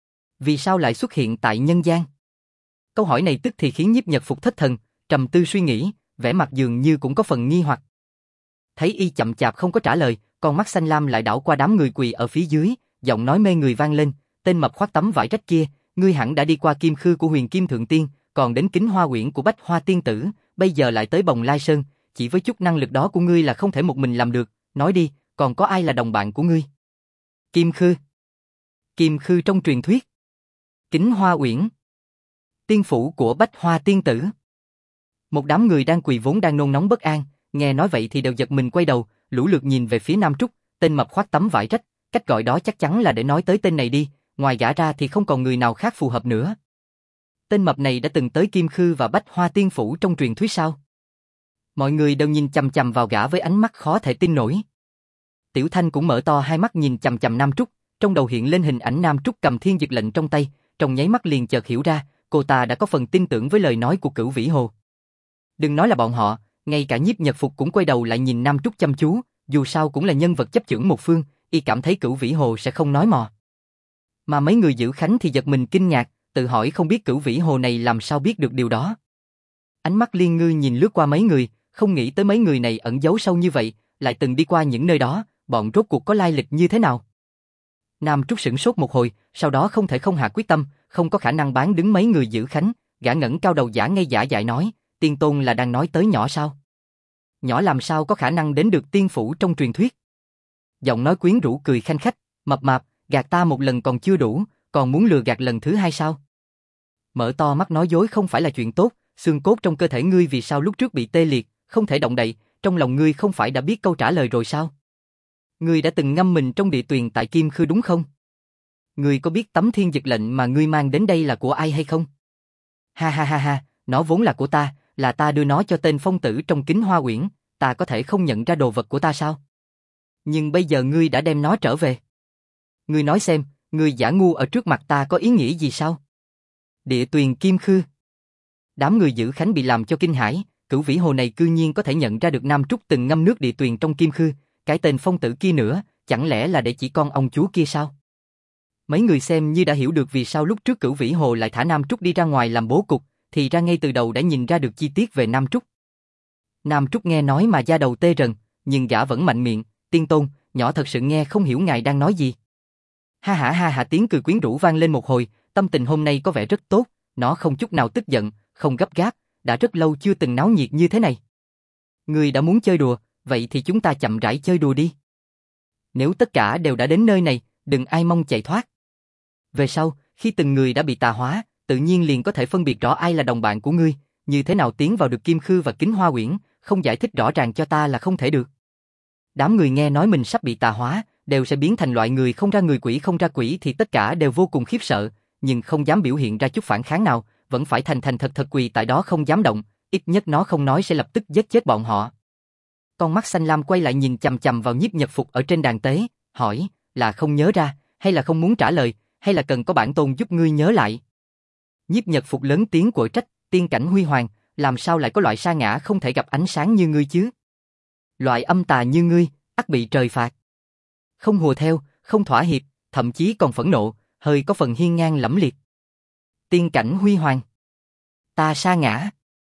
A: Vì sao lại xuất hiện tại nhân gian? Câu hỏi này tức thì khiến Nhiếp Nhật Phục thất thần, trầm tư suy nghĩ, vẻ mặt dường như cũng có phần nghi hoặc. Thấy y chậm chạp không có trả lời, con mắt xanh lam lại đảo qua đám người quỳ ở phía dưới, giọng nói mê người vang lên, tên mập khoác tấm vải rách kia, ngươi hẳn đã đi qua Kim Khư của Huyền Kim Thượng Tiên, còn đến Kính Hoa Uyển của Bách Hoa Tiên Tử, bây giờ lại tới Bồng Lai Sơn, chỉ với chút năng lực đó của ngươi là không thể một mình làm được, nói đi, còn có ai là đồng bạn của ngươi? Kim Khư. Kim Khư trong truyền thuyết. Kính Hoa Uyển. Tiên phủ của Bách Hoa Tiên Tử. Một đám người đang quỳ vốn đang nôn nóng bất an, nghe nói vậy thì đều giật mình quay đầu, lũ lượt nhìn về phía Nam Trúc, tên mập khoác tấm vải rách, cách gọi đó chắc chắn là để nói tới tên này đi, ngoài gã ra thì không còn người nào khác phù hợp nữa. Tên mập này đã từng tới Kim Khư và Bách Hoa Tiên phủ trong truyền thuyết sao? Mọi người đều nhìn chằm chằm vào gã với ánh mắt khó thể tin nổi. Tiểu Thanh cũng mở to hai mắt nhìn chằm chằm Nam Trúc, trong đầu hiện lên hình ảnh Nam Trúc cầm thiên dược lệnh trong tay, trong nháy mắt liền chợt hiểu ra, cô ta đã có phần tin tưởng với lời nói của Cửu Vĩ Hồ. Đừng nói là bọn họ, ngay cả Nhiếp Nhật Phục cũng quay đầu lại nhìn Nam Trúc chăm chú, dù sao cũng là nhân vật chấp chưởng một phương, y cảm thấy Cửu Vĩ Hồ sẽ không nói mò. Mà mấy người Dữ Khánh thì giật mình kinh ngạc, tự hỏi không biết Cửu Vĩ Hồ này làm sao biết được điều đó. Ánh mắt Liên Ngư nhìn lướt qua mấy người, không nghĩ tới mấy người này ẩn giấu sâu như vậy, lại từng đi qua những nơi đó, bọn rốt cuộc có lai lịch như thế nào. Nam Trúc sửng sốt một hồi, sau đó không thể không hạ quyết tâm, không có khả năng bán đứng mấy người Dữ Khánh, gã ngẩng cao đầu giả ngây dại nói, Tiên Tôn là đang nói tới nhỏ sao? Nhỏ làm sao có khả năng đến được tiên phủ trong truyền thuyết? Giọng nói quyến rũ cười khanh khách, mập mạp, gạt ta một lần còn chưa đủ, còn muốn lừa gạt lần thứ hai sao? Mở to mắt nói dối không phải là chuyện tốt, xương cốt trong cơ thể ngươi vì sao lúc trước bị tê liệt, không thể động đậy, trong lòng ngươi không phải đã biết câu trả lời rồi sao? Ngươi đã từng ngâm mình trong địa tuyền tại Kim Khư đúng không? Ngươi có biết tấm thiên dực lệnh mà ngươi mang đến đây là của ai hay không? Ha ha ha ha, nó vốn là của ta, là ta đưa nó cho tên phong tử trong Kính Hoa Uyển, ta có thể không nhận ra đồ vật của ta sao? Nhưng bây giờ ngươi đã đem nó trở về. Ngươi nói xem, ngươi giả ngu ở trước mặt ta có ý nghĩa gì sao? Địa tuyền Kim Khư. Đám người giữ Khánh bị làm cho kinh hãi, Cửu Vĩ Hồ này cư nhiên có thể nhận ra được Nam Trúc từng ngâm nước địa tuyền trong Kim Khư, cái tên phong tử kia nữa, chẳng lẽ là để chỉ con ông chúa kia sao? Mấy người xem như đã hiểu được vì sao lúc trước Cửu Vĩ Hồ lại thả Nam Trúc đi ra ngoài làm bố cục, thì ra ngay từ đầu đã nhìn ra được chi tiết về Nam Trúc. Nam Trúc nghe nói mà da đầu tê rần, nhưng gã vẫn mạnh miệng, Tiên Tôn, nhỏ thật sự nghe không hiểu ngài đang nói gì. Ha ha, tiếng cười quyến rũ vang lên một hồi, tâm tình hôm nay có vẻ rất tốt, nó không chút nào tức giận, không gấp gáp, đã rất lâu chưa từng náo nhiệt như thế này. Ngươi đã muốn chơi đùa, vậy thì chúng ta chậm rãi chơi đùa đi. Nếu tất cả đều đã đến nơi này, đừng ai mong chạy thoát. Về sau, khi từng người đã bị tà hóa, tự nhiên liền có thể phân biệt rõ ai là đồng bạn của ngươi, như thế nào tiến vào được Kim Khư và Kính Hoa Uyển, không giải thích rõ ràng cho ta là không thể được. Đám người nghe nói mình sắp bị tà hóa, đều sẽ biến thành loại người không ra người quỷ không ra quỷ thì tất cả đều vô cùng khiếp sợ, nhưng không dám biểu hiện ra chút phản kháng nào, vẫn phải thành thành thật thật quỳ tại đó không dám động, ít nhất nó không nói sẽ lập tức giết chết bọn họ. Con mắt xanh lam quay lại nhìn chằm chằm vào Nhiếp Nhật Phục ở trên đàn tế, hỏi, là không nhớ ra, hay là không muốn trả lời, hay là cần có bản tôn giúp ngươi nhớ lại? Nhiếp Nhật Phục lớn tiếng quở trách, tiên cảnh huy hoàng, làm sao lại có loại sa ngã không thể gặp ánh sáng như ngươi chứ? Loại âm tà như ngươi, ắt bị trời phạt. Không hùa theo, không thỏa hiệp, thậm chí còn phẫn nộ, hơi có phần hiên ngang lẫm liệt. Tiên cảnh huy hoàng. Ta sa ngã.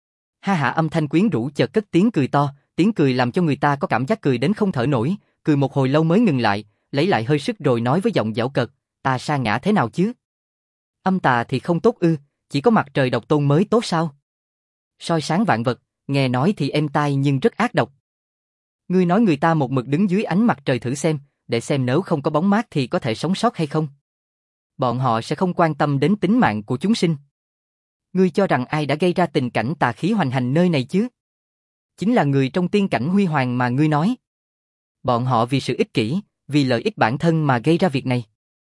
A: Ha hả, âm thanh quyến rũ chợt cất tiếng cười to, tiếng cười làm cho người ta có cảm giác cười đến không thở nổi, cười một hồi lâu mới ngừng lại, lấy lại hơi sức rồi nói với giọng giễu cợt, ta sa ngã thế nào chứ? Âm tà thì không tốt ư, chỉ có mặt trời độc tôn mới tốt sao? Soi sáng vạn vật, nghe nói thì êm tai nhưng rất ác độc. Ngươi nói người ta một mực đứng dưới ánh mặt trời thử xem, để xem nếu không có bóng mát thì có thể sống sót hay không? Bọn họ sẽ không quan tâm đến tính mạng của chúng sinh. Ngươi cho rằng ai đã gây ra tình cảnh tà khí hoành hành nơi này chứ? Chính là người trong tiên cảnh huy hoàng mà ngươi nói. Bọn họ vì sự ích kỷ, vì lợi ích bản thân mà gây ra việc này.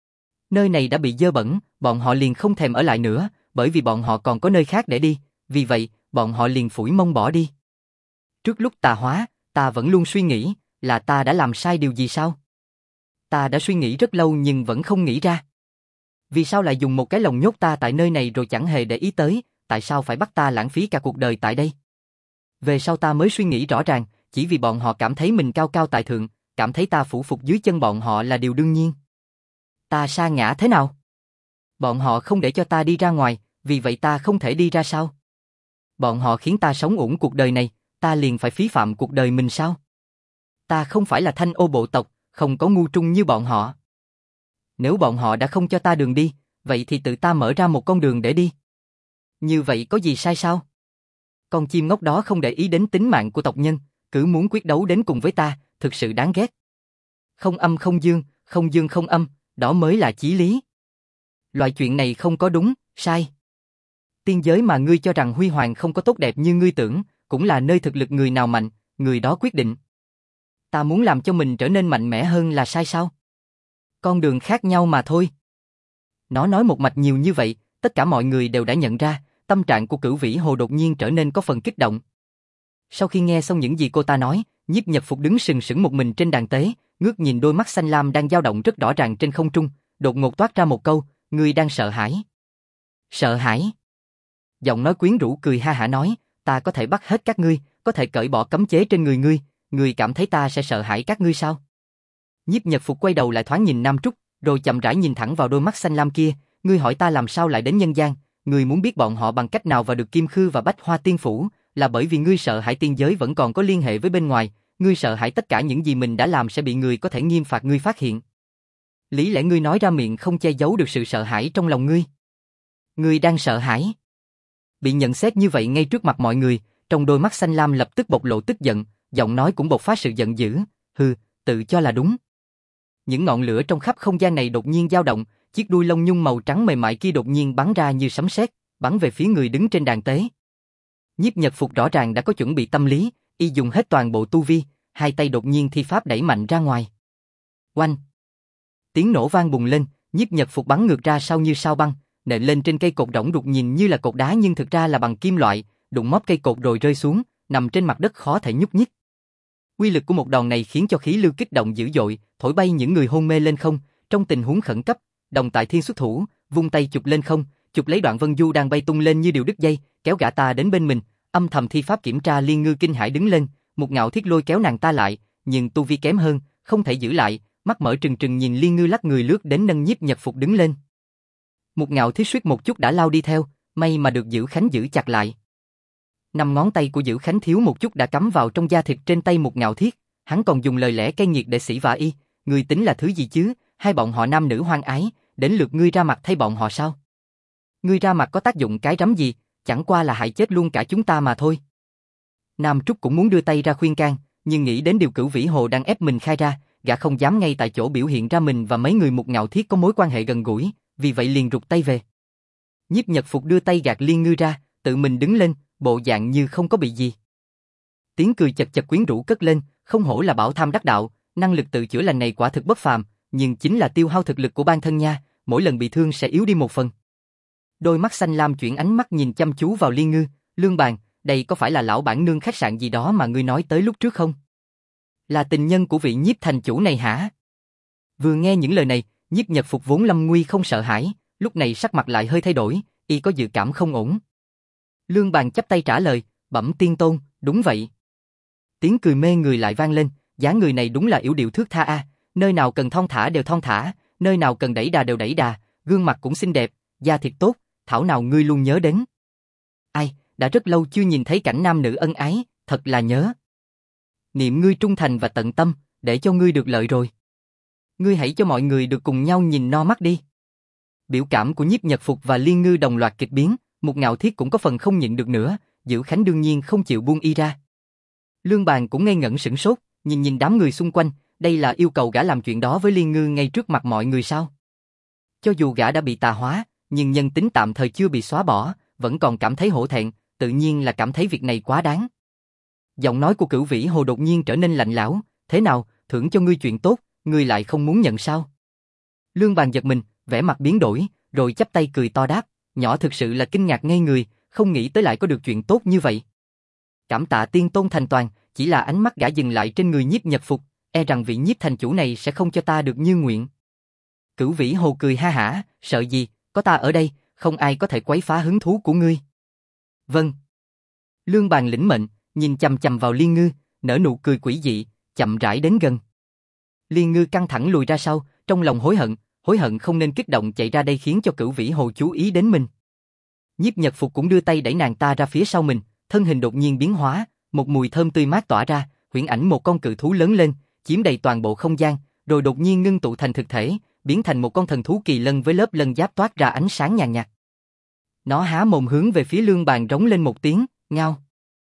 A: Nơi này đã bị dơ bẩn, bọn họ liền không thèm ở lại nữa, bởi vì bọn họ còn có nơi khác để đi, vì vậy, bọn họ liền phủi mông bỏ đi. Trước lúc tà hóa, ta vẫn luôn suy nghĩ, là ta đã làm sai điều gì sao? Ta đã suy nghĩ rất lâu nhưng vẫn không nghĩ ra. Vì sao lại dùng một cái lồng nhốt ta tại nơi này rồi chẳng hề để ý tới, tại sao phải bắt ta lãng phí cả cuộc đời tại đây? Về sau ta mới suy nghĩ rõ ràng, chỉ vì bọn họ cảm thấy mình cao cao tại thượng, cảm thấy ta phủ phục dưới chân bọn họ là điều đương nhiên. Ta sa ngã thế nào? Bọn họ không để cho ta đi ra ngoài, vì vậy ta không thể đi ra sao? Bọn họ khiến ta sống uổng cuộc đời này, ta liền phải phí phạm cuộc đời mình sao? Ta không phải là Thanh Ô bộ tộc, không có ngu trung như bọn họ. Nếu bọn họ đã không cho ta đường đi, vậy thì tự ta mở ra một con đường để đi. Như vậy có gì sai sao? Con chim ngốc đó không để ý đến tính mạng của tộc nhân, cứ muốn quyết đấu đến cùng với ta, thực sự đáng ghét. Không âm không dương, không dương không âm, đó mới là chí lý. Loại chuyện này không có đúng, sai. Tiên giới mà ngươi cho rằng huy hoàng không có tốt đẹp như ngươi tưởng, cũng là nơi thực lực người nào mạnh, người đó quyết định. Ta muốn làm cho mình trở nên mạnh mẽ hơn là sai sao? Con đường khác nhau mà thôi. Nó nói một mạch nhiều như vậy, tất cả mọi người đều đã nhận ra, tâm trạng của Cửu Vĩ Hồ đột nhiên trở nên có phần kích động. Sau khi nghe xong những gì cô ta nói, Nhiếp Nhật Phục đứng sừng sững một mình trên đàn tế, ngước nhìn đôi mắt xanh lam đang dao động rất rõ ràng trên không trung, đột ngột toát ra một câu, ngươi đang sợ hãi. Sợ hãi? Giọng nói quyến rũ cười ha hả nói, ta có thể bắt hết các ngươi, có thể cởi bỏ cấm chế trên người ngươi cảm thấy ta sẽ sợ hãi các ngươi sao? Nhiếp Nhật Phục quay đầu lại thoáng nhìn Nam Trúc, rồi chậm rãi nhìn thẳng vào đôi mắt xanh lam kia, ngươi hỏi ta làm sao lại đến nhân gian, ngươi muốn biết bọn họ bằng cách nào vào được Kim Khư và Bách Hoa Tiên Phủ, là bởi vì ngươi sợ hãi tiên giới vẫn còn có liên hệ với bên ngoài, ngươi sợ hãi tất cả những gì mình đã làm sẽ bị người có thể nghiêm phạt ngươi phát hiện. Lý lẽ ngươi nói ra miệng không che giấu được sự sợ hãi trong lòng ngươi. Ngươi đang sợ hãi. Bị nhận xét như vậy ngay trước mặt mọi người, trong đôi mắt xanh lam lập tức bộc lộ tức giận, giọng nói cũng bộc phát sự giận dữ, hừ, tự cho là đúng. Những ngọn lửa trong khắp không gian này đột nhiên dao động, chiếc đuôi lông nhung màu trắng mềm mại kia đột nhiên bắn ra như sấm sét, bắn về phía người đứng trên đàn tế. Nhiếp Nhật Phục rõ ràng đã có chuẩn bị tâm lý, y dùng hết toàn bộ tu vi, hai tay đột nhiên thi pháp đẩy mạnh ra ngoài. Oanh! Tiếng nổ vang bùng lên, Nhiếp Nhật Phục bắn ngược ra sau như sao băng, nện lên trên cây cột rỗng đục nhìn như là cột đá nhưng thực ra là bằng kim loại, đụng móp cây cột rồi rơi xuống, nằm trên mặt đất khó thể nhúc nhích. Uy lực của một đòn này khiến cho khí lưu kích động dữ dội, thổi bay những người hôn mê lên không. Trong tình huống khẩn cấp, Đồng Tại Thiên xuất thủ, vung tay chụp lên không, chụp lấy Đoạn Vân Du đang bay tung lên như điều đứt dây, kéo gã ta đến bên mình, âm thầm thi pháp kiểm tra. Liên Ngư kinh hãi đứng lên, một Ngạo Thiết lôi kéo nàng ta lại, nhưng tu vi kém hơn, không thể giữ lại, mắt mở trừng trừng nhìn Liên Ngư lắc người lướt đến nâng Nhiếp Nhật Phục đứng lên. Một Ngạo Thiết suýt một chút đã lao đi theo, may mà được Dữ Khánh giữ chặt lại. 5 ngón tay của Dữ Khánh thiếu một chút đã cắm vào trong da thịt trên tay Một Ngạo Thiết, hắn còn dùng lời lẽ cay nghiệt để sỉ vả y, ngươi tính là thứ gì chứ, hai bọn họ nam nữ hoang ái, đến lượt ngươi ra mặt thay bọn họ sao? Ngươi ra mặt có tác dụng cái rắm gì, chẳng qua là hại chết luôn cả chúng ta mà thôi. Nam Trúc cũng muốn đưa tay ra khuyên can, nhưng nghĩ đến điều Cửu Vĩ Hồ đang ép mình khai ra, gã không dám ngay tại chỗ biểu hiện ra mình và mấy người Một Ngạo Thiết có mối quan hệ gần gũi, vì vậy liền rụt tay về. Nhiếp Nhật Phục đưa tay gạt Liên Ngư ra, tự mình đứng lên, bộ dạng như không có bị gì. Tiếng cười chật chật quyến rũ cất lên, không hổ là bảo tham đắc đạo, năng lực tự chữa lành này quả thực bất phàm, nhưng chính là tiêu hao thực lực của bản thân nha, mỗi lần bị thương sẽ yếu đi một phần. Đôi mắt xanh lam chuyển ánh mắt nhìn chăm chú vào Liên Ngư, Lương Bàn, đây có phải là lão bản nương khách sạn gì đó mà ngươi nói tới lúc trước không? Là tình nhân của vị Nhiếp thành chủ này hả? Vừa nghe những lời này, Nhiếp Nhật Phục vốn lâm nguy không sợ hãi, lúc này sắc mặt lại hơi thay đổi, y có dự cảm không ổn. Lương Bàn chắp tay trả lời, bẩm tiên tôn, đúng vậy. Tiếng cười mê người lại vang lên, dáng người này đúng là yểu điệu thước tha a, nơi nào cần thon thả đều thon thả, nơi nào cần đẩy đà đều đẩy đà, gương mặt cũng xinh đẹp, da thịt tốt, thảo nào ngươi luôn nhớ đến. Ai, đã rất lâu chưa nhìn thấy cảnh nam nữ ân ái, thật là nhớ. Niệm ngươi trung thành và tận tâm, để cho ngươi được lợi rồi. Ngươi hãy cho mọi người được cùng nhau nhìn no mắt đi. Biểu cảm của Nhiếp Nhật Phục và Liên Ngư đồng loạt kịch biến, Một Ngạo Thiết cũng có phần không nhịn được nữa, Dữ Khánh đương nhiên không chịu buông y ra. Lương Bàn cũng ngây ngẩn sửng sốt, nhìn đám người xung quanh, đây là yêu cầu gã làm chuyện đó với Liên Ngư ngay trước mặt mọi người sao? Cho dù gã đã bị tà hóa, nhưng nhân tính tạm thời chưa bị xóa bỏ, vẫn còn cảm thấy hổ thẹn, tự nhiên là cảm thấy việc này quá đáng. Giọng nói của Cửu Vĩ Hồ đột nhiên trở nên lạnh lẽo, thế nào, thưởng cho ngươi chuyện tốt, ngươi lại không muốn nhận sao? Lương Bàn giật mình, vẻ mặt biến đổi, rồi chắp tay cười to đáp, nhỏ thực sự là kinh ngạc ngây người, không nghĩ tới lại có được chuyện tốt như vậy. Cảm tạ tiên tôn thành toàn, chỉ là ánh mắt gã dừng lại trên người Nhiếp Nhật Phục, e rằng vị Nhiếp thành chủ này sẽ không cho ta được như nguyện. Cửu Vĩ Hồ cười ha hả, sợ gì, có ta ở đây, không ai có thể quấy phá hứng thú của ngươi. Vâng. Lương Bàn lĩnh mệnh, nhìn chằm chằm vào Liên Ngư, nở nụ cười quỷ dị, chậm rãi đến gần. Liên Ngư căng thẳng lùi ra sau, trong lòng hối hận không nên kích động chạy ra đây khiến cho Cửu Vĩ Hồ chú ý đến mình. Nhiếp Nhật Phục cũng đưa tay đẩy nàng ta ra phía sau mình, thân hình đột nhiên biến hóa, một mùi thơm tươi mát tỏa ra, huyễn ảnh một con cự thú lớn lên, chiếm đầy toàn bộ không gian, rồi đột nhiên ngưng tụ thành thực thể, biến thành một con thần thú kỳ lân với lớp lân giáp toát ra ánh sáng nhàn nhạt. Nó há mồm hướng về phía Lương Bàn rống lên một tiếng, ngao.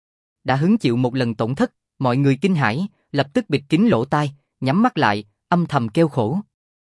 A: Đã hứng chịu một lần tổn thất, mọi người kinh hãi, lập tức bịt kín lỗ tai, nhắm mắt lại, âm thầm kêu khổ.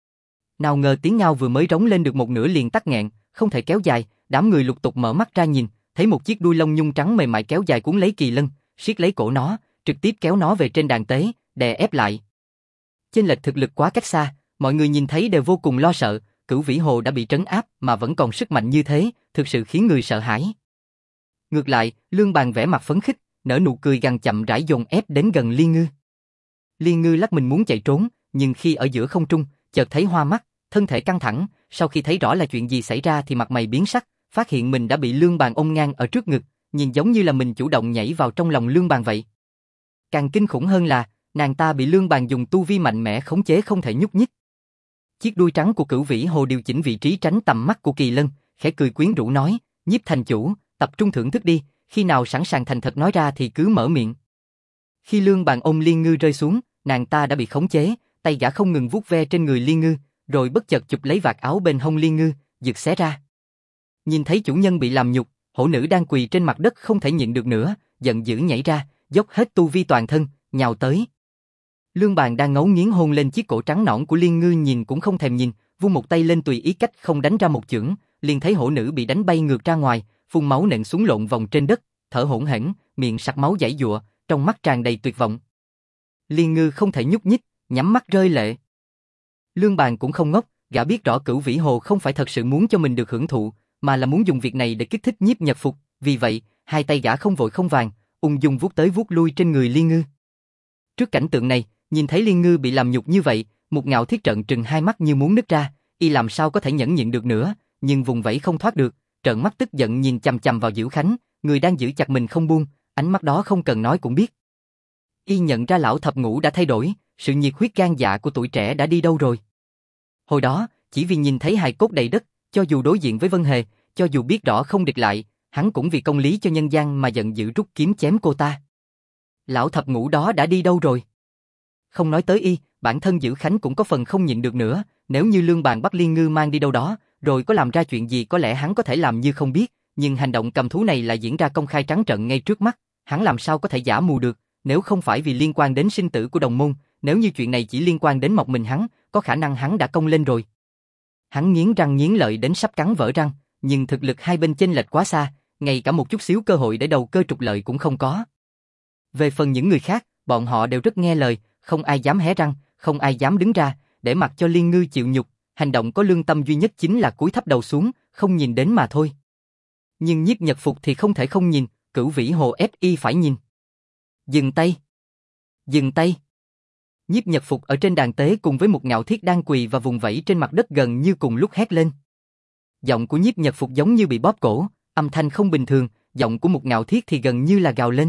A: Nào ngờ tiếng ngao vừa mới rống lên được một nửa liền tắc nghẹn, không thể kéo dài, đám người lục tục mở mắt ra nhìn, thấy một chiếc đuôi lông nhung trắng mềm mại kéo dài cuốn lấy kỳ lân, siết lấy cổ nó, trực tiếp kéo nó về trên đàn tế, đè ép lại. Chênh lệch thực lực quá cách xa, mọi người nhìn thấy đều vô cùng lo sợ, Cửu Vĩ Hồ đã bị trấn áp mà vẫn còn sức mạnh như thế, thực sự khiến người sợ hãi. Ngược lại, Lương Bàn vẻ mặt phấn khích, nở nụ cười gằn chậm rãi dồn ép đến gần Liên Ngư. Liên Ngư lắc mình muốn chạy trốn, nhưng khi ở giữa không trung, chợt thấy hoa mắt, thân thể căng thẳng, sau khi thấy rõ là chuyện gì xảy ra thì mặt mày biến sắc, phát hiện mình đã bị Lương Bàn ôm ngang ở trước ngực, nhìn giống như là mình chủ động nhảy vào trong lòng Lương Bàn vậy. Càng kinh khủng hơn là, nàng ta bị Lương Bàn dùng tu vi mạnh mẽ khống chế không thể nhúc nhích. Chiếc đuôi trắng của Cửu Vĩ Hồ điều chỉnh vị trí tránh tầm mắt của kỳ lân, khẽ cười quyến rũ nói, Nhiếp thành chủ, tập trung thưởng thức đi, khi nào sẵn sàng thành thật nói ra thì cứ mở miệng. Khi Lương Bàn ôm Liên Ngư rơi xuống, nàng ta đã bị khống chế, tay gã không ngừng vuốt ve trên người Liên Ngư, rồi bất chợt chụp lấy vạt áo bên hông Liên Ngư, giật xé ra. Nhìn thấy chủ nhân bị làm nhục, Hổ nữ đang quỳ trên mặt đất không thể nhịn được nữa, giận dữ nhảy ra, dốc hết tu vi toàn thân, nhào tới. Lương Bàn đang ngấu nghiến hôn lên chiếc cổ trắng nõn của Liên Ngư nhìn cũng không thèm nhìn, vung một tay lên tùy ý cách không đánh ra một chưởng, liền thấy hổ nữ bị đánh bay ngược ra ngoài, phun máu nện xuống lộn vòng trên đất, thở hổn hển, miệng sặc máu giãy giụa, trong mắt tràn đầy tuyệt vọng. Liên Ngư không thể nhúc nhích, nhắm mắt rơi lệ. Lương Bàn cũng không ngốc, gã biết rõ Cửu Vĩ Hồ không phải thật sự muốn cho mình được hưởng thụ, mà là muốn dùng việc này để kích thích Nhiếp Nhật Phục, vì vậy, hai tay gã không vội không vàng, ung dung vuốt tới vuốt lui trên người Liên Ngư. Trước cảnh tượng này, nhìn thấy Liên Ngư bị làm nhục như vậy, Một Ngạo Thiết trợn trừng hai mắt như muốn nứt ra, y làm sao có thể nhẫn nhịn được nữa, nhưng vùng vẫy không thoát được, trợn mắt tức giận nhìn chằm chằm vào Diễu Khánh, người đang giữ chặt mình không buông, ánh mắt đó không cần nói cũng biết. Y nhận ra lão thập ngũ đã thay đổi, sự nhiệt huyết gan dạ của tuổi trẻ đã đi đâu rồi. Hồi đó, chỉ vì nhìn thấy hài cốt đầy đất, cho dù đối diện với Vân Hề, cho dù biết rõ không địch lại, hắn cũng vì công lý cho nhân gian mà giận dữ rút kiếm chém cô ta. Lão thập ngũ đó đã đi đâu rồi? Không nói tới y, bản thân Diễu Khánh cũng có phần không nhịn được nữa, nếu như Lương Bàn bắt Liên Ngư mang đi đâu đó, rồi có làm ra chuyện gì có lẽ hắn có thể làm như không biết, nhưng hành động cầm thú này lại diễn ra công khai trắng trợn ngay trước mắt, hắn làm sao có thể giả mù được, nếu không phải vì liên quan đến sinh tử của đồng môn, nếu như chuyện này chỉ liên quan đến một mình hắn, có khả năng hắn đã công lên rồi. Hắn nghiến răng nghiến lợi đến sắp cắn vỡ răng, nhưng thực lực hai bên chênh lệch quá xa, ngay cả một chút xíu cơ hội để đầu cơ trục lợi cũng không có. Về phần những người khác, bọn họ đều rất nghe lời, không ai dám hé răng, không ai dám đứng ra, để mặc cho Liên Ngư chịu nhục, hành động có lương tâm duy nhất chính là cúi thấp đầu xuống, không nhìn đến mà thôi. Nhưng Nhiếp Nhật Phục thì không thể không nhìn, Cửu Vĩ Hồ ép y phải nhìn. Dừng tay! Dừng tay! Nhiếp Nhật Phục ở trên đàn tế cùng với Một Ngạo Thiết đang quỳ và vùng vẫy trên mặt đất gần như cùng lúc hét lên. Giọng của Nhiếp Nhật Phục giống như bị bóp cổ, âm thanh không bình thường, giọng của Một Ngạo Thiết thì gần như là gào lên.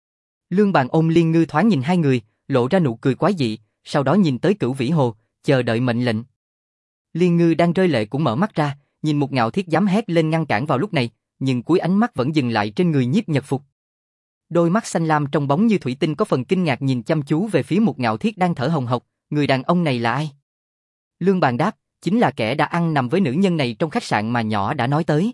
A: Lương Bàn ôm Liên Ngư thoáng nhìn hai người, lộ ra nụ cười quái dị, sau đó nhìn tới Cửu Vĩ Hồ, chờ đợi mệnh lệnh. Liên Ngư đang rơi lệ cũng mở mắt ra, nhìn Một Ngạo Thiết dám hét lên ngăn cản vào lúc này, nhưng cuối ánh mắt vẫn dừng lại trên người Nhiếp Nhật Phục. Đôi mắt xanh lam trong bóng như thủy tinh có phần kinh ngạc nhìn chăm chú về phía Một Ngạo Thiết đang thở hồng hộc, người đàn ông này là ai? Lương Bàn đáp, chính là kẻ đã ăn nằm với nữ nhân này trong khách sạn mà nhỏ đã nói tới.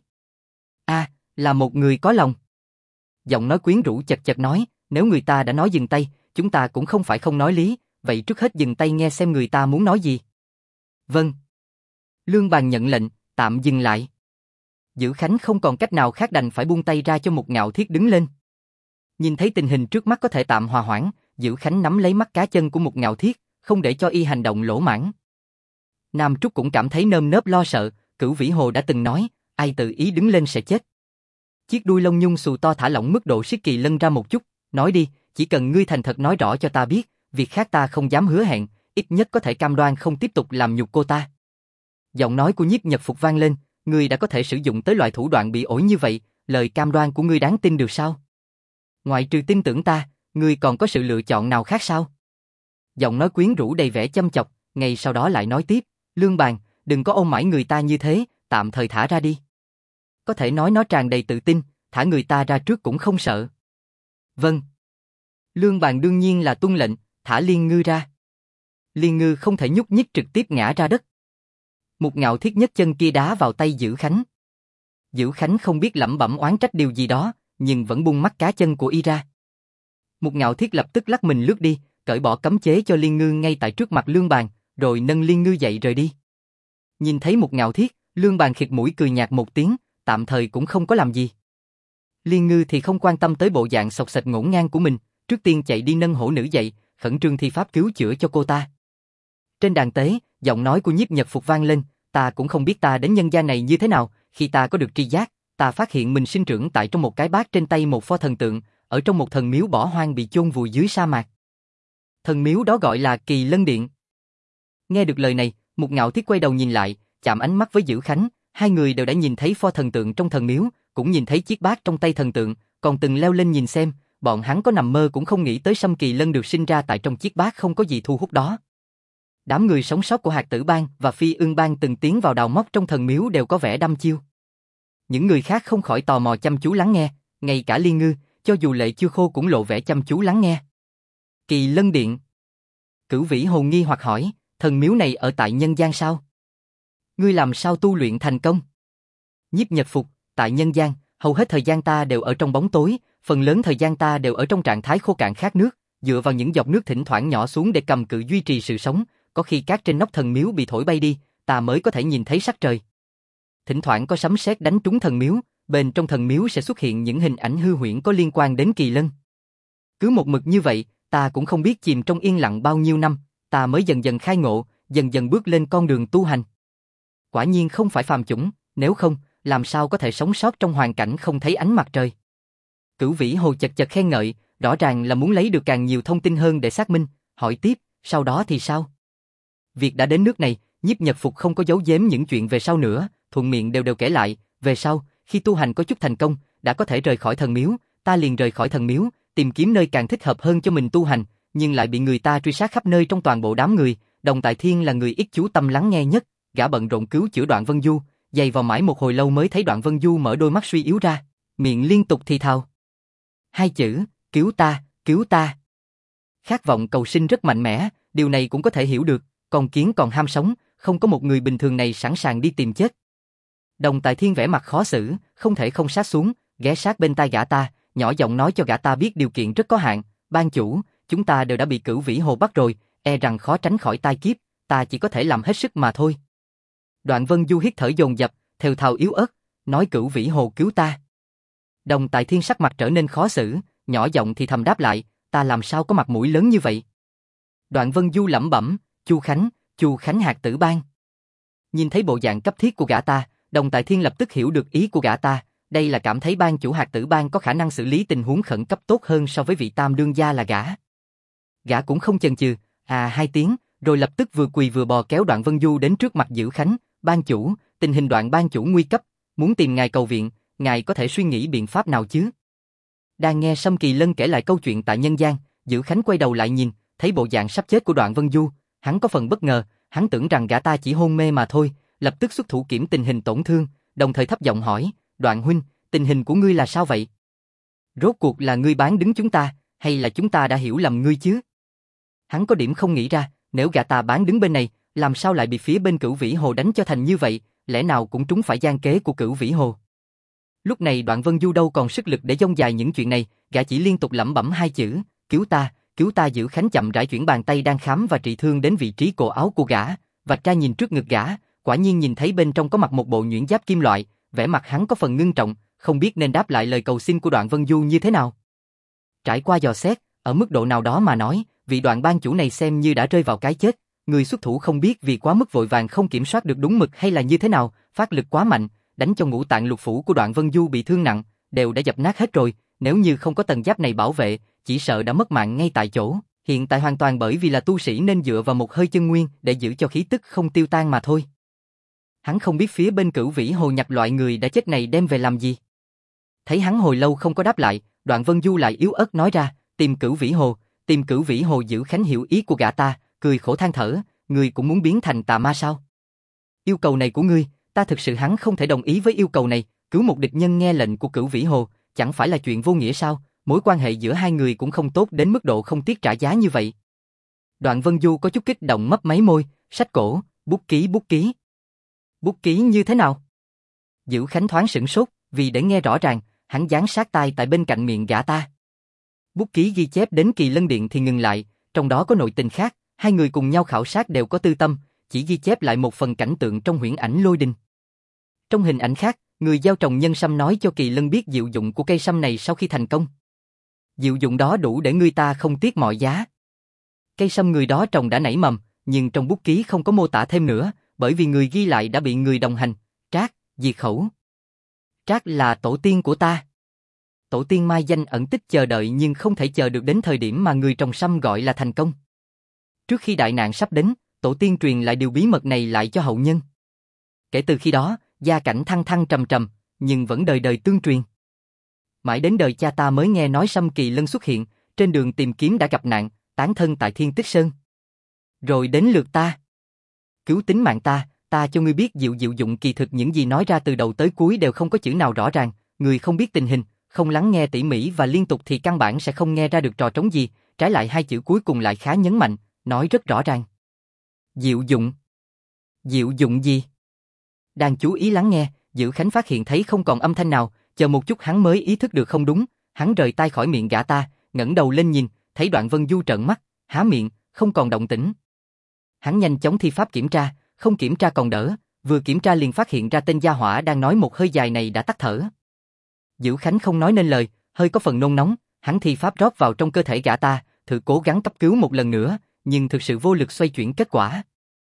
A: Là một người có lòng. Giọng nói quyến rũ chật chật nói, nếu người ta đã nói dừng tay, chúng ta cũng không phải không nói lý, vậy trước hết dừng tay nghe xem người ta muốn nói gì. Vâng. Lương Bàn nhận lệnh, tạm dừng lại. Dữ Khánh không còn cách nào khác đành phải buông tay ra cho Một Ngạo Thiết đứng lên. Nhìn thấy tình hình trước mắt có thể tạm hòa hoãn, Dữ Khánh nắm lấy mắt cá chân của Một Ngạo Thiết, không để cho y hành động lỗ mãng. Nam Trúc cũng cảm thấy nơm nớp lo sợ, Cửu Vĩ Hồ đã từng nói, ai tự ý đứng lên sẽ chết. Chiếc đuôi lông nhung xù to thả lỏng mức độ siết Kỳ Lân ra một chút, nói đi, chỉ cần ngươi thành thật nói rõ cho ta biết, việc khác ta không dám hứa hẹn, ít nhất có thể cam đoan không tiếp tục làm nhục cô ta. Giọng nói của Nhiếp Nhật Phục vang lên, ngươi đã có thể sử dụng tới loại thủ đoạn bị ổi như vậy, lời cam đoan của ngươi đáng tin được sao? Ngoại trừ tin tưởng ta, ngươi còn có sự lựa chọn nào khác sao? Giọng nói quyến rũ đầy vẻ châm chọc, ngay sau đó lại nói tiếp, Lương Bàn, đừng có ôm mãi người ta như thế, tạm thời thả ra đi. Có thể nói nó tràn đầy tự tin, thả người ta ra trước cũng không sợ. Vâng. Lương Bàn đương nhiên là tuân lệnh, thả Liên Ngư ra. Liên Ngư không thể nhúc nhích trực tiếp ngã ra đất. Một Ngạo Thiết nhất chân kia đá vào tay Dữ Khánh. Dữ Khánh không biết lẩm bẩm oán trách điều gì đó, nhưng vẫn buông mắt cá chân của y ra. Một Ngạo Thiết lập tức lắc mình lướt đi, cởi bỏ cấm chế cho Liên Ngư ngay tại trước mặt Lương Bàn, rồi nâng Liên Ngư dậy rời đi. Nhìn thấy Một Ngạo Thiết, Lương Bàn khịt mũi cười nhạt một tiếng, tạm thời cũng không có làm gì. Liên Ngư thì không quan tâm tới bộ dạng xộc xệch ngổn ngang của mình, trước tiên chạy đi nâng hổ nữ dậy, khẩn trương thi pháp cứu chữa cho cô ta. Trên đàn tế, giọng nói của Nhiếp Nhật Phục vang lên, ta cũng không biết ta đến nhân gian này như thế nào, khi ta có được tri giác, ta phát hiện mình sinh trưởng tại trong một cái bát trên tay một pho thần tượng, ở trong một thần miếu bỏ hoang bị chôn vùi dưới sa mạc. Thần miếu đó gọi là Kỳ Lân Điện. Nghe được lời này, Một Ngạo Thiết quay đầu nhìn lại, chạm ánh mắt với Dữ Khánh, hai người đều đã nhìn thấy pho thần tượng trong thần miếu, cũng nhìn thấy chiếc bát trong tay thần tượng, còn từng leo lên nhìn xem, bọn hắn có nằm mơ cũng không nghĩ tới Sâm Kỳ Lân được sinh ra tại trong chiếc bát không có gì thu hút đó. Đám người sống sót của Hạt Tử Bang và Phi Ưng Bang từng tiến vào đào móc trong thần miếu đều có vẻ đăm chiêu. Những người khác không khỏi tò mò chăm chú lắng nghe, ngay cả Liên Ngư, cho dù lệ chưa khô cũng lộ vẻ chăm chú lắng nghe. Kỳ Lân Điện. Cửu Vĩ Hồ nghi hoặc hỏi, thần miếu này ở tại nhân gian sao? Ngươi làm sao tu luyện thành công? Nhiếp Nhật Phục, tại nhân gian, hầu hết thời gian ta đều ở trong bóng tối, phần lớn thời gian ta đều ở trong trạng thái khô cạn khát nước, dựa vào những giọt nước thỉnh thoảng nhỏ xuống để cầm cự duy trì sự sống, có khi cát trên nóc thần miếu bị thổi bay đi, ta mới có thể nhìn thấy sắc trời. Thỉnh thoảng có sấm sét đánh trúng thần miếu, bên trong thần miếu sẽ xuất hiện những hình ảnh hư huyễn có liên quan đến Kỳ Lân. Cứ một mực như vậy, ta cũng không biết chìm trong yên lặng bao nhiêu năm, ta mới dần dần khai ngộ, dần dần bước lên con đường tu hành. Quả nhiên không phải phàm chủng, nếu không, làm sao có thể sống sót trong hoàn cảnh không thấy ánh mặt trời. Cửu Vĩ Hồ chật chật khen ngợi, rõ ràng là muốn lấy được càng nhiều thông tin hơn để xác minh, hỏi tiếp, sau đó thì sao? Việc đã đến nước này, Nhiếp Nhật Phục không có giấu giếm những chuyện về sau nữa, thuận miệng đều đều kể lại, về sau, khi tu hành có chút thành công, đã có thể rời khỏi thần miếu, ta liền rời khỏi thần miếu, tìm kiếm nơi càng thích hợp hơn cho mình tu hành, nhưng lại bị người ta truy sát khắp nơi trong toàn bộ đám người, Đồng Tại Thiên là người ít chú tâm lắng nghe nhất, gã bận rộn cứu chữa Đoạn Vân Du, giày vào mãi một hồi lâu mới thấy Đoạn Vân Du mở đôi mắt suy yếu ra, miệng liên tục thì thào. Hai chữ, cứu ta, cứu ta. Khát vọng cầu sinh rất mạnh mẽ, điều này cũng có thể hiểu được, con kiến còn ham sống, không có một người bình thường này sẵn sàng đi tìm chết. Đồng Tại Thiên vẻ mặt khó xử, không thể không sát xuống, ghé sát bên tai gã ta, nhỏ giọng nói cho gã ta biết điều kiện rất có hạn, ban chủ, chúng ta đều đã bị Cửu Vĩ Hồ bắt rồi, e rằng khó tránh khỏi tai kiếp, ta chỉ có thể làm hết sức mà thôi. Đoạn Vân Du hít thở dồn dập, thều thào yếu ớt, nói Cửu Vĩ Hồ cứu ta. Đồng Tại Thiên sắc mặt trở nên khó xử, nhỏ giọng thì thầm đáp lại, ta làm sao có mặt mũi lớn như vậy. Đoạn Vân Du lẩm bẩm, Chu Khánh Hạt Tử Bang. Nhìn thấy bộ dạng cấp thiết của gã ta, Đồng Tại Thiên lập tức hiểu được ý của gã ta, đây là cảm thấy ban chủ Hạt Tử Bang có khả năng xử lý tình huống khẩn cấp tốt hơn so với vị tam đương gia là gã. Gã cũng không chần chừ, hai tiếng, rồi lập tức vừa quỳ vừa bò kéo Đoạn Vân Du đến trước mặt Dữ Khánh, ban chủ, tình hình Đoạn ban chủ nguy cấp, muốn tìm ngài cầu viện, ngài có thể suy nghĩ biện pháp nào chứ? Đang nghe Sâm Kỳ Lân kể lại câu chuyện tại nhân gian, Dữ Khánh quay đầu lại nhìn, thấy bộ dạng sắp chết của Đoạn Vân Du, hắn có phần bất ngờ, hắn tưởng rằng gã ta chỉ hôn mê mà thôi, lập tức xuất thủ kiểm tình hình tổn thương, đồng thời thấp giọng hỏi, Đoạn huynh, tình hình của ngươi là sao vậy? Rốt cuộc là ngươi bán đứng chúng ta, hay là chúng ta đã hiểu lầm ngươi chứ? Hắn có điểm không nghĩ ra, nếu gã ta bán đứng bên này, làm sao lại bị phía bên Cửu Vĩ Hồ đánh cho thành như vậy, lẽ nào cũng trúng phải gian kế của Cửu Vĩ Hồ. Lúc này Đoạn Vân Du đâu còn sức lực để dông dài những chuyện này, gã chỉ liên tục lẩm bẩm hai chữ, cứu ta. Dữ Khánh chậm rãi chuyển bàn tay đang khám và trị thương đến vị trí cổ áo của gã, vạch ra nhìn trước ngực gã, quả nhiên nhìn thấy bên trong có mặc một bộ nhuyễn giáp kim loại, vẻ mặt hắn có phần ngưng trọng, không biết nên đáp lại lời cầu xin của Đoạn Vân Du như thế nào. Trải qua dò xét, ở mức độ nào đó mà nói, vị Đoạn ban chủ này xem như đã rơi vào cái chết, người xuất thủ không biết vì quá mức vội vàng không kiểm soát được đúng mực hay là như thế nào, phát lực quá mạnh, đánh cho ngũ tạng lục phủ của Đoạn Vân Du bị thương nặng, đều đã dập nát hết rồi, nếu như không có tầng giáp này bảo vệ, chỉ sợ đã mất mạng ngay tại chỗ, hiện tại hoàn toàn bởi vì là tu sĩ nên dựa vào một hơi chân nguyên để giữ cho khí tức không tiêu tan mà thôi. Hắn không biết phía bên Cửu Vĩ Hồ nhặt loại người đã chết này đem về làm gì. Thấy hắn hồi lâu không có đáp lại, Đoạn Vân Du lại yếu ớt nói ra, tìm Cửu Vĩ Hồ. Dữ Khánh hiểu ý của gã ta, cười khổ than thở, ngươi cũng muốn biến thành tà ma sao? Yêu cầu này của ngươi, ta thực sự hắn không thể đồng ý với yêu cầu này, cứu một địch nhân nghe lệnh của Cửu Vĩ Hồ, chẳng phải là chuyện vô nghĩa sao? Mối quan hệ giữa hai người cũng không tốt đến mức độ không tiếc trả giá như vậy. Đoạn Vân Du có chút kích động mấp máy môi, sách cổ, bút ký. Bút ký như thế nào? Dữ Khánh thoáng sửng sốt, vì để nghe rõ ràng, hắn dán sát tai tại bên cạnh miệng gã ta. Bút ký ghi chép đến Kỳ Lân Điện thì ngừng lại, trong đó có nội tình khác, hai người cùng nhau khảo sát đều có tư tâm, chỉ ghi chép lại một phần cảnh tượng trong huyễn ảnh lôi đình. Trong hình ảnh khác, người gieo trồng nhân sâm nói cho Kỳ Lân biết diệu dụng của cây sâm này sau khi thành công. Diệu dụng đó đủ để người ta không tiếc mọi giá. Cây sâm người đó trồng đã nảy mầm, nhưng trong bút ký không có mô tả thêm nữa, bởi vì người ghi lại đã bị người đồng hành, Trác, diệt khẩu. Trác là tổ tiên của ta. Tổ tiên mai danh ẩn tích chờ đợi nhưng không thể chờ được đến thời điểm mà người trồng sâm gọi là thành công. Trước khi đại nạn sắp đến, tổ tiên truyền lại điều bí mật này lại cho hậu nhân. Kể từ khi đó, gia cảnh thăng thăng trầm trầm, nhưng vẫn đời đời tương truyền. Mãi đến đời cha ta mới nghe nói Sâm Kỳ Lân xuất hiện, trên đường tìm kiếm đã gặp nạn, tán thân tại Thiên Tích Sơn. Rồi đến lượt ta. Cứu tính mạng ta cho ngươi biết diệu dụng kỳ thực những gì nói ra từ đầu tới cuối đều không có chữ nào rõ ràng, người không biết tình hình, không lắng nghe tỉ mỉ và liên tục thì căn bản sẽ không nghe ra được trò trống gì, trái lại hai chữ cuối cùng lại khá nhấn mạnh, nói rất rõ ràng. Diệu dụng. Diệu dụng gì? Đang chú ý lắng nghe, Dữ Khánh phát hiện thấy không còn âm thanh nào, Chờ một chút hắn mới ý thức được không đúng, hắn rời tay khỏi miệng gã ta, ngẩng đầu lên nhìn, thấy Đoạn Vân Du trợn mắt, há miệng, không còn động tĩnh. Hắn nhanh chóng thi pháp kiểm tra, không kiểm tra còn đỡ, vừa kiểm tra liền phát hiện ra tên gia hỏa đang nói một hơi dài này đã tắt thở. Dữ Khánh không nói nên lời, hơi có phần nôn nóng, hắn thi pháp rót vào trong cơ thể gã ta, thử cố gắng cấp cứu một lần nữa, nhưng thực sự vô lực xoay chuyển kết quả.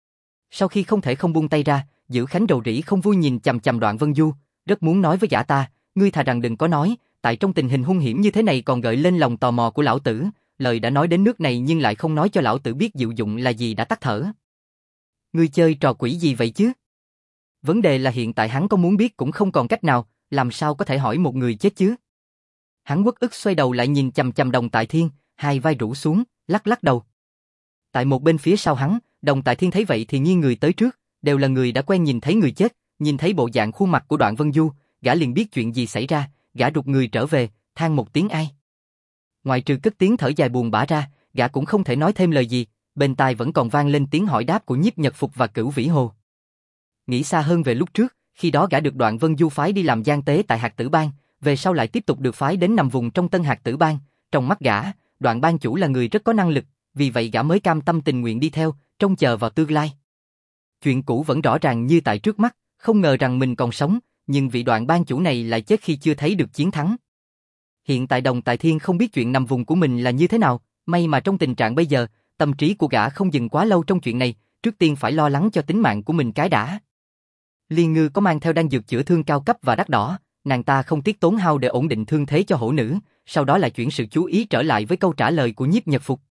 A: Sau khi không thể không buông tay ra, Dữ Khánh rầu rĩ không vui nhìn chằm chằm Đoạn Vân Du, rất muốn nói với gã ta, ngươi thà rằng đừng có nói, tại trong tình hình hung hiểm như thế này còn gợi lên lòng tò mò của lão tử, lời đã nói đến nước này nhưng lại không nói cho lão tử biết diệu dụng là gì đã tắt thở. Ngươi chơi trò quỷ gì vậy chứ? Vấn đề là hiện tại hắn có muốn biết cũng không còn cách nào, làm sao có thể hỏi một người chết chứ? Hắn uất ức xoay đầu lại nhìn chằm chằm Đồng Tại Thiên, hai vai rũ xuống, lắc lắc đầu. Tại một bên phía sau hắn, Đồng Tại Thiên thấy vậy thì nghiêng người tới trước, đều là người đã quen nhìn thấy người chết, nhìn thấy bộ dạng khuôn mặt của Đoạn Vân Du, gã liền biết chuyện gì xảy ra, gã rụt người trở về, than một tiếng ai. Ngoài trừ cất tiếng thở dài buồn bã ra, gã cũng không thể nói thêm lời gì, bên tai vẫn còn vang lên tiếng hỏi đáp của Nhiếp Nhật Phục và Cửu Vĩ Hồ. Nghĩ xa hơn về lúc trước, khi đó gã được Đoạn Vân Du phái đi làm gian tế tại Hạt Tử Bang, về sau lại tiếp tục được phái đến nằm vùng trong Tân Hạt Tử Bang, trong mắt gã, Đoạn Bang chủ là người rất có năng lực, vì vậy gã mới cam tâm tình nguyện đi theo, trông chờ vào tương lai. Chuyện cũ vẫn rõ ràng như tại trước mắt, không ngờ rằng mình còn sống, nhưng vị Đoạn Bang chủ này lại chết khi chưa thấy được chiến thắng. Hiện tại Đồng Tại Thiên không biết chuyện nằm vùng của mình là như thế nào, may mà trong tình trạng bây giờ, tâm trí của gã không dừng quá lâu trong chuyện này, trước tiên phải lo lắng cho tính mạng của mình cái đã. Liên Ngư có mang theo đan dược chữa thương cao cấp và đắt đỏ, nàng ta không tiếc tốn hao để ổn định thương thế cho hổ nữ, sau đó lại chuyển sự chú ý trở lại với câu trả lời của Nhiếp Nhật Phục.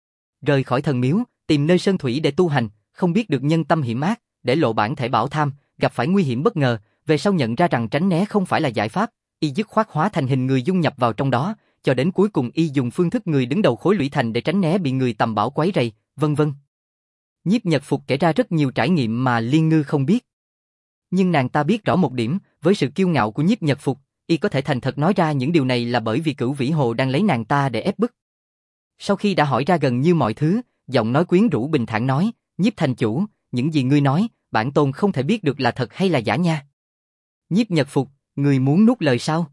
A: Rời khỏi thần miếu, tìm nơi sơn thủy để tu hành, không biết được nhân tâm hiểm ác, để lộ bản thể bảo tham, gặp phải nguy hiểm bất ngờ, về sau nhận ra rằng tránh né không phải là giải pháp, y dứt khoát hóa thành hình người dung nhập vào trong đó, cho đến cuối cùng y dùng phương thức người đứng đầu khối lũy thành để tránh né bị người tầm bảo quấy rầy, vân vân. Nhiếp Nhật Phục kể ra rất nhiều trải nghiệm mà Liên Ngư không biết. Nhưng nàng ta biết rõ một điểm, với sự kiêu ngạo của Nhiếp Nhật Phục, y có thể thành thật nói ra những điều này là bởi vì Cửu Vĩ Hồ đang lấy nàng ta để ép bức. Sau khi đã hỏi ra gần như mọi thứ, giọng nói quyến rũ bình thản nói, Nhiếp thành chủ, những gì ngươi nói, bản tôn không thể biết được là thật hay là giả nha. Nhiếp Nhật Phục, ngươi muốn nuốt lời sao?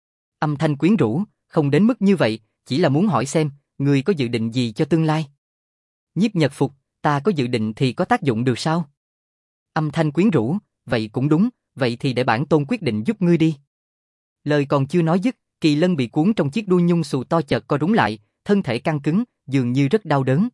A: Âm thanh quyến rũ, không đến mức như vậy, chỉ là muốn hỏi xem, ngươi có dự định gì cho tương lai? Nhiếp Nhật Phục, ta có dự định thì có tác dụng được sao? Âm thanh quyến rũ, vậy cũng đúng, vậy thì để bản tôn quyết định giúp ngươi đi. Lời còn chưa nói dứt, Kỳ Lân bị cuốn trong chiếc đuôi nhung xù to chợt co rúm lại, thân thể căng cứng, dường như rất đau đớn.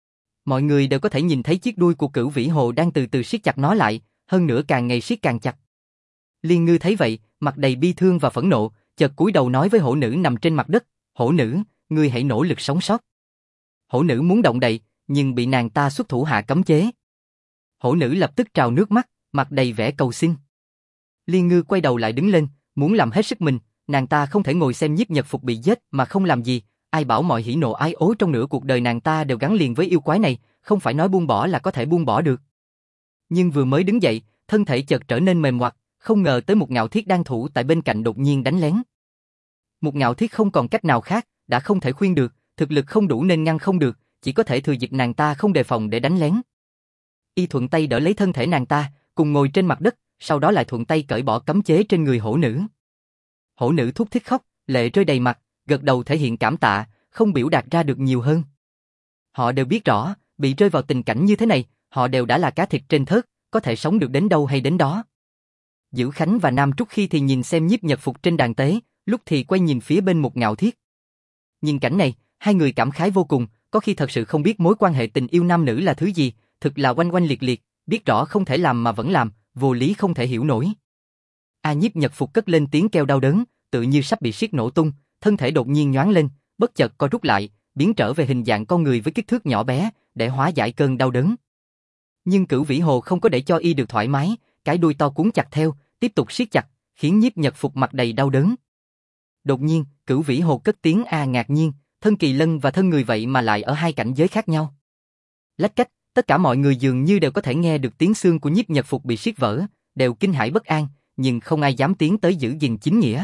A: Mọi người đều có thể nhìn thấy chiếc đuôi của Cửu Vĩ Hồ đang từ từ siết chặt nó lại, hơn nữa càng ngày siết càng chặt. Liên Ngư thấy vậy, mặt đầy bi thương và phẫn nộ, chợt cúi đầu nói với hổ nữ nằm trên mặt đất, hổ nữ, ngươi hãy nỗ lực sống sót. Hổ nữ muốn động đậy, nhưng bị nàng ta xuất thủ hạ cấm chế. Hổ nữ lập tức trào nước mắt, mặt đầy vẻ cầu xin. Liên Ngư quay đầu lại đứng lên, muốn làm hết sức mình, nàng ta không thể ngồi xem Nhiếp Nhật Phục bị giết mà không làm gì, ai bảo mọi hỉ nộ ái ố trong nửa cuộc đời nàng ta đều gắn liền với yêu quái này, không phải nói buông bỏ là có thể buông bỏ được. Nhưng vừa mới đứng dậy, thân thể chợt trở nên mềm oặt, không ngờ tới một Ngạo Thiết đang thủ tại bên cạnh đột nhiên đánh lén. Một Ngạo Thiết không còn cách nào khác, đã không thể khuyên được, thực lực không đủ nên ngăn không được, chỉ có thể thừa dịp nàng ta không đề phòng để đánh lén. Y thuận tay đỡ lấy thân thể nàng ta, cùng ngồi trên mặt đất, sau đó lại thuận tay cởi bỏ cấm chế trên người hổ nữ. Hổ nữ thút thít khóc, lệ rơi đầy mặt, gật đầu thể hiện cảm tạ, không biểu đạt ra được nhiều hơn. Họ đều biết rõ, bị rơi vào tình cảnh như thế này, họ đều đã là cá thịt trên thớt, có thể sống được đến đâu hay đến đó. Dữ Khánh và Nam Trúc khi thì nhìn xem Nhiếp Nhật Phục trên đàn tế, lúc thì quay nhìn phía bên một Ngạo Thiết. Nhìn cảnh này, hai người cảm khái vô cùng, có khi thật sự không biết mối quan hệ tình yêu nam nữ là thứ gì, thực là oanh oanh liệt liệt, biết rõ không thể làm mà vẫn làm, vô lý không thể hiểu nổi. Nhiếp Nhật Phục cất lên tiếng kêu đau đớn, tự như sắp bị siết nổ tung, thân thể đột nhiên nhoáng lên, bất chợt co rút lại, biến trở về hình dạng con người với kích thước nhỏ bé, để hóa giải cơn đau đớn. Nhưng Cửu Vĩ Hồ không có để cho y được thoải mái, cái đuôi to cuốn chặt theo, tiếp tục siết chặt, khiến Nhiếp Nhật Phục mặt đầy đau đớn. Đột nhiên, Cửu Vĩ Hồ cất tiếng ngạc nhiên, thân Kỳ Lân và thân người vậy mà lại ở hai cảnh giới khác nhau. Lách cách, tất cả mọi người dường như đều có thể nghe được tiếng xương của Nhiếp Nhật Phục bị siết vỡ, đều kinh hãi bất an, nhưng không ai dám tiến tới giữ gìn chính nghĩa.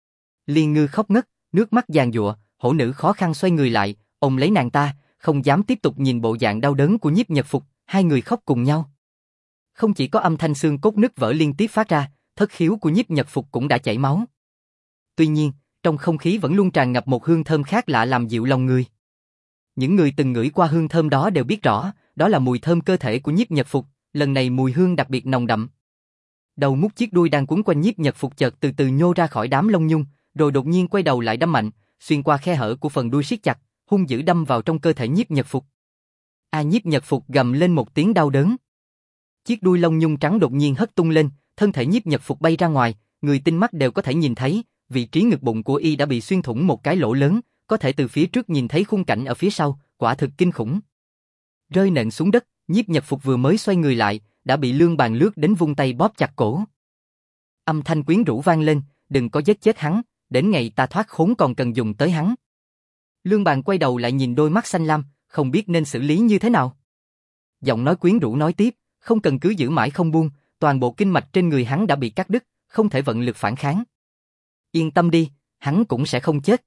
A: Liên Ngư khóc ngất, nước mắt giàn giụa, hổ nữ khó khăn xoay người lại, ôm lấy nàng ta, không dám tiếp tục nhìn bộ dạng đau đớn của Nhiếp Nhật Phục, hai người khóc cùng nhau. Không chỉ có âm thanh xương cốt nứt vỡ liên tiếp phát ra, thất khiếu của Nhiếp Nhật Phục cũng đã chảy máu. tuy nhiên, trong không khí vẫn luôn tràn ngập một hương thơm khác lạ làm dịu lòng người. Những người từng ngửi qua hương thơm đó đều biết rõ, đó là mùi thơm cơ thể của Nhiếp Nhật Phục, lần này mùi hương đặc biệt nồng đậm. Đầu mút chiếc đuôi đang quấn quanh Nhiếp Nhật Phục chợt từ từ nhô ra khỏi đám lông nhung, rồi đột nhiên quay đầu lại đâm mạnh, xuyên qua khe hở của phần đuôi siết chặt, hung dữ đâm vào trong cơ thể Nhiếp Nhật Phục. Nhiếp Nhật Phục gầm lên một tiếng đau đớn. Chiếc đuôi lông nhung trắng đột nhiên hất tung lên, thân thể Nhiếp Nhật Phục bay ra ngoài, người tinh mắt đều có thể nhìn thấy, vị trí ngực bụng của y đã bị xuyên thủng một cái lỗ lớn, có thể từ phía trước nhìn thấy khung cảnh ở phía sau, quả thực kinh khủng. Rơi nện xuống đất, Nhiếp Nhật Phục vừa mới xoay người lại, đã bị Lương Bàn lướt đến vung tay bóp chặt cổ. Âm thanh quyến rũ vang lên, đừng có giết chết hắn, đến ngày ta thoát khốn còn cần dùng tới hắn. Lương Bàn quay đầu lại nhìn đôi mắt xanh lam, không biết nên xử lý như thế nào. Giọng nói quyến rũ nói tiếp, không cần cứ giữ mãi không buông, toàn bộ kinh mạch trên người hắn đã bị cắt đứt, không thể vận lực phản kháng. Yên tâm đi, hắn cũng sẽ không chết.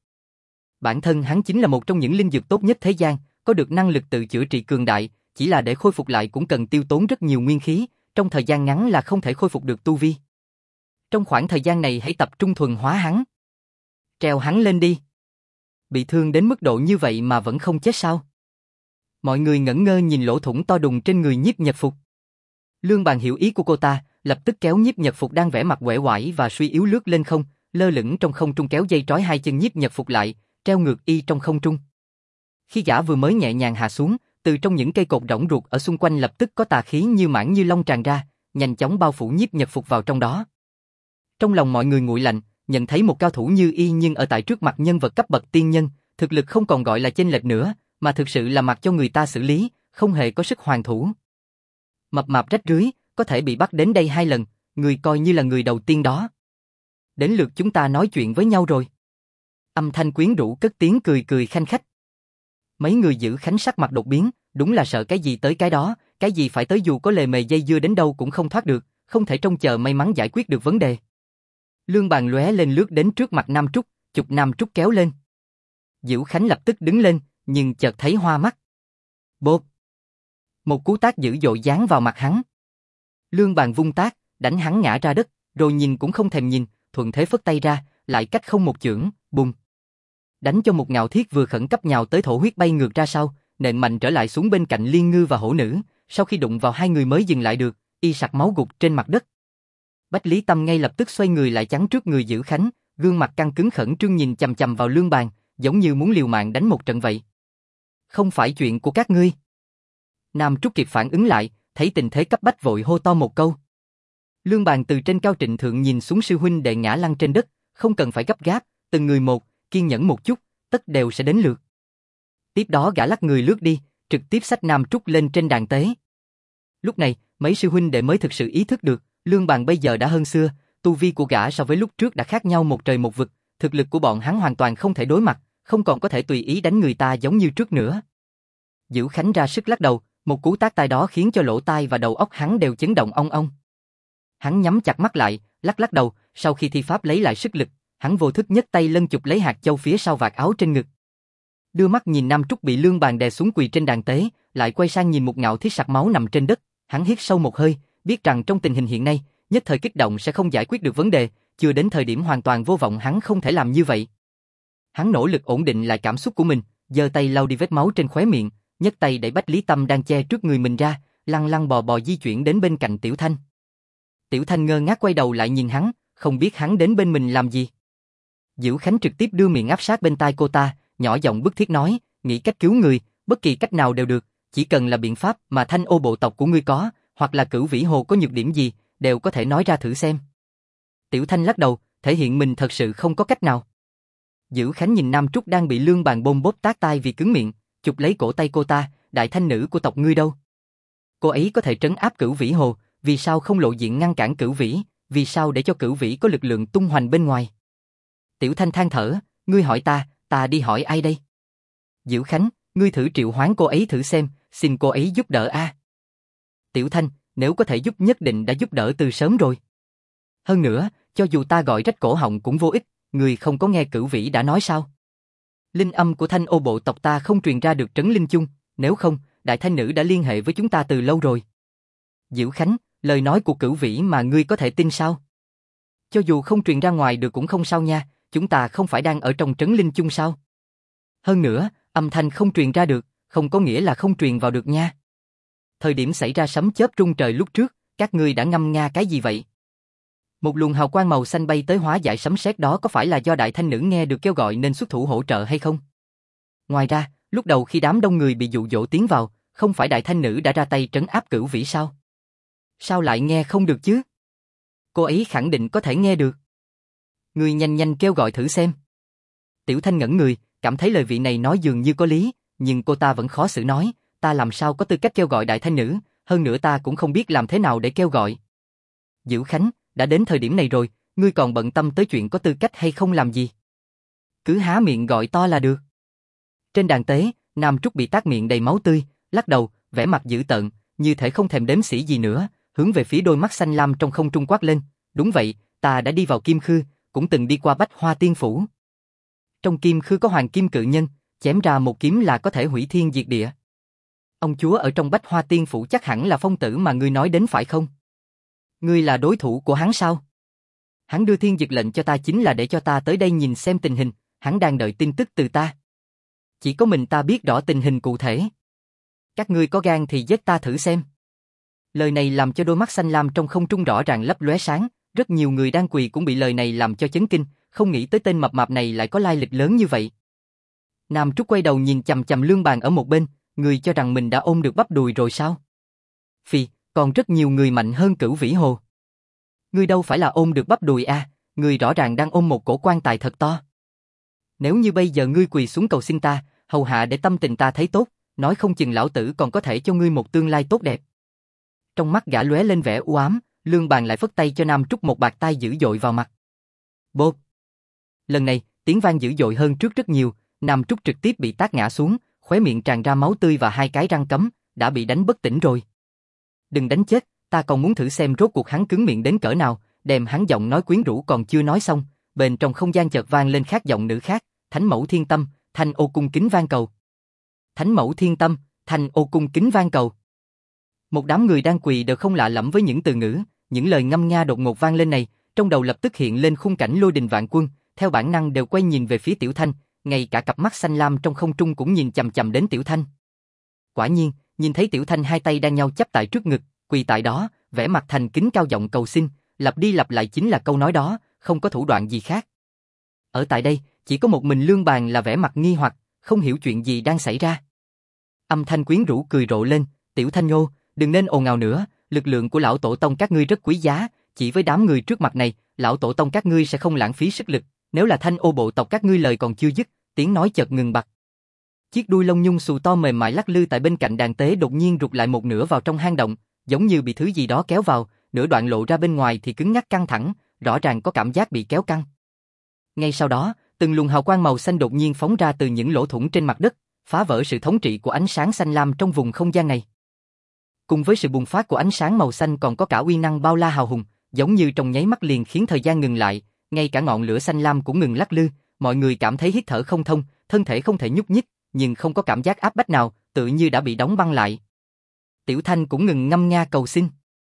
A: Bản thân hắn chính là một trong những linh dược tốt nhất thế gian, có được năng lực tự chữa trị cường đại, chỉ là để khôi phục lại cũng cần tiêu tốn rất nhiều nguyên khí, trong thời gian ngắn là không thể khôi phục được tu vi. Trong khoảng thời gian này hãy tập trung thuần hóa hắn. Treo hắn lên đi. Bị thương đến mức độ như vậy mà vẫn không chết sao? Mọi người ngẩn ngơ nhìn lỗ thủng to đùng trên người Nhiếp Nhật Phục. Lương Bàn hiểu ý của cô ta, lập tức kéo Nhiếp Nhật Phục đang vẻ mặt uể oải và suy yếu lướt lên không, lơ lửng trong không trung kéo dây trói hai chân Nhiếp Nhật Phục lại, treo ngược y trong không trung. Khi gã vừa mới nhẹ nhàng hạ xuống, từ trong những cây cột rỗng ruột ở xung quanh lập tức có tà khí như mãng như long tràn ra, nhanh chóng bao phủ Nhiếp Nhật Phục vào trong đó. Trong lòng mọi người nguội lạnh, nhận thấy một cao thủ như y nhưng ở tại trước mặt nhân vật cấp bậc tiên nhân, thực lực không còn gọi là chênh lệch nữa, mà thực sự là mặc cho người ta xử lý, không hề có sức hoàn thủ. Mập mạp rách rưới, có thể bị bắt đến đây 2 lần, người coi như là người đầu tiên đó. Đến lượt chúng ta nói chuyện với nhau rồi. Âm thanh quyến rũ cất tiếng cười cười khanh khách. Mấy người giữ khánh sắc mặt đột biến, đúng là sợ cái gì tới cái đó, cái gì phải tới dù có lề mề dây dưa đến đâu cũng không thoát được, không thể trông chờ may mắn giải quyết được vấn đề. Lương Bàn lóe lên lướt đến trước mặt Nam Trúc, chụp Nam Trúc kéo lên. Diễu Khánh lập tức đứng lên, nhưng chợt thấy hoa mắt. Bộp! Một cú tát dữ dội giáng vào mặt hắn. Lương Bàn vung tát, đánh hắn ngã ra đất, rồi nhìn cũng không thèm nhìn, thuận thế phất tay ra, lại cách không một chưởng, bùng. Đánh cho một ngạo thiết vừa khẩn cấp nhào tới thổ huyết bay ngược ra sau, nện mạnh trở lại xuống bên cạnh Liên Ngư và Hổ Nữ, sau khi đụng vào hai người mới dừng lại được, y sặc máu gục trên mặt đất. Bách Lý Tâm ngay lập tức xoay người lại chắn trước người Diễu Khánh, gương mặt căng cứng khẩn trương nhìn chằm chằm vào Lương Bàn, giống như muốn liều mạng đánh một trận vậy. Không phải chuyện của các ngươi. Nam Trúc kịp phản ứng lại, thấy tình thế cấp bách vội hô to một câu. Lương Bàn từ trên cao trịnh thượng nhìn xuống sư huynh đệ ngã lăn trên đất, không cần phải gấp gáp, từng người một, kiên nhẫn một chút, tất đều sẽ đến lượt. Tiếp đó gã lắc người lướt đi, trực tiếp xách Nam Trúc lên trên đàn tế. Lúc này, mấy sư huynh đệ mới thực sự ý thức được, Lương Bàn bây giờ đã hơn xưa, tu vi của gã so với lúc trước đã khác nhau một trời một vực, thực lực của bọn hắn hoàn toàn không thể đối mặt, không còn có thể tùy ý đánh người ta giống như trước nữa. Diễu Khánh ra sức lắc đầu, một cú tát tai đó khiến cho lỗ tai và đầu óc hắn đều chấn động ong ong. Hắn nhắm chặt mắt lại, lắc lắc đầu, sau khi thi pháp lấy lại sức lực, hắn vô thức nhấc tay lân chụp lấy hạt châu phía sau vạt áo trên ngực. Đưa mắt nhìn Nam Trúc bị Lương Bàn đè xuống quỳ trên đàn tế, lại quay sang nhìn một ngạo thiết sặc máu nằm trên đất, hắn hít sâu một hơi, biết rằng trong tình hình hiện nay, nhất thời kích động sẽ không giải quyết được vấn đề, chưa đến thời điểm hoàn toàn vô vọng hắn không thể làm như vậy. Hắn nỗ lực ổn định lại cảm xúc của mình, giơ tay lau đi vết máu trên khóe miệng, nhấc tay đẩy Bách Lý Tâm đang che trước người mình ra, lăn lăn bò bò di chuyển đến bên cạnh Tiểu Thanh. Tiểu Thanh ngơ ngác quay đầu lại nhìn hắn, không biết hắn đến bên mình làm gì. Diễu Khánh trực tiếp đưa miệng áp sát bên tai cô ta, nhỏ giọng bức thiết nói, nghĩ cách cứu người, bất kỳ cách nào đều được, chỉ cần là biện pháp mà Thanh Ô bộ tộc của ngươi có, hoặc là Cửu Vĩ Hồ có nhược điểm gì, đều có thể nói ra thử xem. Tiểu Thanh lắc đầu, thể hiện mình thật sự không có cách nào. Diễu Khánh nhìn Nam Trúc đang bị Lương Bàn bôm bóp tát tai vì cứng miệng, chụp lấy cổ tay cô ta, đại thanh nữ của tộc ngươi đâu? Cô ấy có thể trấn áp Cửu Vĩ Hồ, vì sao không lộ diện ngăn cản Cửu Vĩ, vì sao để cho Cửu Vĩ có lực lượng tung hoành bên ngoài? Tiểu Thanh than thở, ngươi hỏi ta đi hỏi ai đây? Diễu Khánh, ngươi thử triệu hoán cô ấy thử xem, xin cô ấy giúp đỡ a. Tiểu Thanh, nếu có thể giúp nhất định đã giúp đỡ từ sớm rồi. Hơn nữa, cho dù ta gọi rách cổ họng cũng vô ích, người không có nghe Cửu Vĩ đã nói sao? Linh âm của Thanh Ô bộ tộc ta không truyền ra được Trấn Linh Chung, nếu không, đại thanh nữ đã liên hệ với chúng ta từ lâu rồi. Diễu Khánh, lời nói của Cửu Vĩ mà ngươi có thể tin sao? Cho dù không truyền ra ngoài được cũng không sao nha, chúng ta không phải đang ở trong trấn linh chung sao? Hơn nữa, âm thanh không truyền ra được, không có nghĩa là không truyền vào được nha. Thời điểm xảy ra sấm chớp rung trời lúc trước, các ngươi đã ngâm nga cái gì vậy? Một luồng hào quang màu xanh bay tới hóa giải sấm sét đó, có phải là do đại thanh nữ nghe được kêu gọi nên xuất thủ hỗ trợ hay không? Ngoài ra, lúc đầu khi đám đông người bị dụ dỗ tiến vào, không phải đại thanh nữ đã ra tay trấn áp Cửu Vĩ sao? Sao lại nghe không được chứ? Cô ấy khẳng định có thể nghe được. Ngươi nhanh nhanh kêu gọi thử xem. Tiểu Thanh ngẩn người, cảm thấy lời vị này nói dường như có lý, nhưng cô ta vẫn khó xử nói, ta làm sao có tư cách kêu gọi đại thanh nữ, hơn nữa ta cũng không biết làm thế nào để kêu gọi. Dữ Khánh, đã đến thời điểm này rồi, ngươi còn bận tâm tới chuyện có tư cách hay không làm gì? Cứ há miệng gọi to là được. Trên đàn tế, Nam Trúc bị tát miệng đầy máu tươi, lắc đầu, vẻ mặt dữ tợn, như thể không thèm đếm xỉa gì nữa, hướng về phía đôi mắt xanh lam trong không trung quát lên, đúng vậy, ta đã đi vào Kim Khư, cũng từng đi qua Bách Hoa Tiên Phủ. Trong Kim Khư có Hoàng Kim Cự Nhân, chém ra một kiếm là có thể hủy thiên diệt địa. Ông chúa ở trong Bách Hoa Tiên Phủ chắc hẳn là Phong Tử mà ngươi nói đến phải không? Ngươi là đối thủ của hắn sao? Hắn đưa thiên diệt lệnh cho ta chính là để cho ta tới đây nhìn xem tình hình, hắn đang đợi tin tức từ ta. Chỉ có mình ta biết rõ tình hình cụ thể. Các ngươi có gan thì giết ta thử xem. Lời này làm cho đôi mắt xanh lam trong không trung rõ ràng lấp lóe sáng, rất nhiều người đang quỳ cũng bị lời này làm cho chấn kinh, không nghĩ tới tên mập mạp này lại có lai lịch lớn như vậy. Nam Trúc quay đầu nhìn chằm chằm Lương Bàn ở một bên, người cho rằng mình đã ôm được bắp đùi rồi sao? Phi, còn rất nhiều người mạnh hơn Cửu Vĩ Hồ. Ngươi đâu phải là ôm được bắp đùi à, ngươi rõ ràng đang ôm một cổ quan tài thật to. Nếu như bây giờ ngươi quỳ xuống cầu xin ta, hầu hạ để tâm tình ta thấy tốt, nói không chừng lão tử còn có thể cho ngươi một tương lai tốt đẹp. Trong mắt gã lóe lên vẻ u ám, Lương Bàn lại phất tay cho Nam Trúc một bạt tai dữ dội vào mặt. Bốp. Lần này, tiếng vang dữ dội hơn trước rất nhiều, Nam Trúc trực tiếp bị tát ngã xuống, khóe miệng tràn ra máu tươi và hai cái răng cấm, đã bị đánh bất tỉnh rồi. Đừng đánh chết, ta còn muốn thử xem rốt cuộc hắn cứng miệng đến cỡ nào, đem hắn giọng nói quyến rũ còn chưa nói xong, bên trong không gian chợt vang lên khác giọng nữ khác, Thánh Mẫu Thiên Tâm, Thanh Ô cung kính van cầu. Thánh Mẫu Thiên Tâm, Thanh Ô cung kính van cầu. Một đám người đang quỳ đều không lạ lẫm với những từ ngữ, những lời ngâm nga đột ngột vang lên này, trong đầu lập tức hiện lên khung cảnh lôi đình vạn quân, theo bản năng đều quay nhìn về phía Tiểu Thanh, ngay cả cặp mắt xanh lam trong không trung cũng nhìn chằm chằm đến Tiểu Thanh. Quả nhiên, nhìn thấy Tiểu Thanh hai tay đang nhau chắp tại trước ngực, quỳ tại đó, vẻ mặt thành kính cao giọng cầu xin, lặp đi lặp lại chính là câu nói đó, không có thủ đoạn gì khác. Ở tại đây, chỉ có một mình Lương Bàn là vẻ mặt nghi hoặc, không hiểu chuyện gì đang xảy ra. Âm thanh quyến rũ cười rộ lên, Tiểu Thanh Ngô, đừng nên ồn ào nữa, lực lượng của lão tổ tông các ngươi rất quý giá, chỉ với đám người trước mặt này, lão tổ tông các ngươi sẽ không lãng phí sức lực, nếu là Thanh Ô bộ tộc các ngươi lời còn chưa dứt, tiếng nói chợt ngừng bặt. Chiếc đuôi lông nhung xù to mềm mại lắc lư tại bên cạnh đàn tế đột nhiên rụt lại một nửa vào trong hang động, giống như bị thứ gì đó kéo vào, nửa đoạn lộ ra bên ngoài thì cứng ngắc căng thẳng, rõ ràng có cảm giác bị kéo căng. Ngay sau đó, từng luồng hào quang màu xanh đột nhiên phóng ra từ những lỗ thủng trên mặt đất, phá vỡ sự thống trị của ánh sáng xanh lam trong vùng không gian này. Cùng với sự bùng phát của ánh sáng màu xanh còn có cả uy năng bao la hào hùng, giống như trong nháy mắt liền khiến thời gian ngừng lại, ngay cả ngọn lửa xanh lam cũng ngừng lắc lư, mọi người cảm thấy hít thở không thông, thân thể không thể nhúc nhích, nhưng không có cảm giác áp bách nào, tự như đã bị đóng băng lại. Tiểu Thanh cũng ngừng ngâm nga cầu xin.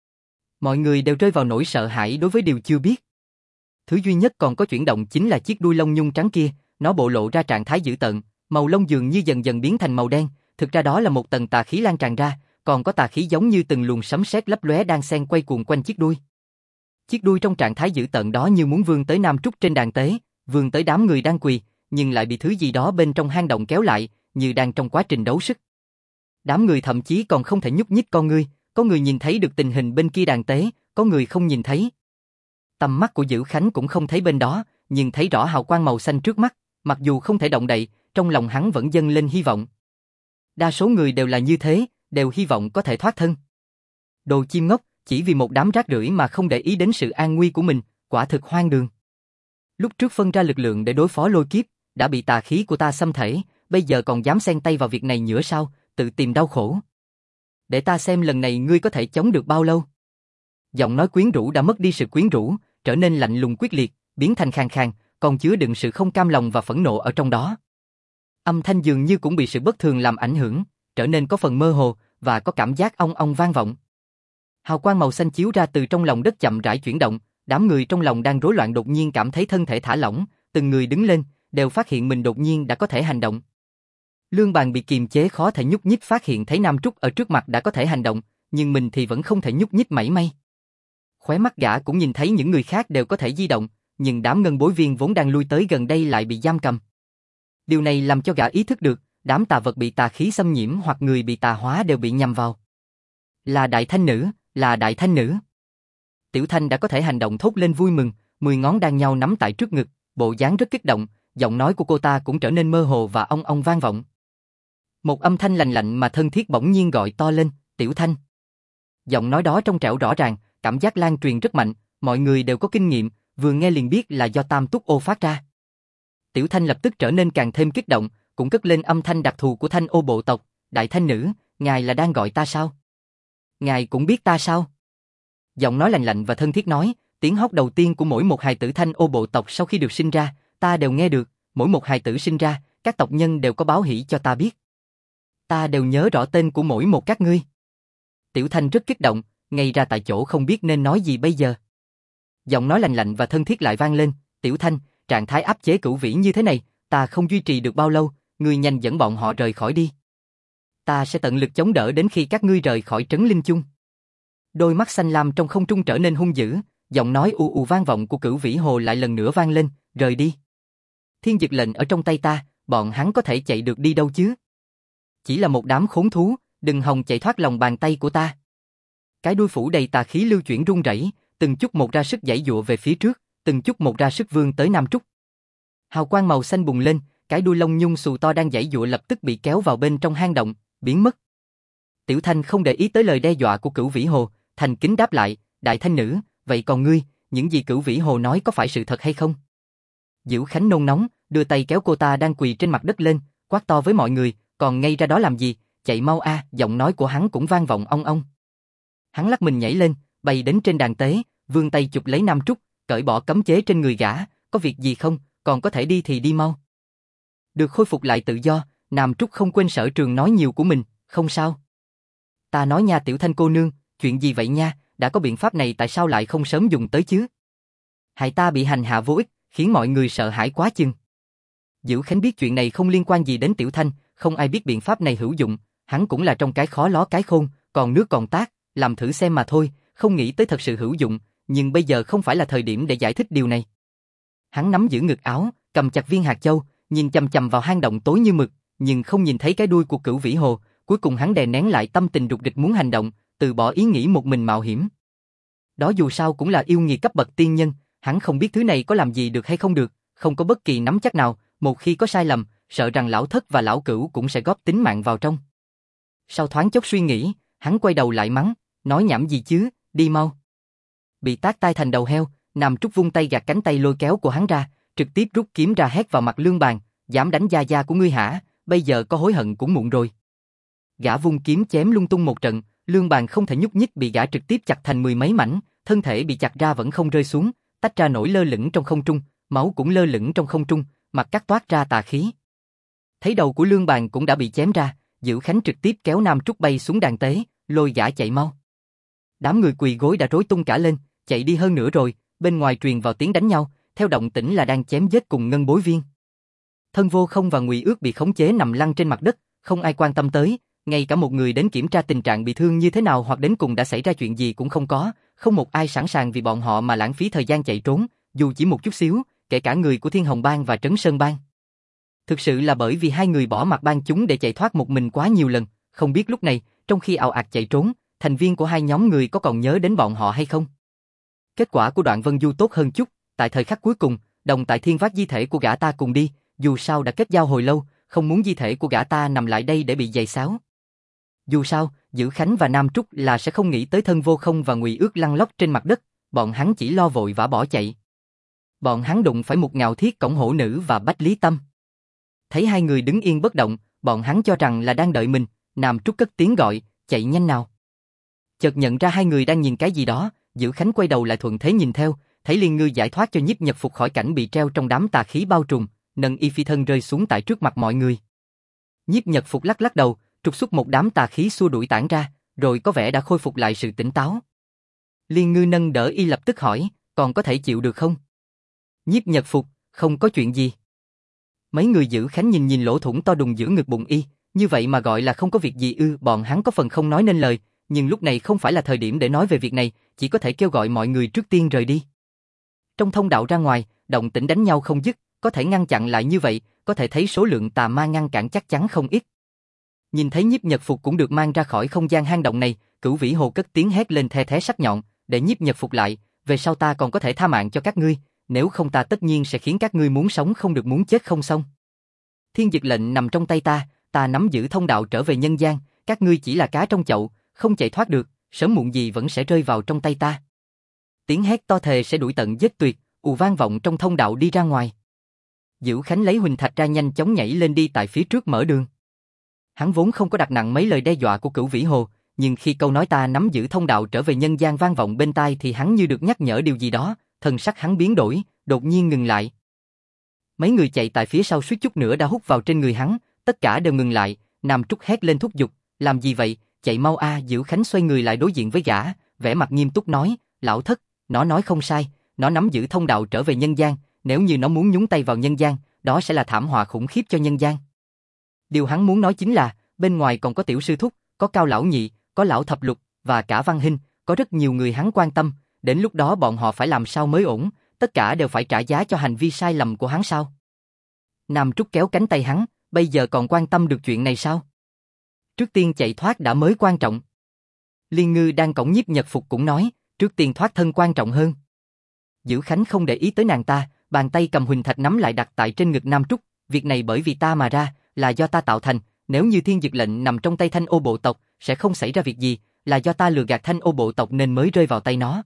A: Mọi người đều rơi vào nỗi sợ hãi đối với điều chưa biết. Thứ duy nhất còn có chuyển động chính là chiếc đuôi lông nhung trắng kia, nó bộ lộ ra trạng thái dữ tợn, màu lông dường như dần dần biến thành màu đen, thực ra đó là một tầng tà khí lan tràn ra, còn có tà khí giống như từng luồng sấm sét lấp lóe đang xen quay cuồng quanh chiếc đuôi. Chiếc đuôi trong trạng thái dữ tợn đó như muốn vươn tới Nam Trúc trên đàn tế, vươn tới đám người đang quỳ, nhưng lại bị thứ gì đó bên trong hang động kéo lại, như đang trong quá trình đấu sức. Đám người thậm chí còn không thể nhúc nhích con ngươi, có người nhìn thấy được tình hình bên kia đàn tế, có người không nhìn thấy. Tầm mắt của Dữ Khánh cũng không thấy bên đó, nhưng thấy rõ hào quang màu xanh trước mắt, mặc dù không thể động đậy, trong lòng hắn vẫn dâng lên hy vọng. Đa số người đều là như thế, đều hy vọng có thể thoát thân. Đồ chim ngốc, chỉ vì một đám rác rưởi mà không để ý đến sự an nguy của mình, quả thực hoang đường. Lúc trước phân ra lực lượng để đối phó lôi kiếp, đã bị tà khí của ta xâm thể, bây giờ còn dám xen tay vào việc này nữa sao, tự tìm đau khổ. Để ta xem lần này ngươi có thể chống được bao lâu. Giọng nói quyến rũ đã mất đi sự quyến rũ, trở nên lạnh lùng quyết liệt, biến thành khàn khàn, còn chứa đựng sự không cam lòng và phẫn nộ ở trong đó. Âm thanh dường như cũng bị sự bất thường làm ảnh hưởng, trở nên có phần mơ hồ, và có cảm giác ong ong vang vọng. Hào quang màu xanh chiếu ra từ trong lòng đất chậm rãi chuyển động, đám người trong lòng đang rối loạn đột nhiên cảm thấy thân thể thả lỏng, từng người đứng lên, đều phát hiện mình đột nhiên đã có thể hành động. Lương Bàn bị kiềm chế khó thể nhúc nhích phát hiện thấy Nam Trúc ở trước mặt đã có thể hành động, nhưng mình thì vẫn không thể nhúc nhích mảy may. Khóe mắt gã cũng nhìn thấy những người khác đều có thể di động, nhưng đám ngân bối viên vốn đang lui tới gần đây lại bị giam cầm. Điều này làm cho gã ý thức được, đám tà vật bị tà khí xâm nhiễm hoặc người bị tà hóa đều bị nhầm vào. Là đại thanh nữ, là đại thanh nữ. Tiểu Thanh đã có thể hành động thốt lên vui mừng, 10 ngón đan nhau nắm tại trước ngực, bộ dáng rất kích động, giọng nói của cô ta cũng trở nên mơ hồ và ong ong vang vọng. Một âm thanh lành lạnh mà thân thiết bỗng nhiên gọi to lên, Tiểu Thanh. Giọng nói đó trong trẻo rõ ràng, cảm giác lan truyền rất mạnh, mọi người đều có kinh nghiệm, vừa nghe liền biết là do Tam Túc Ô phát ra. Tiểu Thanh lập tức trở nên càng thêm kích động, cũng cất lên âm thanh đặc thù của Thanh Ô bộ tộc, đại thanh nữ, ngài là đang gọi ta sao? Ngài cũng biết ta sao? Giọng nói lạnh lạnh và thân thiết nói, tiếng hót đầu tiên của mỗi một hài tử Thanh Ô bộ tộc sau khi được sinh ra, ta đều nghe được, mỗi một hài tử sinh ra, các tộc nhân đều có báo hỷ cho ta biết. Ta đều nhớ rõ tên của mỗi một các ngươi. Tiểu Thanh rất kích động, ngay ra tại chỗ không biết nên nói gì bây giờ. Giọng nói lạnh lạnh và thân thiết lại vang lên, Tiểu Thanh, trạng thái áp chế cửu vĩ như thế này, ta không duy trì được bao lâu, ngươi nhanh dẫn bọn họ rời khỏi đi. Ta sẽ tận lực chống đỡ đến khi các ngươi rời khỏi trấn Linh Chung. Đôi mắt xanh lam trong không trung trở nên hung dữ, giọng nói u u vang vọng của Cửu Vĩ Hồ lại lần nữa vang lên, rời đi. Thiên dực lệnh ở trong tay ta, bọn hắn có thể chạy được đi đâu chứ? Chỉ là một đám khốn thú, đừng hòng chạy thoát lòng bàn tay của ta. Cái đuôi phủ đầy tà khí lưu chuyển rung rẩy, từng chút một ra sức giãy giụa về phía trước, từng chút một ra sức vươn tới Nam Trúc. Hào quang màu xanh bùng lên, cái đuôi lông nhung xù to đang giãy giụa lập tức bị kéo vào bên trong hang động, biến mất. Tiểu Thanh không để ý tới lời đe dọa của Cửu Vĩ Hồ, thành kính đáp lại, đại thanh nữ, vậy còn ngươi, những gì Cửu Vĩ Hồ nói có phải sự thật hay không? Diễu Khánh nôn nóng, đưa tay kéo cô ta đang quỳ trên mặt đất lên, quát to với mọi người, còn ngay ra đó làm gì, chạy mau a, giọng nói của hắn cũng vang vọng ong ong. Hắn lắc mình nhảy lên, bay đến trên đàn tế, vươn tay chụp lấy Nam Trúc, cởi bỏ cấm chế trên người gã, có việc gì không, còn có thể đi thì đi mau. Được khôi phục lại tự do, Nam Trúc không quên sở trường nói nhiều của mình, không sao. Ta nói nha Tiểu Thanh cô nương, chuyện gì vậy nha, đã có biện pháp này tại sao lại không sớm dùng tới chứ? Hại ta bị hành hạ vô ích, khiến mọi người sợ hãi quá chừng. Diễu Khánh biết chuyện này không liên quan gì đến Tiểu Thanh, không ai biết biện pháp này hữu dụng, hắn cũng là trong cái khó ló cái khôn, còn nước còn tát, làm thử xem mà thôi, không nghĩ tới thật sự hữu dụng, nhưng bây giờ không phải là thời điểm để giải thích điều này. Hắn nắm giữ ngực áo, cầm chặt viên hạt châu, nhìn chằm chằm vào hang động tối như mực, nhưng không nhìn thấy cái đuôi của Cửu Vĩ Hồ, cuối cùng hắn đè nén lại tâm tình rục rịch muốn hành động, từ bỏ ý nghĩ một mình mạo hiểm. Đó dù sao cũng là yêu nghiệt cấp bậc tiên nhân, hắn không biết thứ này có làm gì được hay không được, không có bất kỳ nắm chắc nào, một khi có sai lầm, sợ rằng lão thất và lão Cửu cũng sẽ góp tính mạng vào trong. Sau thoáng chốc suy nghĩ, hắn quay đầu lại mắng, nói nhảm gì chứ, đi mau. Bị tát tai thành đầu heo, Nam Trúc vung tay gạt cánh tay lôi kéo của hắn ra, trực tiếp rút kiếm ra hét vào mặt Lương Bàn, dám đánh gia gia của ngươi hả, bây giờ có hối hận cũng muộn rồi. Gã vung kiếm chém lung tung một trận, Lương Bàn không thể nhúc nhích bị gã trực tiếp chặt thành mười mấy mảnh, thân thể bị chặt ra vẫn không rơi xuống, tách ra nổi lơ lửng trong không trung, máu cũng lơ lửng trong không trung, mặt cắt toát ra tà khí. Thấy đầu của Lương Bàn cũng đã bị chém ra, Diễu Khánh trực tiếp kéo Nam Trúc bay xuống đàn tế, lôi gã chạy mau. Đám người quỳ gối đã rối tung cả lên, chạy đi hơn nữa rồi, bên ngoài truyền vào tiếng đánh nhau, theo động tĩnh là đang chém giết cùng ngân bối viên. Thân Vô Không và Ngụy Ước bị khống chế nằm lăn trên mặt đất, không ai quan tâm tới, ngay cả một người đến kiểm tra tình trạng bị thương như thế nào hoặc đến cùng đã xảy ra chuyện gì cũng không có, không một ai sẵn sàng vì bọn họ mà lãng phí thời gian chạy trốn, dù chỉ một chút xíu, kể cả người của Thiên Hồng Bang và Trấn Sơn Bang. Thực sự là bởi vì hai người bỏ mặc bang chúng để chạy thoát một mình quá nhiều lần, không biết lúc này, trong khi ào ạt chạy trốn, thành viên của hai nhóm người có còn nhớ đến bọn họ hay không. Kết quả của Đoạn Vân Du tốt hơn chút, tại thời khắc cuối cùng, Đồng Tại Thiên vác di thể của gã ta cùng đi, dù sao đã kết giao hồi lâu, không muốn di thể của gã ta nằm lại đây để bị giày xáo. Dù sao, Dữ Khánh và Nam Trúc là sẽ không nghĩ tới Thân Vô Không và Ngụy Ước lăn lóc trên mặt đất, bọn hắn chỉ lo vội vã bỏ chạy. Bọn hắn đụng phải một Ngạo Thiết Cổng Hổ Nữ và Bách Lý Tâm. Thấy hai người đứng yên bất động, bọn hắn cho rằng là đang đợi mình, Nam Trúc cất tiếng gọi, chạy nhanh nào. Chợt nhận ra hai người đang nhìn cái gì đó, Dữ Khánh quay đầu lại thuận thế nhìn theo, thấy Liên Ngư giải thoát cho Nhiếp Nhật Phục khỏi cảnh bị treo trong đám tà khí bao trùm, nâng y phi thân rơi xuống tại trước mặt mọi người. Nhiếp Nhật Phục lắc lắc đầu, trục xuất một đám tà khí xua đuổi tản ra, rồi có vẻ đã khôi phục lại sự tỉnh táo. Liên Ngư nâng đỡ y lập tức hỏi, còn có thể chịu được không? Nhiếp Nhật Phục, Không có chuyện gì. Mấy người giữ Khánh nhìn nhìn lỗ thủng to đùng giữa ngực bụng y, như vậy mà gọi là không có việc gì ư? Bọn hắn có phần không nói nên lời, nhưng lúc này không phải là thời điểm để nói về việc này, chỉ có thể kêu gọi mọi người trước tiên rời đi. Trong thông đạo ra ngoài, động tĩnh đánh nhau không dứt, có thể ngăn chặn lại như vậy, có thể thấy số lượng tà ma ngăn cản chắc chắn không ít. Nhìn thấy Nhiếp Nhật Phục cũng được mang ra khỏi không gian hang động này, Cửu Vĩ Hồ cất tiếng hét lên the thé sắc nhọn, để Nhiếp Nhật Phục lại, về sau ta còn có thể tha mạng cho các ngươi, nếu không ta tất nhiên sẽ khiến các ngươi muốn sống không được muốn chết không xong. Thiên Dực lệnh nằm trong tay ta nắm giữ thông đạo trở về nhân gian, các ngươi chỉ là cá trong chậu, không chạy thoát được, sớm muộn gì vẫn sẽ rơi vào trong tay ta. Tiếng hét to thề sẽ đuổi tận giết tuyệt, ù vang vọng trong thông đạo đi ra ngoài. Dữ Khánh lấy huỳnh thạch ra nhanh chóng nhảy lên đi tại phía trước mở đường. Hắn vốn không có đặt nặng mấy lời đe dọa của Cửu Vĩ Hồ, nhưng khi câu nói ta nắm giữ thông đạo trở về nhân gian vang vọng bên tai thì hắn như được nhắc nhở điều gì đó, thần sắc hắn biến đổi, đột nhiên ngừng lại. Mấy người chạy tại phía sau suýt chút nữa đã hút vào trên người hắn, tất cả đều ngừng lại, Nam Trúc hét lên thúc giục, làm gì vậy, chạy mau a! Dữ Khánh xoay người lại đối diện với gã, vẻ mặt nghiêm túc nói, lão thất, nó nói không sai, nó nắm giữ thông đạo trở về nhân gian, nếu như nó muốn nhúng tay vào nhân gian, đó sẽ là thảm họa khủng khiếp cho nhân gian. Điều hắn muốn nói chính là, bên ngoài còn có tiểu sư thúc, có Cao lão nhị, có lão thập lục, và cả Văn Hinh, có rất nhiều người hắn quan tâm, đến lúc đó bọn họ phải làm sao mới ổn, tất cả đều phải trả giá cho hành vi sai lầm của hắn sao? Nam Trúc kéo cánh tay hắn, bây giờ còn quan tâm được chuyện này sao? Trước tiên chạy thoát đã mới quan trọng. Liên Ngư đang cõng Nhiếp Nhật Phục cũng nói, trước tiên thoát thân quan trọng hơn. Dữ Khánh không để ý tới nàng ta, bàn tay cầm huỳnh thạch nắm lại đặt tại trên ngực Nam Trúc, việc này bởi vì ta mà ra, là do ta tạo thành, nếu như Thiên Dực lệnh nằm trong tay Thanh Ô bộ tộc, sẽ không xảy ra việc gì, là do ta lừa gạt Thanh Ô bộ tộc nên mới rơi vào tay nó.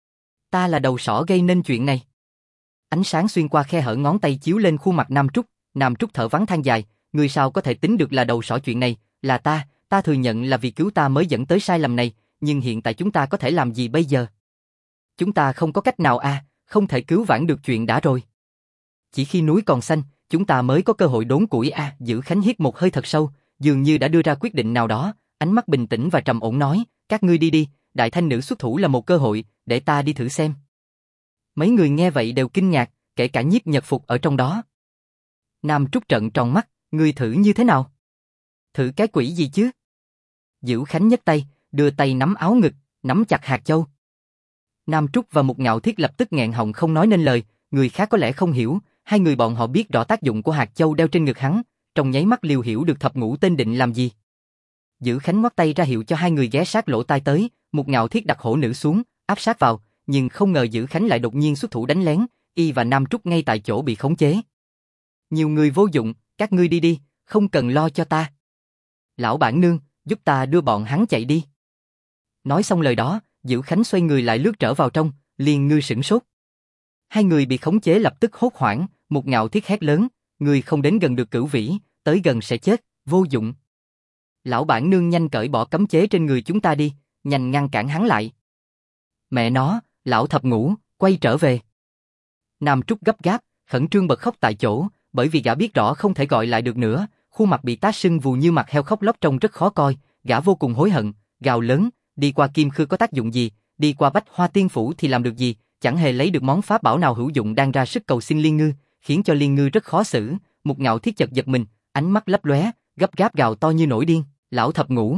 A: Ta là đầu sỏ gây nên chuyện này. Ánh sáng xuyên qua khe hở ngón tay chiếu lên khuôn mặt Nam Trúc thở vắng than dài, người sao có thể tính được là đầu sỏ chuyện này, là ta thừa nhận là vì cứu ta mới dẫn tới sai lầm này, nhưng hiện tại chúng ta có thể làm gì bây giờ? Chúng ta không có cách nào không thể cứu vãn được chuyện đã rồi. Chỉ khi núi còn xanh, chúng ta mới có cơ hội đốn củi Dữ Khánh hít một hơi thật sâu, dường như đã đưa ra quyết định nào đó, ánh mắt bình tĩnh và trầm ổn nói, các ngươi đi đi, đại thanh nữ xuất thủ là một cơ hội, để ta đi thử xem. Mấy người nghe vậy đều kinh ngạc, kể cả Nhiếp Nhật Phục ở trong đó. Nam Trúc trợn tròn mắt, ngươi thử như thế nào? Thử cái quỷ gì chứ? Dữ Khánh nhấc tay, đưa tay nắm áo ngực, nắm chặt hạt châu. Nam Trúc và Mục Ngạo Thiết lập tức nghẹn họng không nói nên lời, người khác có lẽ không hiểu, hai người bọn họ biết rõ tác dụng của hạt châu đeo trên ngực hắn, trong nháy mắt liều hiểu được thập ngũ tên định làm gì. Dữ Khánh ngoắc tay ra hiệu cho hai người ghé sát lỗ tai tới, Mục Ngạo Thiết đặt hổ nữ xuống, áp sát vào, nhưng không ngờ Dữ Khánh lại đột nhiên xuất thủ đánh lén, y và Nam Trúc ngay tại chỗ bị khống chế. Nhiều người vô dụng, các ngươi đi đi, không cần lo cho ta. Lão bản nương, giúp ta đưa bọn hắn chạy đi. Nói xong lời đó, Dữ Khánh xoay người lại lướt trở vào trong, Liên Ngư sửng sốt. Hai người bị khống chế lập tức hốt hoảng, Mục Ngạo Thiết hét lớn, người không đến gần được Cửu Vĩ, tới gần sẽ chết, vô dụng. Lão bản nương nhanh cởi bỏ cấm chế trên người chúng ta đi, nhanh ngăn cản hắn lại. Mẹ nó, lão thập ngũ, quay trở về. Nam Trúc gấp gáp, khẩn trương bật khóc tại chỗ, bởi vì gã biết rõ không thể gọi lại được nữa, khuôn mặt bị tát sưng vù như mặt heo khóc lóc trông rất khó coi, gã vô cùng hối hận, gào lớn, đi qua Kim Khư có tác dụng gì, đi qua Bách Hoa Tiên Phủ thì làm được gì, chẳng hề lấy được món pháp bảo nào hữu dụng đang ra sức cầu xin Liên Ngư, khiến cho Liên Ngư rất khó xử. Mục Ngạo Thiết chợt giật mình, ánh mắt lấp lóe, gấp gáp gào to như nổi điên, lão thập ngũ,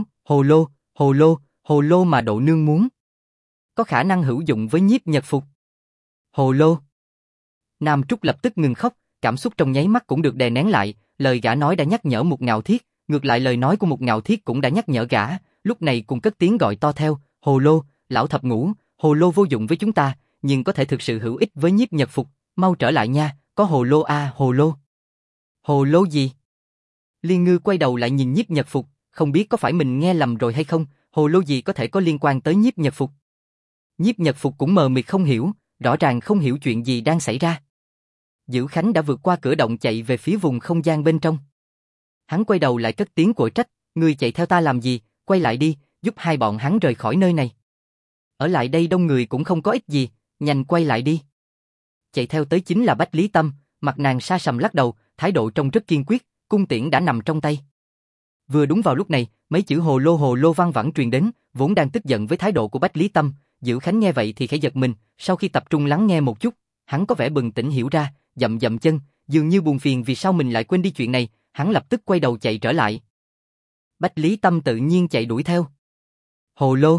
A: hồ lô mà độ nương muốn. Có khả năng hữu dụng với Nhiếp Nhật Phục. Hồ lô. Nam Trúc lập tức ngừng khóc, cảm xúc trong nháy mắt cũng được đè nén lại, lời gã nói đã nhắc nhở Mục Ngạo Thiết, ngược lại lời nói của Mục Ngạo Thiết cũng đã nhắc nhở gã, lúc này cùng cất tiếng gọi to theo, hồ lô, lão thập ngũ, hồ lô vô dụng với chúng ta, nhưng có thể thực sự hữu ích với Nhiếp Nhật Phục, mau trở lại nha, có hồ lô hồ lô. Hồ lô gì? Liên Ngư quay đầu lại nhìn Nhiếp Nhật Phục, không biết có phải mình nghe lầm rồi hay không, hồ lô gì có thể có liên quan tới Nhiếp Nhật Phục. Nhiếp Nhật Phục cũng mờ mịt không hiểu, rõ ràng không hiểu chuyện gì đang xảy ra. Dữ Khánh đã vượt qua cửa động chạy về phía vùng không gian bên trong. Hắn quay đầu lại cất tiếng của trách, ngươi chạy theo ta làm gì, quay lại đi, giúp hai bọn hắn rời khỏi nơi này. Ở lại đây đông người cũng không có ích gì, nhanh quay lại đi. Chạy theo tới chính là Bách Lý Tâm, mặt nàng sa sầm lắc đầu, thái độ trông rất kiên quyết, cung tiễn đã nằm trong tay. Vừa đúng vào lúc này, mấy chữ hồ lô văng vẳng truyền đến, vốn đang tức giận với thái độ của Bách Lý Tâm, Dữ Khánh nghe vậy thì khẽ giật mình, sau khi tập trung lắng nghe một chút, hắn có vẻ bừng tỉnh hiểu ra, dậm dậm chân, dường như buồn phiền vì sao mình lại quên đi chuyện này, hắn lập tức quay đầu chạy trở lại. Bách Lý Tâm tự nhiên chạy đuổi theo. Hồ lô.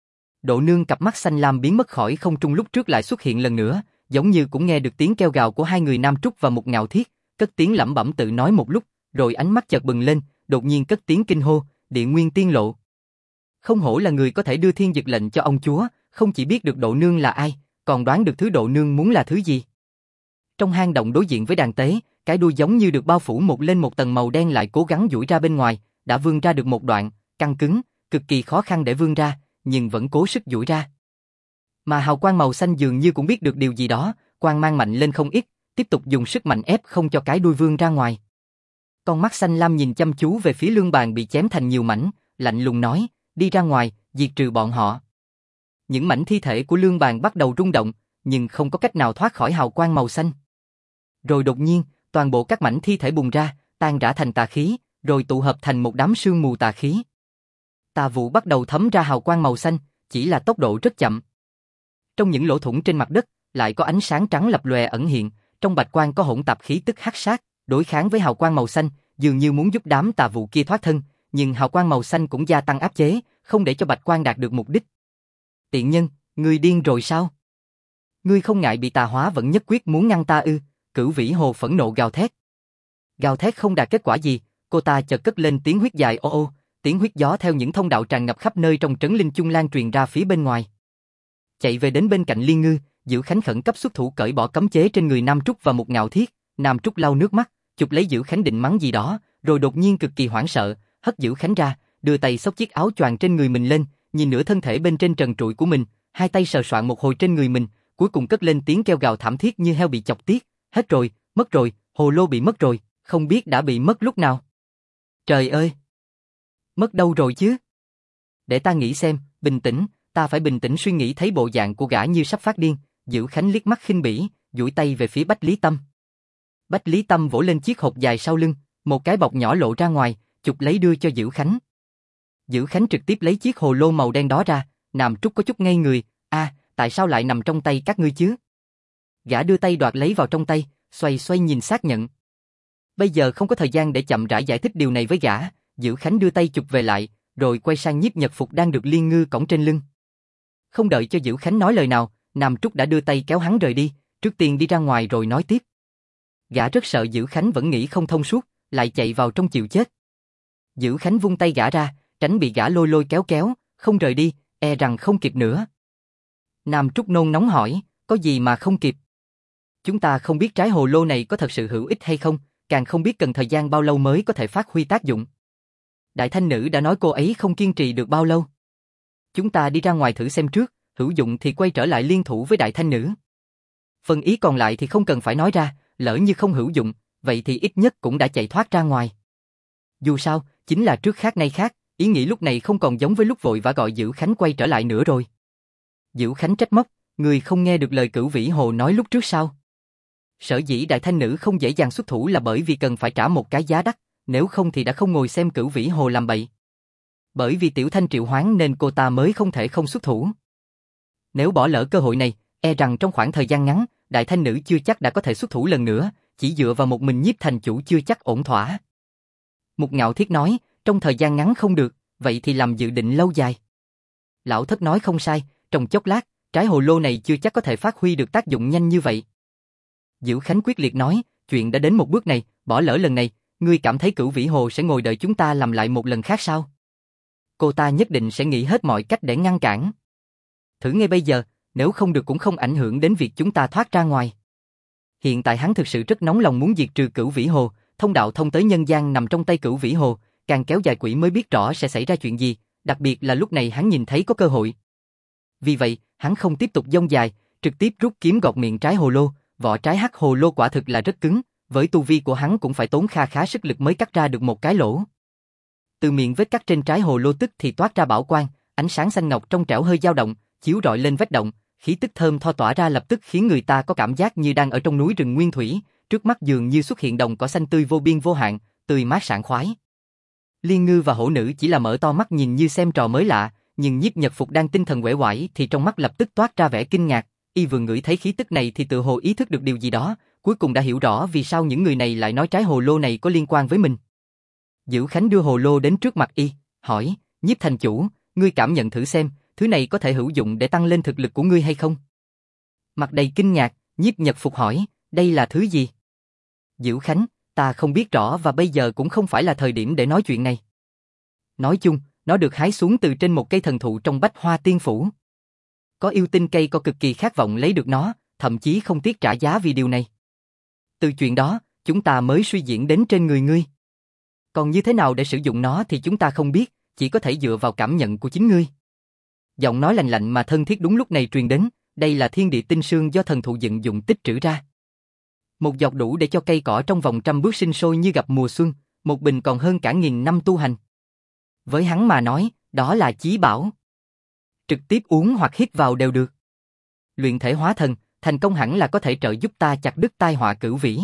A: Độ Nương cặp mắt xanh lam biến mất khỏi không trung lúc trước lại xuất hiện lần nữa, giống như cũng nghe được tiếng kêu gào của hai người Nam Trúc và Mục Ngạo Thiết, cất tiếng lẩm bẩm tự nói một lúc, rồi ánh mắt chợt bừng lên, đột nhiên cất tiếng kinh hô, Điện Nguyên Tiên Lộ. Không hổ là người có thể đưa thiên dực lệnh cho ông chúa, không chỉ biết được Độ Nương là ai, còn đoán được thứ Độ Nương muốn là thứ gì. Trong hang động đối diện với đàn tế, cái đuôi giống như được bao phủ một tầng màu đen lại cố gắng duỗi ra bên ngoài, đã vươn ra được một đoạn, căng cứng, cực kỳ khó khăn để vươn ra, nhưng vẫn cố sức duỗi ra. Mà hào quang màu xanh dường như cũng biết được điều gì đó, quang mang mạnh lên không ít, tiếp tục dùng sức mạnh ép không cho cái đuôi vươn ra ngoài. Con mắt xanh lam nhìn chăm chú về phía lương bàn bị chém thành nhiều mảnh, lạnh lùng nói, đi ra ngoài, diệt trừ bọn họ. Những mảnh thi thể của lương bàn bắt đầu rung động, nhưng không có cách nào thoát khỏi hào quang màu xanh. Rồi đột nhiên, toàn bộ các mảnh thi thể bùng ra, tan rã thành tà khí, rồi tụ hợp thành một đám sương mù tà khí. Tà vụ bắt đầu thấm ra hào quang màu xanh, chỉ là tốc độ rất chậm. Trong những lỗ thủng trên mặt đất, lại có ánh sáng trắng lập lòe ẩn hiện, trong bạch quang có hỗn tạp khí tức hắc sát, đối kháng với hào quang màu xanh, dường như muốn giúp đám tà vụ kia thoát thân, nhưng hào quang màu xanh cũng gia tăng áp chế, không để cho bạch quang đạt được mục đích. Tiện nhân, ngươi điên rồi sao? Ngươi không ngại bị tà hóa vẫn nhất quyết muốn ngăn ta ư? Cửu Vĩ Hồ phẫn nộ gào thét. Gào thét không đạt kết quả gì, cô ta chợt cất lên tiếng huyết dài ô ô, tiếng huyết gió theo những thông đạo tràn ngập khắp nơi trong trấn linh chung lan truyền ra phía bên ngoài. Chạy về đến bên cạnh Liên Ngư, Dữ Khánh khẩn cấp xuất thủ cởi bỏ cấm chế trên người Nam Trúc và Mục Ngạo Thiết. Nam Trúc lau nước mắt, chụp lấy Dữ Khánh định mắng gì đó, rồi đột nhiên cực kỳ hoảng sợ, hất Dữ Khánh ra, đưa tay xốc chiếc áo choàng trên người mình lên, nhìn nửa thân thể bên trên trần trụi của mình, hai tay sờ soạn một hồi trên người mình, cuối cùng cất lên tiếng kêu gào thảm thiết như heo bị chọc tiết, hết rồi, mất rồi, hồ lô bị mất rồi, không biết đã bị mất lúc nào. Trời ơi! Mất đâu rồi chứ? Để ta nghĩ xem, bình tĩnh, ta phải bình tĩnh suy nghĩ. Thấy bộ dạng của gã như sắp phát điên, Dữ Khánh liếc mắt khinh bỉ, duỗi tay về phía Bách Lý Tâm. Bách Lý Tâm vỗ lên chiếc hộp dài sau lưng, một cái bọc nhỏ lộ ra ngoài, chụp lấy đưa cho Dữ Khánh. Dữ Khánh trực tiếp lấy chiếc hồ lô màu đen đó ra, Nam Trúc có chút ngây người, tại sao lại nằm trong tay các ngươi chứ? Gã đưa tay đoạt lấy vào trong tay, xoay xoay nhìn xác nhận. Bây giờ không có thời gian để chậm rãi giải thích điều này với gã, Dữ Khánh đưa tay chụp về lại, rồi quay sang Nhiếp Nhật Phục đang được Liên Ngư cõng trên lưng. Không đợi cho Dữ Khánh nói lời nào, Nam Trúc đã đưa tay kéo hắn rời đi, trước tiên đi ra ngoài rồi nói tiếp. Gã rất sợ Dữ Khánh vẫn nghĩ không thông suốt, lại chạy vào trong chịu chết. Dữ Khánh vung tay gã ra, tránh bị gã lôi lôi kéo kéo, không rời đi, e rằng không kịp nữa. Nam Trúc nôn nóng hỏi, có gì mà không kịp? Chúng ta không biết trái hồ lô này có thật sự hữu ích hay không, càng không biết cần thời gian bao lâu mới có thể phát huy tác dụng. Đại Thanh Nữ đã nói cô ấy không kiên trì được bao lâu. Chúng ta đi ra ngoài thử xem trước, hữu dụng thì quay trở lại liên thủ với Đại Thanh Nữ. Phần ý còn lại thì không cần phải nói ra, lỡ như không hữu dụng, vậy thì ít nhất cũng đã chạy thoát ra ngoài. Dù sao, chính là trước khác nay khác, ý nghĩ lúc này không còn giống với lúc vội vã gọi Dữ Khánh quay trở lại nữa rồi. Dữ Khánh trách móc, người không nghe được lời Cửu Vĩ Hồ nói lúc trước sao? Sở dĩ Đại Thanh Nữ không dễ dàng xuất thủ là bởi vì cần phải trả một cái giá đắt, nếu không thì đã không ngồi xem Cửu Vĩ Hồ làm bậy. Bởi vì Tiểu Thanh triệu hoán nên cô ta mới không thể không xuất thủ. Nếu bỏ lỡ cơ hội này, e rằng trong khoảng thời gian ngắn, Đại Thanh Nữ chưa chắc đã có thể xuất thủ lần nữa, chỉ dựa vào một mình Nhiếp thành chủ chưa chắc ổn thỏa. Mục Ngạo Thiết nói, trong thời gian ngắn không được, vậy thì làm dự định lâu dài. Lão Thất nói không sai, trong chốc lát, trái hồ lô này chưa chắc có thể phát huy được tác dụng nhanh như vậy. Dữ Khánh quyết liệt nói, chuyện đã đến một bước này, bỏ lỡ lần này, ngươi cảm thấy Cửu Vĩ Hồ sẽ ngồi đợi chúng ta làm lại một lần khác sao? Cô ta nhất định sẽ nghĩ hết mọi cách để ngăn cản. Thử ngay bây giờ, nếu không được cũng không ảnh hưởng đến việc chúng ta thoát ra ngoài. Hiện tại hắn thực sự rất nóng lòng muốn diệt trừ Cửu Vĩ Hồ, thông đạo thông tới nhân gian nằm trong tay Cửu Vĩ Hồ, càng kéo dài quỷ mới biết rõ sẽ xảy ra chuyện gì, đặc biệt là lúc này hắn nhìn thấy có cơ hội. Vì vậy, hắn không tiếp tục dông dài, trực tiếp rút kiếm gọt miệng trái hồ lô, vỏ trái hắc hồ lô quả thực là rất cứng, với tu vi của hắn cũng phải tốn kha khá sức lực mới cắt ra được một cái lỗ. Từ miệng vết cắt trên trái hồ lô tức thì toát ra bảo quang, ánh sáng xanh ngọc trong trẻo hơi dao động, chiếu rọi lên vách động, khí tức thơm tho tỏa ra lập tức khiến người ta có cảm giác như đang ở trong núi rừng nguyên thủy, trước mắt dường như xuất hiện đồng cỏ xanh tươi vô biên vô hạn, tươi mát sảng khoái. Liên Ngư và Hổ Nữ chỉ là mở to mắt nhìn như xem trò mới lạ, nhưng Nhiếp Nhật Phục đang tinh thần uể oải thì trong mắt lập tức toát ra vẻ kinh ngạc, y vừa ngửi thấy khí tức này thì tự hồ ý thức được điều gì đó, cuối cùng đã hiểu rõ vì sao những người này lại nói trái hồ lô này có liên quan với mình. Dữ Khánh đưa hồ lô đến trước mặt y, hỏi, Nhiếp thành chủ, ngươi cảm nhận thử xem, thứ này có thể hữu dụng để tăng lên thực lực của ngươi hay không? Mặt đầy kinh ngạc, Nhiếp Nhật Phục hỏi, đây là thứ gì? Dữ Khánh, ta không biết rõ và bây giờ cũng không phải là thời điểm để nói chuyện này. Nói chung, nó được hái xuống từ trên một cây thần thụ trong Bách Hoa Tiên Phủ. Có yêu tinh cây có cực kỳ khát vọng lấy được nó, thậm chí không tiếc trả giá vì điều này. Từ chuyện đó, chúng ta mới suy diễn đến trên người ngươi. Còn như thế nào để sử dụng nó thì chúng ta không biết, chỉ có thể dựa vào cảm nhận của chính ngươi. Giọng nói lạnh lạnh mà thân thiết đúng lúc này truyền đến, đây là thiên địa tinh sương do thần thụ dựng dụng tích trữ ra. Một giọt đủ để cho cây cỏ trong vòng 100 bước sinh sôi như gặp mùa xuân, một bình còn hơn cả 1000 năm tu hành. Với hắn mà nói, đó là chí bảo. Trực tiếp uống hoặc hít vào đều được. Luyện thể hóa thần, thành công hẳn là có thể trợ giúp ta chặt đứt tai họa Cửu Vĩ.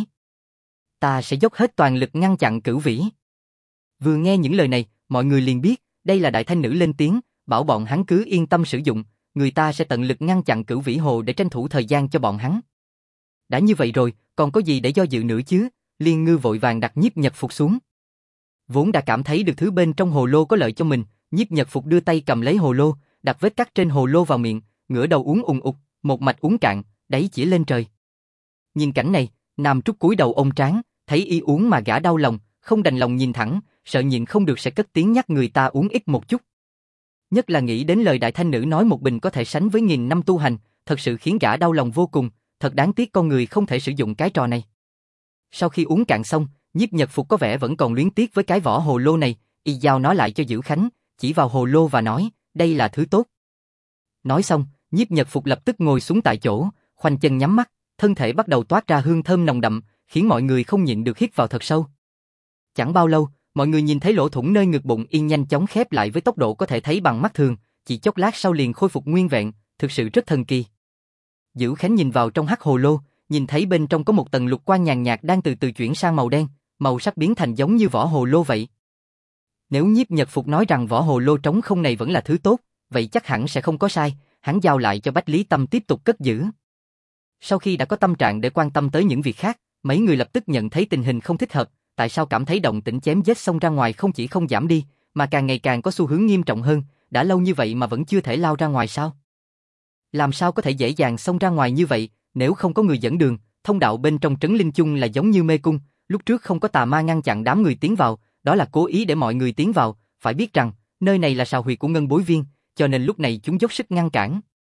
A: Ta sẽ dốc hết toàn lực ngăn chặn Cửu Vĩ. Vừa nghe những lời này, mọi người liền biết, đây là đại thanh nữ lên tiếng, bảo bọn hắn cứ yên tâm sử dụng, người ta sẽ tận lực ngăn chặn Cửu Vĩ Hồ để tranh thủ thời gian cho bọn hắn. Đã như vậy rồi, còn có gì để do dự nữa chứ? Liên Ngư vội vàng đặt Nhiếp Nhật Phục xuống. Vốn đã cảm thấy được thứ bên trong hồ lô có lợi cho mình, Nhiếp Nhật Phục đưa tay cầm lấy hồ lô, đặt vết cắt trên hồ lô vào miệng, ngửa đầu uống ùng ục, một mạch uống cạn, đáy chỉ lên trời. Nhìn cảnh này, Nam Trúc cúi đầu ôm trán, thấy y uống mà gã đau lòng, không đành lòng nhìn thẳng, sợ nhịn không được sẽ cất tiếng nhắc người ta uống ít một chút. Nhất là nghĩ đến lời đại thanh nữ nói một bình có thể sánh với 1000 năm tu hành, thật sự khiến gã đau lòng vô cùng, thật đáng tiếc con người không thể sử dụng cái trò này. Sau khi uống cạn xong, Nhiếp Nhật Phục có vẻ vẫn còn luyến tiếc với cái vỏ hồ lô này, y giao nó lại cho Dữ Khánh, chỉ vào hồ lô và nói, đây là thứ tốt. Nói xong, Nhiếp Nhật Phục lập tức ngồi xuống tại chỗ, khoanh chân nhắm mắt, thân thể bắt đầu toát ra hương thơm nồng đậm, khiến mọi người không nhịn được hít vào thật sâu. Chẳng bao lâu, mọi người nhìn thấy lỗ thủng nơi ngực bụng yên nhanh chóng khép lại với tốc độ có thể thấy bằng mắt thường, chỉ chốc lát sau liền khôi phục nguyên vẹn, thực sự rất thần kỳ. Dữ Khánh nhìn vào trong hắc hồ lô, nhìn thấy bên trong có một tầng lục quang nhàn nhạt đang từ từ chuyển sang màu đen, màu sắc biến thành giống như vỏ hồ lô vậy. Nếu Nhiếp Nhật Phục nói rằng vỏ hồ lô trống không này vẫn là thứ tốt, vậy chắc hẳn sẽ không có sai, hắn giao lại cho Bách Lý Tâm tiếp tục cất giữ. Sau khi đã có tâm trạng để quan tâm tới những việc khác, mấy người lập tức nhận thấy tình hình không thích hợp, tại sao cảm thấy động tĩnh chém giết xông ra ngoài không chỉ không giảm đi, mà càng ngày càng có xu hướng nghiêm trọng hơn, đã lâu như vậy mà vẫn chưa thể lao ra ngoài sao? Làm sao có thể dễ dàng xông ra ngoài như vậy, nếu không có người dẫn đường, thông đạo bên trong trấn Linh Chung là giống như mê cung, lúc trước không có tà ma ngăn chặn đám người tiến vào, đó là cố ý để mọi người tiến vào, phải biết rằng, nơi này là sào huyệt của Ngân Bối Viên, cho nên lúc này chúng dốc sức ngăn cản.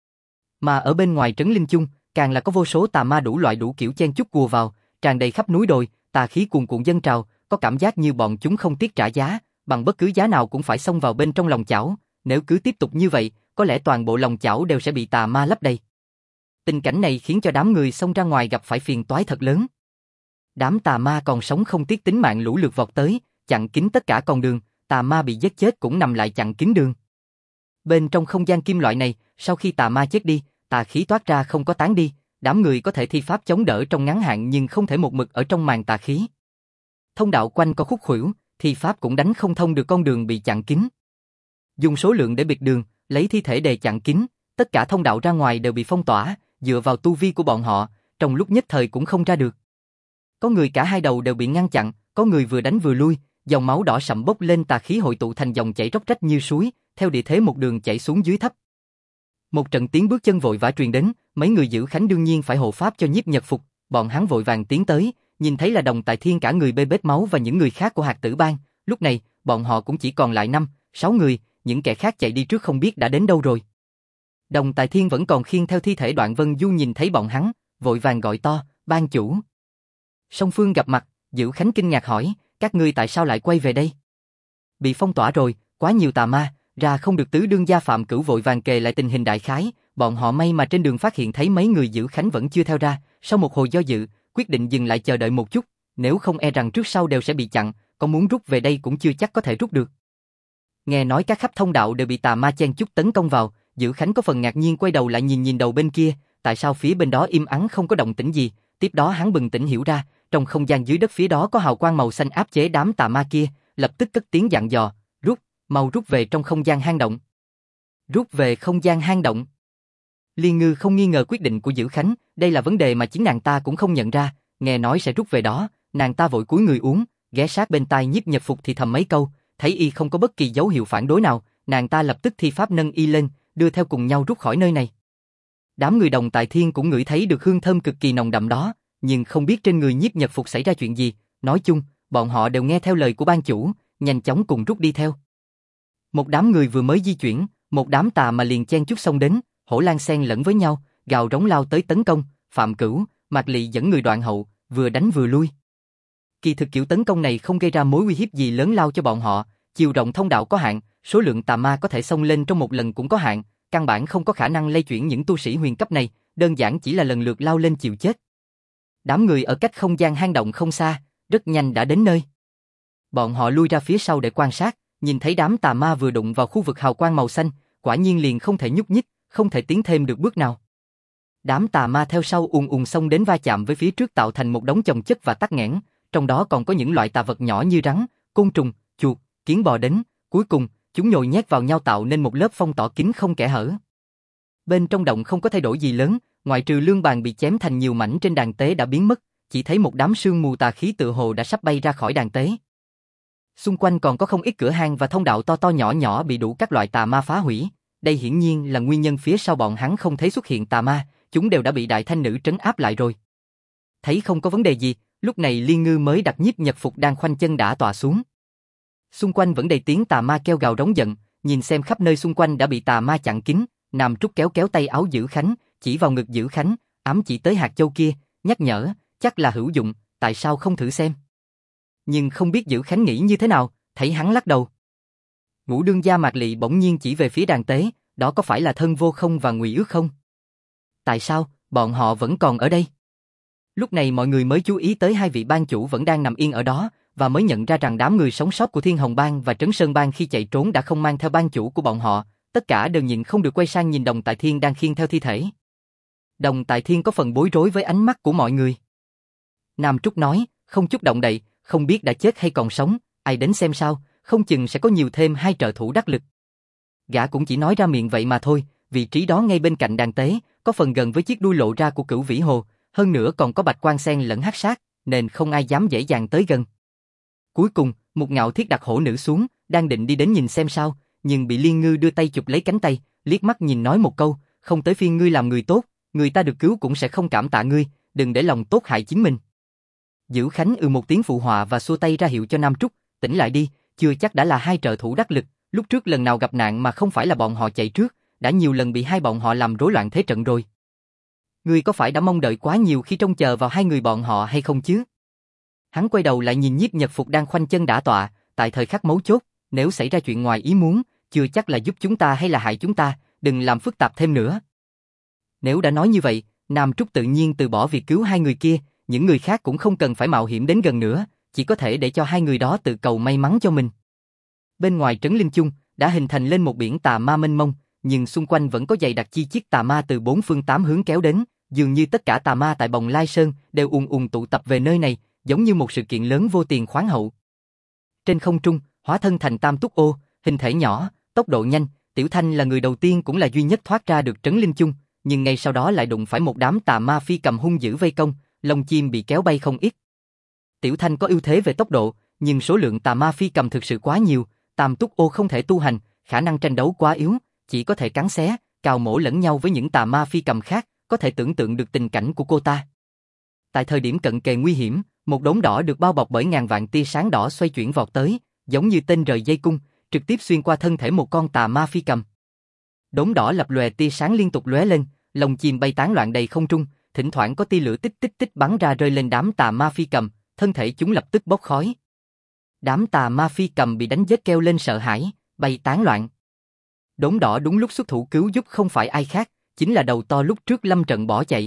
A: Mà ở bên ngoài trấn Linh Chung, càng là có vô số tà ma đủ loại đủ kiểu chen chúc cùa vào, tràn đầy khắp núi đồi, tà khí cuồn cuộn dâng trào, có cảm giác như bọn chúng không tiếc trả giá, bằng bất cứ giá nào cũng phải xông vào bên trong lòng chảo, nếu cứ tiếp tục như vậy, có lẽ toàn bộ lòng chảo đều sẽ bị tà ma lấp đầy. Tình cảnh này khiến cho đám người xông ra ngoài gặp phải phiền toái thật lớn. Đám tà ma còn sống không tiếc tính mạng lũ lượt vọt tới, chặn kín tất cả con đường, tà ma bị giết chết cũng nằm lại chặn kín đường. Bên trong không gian kim loại này, sau khi tà ma chết đi, tà khí toát ra không có tán đi, đám người có thể thi pháp chống đỡ trong ngắn hạn nhưng không thể một mực ở trong màn tà khí. Thông đạo quanh có khúc khuỷu, thi pháp cũng đánh không thông được con đường bị chặn kín. Dùng số lượng để bịt đường, lấy thi thể để chặn kín, tất cả thông đạo ra ngoài đều bị phong tỏa, dựa vào tu vi của bọn họ, trong lúc nhất thời cũng không ra được. Có người cả hai đầu đều bị ngăn chặn, có người vừa đánh vừa lui, dòng máu đỏ sậm bốc lên tà khí hội tụ thành dòng chảy róc rách như suối, theo địa thế một đường chảy xuống dưới thấp. Một trận tiếng bước chân vội vã truyền đến, mấy người Dữ Khánh đương nhiên phải hộ pháp cho Nhiếp Nhật Phục, bọn hắn vội vàng tiến tới, nhìn thấy là Đồng Tài Thiên cả người bê bết máu và những người khác của Hạt Tử Bang, lúc này, bọn họ cũng chỉ còn lại 5-6 người, những kẻ khác chạy đi trước không biết đã đến đâu rồi. Đồng Tài Thiên vẫn còn khiêng theo thi thể Đoạn Vân Du nhìn thấy bọn hắn, vội vàng gọi to, ban chủ. Song phương gặp mặt, Dữ Khánh kinh ngạc hỏi, các ngươi tại sao lại quay về đây? Bị phong tỏa rồi, quá nhiều tà ma, ra không được. Tứ đương gia Phạm Cửu vội vàng kể lại tình hình đại khái, bọn họ may mà trên đường phát hiện thấy mấy người Dữ Khánh vẫn chưa theo ra, sau một hồi do dự, quyết định dừng lại chờ đợi một chút, nếu không e rằng trước sau đều sẽ bị chặn, có muốn rút về đây cũng chưa chắc có thể rút được. Nghe nói các khắp thông đạo đều bị tà ma chen chúc tấn công vào, Dữ Khánh có phần ngạc nhiên quay đầu lại nhìn đầu bên kia, tại sao phía bên đó im ắng không có động tĩnh gì, tiếp đó hắn bừng tỉnh hiểu ra, trong không gian dưới đất phía đó có hào quang màu xanh áp chế đám tà ma kia, lập tức cất tiếng dặn dò, mau rút về trong không gian hang động. Rút về không gian hang động. Liên Ngư không nghi ngờ quyết định của Dữ Khánh, đây là vấn đề mà chính nàng ta cũng không nhận ra, nghe nói sẽ rút về đó, nàng ta vội cúi người uống, ghé sát bên tai Nhiếp Nhật Phục thì thầm mấy câu, thấy y không có bất kỳ dấu hiệu phản đối nào, nàng ta lập tức thi pháp nâng y lên, đưa theo cùng nhau rút khỏi nơi này. Đám người Đồng Tại Thiên cũng ngửi thấy được hương thơm cực kỳ nồng đậm đó, nhưng không biết trên người Nhiếp Nhật Phục xảy ra chuyện gì, nói chung, bọn họ đều nghe theo lời của ban chủ, nhanh chóng cùng rút đi theo. Một đám người vừa mới di chuyển, một đám tà mà liền chen chúc xông đến, hổ lang xen lẫn với nhau, gào rống lao tới tấn công, Phạm Cửu, Mạc Lị dẫn người đoạn hậu, vừa đánh vừa lui. Kỳ thực kiểu tấn công này không gây ra mối uy hiếp gì lớn lao cho bọn họ, chiều rộng thông đạo có hạn, số lượng tà ma có thể xông lên trong một lần cũng có hạn, căn bản không có khả năng lay chuyển những tu sĩ huyền cấp này, đơn giản chỉ là lần lượt lao lên chịu chết. Đám người ở cách không gian hang động không xa, rất nhanh đã đến nơi. Bọn họ lui ra phía sau để quan sát, nhìn thấy đám tà ma vừa đụng vào khu vực hào quang màu xanh, quả nhiên liền không thể nhúc nhích, không thể tiến thêm được bước nào. Đám tà ma theo sau ùn ùn xông đến va chạm với phía trước tạo thành một đống chồng chất và tắc nghẽn, trong đó còn có những loại tà vật nhỏ như rắn, côn trùng, chuột, kiến bò đến, cuối cùng, chúng nhồi nhét vào nhau tạo nên một lớp phong tỏa kín không kẽ hở. Bên trong động không có thay đổi gì lớn, ngoại trừ lương bàn bị chém thành nhiều mảnh trên đàn tế đã biến mất, chỉ thấy một đám sương mù tà khí tựa hồ đã sắp bay ra khỏi đàn tế. Xung quanh còn có không ít cửa hang và thông đạo to to nhỏ nhỏ bị đủ các loại tà ma phá hủy, đây hiển nhiên là nguyên nhân phía sau bọn hắn không thấy xuất hiện tà ma, chúng đều đã bị Đại Thanh Nữ trấn áp lại rồi. Thấy không có vấn đề gì, lúc này Liên Ngư mới đặt Nhiếp Nhật Phục đang khoanh chân đã tọa xuống. Xung quanh vẫn đầy tiếng tà ma kêu gào rống giận, nhìn xem khắp nơi xung quanh đã bị tà ma chặn kín, Nam Trúc kéo kéo tay áo Dữ Khánh, chỉ vào ngực Dữ Khánh, ám chỉ tới hạt châu kia, nhắc nhở, chắc là hữu dụng, tại sao không thử xem. Nhưng không biết Dữ Khánh nghĩ như thế nào, thấy hắn lắc đầu. Ngũ đương gia Mạc Lị bỗng nhiên chỉ về phía đàn tế, đó có phải là Thân Vô Không và Ngụy Ước không? Tại sao, bọn họ vẫn còn ở đây? Lúc này mọi người mới chú ý tới hai vị ban chủ vẫn đang nằm yên ở đó, và mới nhận ra rằng đám người sống sót của Thiên Hồng Bang và Trấn Sơn Bang khi chạy trốn đã không mang theo ban chủ của bọn họ, tất cả đều nhìn không được quay sang nhìn Đồng Tại Thiên đang khiêng theo thi thể. Đồng Tại Thiên có phần bối rối với ánh mắt của mọi người. Nam Trúc nói, không chút động đậy, không biết đã chết hay còn sống, ai đến xem sao, không chừng sẽ có nhiều thêm hai trợ thủ đắc lực. Gã cũng chỉ nói ra miệng vậy mà thôi, vị trí đó ngay bên cạnh đàn tế, có phần gần với chiếc đuôi lộ ra của Cửu Vĩ Hồ, hơn nữa còn có bạch quan sen lẫn hắc sát, nên không ai dám dễ dàng tới gần. Cuối cùng, một Ngạo Thiết đặt hổ nữ xuống, đang định đi đến nhìn xem sao, nhưng bị Liên Ngư đưa tay chụp lấy cánh tay, liếc mắt nhìn nói một câu, không tới phiên ngươi làm người tốt, người ta được cứu cũng sẽ không cảm tạ ngươi, đừng để lòng tốt hại chính mình. Dữ Khánh một tiếng phụ họa và xua tay ra hiệu cho Nam Trúc, tỉnh lại đi, chưa chắc đã là hai trợ thủ đắc lực, lúc trước lần nào gặp nạn mà không phải là bọn họ chạy trước, đã nhiều lần bị hai bọn họ làm rối loạn thế trận rồi. Ngươi có phải đã mong đợi quá nhiều khi trông chờ vào hai người bọn họ hay không chứ? Hắn quay đầu lại nhìn Nhiếp Nhật Phục đang khoanh chân đả tọa, tại thời khắc mấu chốt, nếu xảy ra chuyện ngoài ý muốn, chưa chắc là giúp chúng ta hay là hại chúng ta, đừng làm phức tạp thêm nữa. Nếu đã nói như vậy, Nam Trúc tự nhiên từ bỏ việc cứu hai người kia, những người khác cũng không cần phải mạo hiểm đến gần nữa, chỉ có thể để cho hai người đó tự cầu may mắn cho mình. Bên ngoài trấn Linh Chung, đã hình thành lên một biển tà ma mênh mông, nhưng xung quanh vẫn có dày đặc chi chiết tà ma từ bốn phương tám hướng kéo đến, dường như tất cả tà ma tại Bồng Lai Sơn đều ùn ùn tụ tập về nơi này, giống như một sự kiện lớn vô tiền khoáng hậu. Trên không trung, hóa thân thành Tam Túc Ô, hình thể nhỏ, tốc độ nhanh, Tiểu Thanh là người đầu tiên cũng là duy nhất thoát ra được trấn Linh Chung, nhưng ngay sau đó lại đụng phải một đám tà ma phi cầm hung dữ vây công, lông chim bị kéo bay không ít. Tiểu Thanh có ưu thế về tốc độ, nhưng số lượng tà ma phi cầm thực sự quá nhiều, Tam Túc Ô không thể tu hành, khả năng tranh đấu quá yếu, chỉ có thể cắn xé, cào mổ lẫn nhau với những tà ma phi cầm khác, có thể tưởng tượng được tình cảnh của cô ta. Tại thời điểm cận kề nguy hiểm, một đốm đỏ được bao bọc bởi ngàn vạn tia sáng đỏ xoay chuyển vọt tới, giống như tên rời dây cung, trực tiếp xuyên qua thân thể một con tà ma phi cầm. Đốm đỏ lập lòe tia sáng liên tục lóe lên, lồng chim bay tán loạn đầy không trung, thỉnh thoảng có tia lửa tích tích tích bắn ra rơi lên đám tà ma phi cầm, thân thể chúng lập tức bốc khói. Đám tà ma phi cầm bị đánh giết kêu lên sợ hãi, bay tán loạn. Đốm đỏ đúng lúc xuất thủ cứu giúp không phải ai khác, chính là đầu to lúc trước lâm trận bỏ chạy.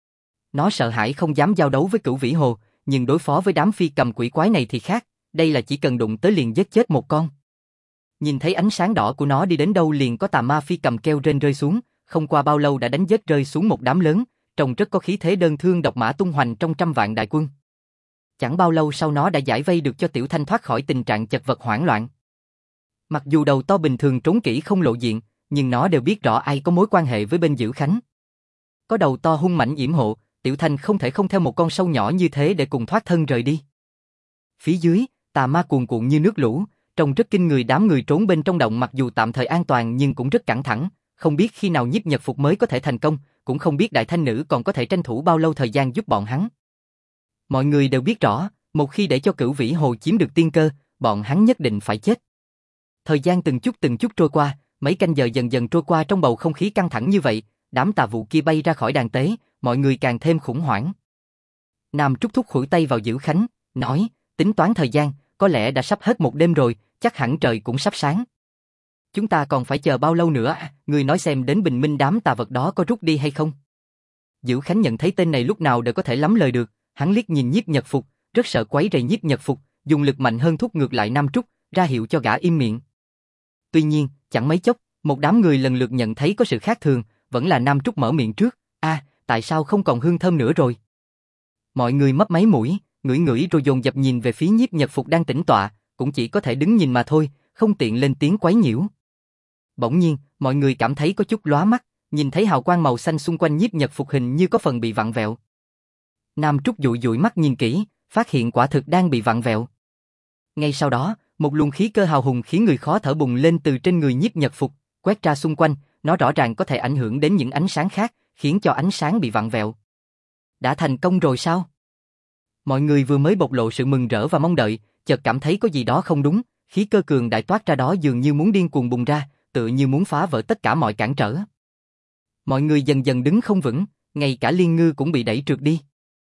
A: Nó sợ hãi không dám giao đấu với Cửu Vĩ Hồ, nhưng đối phó với đám phi cầm quỷ quái này thì khác, đây là chỉ cần đụng tới liền giết chết một con. Nhìn thấy ánh sáng đỏ của nó đi đến đâu liền có tà ma phi cầm kêu rên rơi xuống, không qua bao lâu đã đánh giết rơi xuống một đám lớn, trông rất có khí thế đơn thương độc mã tung hoành trong trăm vạn đại quân. Chẳng bao lâu sau nó đã giải vây được cho Tiểu Thanh thoát khỏi tình trạng chật vật hoảng loạn. Mặc dù đầu to bình thường trốn kỹ không lộ diện, nhưng nó đều biết rõ ai có mối quan hệ với bên Dữ Khánh. Có đầu to hung mãnh yểm hộ, Tiểu Thanh không thể không theo một con sâu nhỏ như thế để cùng thoát thân rời đi. Phía dưới, tà ma cuồn cuộn như nước lũ, trông rất kinh người. Đám người trốn bên trong động mặc dù tạm thời an toàn nhưng cũng rất căng thẳng, không biết khi nào nhiếp nhật phục mới có thể thành công, cũng không biết đại thanh nữ còn có thể tranh thủ bao lâu thời gian giúp bọn hắn. Mọi người đều biết rõ, một khi để cho Cửu Vĩ Hồ chiếm được tiên cơ, bọn hắn nhất định phải chết. Thời gian từng chút trôi qua, mấy canh giờ dần dần trôi qua trong bầu không khí căng thẳng như vậy, đám tà vụ kia bay ra khỏi đàn tế, mọi người càng thêm khủng hoảng. Nam Trúc thúc khuỷu tay vào Dữ Khánh, nói, tính toán thời gian, có lẽ đã sắp hết một đêm rồi, chắc hẳn trời cũng sắp sáng. Chúng ta còn phải chờ bao lâu nữa? Người nói xem đến bình minh đám tà vật đó có rút đi hay không? Dữ Khánh nhận thấy tên này lúc nào đều có thể lắm lời được, hắn liếc nhìn Nhiếp Nhật Phục, rất sợ quấy rầy Nhiếp Nhật Phục, dùng lực mạnh hơn thúc ngược lại Nam Trúc, ra hiệu cho gã im miệng. Tuy nhiên, chẳng mấy chốc, một đám người lần lượt nhận thấy có sự khác thường, vẫn là Nam Trúc mở miệng trước, tại sao không còn hương thơm nữa rồi? Mọi người mấp máy mũi, ngửi rồi dồn dập nhìn về phía Nhiếp Nhật Phục đang tĩnh tọa, cũng chỉ có thể đứng nhìn mà thôi, không tiện lên tiếng quấy nhiễu. Bỗng nhiên, mọi người cảm thấy có chút lóa mắt, nhìn thấy hào quang màu xanh xung quanh Nhiếp Nhật Phục hình như có phần bị vặn vẹo. Nam Trúc dụi mắt nhìn kỹ, phát hiện quả thực đang bị vặn vẹo. Ngay sau đó, một luồng khí cơ hào hùng khiến người khó thở bùng lên từ trên người Nhiếp Nhật Phục, quét ra xung quanh, nó rõ ràng có thể ảnh hưởng đến những ánh sáng khác, khiến cho ánh sáng bị vặn vẹo. Đã thành công rồi sao? Mọi người vừa mới bộc lộ sự mừng rỡ và mong đợi, chợt cảm thấy có gì đó không đúng, khí cơ cường đại toát ra đó dường như muốn điên cuồng bùng ra, tựa như muốn phá vỡ tất cả mọi cản trở. Mọi người dần dần đứng không vững, ngay cả Liên Ngư cũng bị đẩy trượt đi.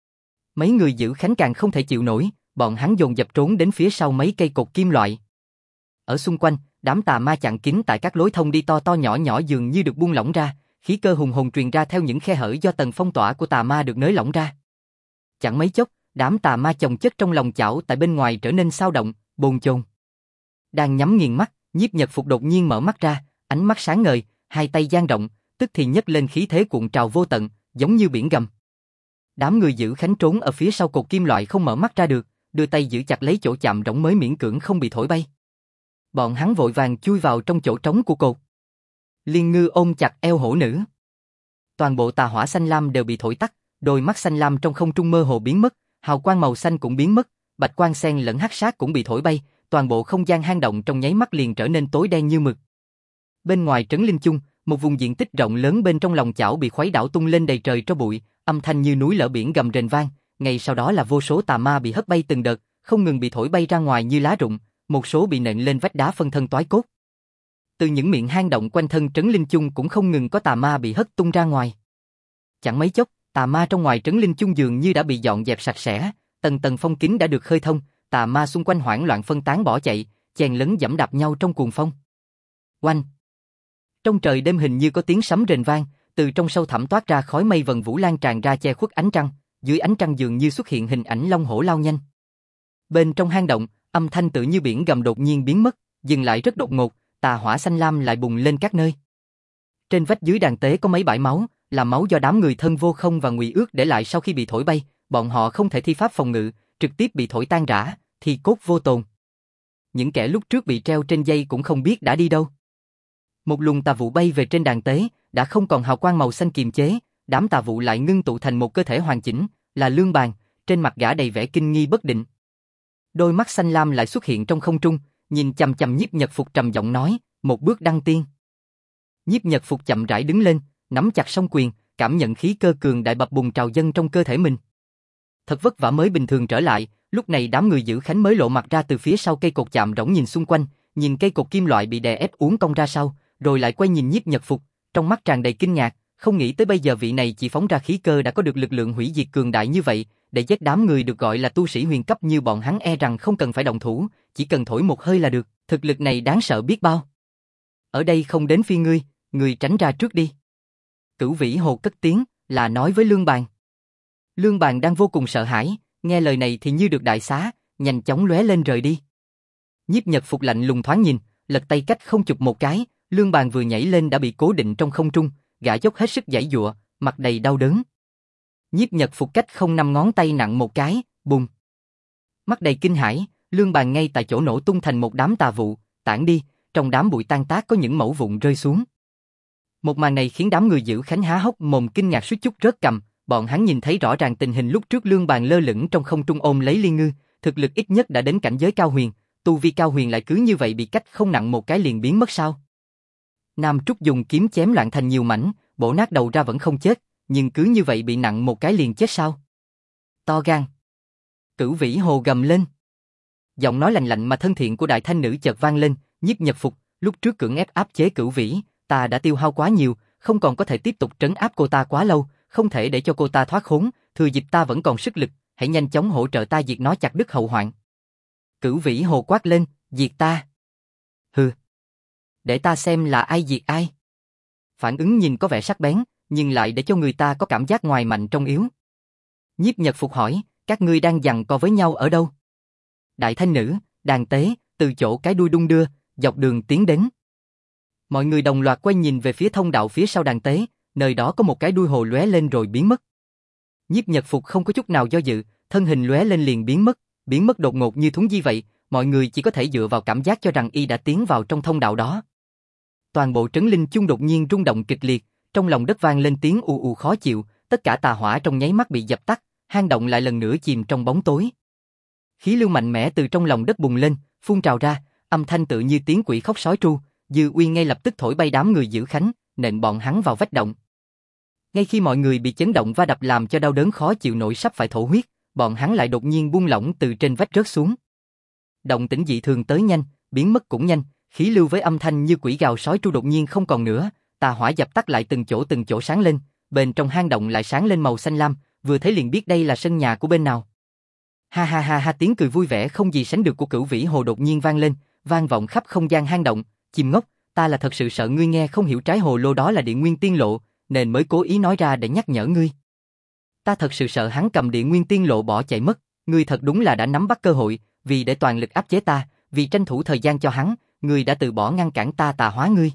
A: Mấy người Dữ Khánh càng không thể chịu nổi, bọn hắn dồn dập trốn đến phía sau mấy cây cột kim loại. Ở xung quanh, đám tà ma chặn kín tại các lối thông đi to nhỏ nhỏ dường như được buông lỏng ra, khí cơ hùng hồn truyền ra theo những khe hở do tầng phong tỏa của tà ma được nới lỏng ra. Chẳng mấy chốc, đám tà ma chồng chất trong lòng chảo tại bên ngoài trở nên xao động, bồn chồn. Đang nhắm nghiền mắt, Nhiếp Nhật Phục đột nhiên mở mắt ra, ánh mắt sáng ngời, hai tay dang rộng, tức thì nhấc lên khí thế cuộn trào vô tận, giống như biển gầm. Đám người Dữ Khánh trốn ở phía sau cột kim loại không mở mắt ra được, đưa tay giữ chặt lấy chỗ chạm rỗng mới miễn cưỡng không bị thổi bay. Bọn hắn vội vàng chui vào trong chỗ trống của cột. Liên Ngư ôm chặt eo hổ nữ. Toàn bộ tà hỏa xanh lam đều bị thổi tắt, đôi mắt xanh lam trong không trung mơ hồ biến mất, hào quang màu xanh cũng biến mất, bạch quang xen lẫn hắc sát cũng bị thổi bay, toàn bộ không gian hang động trong nháy mắt liền trở nên tối đen như mực. Bên ngoài trấn Linh Chung, một vùng diện tích rộng lớn bên trong lòng chảo bị khuấy đảo tung lên đầy trời tro bụi, âm thanh như núi lở biển gầm rền vang, ngay sau đó là vô số tà ma bị hất bay từng đợt, không ngừng bị thổi bay ra ngoài như lá rụng, một số bị nện lên vách đá phân thân toái cốt. Từ những miệng hang động quanh thân trấn Linh Chung cũng không ngừng có tà ma bị hất tung ra ngoài. Chẳng mấy chốc, tà ma trong ngoài trấn Linh Chung dường như đã bị dọn dẹp sạch sẽ, tầng tầng phong kín đã được khơi thông, tà ma xung quanh hoảng loạn phân tán bỏ chạy, chèn lấn giẫm đạp nhau trong cuồng phong. Oanh! Trong trời đêm hình như có tiếng sấm rền vang, từ trong sâu thẳm toát ra khói mây vần vũ lan tràn ra che khuất ánh trăng, dưới ánh trăng dường như xuất hiện hình ảnh long hổ lao nhanh. Bên trong hang động, âm thanh tự như biển gầm đột nhiên biến mất, dừng lại rất đột ngột, tà hỏa xanh lam lại bùng lên các nơi. Trên vách dưới đàn tế có mấy bãi máu, là máu do đám người thân vô không và Ngụy Ước để lại sau khi bị thổi bay, bọn họ không thể thi pháp phòng ngự, trực tiếp bị thổi tan rã, thì cốt vô tồn. Những kẻ lúc trước bị treo trên dây cũng không biết đã đi đâu. Một luồng tà vụ bay về trên đàn tế, đã không còn hào quang màu xanh kiềm chế, đám tà vụ lại ngưng tụ thành một cơ thể hoàn chỉnh, là Lương Bàn, trên mặt gã đầy vẻ kinh nghi bất định. Đôi mắt xanh lam lại xuất hiện trong không trung, nhìn chằm chằm Nhiếp Nhật Phục trầm giọng nói, một bước đăng tiên. Nhiếp Nhật Phục chậm rãi đứng lên, nắm chặt song quyền, cảm nhận khí cơ cường đại bập bùng trào dâng trong cơ thể mình. Thật vất vả mới bình thường trở lại, lúc này đám người Dữ Khánh mới lộ mặt ra từ phía sau cây cột chạm rỗng nhìn xung quanh, nhìn cây cột kim loại bị đè ép uốn cong ra sau, rồi lại quay nhìn Nhiếp Nhật Phục, trong mắt tràn đầy kinh ngạc, không nghĩ tới bây giờ vị này chỉ phóng ra khí cơ đã có được lực lượng hủy diệt cường đại như vậy, để giết đám người được gọi là tu sĩ huyền cấp như bọn hắn e rằng không cần phải động thủ, chỉ cần thổi một hơi là được, thực lực này đáng sợ biết bao. Ở đây không đến phiên ngươi, ngươi tránh ra trước đi. Cửu Vĩ Hồ cất tiếng, là nói với Lương Bàn. Lương Bàn đang vô cùng sợ hãi, nghe lời này thì như được đại xá, nhanh chóng lóe lên rời đi. Nhiếp Nhật Phục lạnh lùng thoáng nhìn, lật tay cách không chụp một cái, Lương Bàn vừa nhảy lên đã bị cố định trong không trung, gã dốc hết sức giãy giụa, mặt đầy đau đớn. Nhiếp Nhật Phục cách không 5 ngón tay nặng một cái, bùng. Mắt đầy kinh hãi, Lương Bàn ngay tại chỗ nổ tung thành một đám tà vụ, tản đi, trong đám bụi tan tác có những mẩu vụn rơi xuống. Một màn này khiến đám người Dữ Khánh há hốc mồm kinh ngạc suýt chút rớt cằm, bọn hắn nhìn thấy rõ ràng tình hình lúc trước lương bàn lơ lửng trong không trung ôm lấy Liên Ngư, thực lực ít nhất đã đến cảnh giới cao huyền, tu vi cao huyền lại cứ như vậy bị cách không nặng một cái liền biến mất sao? Nam Trúc dùng kiếm chém loạn thành nhiều mảnh, bổ nát đầu ra vẫn không chết, nhưng cứ như vậy bị nặng một cái liền chết sao? To gan. Cửu Vĩ Hồ gầm lên. Giọng nói lạnh lạnh mà thân thiện của đại thanh nữ chợt vang lên, Nhiếp Nhật Phục, lúc trước cưỡng ép áp chế Cửu Vĩ, ta đã tiêu hao quá nhiều, không còn có thể tiếp tục trấn áp cô ta quá lâu, không thể để cho cô ta thoát khốn, thừa dịp ta vẫn còn sức lực, hãy nhanh chóng hỗ trợ ta diệt nó chặt đứt hậu hoạn. Cửu Vĩ Hồ quát lên, diệt ta. Hừ. Để ta xem là ai diệt ai. Phản ứng nhìn có vẻ sắc bén, nhưng lại để cho người ta có cảm giác ngoài mạnh trong yếu. Nhiếp Nhật Phục hỏi, các ngươi đang giằng co với nhau ở đâu? Đại thanh nữ, đàn tế, từ chỗ cái đuôi đung đưa, dọc đường tiến đến. Mọi người đồng loạt quay nhìn về phía thông đạo phía sau đàn tế, nơi đó có một cái đuôi hồ lóe lên rồi biến mất. Nhiếp Nhật Phục không có chút nào do dự, thân hình lóe lên liền biến mất đột ngột như thúng di vậy, mọi người chỉ có thể dựa vào cảm giác cho rằng y đã tiến vào trong thông đạo đó. Toàn bộ trấn linh chung đột nhiên rung động kịch liệt, trong lòng đất vang lên tiếng ù ù khó chịu, tất cả tà hỏa trong nháy mắt bị dập tắt, hang động lại lần nữa chìm trong bóng tối. Khí lưu mạnh mẽ từ trong lòng đất bùng lên, phun trào ra, âm thanh tự như tiếng quỷ khóc sói tru, dư uy ngay lập tức thổi bay đám người giữ khánh, nện bọn hắn vào vách động. Ngay khi mọi người bị chấn động va đập làm cho đau đớn khó chịu nổi sắp phải thổ huyết, bọn hắn lại đột nhiên buông lỏng từ trên vách rớt xuống. Động tĩnh dị thường tới nhanh, biến mất cũng nhanh, khí lưu với âm thanh như quỷ gào sói tru đột nhiên không còn nữa, tà hỏa dập tắt lại từng chỗ sáng lên, bên trong hang động lại sáng lên màu xanh lam, vừa thấy liền biết đây là sân nhà của bên nào. Ha ha ha ha, tiếng cười vui vẻ không gì sánh được của Cửu Vĩ Hồ đột nhiên vang lên, vang vọng khắp không gian hang động, chim ngốc, ta là thật sự sợ ngươi nghe không hiểu trái hồ lô đó là địa nguyên tiên lộ, nên mới cố ý nói ra để nhắc nhở ngươi. Ta thật sự sợ hắn cầm địa nguyên tiên lộ bỏ chạy mất, ngươi thật đúng là đã nắm bắt cơ hội, vì để toàn lực áp chế ta, vì tranh thủ thời gian cho hắn, ngươi đã từ bỏ ngăn cản ta tà hóa ngươi.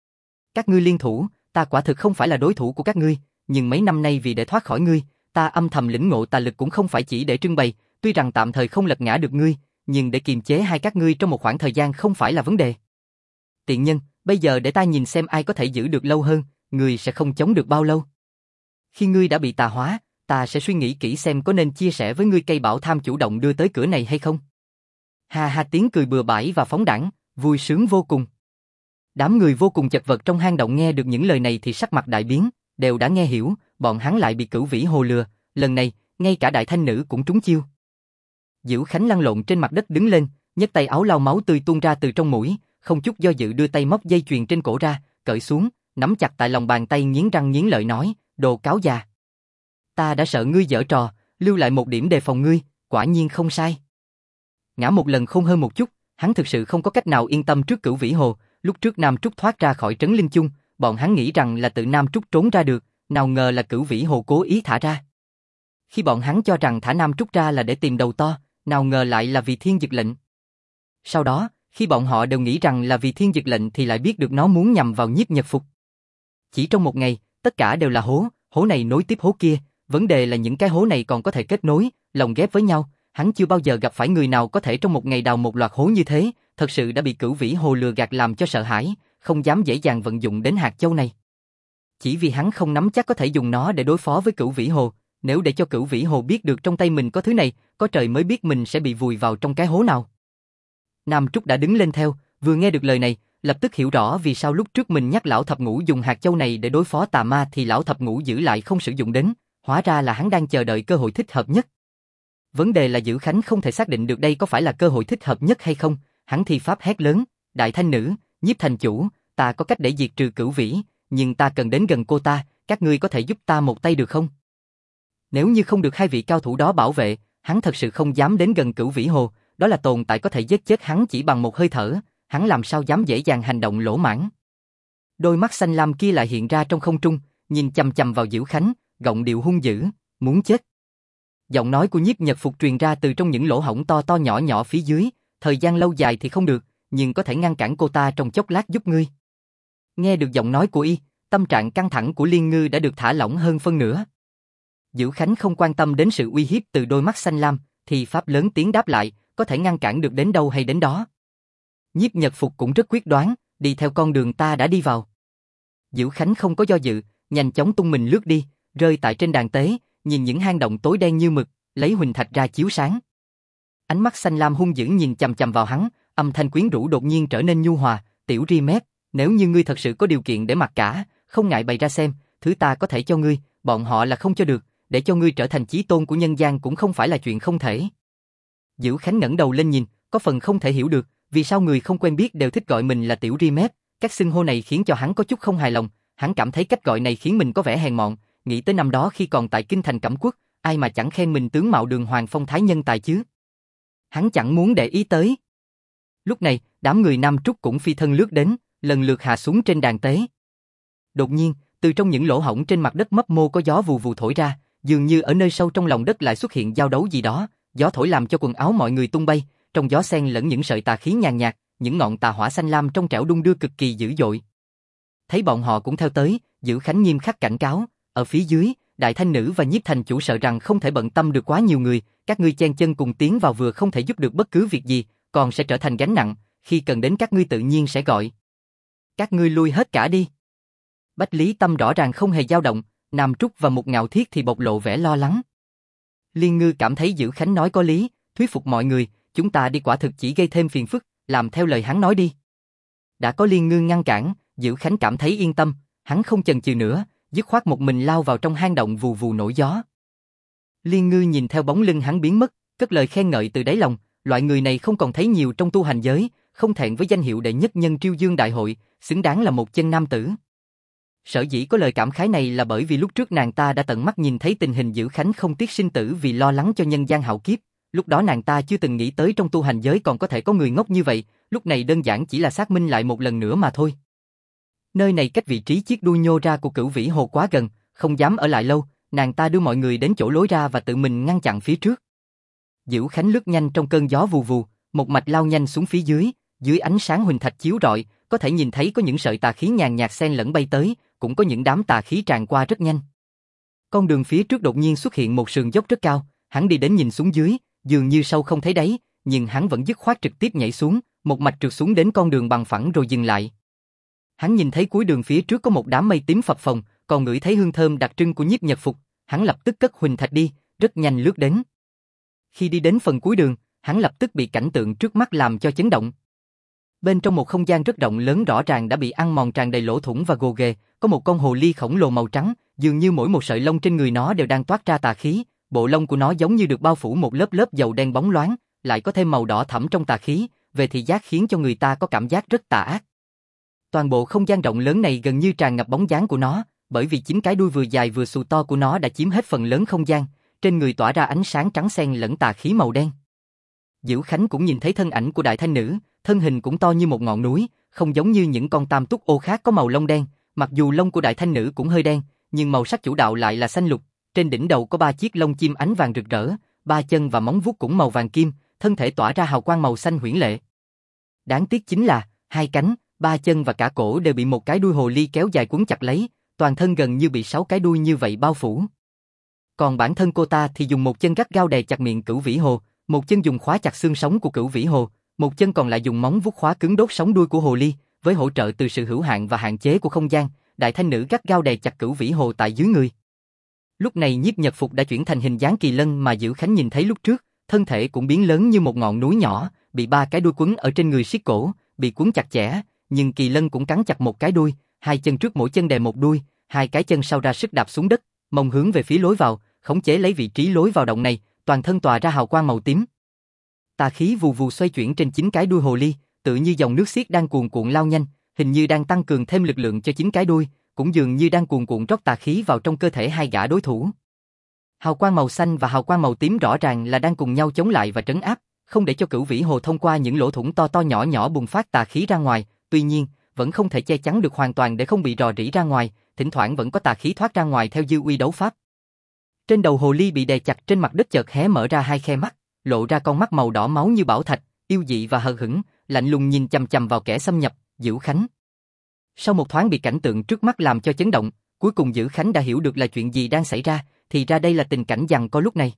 A: Các ngươi liên thủ, ta quả thực không phải là đối thủ của các ngươi, nhưng mấy năm nay vì để thoát khỏi ngươi, ta âm thầm lĩnh ngộ tà lực cũng không phải chỉ để trưng bày, tuy rằng tạm thời không lật ngã được ngươi, nhưng để kiềm chế hai các ngươi trong một khoảng thời gian không phải là vấn đề. Tiện nhân, bây giờ để ta nhìn xem ai có thể giữ được lâu hơn, ngươi sẽ không chống được bao lâu. Khi ngươi đã bị tà hóa, ta sẽ suy nghĩ kỹ xem có nên chia sẻ với ngươi cây bảo tham chủ động đưa tới cửa này hay không. Ha ha, tiếng cười bừa bãi và phóng đãng, vui sướng vô cùng. Đám người vô cùng chật vật trong hang động nghe được những lời này thì sắc mặt đại biến, đều đã nghe hiểu, bọn hắn lại bị Cửu Vĩ Hồ lừa, lần này, ngay cả đại thanh nữ cũng trúng chiêu. Dữ Khánh lăn lộn trên mặt đất đứng lên, nhấc tay áo lau máu tươi tuôn ra từ trong mũi, không chút do dự đưa tay móc dây chuyền trên cổ ra, cởi xuống, nắm chặt tại lòng bàn tay nghiến răng nghiến lợi nói, đồ cáo già. Ta đã sợ ngươi giở trò, lưu lại một điểm đề phòng ngươi, quả nhiên không sai. Ngã một lần không hơn một chút, hắn thực sự không có cách nào yên tâm trước Cửu Vĩ Hồ, lúc trước Nam Trúc thoát ra khỏi trấn linh chung, bọn hắn nghĩ rằng là tự Nam Trúc trốn ra được, nào ngờ là Cửu Vĩ Hồ cố ý thả ra. Khi bọn hắn cho rằng thả Nam Trúc ra là để tìm đầu to, nào ngờ lại là vì thiên dực lệnh. Sau đó, khi bọn họ đều nghĩ rằng là vì thiên dực lệnh thì lại biết được nó muốn nhằm vào Nhiếp Nhật Phục. Chỉ trong một ngày, tất cả đều là hố, hố này nối tiếp hố kia, vấn đề là những cái hố này còn có thể kết nối, lồng ghép với nhau, hắn chưa bao giờ gặp phải người nào có thể trong một ngày đào một loạt hố như thế, thật sự đã bị Cửu Vĩ Hồ lừa gạt làm cho sợ hãi, không dám dễ dàng vận dụng đến hạt châu này. Chỉ vì hắn không nắm chắc có thể dùng nó để đối phó với Cửu Vĩ Hồ, nếu để cho Cửu Vĩ Hồ biết được trong tay mình có thứ này, có trời mới biết mình sẽ bị vùi vào trong cái hố nào. Nam Trúc đã đứng lên theo, vừa nghe được lời này, lập tức hiểu rõ vì sao lúc trước mình nhắc lão thập ngũ dùng hạt châu này để đối phó tà ma thì lão thập ngũ giữ lại không sử dụng đến, hóa ra là hắn đang chờ đợi cơ hội thích hợp nhất. Vấn đề là Dữ Khánh không thể xác định được đây có phải là cơ hội thích hợp nhất hay không, hắn thi pháp hét lớn, đại thanh nữ, Nhiếp thành chủ, ta có cách để diệt trừ Cửu Vĩ, nhưng ta cần đến gần cô ta, các ngươi có thể giúp ta một tay được không? Nếu như không được hai vị cao thủ đó bảo vệ, hắn thật sự không dám đến gần Cửu Vĩ Hồ, đó là tồn tại có thể giết chết hắn chỉ bằng một hơi thở, hắn làm sao dám dễ dàng hành động lỗ mãng. Đôi mắt xanh lam kia lại hiện ra trong không trung, nhìn chằm chằm vào Dữ Khánh, giọng điệu hung dữ, muốn chết. Giọng nói của Nhiếp Nhật Phục truyền ra từ trong những lỗ hổng to to nhỏ nhỏ phía dưới, thời gian lâu dài thì không được, nhưng có thể ngăn cản cô ta trong chốc lát giúp ngươi. Nghe được giọng nói của y, tâm trạng căng thẳng của Liên Ngư đã được thả lỏng hơn phân nửa. Dữ Khánh không quan tâm đến sự uy hiếp từ đôi mắt xanh lam, thì pháp lớn tiếng đáp lại, có thể ngăn cản được đến đâu hay đến đó. Nhiếp Nhật Phục cũng rất quyết đoán, đi theo con đường ta đã đi vào. Dữ Khánh không có do dự, nhanh chóng tung mình lướt đi, rơi tại trên đàn tế, nhìn những hang động tối đen như mực, lấy huỳnh thạch ra chiếu sáng. Ánh mắt xanh lam hung dữ nhìn chằm chằm vào hắn, âm thanh quyến rũ đột nhiên trở nên nhu hòa, "Tiểu Rimet, nếu như ngươi thật sự có điều kiện để mặc cả, không ngại bày ra xem, thứ ta có thể cho ngươi, bọn họ là không cho được, để cho ngươi trở thành chí tôn của nhân gian cũng không phải là chuyện không thể." Dữ Khánh ngẩng đầu lên nhìn, có phần không thể hiểu được, vì sao người không quen biết đều thích gọi mình là Tiểu Rimet, các xưng hô này khiến cho hắn có chút không hài lòng, hắn cảm thấy cách gọi này khiến mình có vẻ hèn mọn, nghĩ tới năm đó khi còn tại kinh thành Cẩm Quốc, ai mà chẳng khen mình tướng mạo đường hoàng phong thái nhân tài chứ. Hắn chẳng muốn để ý tới. Lúc này, đám người Nam Trúc cũng phi thân lướt đến, lần lượt hạ xuống trên đàn tế. Đột nhiên, từ trong những lỗ hổng trên mặt đất mấp mô có gió vù vù thổi ra, dường như ở nơi sâu trong lòng đất lại xuất hiện giao đấu gì đó, gió thổi làm cho quần áo mọi người tung bay, trong gió xen lẫn những sợi tà khí nhàn nhạt, những ngọn tà hỏa xanh lam trong trẻo đung đưa cực kỳ dữ dội. Thấy bọn họ cũng theo tới, Dữ Khánh nghiêm khắc cảnh cáo, ở phía dưới, Đại Thanh Nữ và Nhiếp Thành Chủ sợ rằng không thể bận tâm được quá nhiều người, các ngươi chen chân cùng tiến vào vừa không thể giúp được bất cứ việc gì, còn sẽ trở thành gánh nặng, khi cần đến các ngươi tự nhiên sẽ gọi. Các ngươi lui hết cả đi. Bách Lý Tâm rõ ràng không hề dao động, Nam Trúc và Mục Ngạo Thiết thì bộc lộ vẻ lo lắng. Liên Ngư cảm thấy Dữ Khánh nói có lý, thuyết phục mọi người, chúng ta đi quả thực chỉ gây thêm phiền phức, làm theo lời hắn nói đi. Đã có Liên Ngư ngăn cản, Dữ Khánh cảm thấy yên tâm, hắn không chần chừ nữa, dứt khoát một mình lao vào trong hang động vù vù nổi gió. Liên Ngư nhìn theo bóng lưng hắn biến mất, cất lời khen ngợi từ đáy lòng, loại người này không còn thấy nhiều trong tu hành giới, không thẹn với danh hiệu đệ nhất nhân Triêu Dương Đại Hội, xứng đáng là một chân nam tử. Sở dĩ có lời cảm khái này là bởi vì lúc trước nàng ta đã tận mắt nhìn thấy tình hình Dữ Khánh không tiếc sinh tử vì lo lắng cho nhân gian hạo kiếp, lúc đó nàng ta chưa từng nghĩ tới trong tu hành giới còn có thể có người ngốc như vậy, lúc này đơn giản chỉ là xác minh lại một lần nữa mà thôi. Nơi này cách vị trí chiếc đuôi nhô ra của Cửu Vĩ Hồ quá gần, không dám ở lại lâu, nàng ta đưa mọi người đến chỗ lối ra và tự mình ngăn chặn phía trước. Dữ Khánh lướt nhanh trong cơn gió vù vù, một mạch lao nhanh xuống phía dưới ánh sáng huỳnh thạch chiếu rọi, có thể nhìn thấy có những sợi tà khí nhàn nhạt xen lẫn bay tới, cũng có những đám tà khí tràn qua rất nhanh. Con đường phía trước đột nhiên xuất hiện một sườn dốc rất cao, hắn đi đến nhìn xuống dưới, dường như sâu không thấy đáy, nhưng hắn vẫn dứt khoát trực tiếp nhảy xuống, một mạch trượt xuống đến con đường bằng phẳng rồi dừng lại. Hắn nhìn thấy cuối đường phía trước có một đám mây tím phập phồng, còn ngửi thấy hương thơm đặc trưng của Nhiếp Nhật Phục, hắn lập tức cất huỳnh thạch đi, rất nhanh lướt đến. Khi đi đến phần cuối đường, hắn lập tức bị cảnh tượng trước mắt làm cho chấn động. Bên trong một không gian rất rộng lớn rõ ràng đã bị ăn mòn tràn đầy lỗ thủng và gồ ghề, có một con hồ ly khổng lồ màu trắng, dường như mỗi một sợi lông trên người nó đều đang toát ra tà khí, bộ lông của nó giống như được bao phủ một lớp lớp dầu đen bóng loáng, lại có thêm màu đỏ thẫm trong tà khí, về thị giác khiến cho người ta có cảm giác rất tà ác. Toàn bộ không gian rộng lớn này gần như tràn ngập bóng dáng của nó, bởi vì chính cái đuôi vừa dài vừa xù to của nó đã chiếm hết phần lớn không gian, trên người tỏa ra ánh sáng trắng xen lẫn tà khí màu đen. Dữ Khánh cũng nhìn thấy thân ảnh của Đại Thanh Nữ, thân hình cũng to như một ngọn núi, không giống như những con tam túc ô khác có màu lông đen, mặc dù lông của Đại Thanh Nữ cũng hơi đen, nhưng màu sắc chủ đạo lại là xanh lục, trên đỉnh đầu có 3 chiếc lông chim ánh vàng rực rỡ, 3 chân và móng vuốt cũng màu vàng kim, thân thể tỏa ra hào quang màu xanh huyễn lệ. Đáng tiếc chính là, 2 cánh, 3 chân và cả cổ đều bị một cái đuôi hồ ly kéo dài quấn chặt lấy, toàn thân gần như bị 6 cái đuôi như vậy bao phủ. Còn bản thân cô ta thì dùng một chân gắt gao đè chặt miệng Cửu Vĩ Hồ, một chân dùng khóa chặt xương sống của Cửu Vĩ Hồ, một chân còn lại dùng móng vuốt khóa cứng đốt sống đuôi của hồ ly, với hỗ trợ từ sự hữu hạn và hạn chế của không gian, Đại Thanh Nữ gắt gao đè chặt Cửu Vĩ Hồ tại dưới người. Lúc này Nhiếp Nhật Phục đã chuyển thành hình dáng kỳ lân mà Dữ Khánh nhìn thấy lúc trước, thân thể cũng biến lớn như một ngọn núi nhỏ, bị 3 cái đuôi quấn ở trên người siết cổ, bị quấn chặt chẽ, nhưng kỳ lân cũng cắn chặt một cái đuôi, 2 chân trước mỗi chân đè một đuôi, 2 cái chân sau ra sức đạp xuống đất, mông hướng về phía lối vào, khống chế lấy vị trí lối vào động này, toàn thân tỏa ra hào quang màu tím. Tà khí vù vù xoay chuyển trên 9 cái đuôi hồ ly, tự như dòng nước xiết đang cuồn cuộn lao nhanh, hình như đang tăng cường thêm lực lượng cho 9 cái đuôi, cũng dường như đang cuồn cuộn rót tà khí vào trong cơ thể hai gã đối thủ. Hào quang màu xanh và hào quang màu tím rõ ràng là đang cùng nhau chống lại và trấn áp, không để cho Cửu Vĩ Hồ thông qua những lỗ thủng to to nhỏ nhỏ bùng phát tà khí ra ngoài, tuy nhiên, vẫn không thể che chắn được hoàn toàn để không bị rò rỉ ra ngoài, thỉnh thoảng vẫn có tà khí thoát ra ngoài theo dư uy đấu pháp. Trên đầu hồ ly bị đè chặt trên mặt đất chợt hé mở ra 2 khe mắt, lộ ra con mắt màu đỏ máu như bảo thạch, yêu dị và hờ hững, lạnh lùng nhìn chằm chằm vào kẻ xâm nhập, Dữ Khánh. Sau một thoáng bị cảnh tượng trước mắt làm cho chấn động, cuối cùng Dữ Khánh đã hiểu được là chuyện gì đang xảy ra, thì ra đây là tình cảnh giằng co lúc này.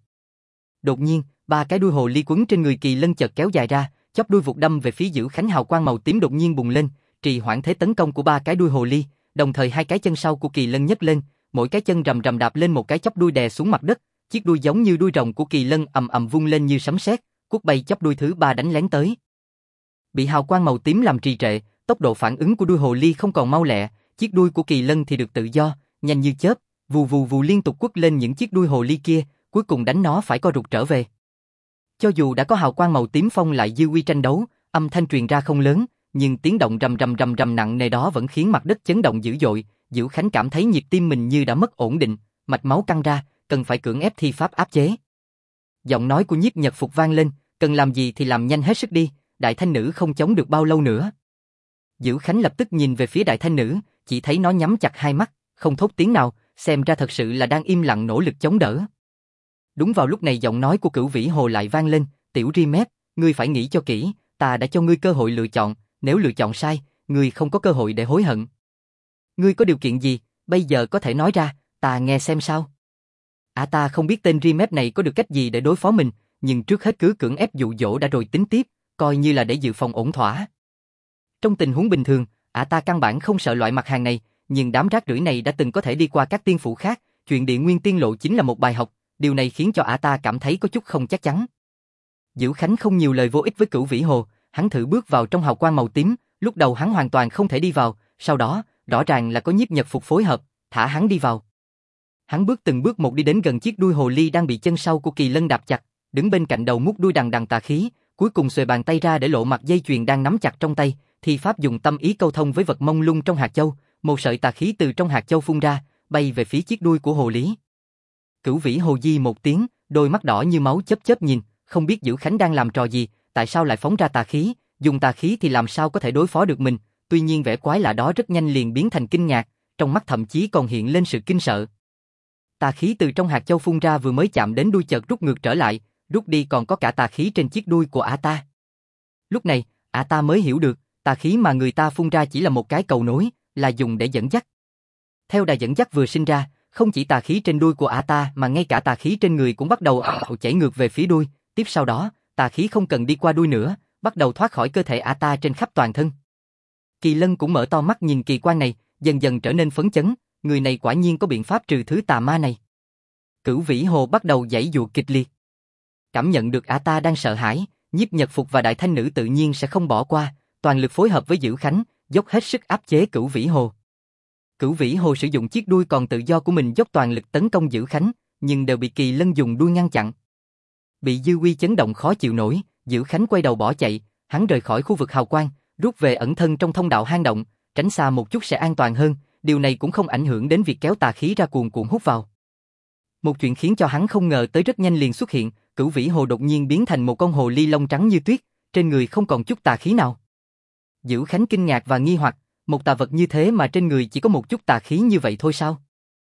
A: Đột nhiên, 3 cái đuôi hồ ly quấn trên người kỳ lân chợt kéo dài ra, chóp đuôi vụt đâm về phía Dữ Khánh, hào quang màu tím đột nhiên bùng lên, trì hoãn thế tấn công của 3 cái đuôi hồ ly, đồng thời 2 cái chân sau của kỳ lân nhấc lên, mỗi cái chân rầm rầm đạp lên một cái chóp đuôi đè xuống mặt đất, chiếc đuôi giống như đuôi rồng của Kỳ Lân ầm ầm vung lên như sấm sét, cuốc bay chóp đuôi thứ ba đánh lén tới. Bị hào quang màu tím làm trì trệ, tốc độ phản ứng của đuôi hồ ly không còn mau lẹ, chiếc đuôi của Kỳ Lân thì được tự do, nhanh như chớp, vù vù vù liên tục quất lên những chiếc đuôi hồ ly kia, cuối cùng đánh nó phải co rụt trở về. Cho dù đã có hào quang màu tím phong lại dư uy tranh đấu, âm thanh truyền ra không lớn, nhưng tiếng động rầm rầm rầm rầm nặng nề đó vẫn khiến mặt đất chấn động dữ dội. Diễu Khánh cảm thấy nhịp tim mình như đã mất ổn định, mạch máu căng ra, cần phải cưỡng ép thi pháp áp chế. Giọng nói của Nhiếp Nhật Phục vang lên, cần làm gì thì làm nhanh hết sức đi, đại thanh nữ không chống được bao lâu nữa. Diễu Khánh lập tức nhìn về phía đại thanh nữ, chỉ thấy nó nhắm chặt hai mắt, không thốt tiếng nào, xem ra thật sự là đang im lặng nỗ lực chống đỡ. Đúng vào lúc này giọng nói của Cửu Vĩ Hồ lại vang lên, tiểu ri mép, ngươi phải nghĩ cho kỹ, ta đã cho ngươi cơ hội lựa chọn, nếu lựa chọn sai, ngươi không có cơ hội để hối hận. Ngươi có điều kiện gì, bây giờ có thể nói ra, ta nghe xem sao. Ta không biết tên ri mép này có được cách gì để đối phó mình, nhưng trước hết cứ cưỡng ép dụ dỗ đã rồi tính tiếp, coi như là để dự phòng ổn thỏa. Trong tình huống bình thường, ta căn bản không sợ loại mặt hàng này, nhưng đám rác rưởi này đã từng có thể đi qua các tiên phủ khác, chuyện Địa Nguyên Tiên Lộ chính là một bài học, điều này khiến cho ta cảm thấy có chút không chắc chắn. Diễu Khánh không nhiều lời vô ích với Cửu Vĩ Hồ, hắn thử bước vào trong hào quang màu tím, lúc đầu hắn hoàn toàn không thể đi vào, sau đó, rõ ràng là có Nhiếp Nhật Phục phối hợp, thả hắn đi vào. Hắn bước từng bước một đi đến gần chiếc đuôi hồ ly đang bị chân sau của Kỳ Lân đạp chặt, đứng bên cạnh đầu mút đuôi đằng đằng tà khí, cuối cùng xuề bàn tay ra để lộ mặt dây chuyền đang nắm chặt trong tay, thì pháp dùng tâm ý câu thông với vật mông lung trong hạt châu, một sợi tà khí từ trong hạt châu phun ra, bay về phía chiếc đuôi của hồ lý. Cửu Vĩ Hồ di một tiếng, đôi mắt đỏ như máu chớp chớp nhìn, không biết Diễu Khánh đang làm trò gì, tại sao lại phóng ra tà khí, dùng tà khí thì làm sao có thể đối phó được mình, tuy nhiên vẻ quái lạ đó rất nhanh liền biến thành kinh ngạc, trong mắt thậm chí còn hiện lên sự kinh sợ. Tà khí từ trong hạt châu phun ra vừa mới chạm đến đuôi chợt rút ngược trở lại, rút đi còn có cả tà khí trên chiếc đuôi của ta. Lúc này, ta mới hiểu được, tà khí mà người ta phun ra chỉ là một cái cầu nối, là dùng để dẫn dắt. Theo đà dẫn dắt vừa sinh ra, không chỉ tà khí trên đuôi của ta mà ngay cả tà khí trên người cũng bắt đầu chảy ngược về phía đuôi, tiếp sau đó, tà khí không cần đi qua đuôi nữa, bắt đầu thoát khỏi cơ thể ta trên khắp toàn thân. Kỳ Lân cũng mở to mắt nhìn kỳ quan này, dần dần trở nên phấn chấn, người này quả nhiên có biện pháp trừ thứ tà ma này. Cửu Vĩ Hồ bắt đầu giãy giụa kịch liệt. Cảm nhận được ta đang sợ hãi, Nhiếp Nhật Phục và đại thanh nữ tự nhiên sẽ không bỏ qua, toàn lực phối hợp với Diễu Khánh, dốc hết sức áp chế Cửu Vĩ Hồ. Cửu Vĩ Hồ sử dụng chiếc đuôi còn tự do của mình dốc toàn lực tấn công Diễu Khánh, nhưng đều bị Kỳ Lân dùng đuôi ngăn chặn. Bị dư uy chấn động khó chịu nổi, Diễu Khánh quay đầu bỏ chạy, hắn rời khỏi khu vực hào quang, rút về ẩn thân trong thông đạo hang động, tránh xa một chút sẽ an toàn hơn, điều này cũng không ảnh hưởng đến việc kéo tà khí ra cuồn cuộn hút vào. Một chuyện khiến cho hắn không ngờ tới rất nhanh liền xuất hiện, Cửu Vĩ Hồ đột nhiên biến thành một con hồ ly lông trắng như tuyết, trên người không còn chút tà khí nào. Diễu Khánh kinh ngạc và nghi hoặc, một tà vật như thế mà trên người chỉ có một chút tà khí như vậy thôi sao?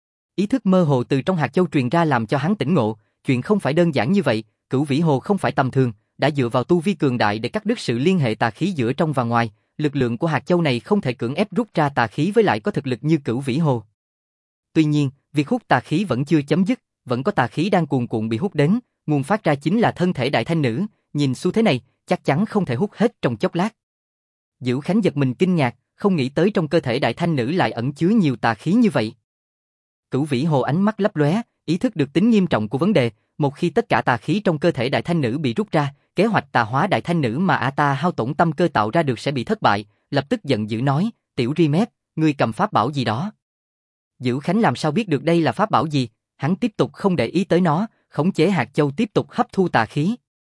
A: Ý thức mơ hồ từ trong hạt châu truyền ra làm cho hắn tỉnh ngộ, chuyện không phải đơn giản như vậy, Cửu Vĩ Hồ không phải tầm thường, đã dựa vào tu vi cường đại để cắt đứt sự liên hệ tà khí giữa trong và ngoài, lực lượng của hạt châu này không thể cưỡng ép rút ra tà khí với lại có thực lực như Cửu Vĩ Hồ. Tuy nhiên, việc hút tà khí vẫn chưa chấm dứt, vẫn có tà khí đang cuồn cuộn bị hút đến, nguồn phát ra chính là thân thể đại thanh nữ, nhìn xu thế này, chắc chắn không thể hút hết trong chốc lát. Diễu Khánh giật mình kinh ngạc, không nghĩ tới trong cơ thể đại thanh nữ lại ẩn chứa nhiều tà khí như vậy. Cửu Vĩ Hồ ánh mắt lấp lóe, ý thức được tính nghiêm trọng của vấn đề, một khi tất cả tà khí trong cơ thể đại thanh nữ bị rút ra, kế hoạch tà hóa đại thanh nữ mà ta hao tổn tâm cơ tạo ra được sẽ bị thất bại, lập tức giận dữ nói, tiểu ri mép, ngươi cầm pháp bảo gì đó. Diễu Khánh làm sao biết được đây là pháp bảo gì, hắn tiếp tục không để ý tới nó, khống chế hạt châu tiếp tục hấp thu tà khí.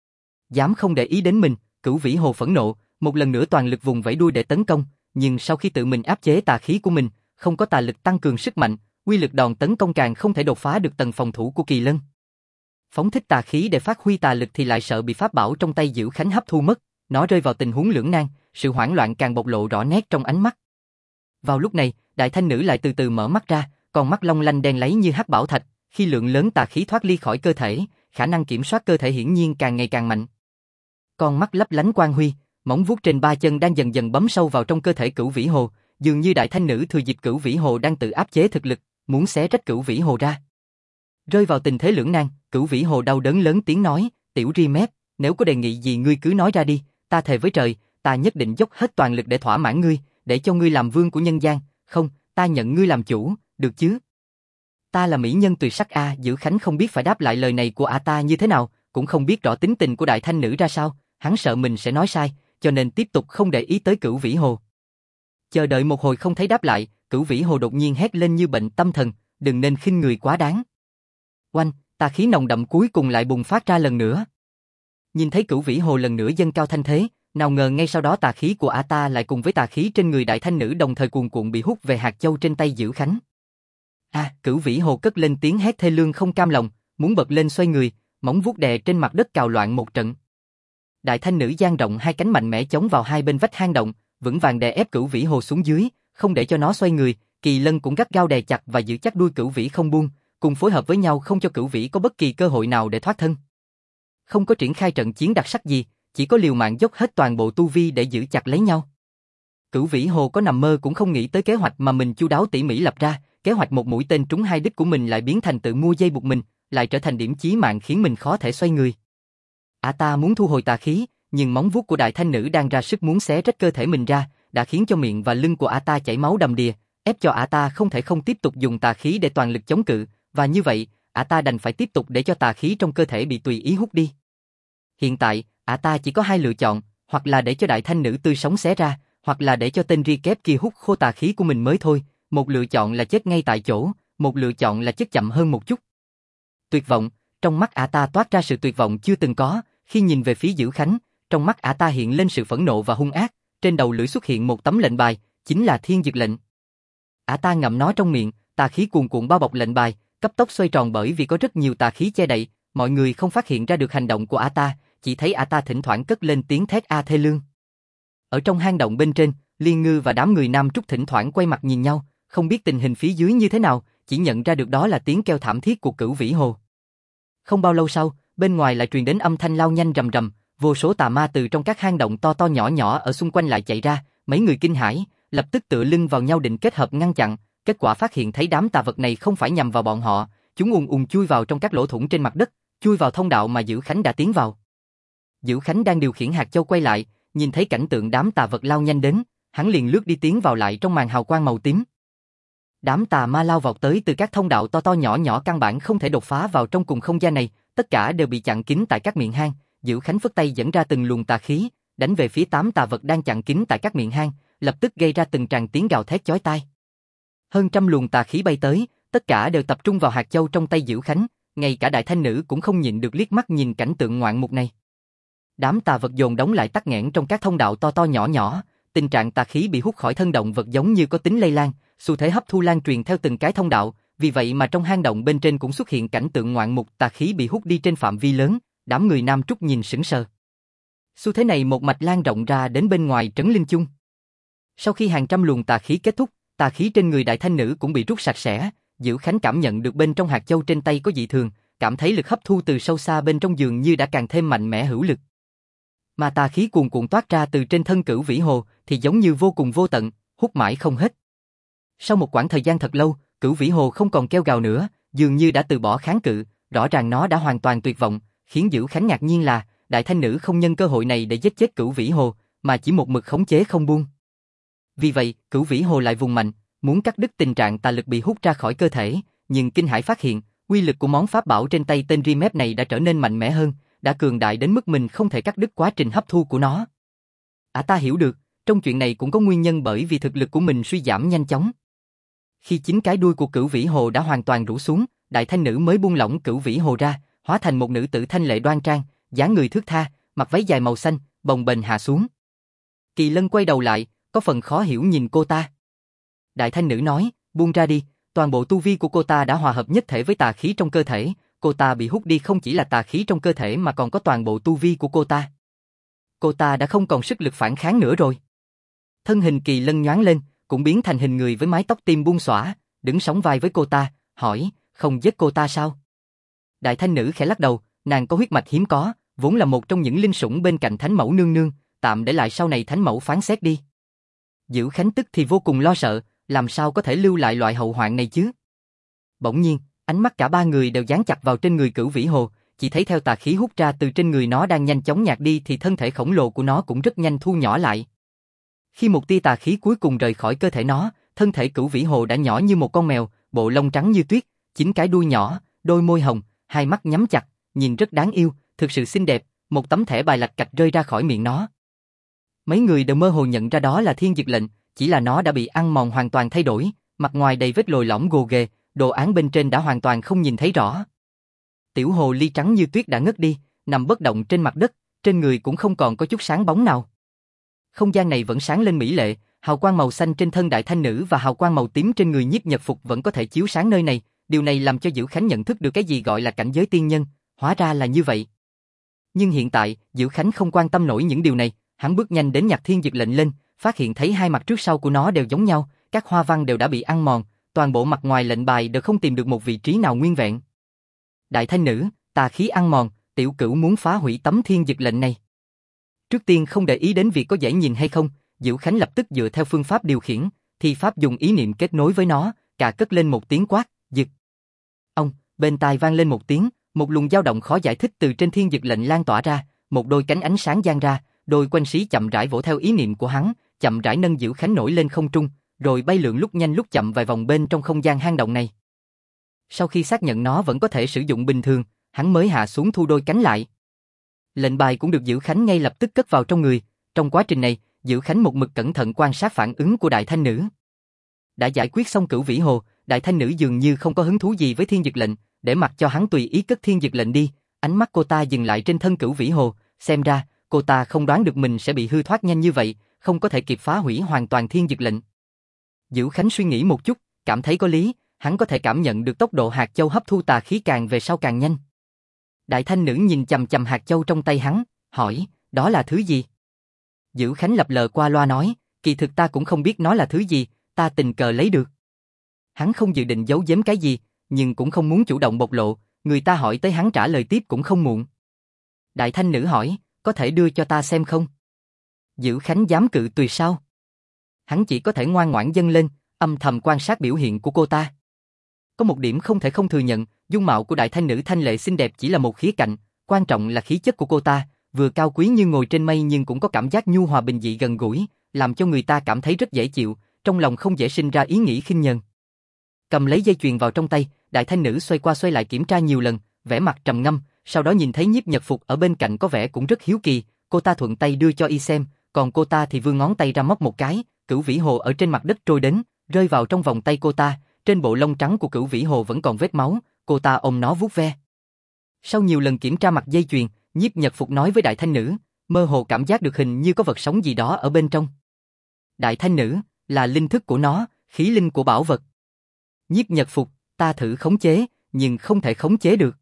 A: Dám không để ý đến mình, Cửu Vĩ Hồ phẫn nộ, một lần nữa toàn lực vùng vẫy đuôi để tấn công, nhưng sau khi tự mình áp chế tà khí của mình, không có tà lực tăng cường sức mạnh, uy lực đòn tấn công càng không thể đột phá được tầng phòng thủ của Kỳ Lân. Phóng thích tà khí để phát huy tà lực thì lại sợ bị pháp bảo trong tay Diễu Khánh hấp thu mất, nó rơi vào tình huống lưỡng nan, sự hoảng loạn càng bộc lộ rõ nét trong ánh mắt. Vào lúc này, đại thanh nữ lại từ từ mở mắt ra, con mắt long lanh đen láy như hắc bảo thạch, khi lượng lớn tà khí thoát ly khỏi cơ thể, khả năng kiểm soát cơ thể hiển nhiên càng ngày càng mạnh. Con mắt lấp lánh quang huy, móng vuốt trên ba chân đang dần dần bấm sâu vào trong cơ thể Cửu Vĩ Hồ, dường như đại thanh nữ thừa dịp Cửu Vĩ Hồ đang tự áp chế thực lực, muốn xé rách Cửu Vĩ Hồ ra. Rơi vào tình thế lưỡng nan, Cửu Vĩ Hồ đau đớn lớn tiếng nói, tiểu ri mép, nếu có đề nghị gì ngươi cứ nói ra đi, ta thề với trời, ta nhất định dốc hết toàn lực để thỏa mãn ngươi, để cho ngươi làm vương của nhân gian, không, ta nhận ngươi làm chủ, được chứ? Ta là mỹ nhân tuyệt sắc a. Dữ Khánh không biết phải đáp lại lời này của ta như thế nào, cũng không biết rõ tính tình của đại thanh nữ ra sao, hắn sợ mình sẽ nói sai, cho nên tiếp tục không để ý tới Cửu Vĩ Hồ. Chờ đợi một hồi không thấy đáp lại, Cửu Vĩ Hồ đột nhiên hét lên như bệnh tâm thần, đừng nên khinh người quá đáng. Oanh, tà khí nồng đậm cuối cùng lại bùng phát ra lần nữa. Nhìn thấy Cửu Vĩ Hồ lần nữa dâng cao thanh thế, nào ngờ ngay sau đó tà khí của ta lại cùng với tà khí trên người đại thanh nữ đồng thời cuồn cuộn bị hút về hạt châu trên tay Dữ Khánh. Cửu Vĩ Hồ cất lên tiếng hét thê lương không cam lòng, muốn bật lên xoay người, móng vuốt đè trên mặt đất cào loạn một trận. Đại thanh nữ dang rộng hai cánh mạnh mẽ chống vào hai bên vách hang động, vững vàng đè ép Cửu Vĩ Hồ xuống dưới, không để cho nó xoay người. Kỳ Lân cũng gắt gao đè chặt và giữ chắc đuôi Cửu Vĩ không buông, cùng phối hợp với nhau không cho Cửu Vĩ có bất kỳ cơ hội nào để thoát thân. Không có triển khai trận chiến đặc sắc gì, chỉ có liều mạng dốc hết toàn bộ tu vi để giữ chặt lấy nhau. Cửu Vĩ Hồ có nằm mơ cũng không nghĩ tới kế hoạch mà mình chu đáo tỉ mỉ lập ra, kế hoạch một mũi tên trúng hai đích của mình lại biến thành tự mua dây buộc mình, lại trở thành điểm chí mạng khiến mình khó thể xoay người. Ta muốn thu hồi tà khí, nhưng móng vuốt của đại thanh nữ đang ra sức muốn xé rách cơ thể mình ra, đã khiến cho miệng và lưng của ta chảy máu đầm đìa, ép cho ta không thể không tiếp tục dùng tà khí để toàn lực chống cự, và như vậy, ta đành phải tiếp tục để cho tà khí trong cơ thể bị tùy ý hút đi. Hiện tại, ta chỉ có hai lựa chọn, hoặc là để cho đại thanh nữ tươi sống xé ra, hoặc là để cho tên ri kép kia hút khô tà khí của mình mới thôi. Một lựa chọn là chết ngay tại chỗ, một lựa chọn là chết chậm hơn một chút. Tuyệt vọng, trong mắt ta toát ra sự tuyệt vọng chưa từng có, khi nhìn về phía Dữ Khánh, trong mắt ta hiện lên sự phẫn nộ và hung ác, trên đầu lưỡi xuất hiện một tấm lệnh bài, chính là Thiên Dực lệnh. Ta ngậm nó trong miệng, tà khí cuồn cuộn bao bọc lệnh bài, cấp tốc xoay tròn bởi vì có rất nhiều tà khí che đậy, mọi người không phát hiện ra được hành động của ta, chỉ thấy ta thỉnh thoảng cất lên tiếng thét thê lương. Ở trong hang động bên trên, Liên Ngư và đám người Nam Trúc thỉnh thoảng quay mặt nhìn nhau, không biết tình hình phía dưới như thế nào, chỉ nhận ra được đó là tiếng kêu thảm thiết của Cửu Vĩ Hồ. Không bao lâu sau, bên ngoài lại truyền đến âm thanh lao nhanh rầm rầm, vô số tà ma từ trong các hang động to to nhỏ nhỏ ở xung quanh lại chạy ra, mấy người kinh hãi, lập tức tựa lưng vào nhau định kết hợp ngăn chặn, kết quả phát hiện thấy đám tà vật này không phải nhằm vào bọn họ, chúng ùn ùn chui vào trong các lỗ thủng trên mặt đất, chui vào thông đạo mà Dữ Khánh đã tiến vào. Dữ Khánh đang điều khiển hạt châu quay lại, nhìn thấy cảnh tượng đám tà vật lao nhanh đến, hắn liền lướt đi tiến vào lại trong màn hào quang màu tím. Đám tà ma lao vọt tới từ các thông đạo to to nhỏ nhỏ căn bản không thể đột phá vào trong cùng không gian này, tất cả đều bị chặn kín tại các miệng hang. Dữ Khánh phất tay dẫn ra từng luồng tà khí, đánh về phía 8 tà vật đang chặn kín tại các miệng hang, lập tức gây ra từng tràng tiếng gào thét chói tai. Hơn trăm luồng tà khí bay tới, tất cả đều tập trung vào hạt châu trong tay Dữ Khánh, ngay cả đại thanh nữ cũng không nhịn được liếc mắt nhìn cảnh tượng ngoạn mục này. Đám tà vật dồn đống lại tắc nghẽn trong các thông đạo to to nhỏ nhỏ, tình trạng tà khí bị hút khỏi thân động vật giống như có tính lây lan, xu thế hấp thu lan truyền theo từng cái thông đạo, vì vậy mà trong hang động bên trên cũng xuất hiện cảnh tượng ngoạn mục tà khí bị hút đi trên phạm vi lớn, đám người Nam Trúc nhìn sững sờ. Xu thế này một mạch lan rộng ra đến bên ngoài trấn Linh Chung. Sau khi hàng trăm luồng tà khí kết thúc, tà khí trên người đại thanh nữ cũng bị rút sạch sẽ, Dữ Khánh cảm nhận được bên trong hạt châu trên tay có dị thường, cảm thấy lực hấp thu từ sâu xa bên trong dường như đã càng thêm mạnh mẽ hữu lực. Mà tà khí cuồn cuộn toát ra từ trên thân Cửu Vĩ Hồ thì giống như vô cùng vô tận, hút mãi không hết. Sau một quãng thời gian thật lâu, Cửu Vĩ Hồ không còn kêu gào nữa, dường như đã từ bỏ kháng cự, rõ ràng nó đã hoàn toàn tuyệt vọng, khiến Dữ Khánh ngạc nhiên là đại thanh nữ không nhân cơ hội này để giết chết Cửu Vĩ Hồ, mà chỉ một mực khống chế không buông. Vì vậy, Cửu Vĩ Hồ lại vùng mạnh, muốn cắt đứt tình trạng tà lực bị hút ra khỏi cơ thể, nhưng kinh hãi phát hiện, uy lực của món pháp bảo trên tay tên Rimep này đã trở nên mạnh mẽ hơn, đã cường đại đến mức mình không thể cắt đứt quá trình hấp thu của nó. Ta hiểu được, trong chuyện này cũng có nguyên nhân bởi vì thực lực của mình suy giảm nhanh chóng. Khi chính cái đuôi của Cửu Vĩ Hồ đã hoàn toàn rũ xuống, đại thanh nữ mới buông lỏng Cửu Vĩ Hồ ra, hóa thành một nữ tử thanh lệ đoan trang, dáng người thướt tha, mặc váy dài màu xanh, bồng bềnh hạ xuống. Kỳ Lân quay đầu lại, có phần khó hiểu nhìn cô ta. Đại thanh nữ nói, buông ra đi, toàn bộ tu vi của cô ta đã hòa hợp nhất thể với tà khí trong cơ thể, cô ta bị hút đi không chỉ là tà khí trong cơ thể mà còn có toàn bộ tu vi của cô ta. Cô ta đã không còn sức lực phản kháng nữa rồi. Thân hình Kỳ Lân nhoáng lên, cũng biến thành hình người với mái tóc tim buông xõa, đứng sóng vai với cô ta, hỏi, không giết cô ta sao? Đại thanh nữ khẽ lắc đầu, nàng có huyết mạch hiếm có, vốn là một trong những linh sủng bên cạnh Thánh Mẫu nương nương, tạm để lại sau này Thánh Mẫu phán xét đi. Dữ Khánh tức thì vô cùng lo sợ, làm sao có thể lưu lại loại hậu hoạn này chứ? Bỗng nhiên, ánh mắt cả ba người đều dán chặt vào trên người Cửu Vĩ Hồ, chỉ thấy theo tà khí hút ra từ trên người nó đang nhanh chóng nhạt đi thì thân thể khổng lồ của nó cũng rất nhanh thu nhỏ lại. Khi một tia tà khí cuối cùng rời khỏi cơ thể nó, thân thể Cửu Vĩ Hồ đã nhỏ như một con mèo, bộ lông trắng như tuyết, 9 cái đuôi nhỏ, đôi môi hồng, hai mắt nhắm chặt, nhìn rất đáng yêu, thực sự xinh đẹp, một tấm thẻ bài lạch cạch rơi ra khỏi miệng nó. Mấy người đều mơ hồ nhận ra đó là thiên dược lệnh, chỉ là nó đã bị ăn mòn hoàn toàn thay đổi, mặt ngoài đầy vết lồi lõm gồ ghề, đồ án bên trên đã hoàn toàn không nhìn thấy rõ. Tiểu hồ ly trắng như tuyết đã ngất đi, nằm bất động trên mặt đất, trên người cũng không còn có chút sáng bóng nào. Không gian này vẫn sáng lên mỹ lệ, hào quang màu xanh trên thân đại thanh nữ và hào quang màu tím trên người Nhiếp Nhật Phục vẫn có thể chiếu sáng nơi này, điều này làm cho Diệu Khánh nhận thức được cái gì gọi là cảnh giới tiên nhân, hóa ra là như vậy. Nhưng hiện tại, Diệu Khánh không quan tâm nổi những điều này, hắn bước nhanh đến nhặt thiên dược lệnh lên, phát hiện thấy hai mặt trước sau của nó đều giống nhau, các hoa văn đều đã bị ăn mòn, toàn bộ mặt ngoài lệnh bài đều không tìm được một vị trí nào nguyên vẹn. Đại thanh nữ, tà khí ăn mòn, tiểu cửu muốn phá hủy tấm thiên dược lệnh này. Trước tiên không để ý đến việc có dễ nhìn hay không, Diệu Khánh lập tức dựa theo phương pháp điều khiển, thi pháp dùng ý niệm kết nối với nó, cả cất lên một tiếng quát, dực. Ông, bên tai vang lên một tiếng, một luồng dao động khó giải thích từ trên thiên dược lệnh lan tỏa ra, một đôi cánh ánh sáng giang ra, đôi quanh sĩ chậm rãi vỗ theo ý niệm của hắn, chậm rãi nâng Diệu Khánh nổi lên không trung, rồi bay lượn lúc nhanh lúc chậm vài vòng bên trong không gian hang động này. Sau khi xác nhận nó vẫn có thể sử dụng bình thường, hắn mới hạ xuống thu đôi cánh lại. Lệnh bài cũng được Diệu Khánh ngay lập tức cất vào trong người, trong quá trình này, Diệu Khánh một mực cẩn thận quan sát phản ứng của đại thanh nữ. Đã giải quyết xong Cửu Vĩ Hồ, đại thanh nữ dường như không có hứng thú gì với thiên dược lệnh, để mặc cho hắn tùy ý cất thiên dược lệnh đi, ánh mắt cô ta dừng lại trên thân Cửu Vĩ Hồ, xem ra, cô ta không đoán được mình sẽ bị hư thoát nhanh như vậy, không có thể kịp phá hủy hoàn toàn thiên dược lệnh. Diệu Khánh suy nghĩ một chút, cảm thấy có lý, hắn có thể cảm nhận được tốc độ hạt châu hấp thu tà khí càng về sau càng nhanh. Đại thanh nữ nhìn chằm chằm hạt châu trong tay hắn, hỏi, đó là thứ gì? Diệu Khánh lập lờ qua loa nói, kỳ thực ta cũng không biết nó là thứ gì, ta tình cờ lấy được. Hắn không dự định giấu giếm cái gì, nhưng cũng không muốn chủ động bộc lộ, người ta hỏi tới hắn trả lời tiếp cũng không muộn. Đại thanh nữ hỏi, có thể đưa cho ta xem không? Diệu Khánh dám cự tuyệt sao? Hắn chỉ có thể ngoan ngoãn dâng lên, âm thầm quan sát biểu hiện của cô ta. Có một điểm không thể không thừa nhận, dung mạo của đại thanh nữ thanh lệ xinh đẹp chỉ là một khía cạnh, quan trọng là khí chất của cô ta, vừa cao quý như ngồi trên mây nhưng cũng có cảm giác nhu hòa bình dị gần gũi, làm cho người ta cảm thấy rất dễ chịu, trong lòng không dễ sinh ra ý nghĩ khinh nhờn. Cầm lấy dây chuyền vào trong tay, đại thanh nữ xoay qua xoay lại kiểm tra nhiều lần, vẻ mặt trầm ngâm, sau đó nhìn thấy Nhiếp Nhật Phục ở bên cạnh có vẻ cũng rất hiếu kỳ, cô ta thuận tay đưa cho y xem, còn cô ta thì vươn ngón tay ra móc một cái, Cửu Vĩ Hồ ở trên mặt đất trôi đến, rơi vào trong vòng tay cô ta, trên bộ lông trắng của Cửu Vĩ Hồ vẫn còn vết máu, cô ta ôm nó vuốt ve. Sau nhiều lần kiểm tra mặt dây chuyền, Nhiếp Nhật Phục nói với đại thanh nữ, mơ hồ cảm giác được hình như có vật sống gì đó ở bên trong. Đại thanh nữ, là linh thức của nó, khí linh của bảo vật. Nhiếp Nhật Phục, ta thử khống chế, nhưng không thể khống chế được.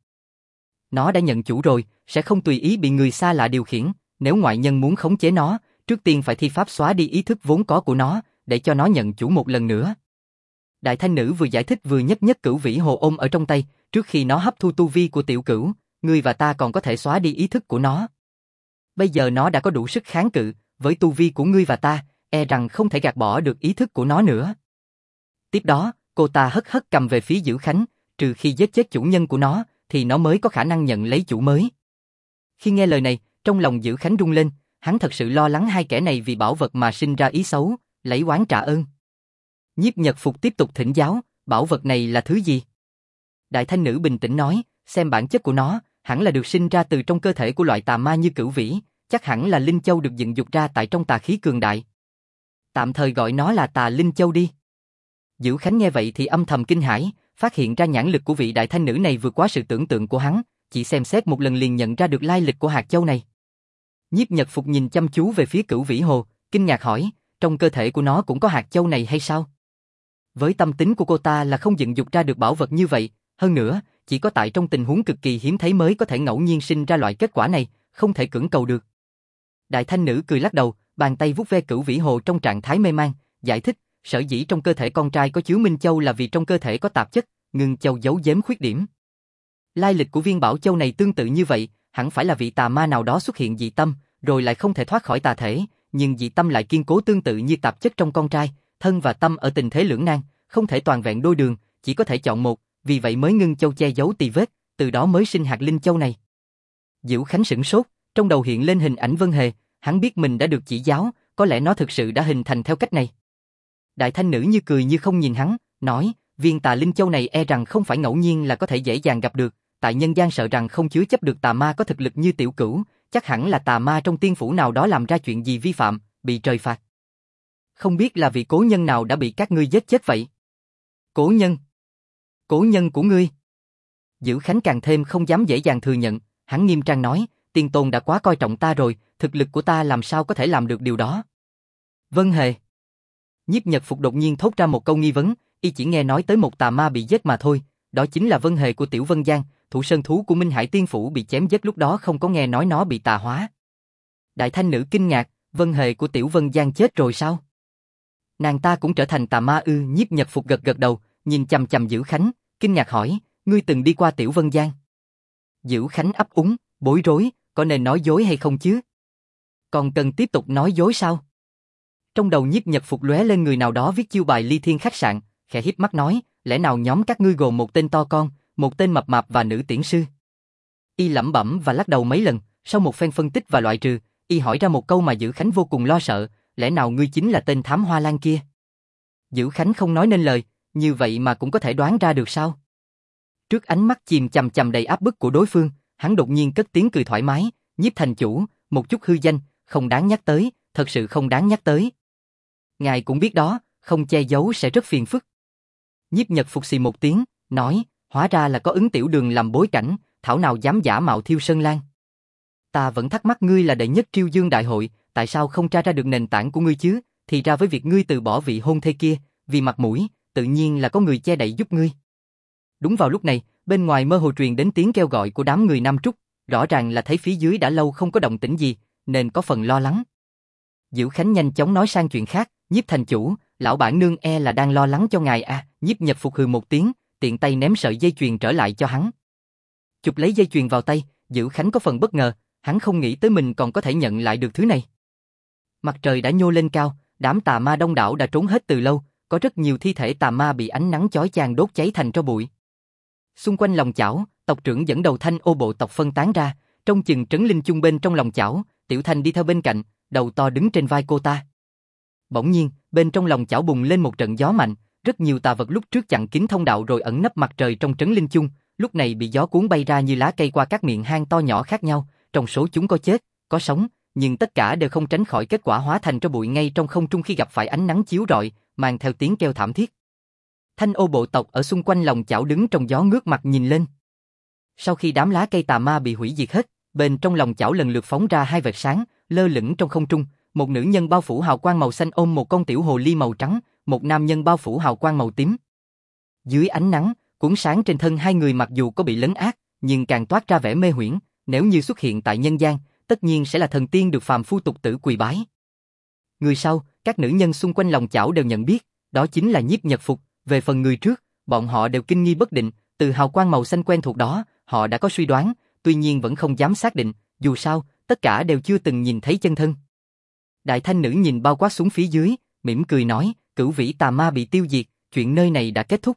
A: Nó đã nhận chủ rồi, sẽ không tùy ý bị người xa lạ điều khiển, nếu ngoại nhân muốn khống chế nó, trước tiên phải thi pháp xóa đi ý thức vốn có của nó, để cho nó nhận chủ một lần nữa. Đại thanh nữ vừa giải thích vừa nhất nhất Cửu Vĩ Hồ ôm ở trong tay, trước khi nó hấp thu tu vi của tiểu cửu, ngươi và ta còn có thể xóa đi ý thức của nó. Bây giờ nó đã có đủ sức kháng cự, với tu vi của ngươi và ta, e rằng không thể gạt bỏ được ý thức của nó nữa. Tiếp đó, cô ta hất hất cầm về phía Diệu Khánh, trừ khi giết chết chủ nhân của nó, thì nó mới có khả năng nhận lấy chủ mới. Khi nghe lời này, trong lòng Diệu Khánh rung lên, hắn thật sự lo lắng hai kẻ này vì bảo vật mà sinh ra ý xấu, lấy oán trả ơn. Nhiếp Nhật Phục tiếp tục thỉnh giáo, bảo vật này là thứ gì? Đại thanh nữ bình tĩnh nói, xem bản chất của nó, hẳn là được sinh ra từ trong cơ thể của loại tà ma như Cửu Vĩ, chắc hẳn là linh châu được dựng dục ra tại trong tà khí cường đại. Tạm thời gọi nó là tà linh châu đi. Diệu Khánh nghe vậy thì âm thầm kinh hãi, phát hiện ra nhãn lực của vị đại thanh nữ này vượt quá sự tưởng tượng của hắn, chỉ xem xét một lần liền nhận ra được lai lịch của hạt châu này. Nhiếp Nhật Phục nhìn chăm chú về phía Cửu Vĩ Hồ, kinh ngạc hỏi, trong cơ thể của nó cũng có hạt châu này hay sao? Với tâm tính của cô ta là không dựng dục ra được bảo vật như vậy, hơn nữa, chỉ có tại trong tình huống cực kỳ hiếm thấy mới có thể ngẫu nhiên sinh ra loại kết quả này, không thể cưỡng cầu được. Đại thanh nữ cười lắc đầu, bàn tay vuốt ve Cửu Vĩ Hồ trong trạng thái mê man, giải thích, sở dĩ trong cơ thể con trai có chứa Minh Châu là vì trong cơ thể có tạp chất, Ngưng Châu giấu giếm khuyết điểm. Lai lịch của viên bảo châu này tương tự như vậy, hẳn phải là vị tà ma nào đó xuất hiện dị tâm, rồi lại không thể thoát khỏi tà thể, nhưng dị tâm lại kiên cố tương tự như tạp chất trong con trai, thân và tâm ở tình thế lưỡng nan, không thể toàn vẹn đôi đường, chỉ có thể chọn một, vì vậy mới Ngưng Châu che giấu tì vết, từ đó mới sinh hạt linh châu này. Diệu Khánh sửng sốt, trong đầu hiện lên hình ảnh Vân Hề, hắn biết mình đã được chỉ giáo, có lẽ nó thực sự đã hình thành theo cách này. Đại thanh nữ như cười như không nhìn hắn, nói, viên tà linh châu này e rằng không phải ngẫu nhiên là có thể dễ dàng gặp được, tại nhân gian sợ rằng không chứa chấp được tà ma có thực lực như tiểu cửu, chắc hẳn là tà ma trong tiên phủ nào đó làm ra chuyện gì vi phạm, bị trời phạt. Không biết là vị cố nhân nào đã bị các ngươi giết chết vậy? Cố nhân? Cố nhân của ngươi? Dữ Khánh càng thêm không dám dễ dàng thừa nhận, hắn nghiêm trang nói, tiên tôn đã quá coi trọng ta rồi, thực lực của ta làm sao có thể làm được điều đó? Vân Hề. Nhiếp Nhật Phục đột nhiên thốt ra một câu nghi vấn, y chỉ nghe nói tới một tà ma bị giết mà thôi, đó chính là Vân Hề của Tiểu Vân Giang, thủ sơn thú của Minh Hải Tiên Phủ bị chém giết lúc đó không có nghe nói nó bị tà hóa. Đại Thanh Nữ kinh ngạc, Vân Hề của Tiểu Vân Giang chết rồi sao? Nàng ta cũng trở thành tà ma ư? Nhiếp Nhật Phục gật gật đầu, nhìn chằm chằm Dữ Khánh, kinh ngạc hỏi, ngươi từng đi qua Tiểu Vân Giang? Dữ Khánh ấp úng, bối rối, có nên nói dối hay không chứ? Còn cần tiếp tục nói dối sao? Trong đầu Nhiếp Nhật Phục lóe lên người nào đó viết chiêu bài Ly Thiên khách sạn, khẽ híp mắt nói, lẽ nào nhóm các ngươi gồm một tên to con, một tên mập mạp và nữ tiễn sư? Y lẩm bẩm và lắc đầu mấy lần, sau một phen phân tích và loại trừ, y hỏi ra một câu mà Dữ Khánh vô cùng lo sợ, lẽ nào ngươi chính là tên thám hoa lan kia? Dữ Khánh không nói nên lời, như vậy mà cũng có thể đoán ra được sao? Trước ánh mắt chìm chằm chằm đầy áp bức của đối phương, hắn đột nhiên cất tiếng cười thoải mái, Nhiếp thành chủ, một chút hư danh, không đáng nhắc tới, thật sự không đáng nhắc tới. Ngài cũng biết đó, không che giấu sẽ rất phiền phức. Nhiếp Nhật Phục xì một tiếng, nói, hóa ra là có Ứng Tiểu Đường làm bối cảnh, thảo nào dám giả mạo Thiêu Sơn Lan. Ta vẫn thắc mắc ngươi là đệ nhất Triêu Dương đại hội, tại sao không tra ra được nền tảng của ngươi chứ, thì ra với việc ngươi từ bỏ vị hôn thê kia, vì mặt mũi, tự nhiên là có người che đậy giúp ngươi. Đúng vào lúc này, bên ngoài mơ hồ truyền đến tiếng kêu gọi của đám người Nam Trúc, rõ ràng là thấy phía dưới đã lâu không có động tĩnh gì, nên có phần lo lắng. Dữ Khánh nhanh chóng nói sang chuyện khác, Nhiếp thành chủ, lão bản nương e là đang lo lắng cho ngài à? Nhiếp Nhật Phục hừ một tiếng, tiện tay ném sợi dây chuyền trở lại cho hắn. Chụp lấy dây chuyền vào tay, Dữ Khánh có phần bất ngờ, hắn không nghĩ tới mình còn có thể nhận lại được thứ này. Mặt trời đã nhô lên cao, đám tà ma đông đảo đã trốn hết từ lâu, có rất nhiều thi thể tà ma bị ánh nắng chói chang đốt cháy thành tro bụi. Xung quanh lòng chảo, tộc trưởng dẫn đầu Thanh Ô bộ tộc phân tán ra, trong chừng Trấn Linh Chung bên trong lòng chảo, Tiểu Thanh đi theo bên cạnh, đầu to đứng trên vai cô ta. Bỗng nhiên, bên trong lòng chảo bùng lên một trận gió mạnh, rất nhiều tà vật lúc trước chặn kín thông đạo rồi ẩn nấp mặt trời trong Trấn Linh Chung, lúc này bị gió cuốn bay ra như lá cây qua các miệng hang to nhỏ khác nhau, trong số chúng có chết, có sống, nhưng tất cả đều không tránh khỏi kết quả hóa thành tro bụi ngay trong không trung khi gặp phải ánh nắng chiếu rọi, mang theo tiếng kêu thảm thiết. Thanh Ô bộ tộc ở xung quanh lòng chảo đứng trong gió ngước mặt nhìn lên. Sau khi đám lá cây tà ma bị hủy diệt hết, bên trong lòng chảo lần lượt phóng ra hai vệt sáng, lơ lửng trong không trung, một nữ nhân bao phủ hào quang màu xanh ôm một con tiểu hồ ly màu trắng, một nam nhân bao phủ hào quang màu tím. Dưới ánh nắng, cuốn sáng trên thân hai người mặc dù có bị lấn át, nhưng càng toát ra vẻ mê huyễn, nếu như xuất hiện tại nhân gian, tất nhiên sẽ là thần tiên được phàm phu tục tử quỳ bái. Người sau, các nữ nhân xung quanh lòng chảo đều nhận biết, đó chính là Nhiếp Nhật Phục, về phần người trước, bọn họ đều kinh nghi bất định, từ hào quang màu xanh quen thuộc đó, họ đã có suy đoán, tuy nhiên vẫn không dám xác định, dù sao, tất cả đều chưa từng nhìn thấy chân thân. Đại Thanh Nữ nhìn bao quát xuống phía dưới, mỉm cười nói, cửu vĩ tà ma bị tiêu diệt, chuyện nơi này đã kết thúc.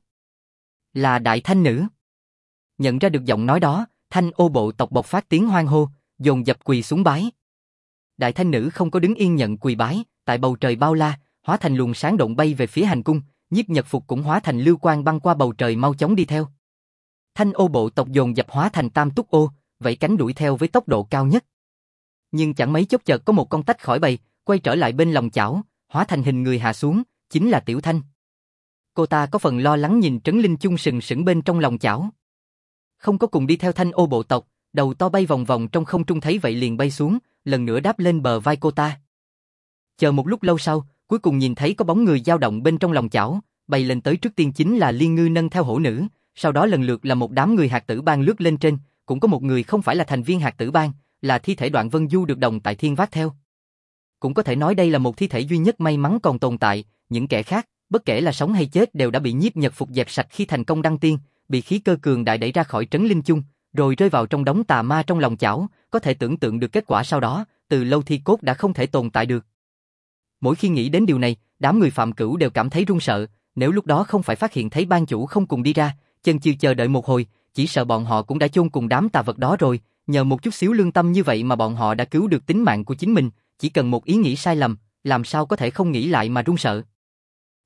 A: Là Đại Thanh Nữ. Nhận ra được giọng nói đó, Thanh Ô bộ tộc bộc phát tiếng hoan hô, dồn dập quỳ xuống bái. Đại Thanh Nữ không có đứng yên nhận quỳ bái, tại bầu trời bao la, hóa thành luồng sáng động bay về phía hành cung, Nhiếp Nhật Phục cũng hóa thành lưu quang băng qua bầu trời mau chóng đi theo. Thanh Ô bộ tộc dồn dập hóa thành tam túc ô, vẫy cánh đuổi theo với tốc độ cao nhất. Nhưng chẳng mấy chốc chợt có một con tách khỏi bầy, quay trở lại bên lòng chảo, hóa thành hình người hạ xuống, chính là Tiểu Thanh. Cô ta có phần lo lắng nhìn Trấn Linh Chung sừng sững bên trong lòng chảo. Không có cùng đi theo Thanh Ô bộ tộc, đầu to bay vòng vòng trong không trung thấy vậy liền bay xuống, lần nữa đáp lên bờ vai cô ta. Chờ một lúc lâu sau, cuối cùng nhìn thấy có bóng người dao động bên trong lòng chảo, bay lên tới trước tiên chính là Liên Ngư nâng theo hổ nữ, sau đó lần lượt là một đám người hạt tử bang lướt lên trên, cũng có một người không phải là thành viên hạt tử bang, là thi thể Đoạn Vân Du được đồng tại Thiên vác theo. Cũng có thể nói đây là một thi thể duy nhất may mắn còn tồn tại, những kẻ khác, bất kể là sống hay chết đều đã bị Nhiếp Nhật Phục dẹp sạch khi thành công đăng tiên, bị khí cơ cường đại đẩy ra khỏi Trấn Linh Chung, rồi rơi vào trong đống tà ma trong lòng chảo, có thể tưởng tượng được kết quả sau đó, từ lâu thi cốt đã không thể tồn tại được. Mỗi khi nghĩ đến điều này, đám người Phạm Cửu đều cảm thấy run sợ, nếu lúc đó không phải phát hiện thấy ban chủ không cùng đi ra, chần chừ chờ đợi một hồi, chỉ sợ bọn họ cũng đã chôn cùng đám tà vật đó rồi, nhờ một chút xíu lương tâm như vậy mà bọn họ đã cứu được tính mạng của chính mình, chỉ cần một ý nghĩ sai lầm, làm sao có thể không nghĩ lại mà run sợ.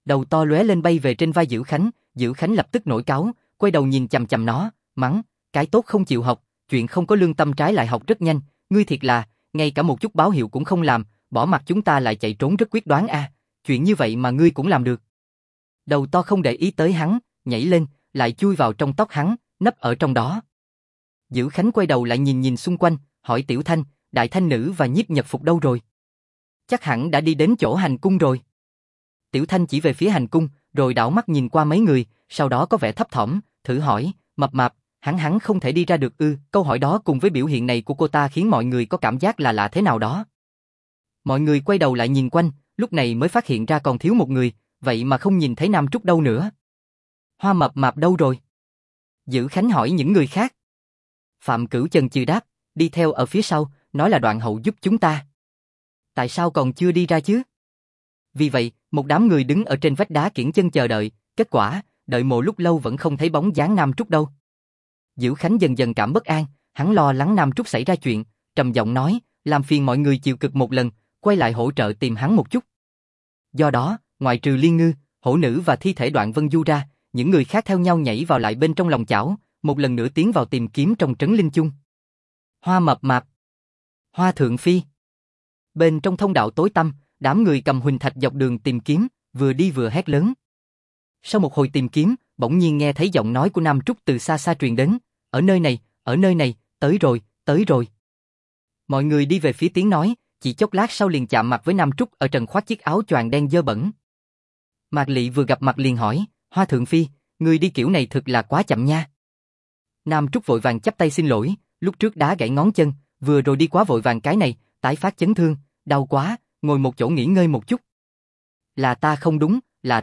A: Đầu to lóe lên bay về trên vai Dữ Khánh lập tức nổi cáu, quay đầu nhìn chằm chằm nó, mắng, cái tốt không chịu học, chuyện không có lương tâm trái lại học rất nhanh, ngươi thiệt là, ngay cả một chút báo hiệu cũng không làm, bỏ mặc chúng ta lại chạy trốn rất quyết đoán a, chuyện như vậy mà ngươi cũng làm được. Đầu to không để ý tới hắn, nhảy lên, lại chui vào trong tóc hắn, nấp ở trong đó. Dữ Khánh quay đầu lại nhìn xung quanh, hỏi Tiểu Thanh, Đại Thanh Nữ và Nhiếp Nhật Phục đâu rồi? Chắc hẳn đã đi đến chỗ hành cung rồi. Tiểu Thanh chỉ về phía hành cung, rồi đảo mắt nhìn qua mấy người, sau đó có vẻ thấp thỏm, thử hỏi, Mập Mạp, hắn không thể đi ra được ư? Câu hỏi đó cùng với biểu hiện này của cô ta khiến mọi người có cảm giác là lạ thế nào đó. Mọi người quay đầu lại nhìn quanh, lúc này mới phát hiện ra còn thiếu một người, vậy mà không nhìn thấy Nam Trúc đâu nữa. Hoa Mập Mạp đâu rồi? Dữ Khánh hỏi những người khác. Phạm Cửu chần chừ đáp, đi theo ở phía sau, nói là Đoạn Hậu giúp chúng ta. Tại sao còn chưa đi ra chứ? Vì vậy, một đám người đứng ở trên vách đá kiễng chân chờ đợi, kết quả, đợi một lúc lâu vẫn không thấy bóng dáng Nam Trúc đâu. Dữ Khánh dần dần cảm bất an, hắn lo lắng Nam Trúc xảy ra chuyện, trầm giọng nói, làm phiền mọi người chịu cực một lần, quay lại hỗ trợ tìm hắn một chút. Do đó, ngoại trừ Liên Ngư, Hổ Nữ và thi thể Đoạn Vân Du ra, những người khác theo nhau nhảy vào lại bên trong lòng chảo, một lần nữa tiến vào tìm kiếm trong trấn Linh Chung. Hoa Mập Mạp, Hoa Thượng Phi. Bên trong thông đạo tối tăm, đám người cầm huỳnh thạch dọc đường tìm kiếm, vừa đi vừa hét lớn. Sau một hồi tìm kiếm, bỗng nhiên nghe thấy giọng nói của Nam Trúc từ xa xa truyền đến, ở nơi này, tới rồi. Mọi người đi về phía tiếng nói, chỉ chốc lát sau liền chạm mặt với Nam Trúc ở trần khoác chiếc áo choàng đen dơ bẩn. Mạc Lị vừa gặp mặt liền hỏi, Hoa Thượng Phi, người đi kiểu này thực là quá chậm nha. Nam Trúc vội vàng chắp tay xin lỗi, lúc trước đá gãy ngón chân, vừa rồi đi quá vội vàng cái này, tái phát chấn thương, đau quá, ngồi một chỗ nghỉ ngơi một chút. Là ta không đúng,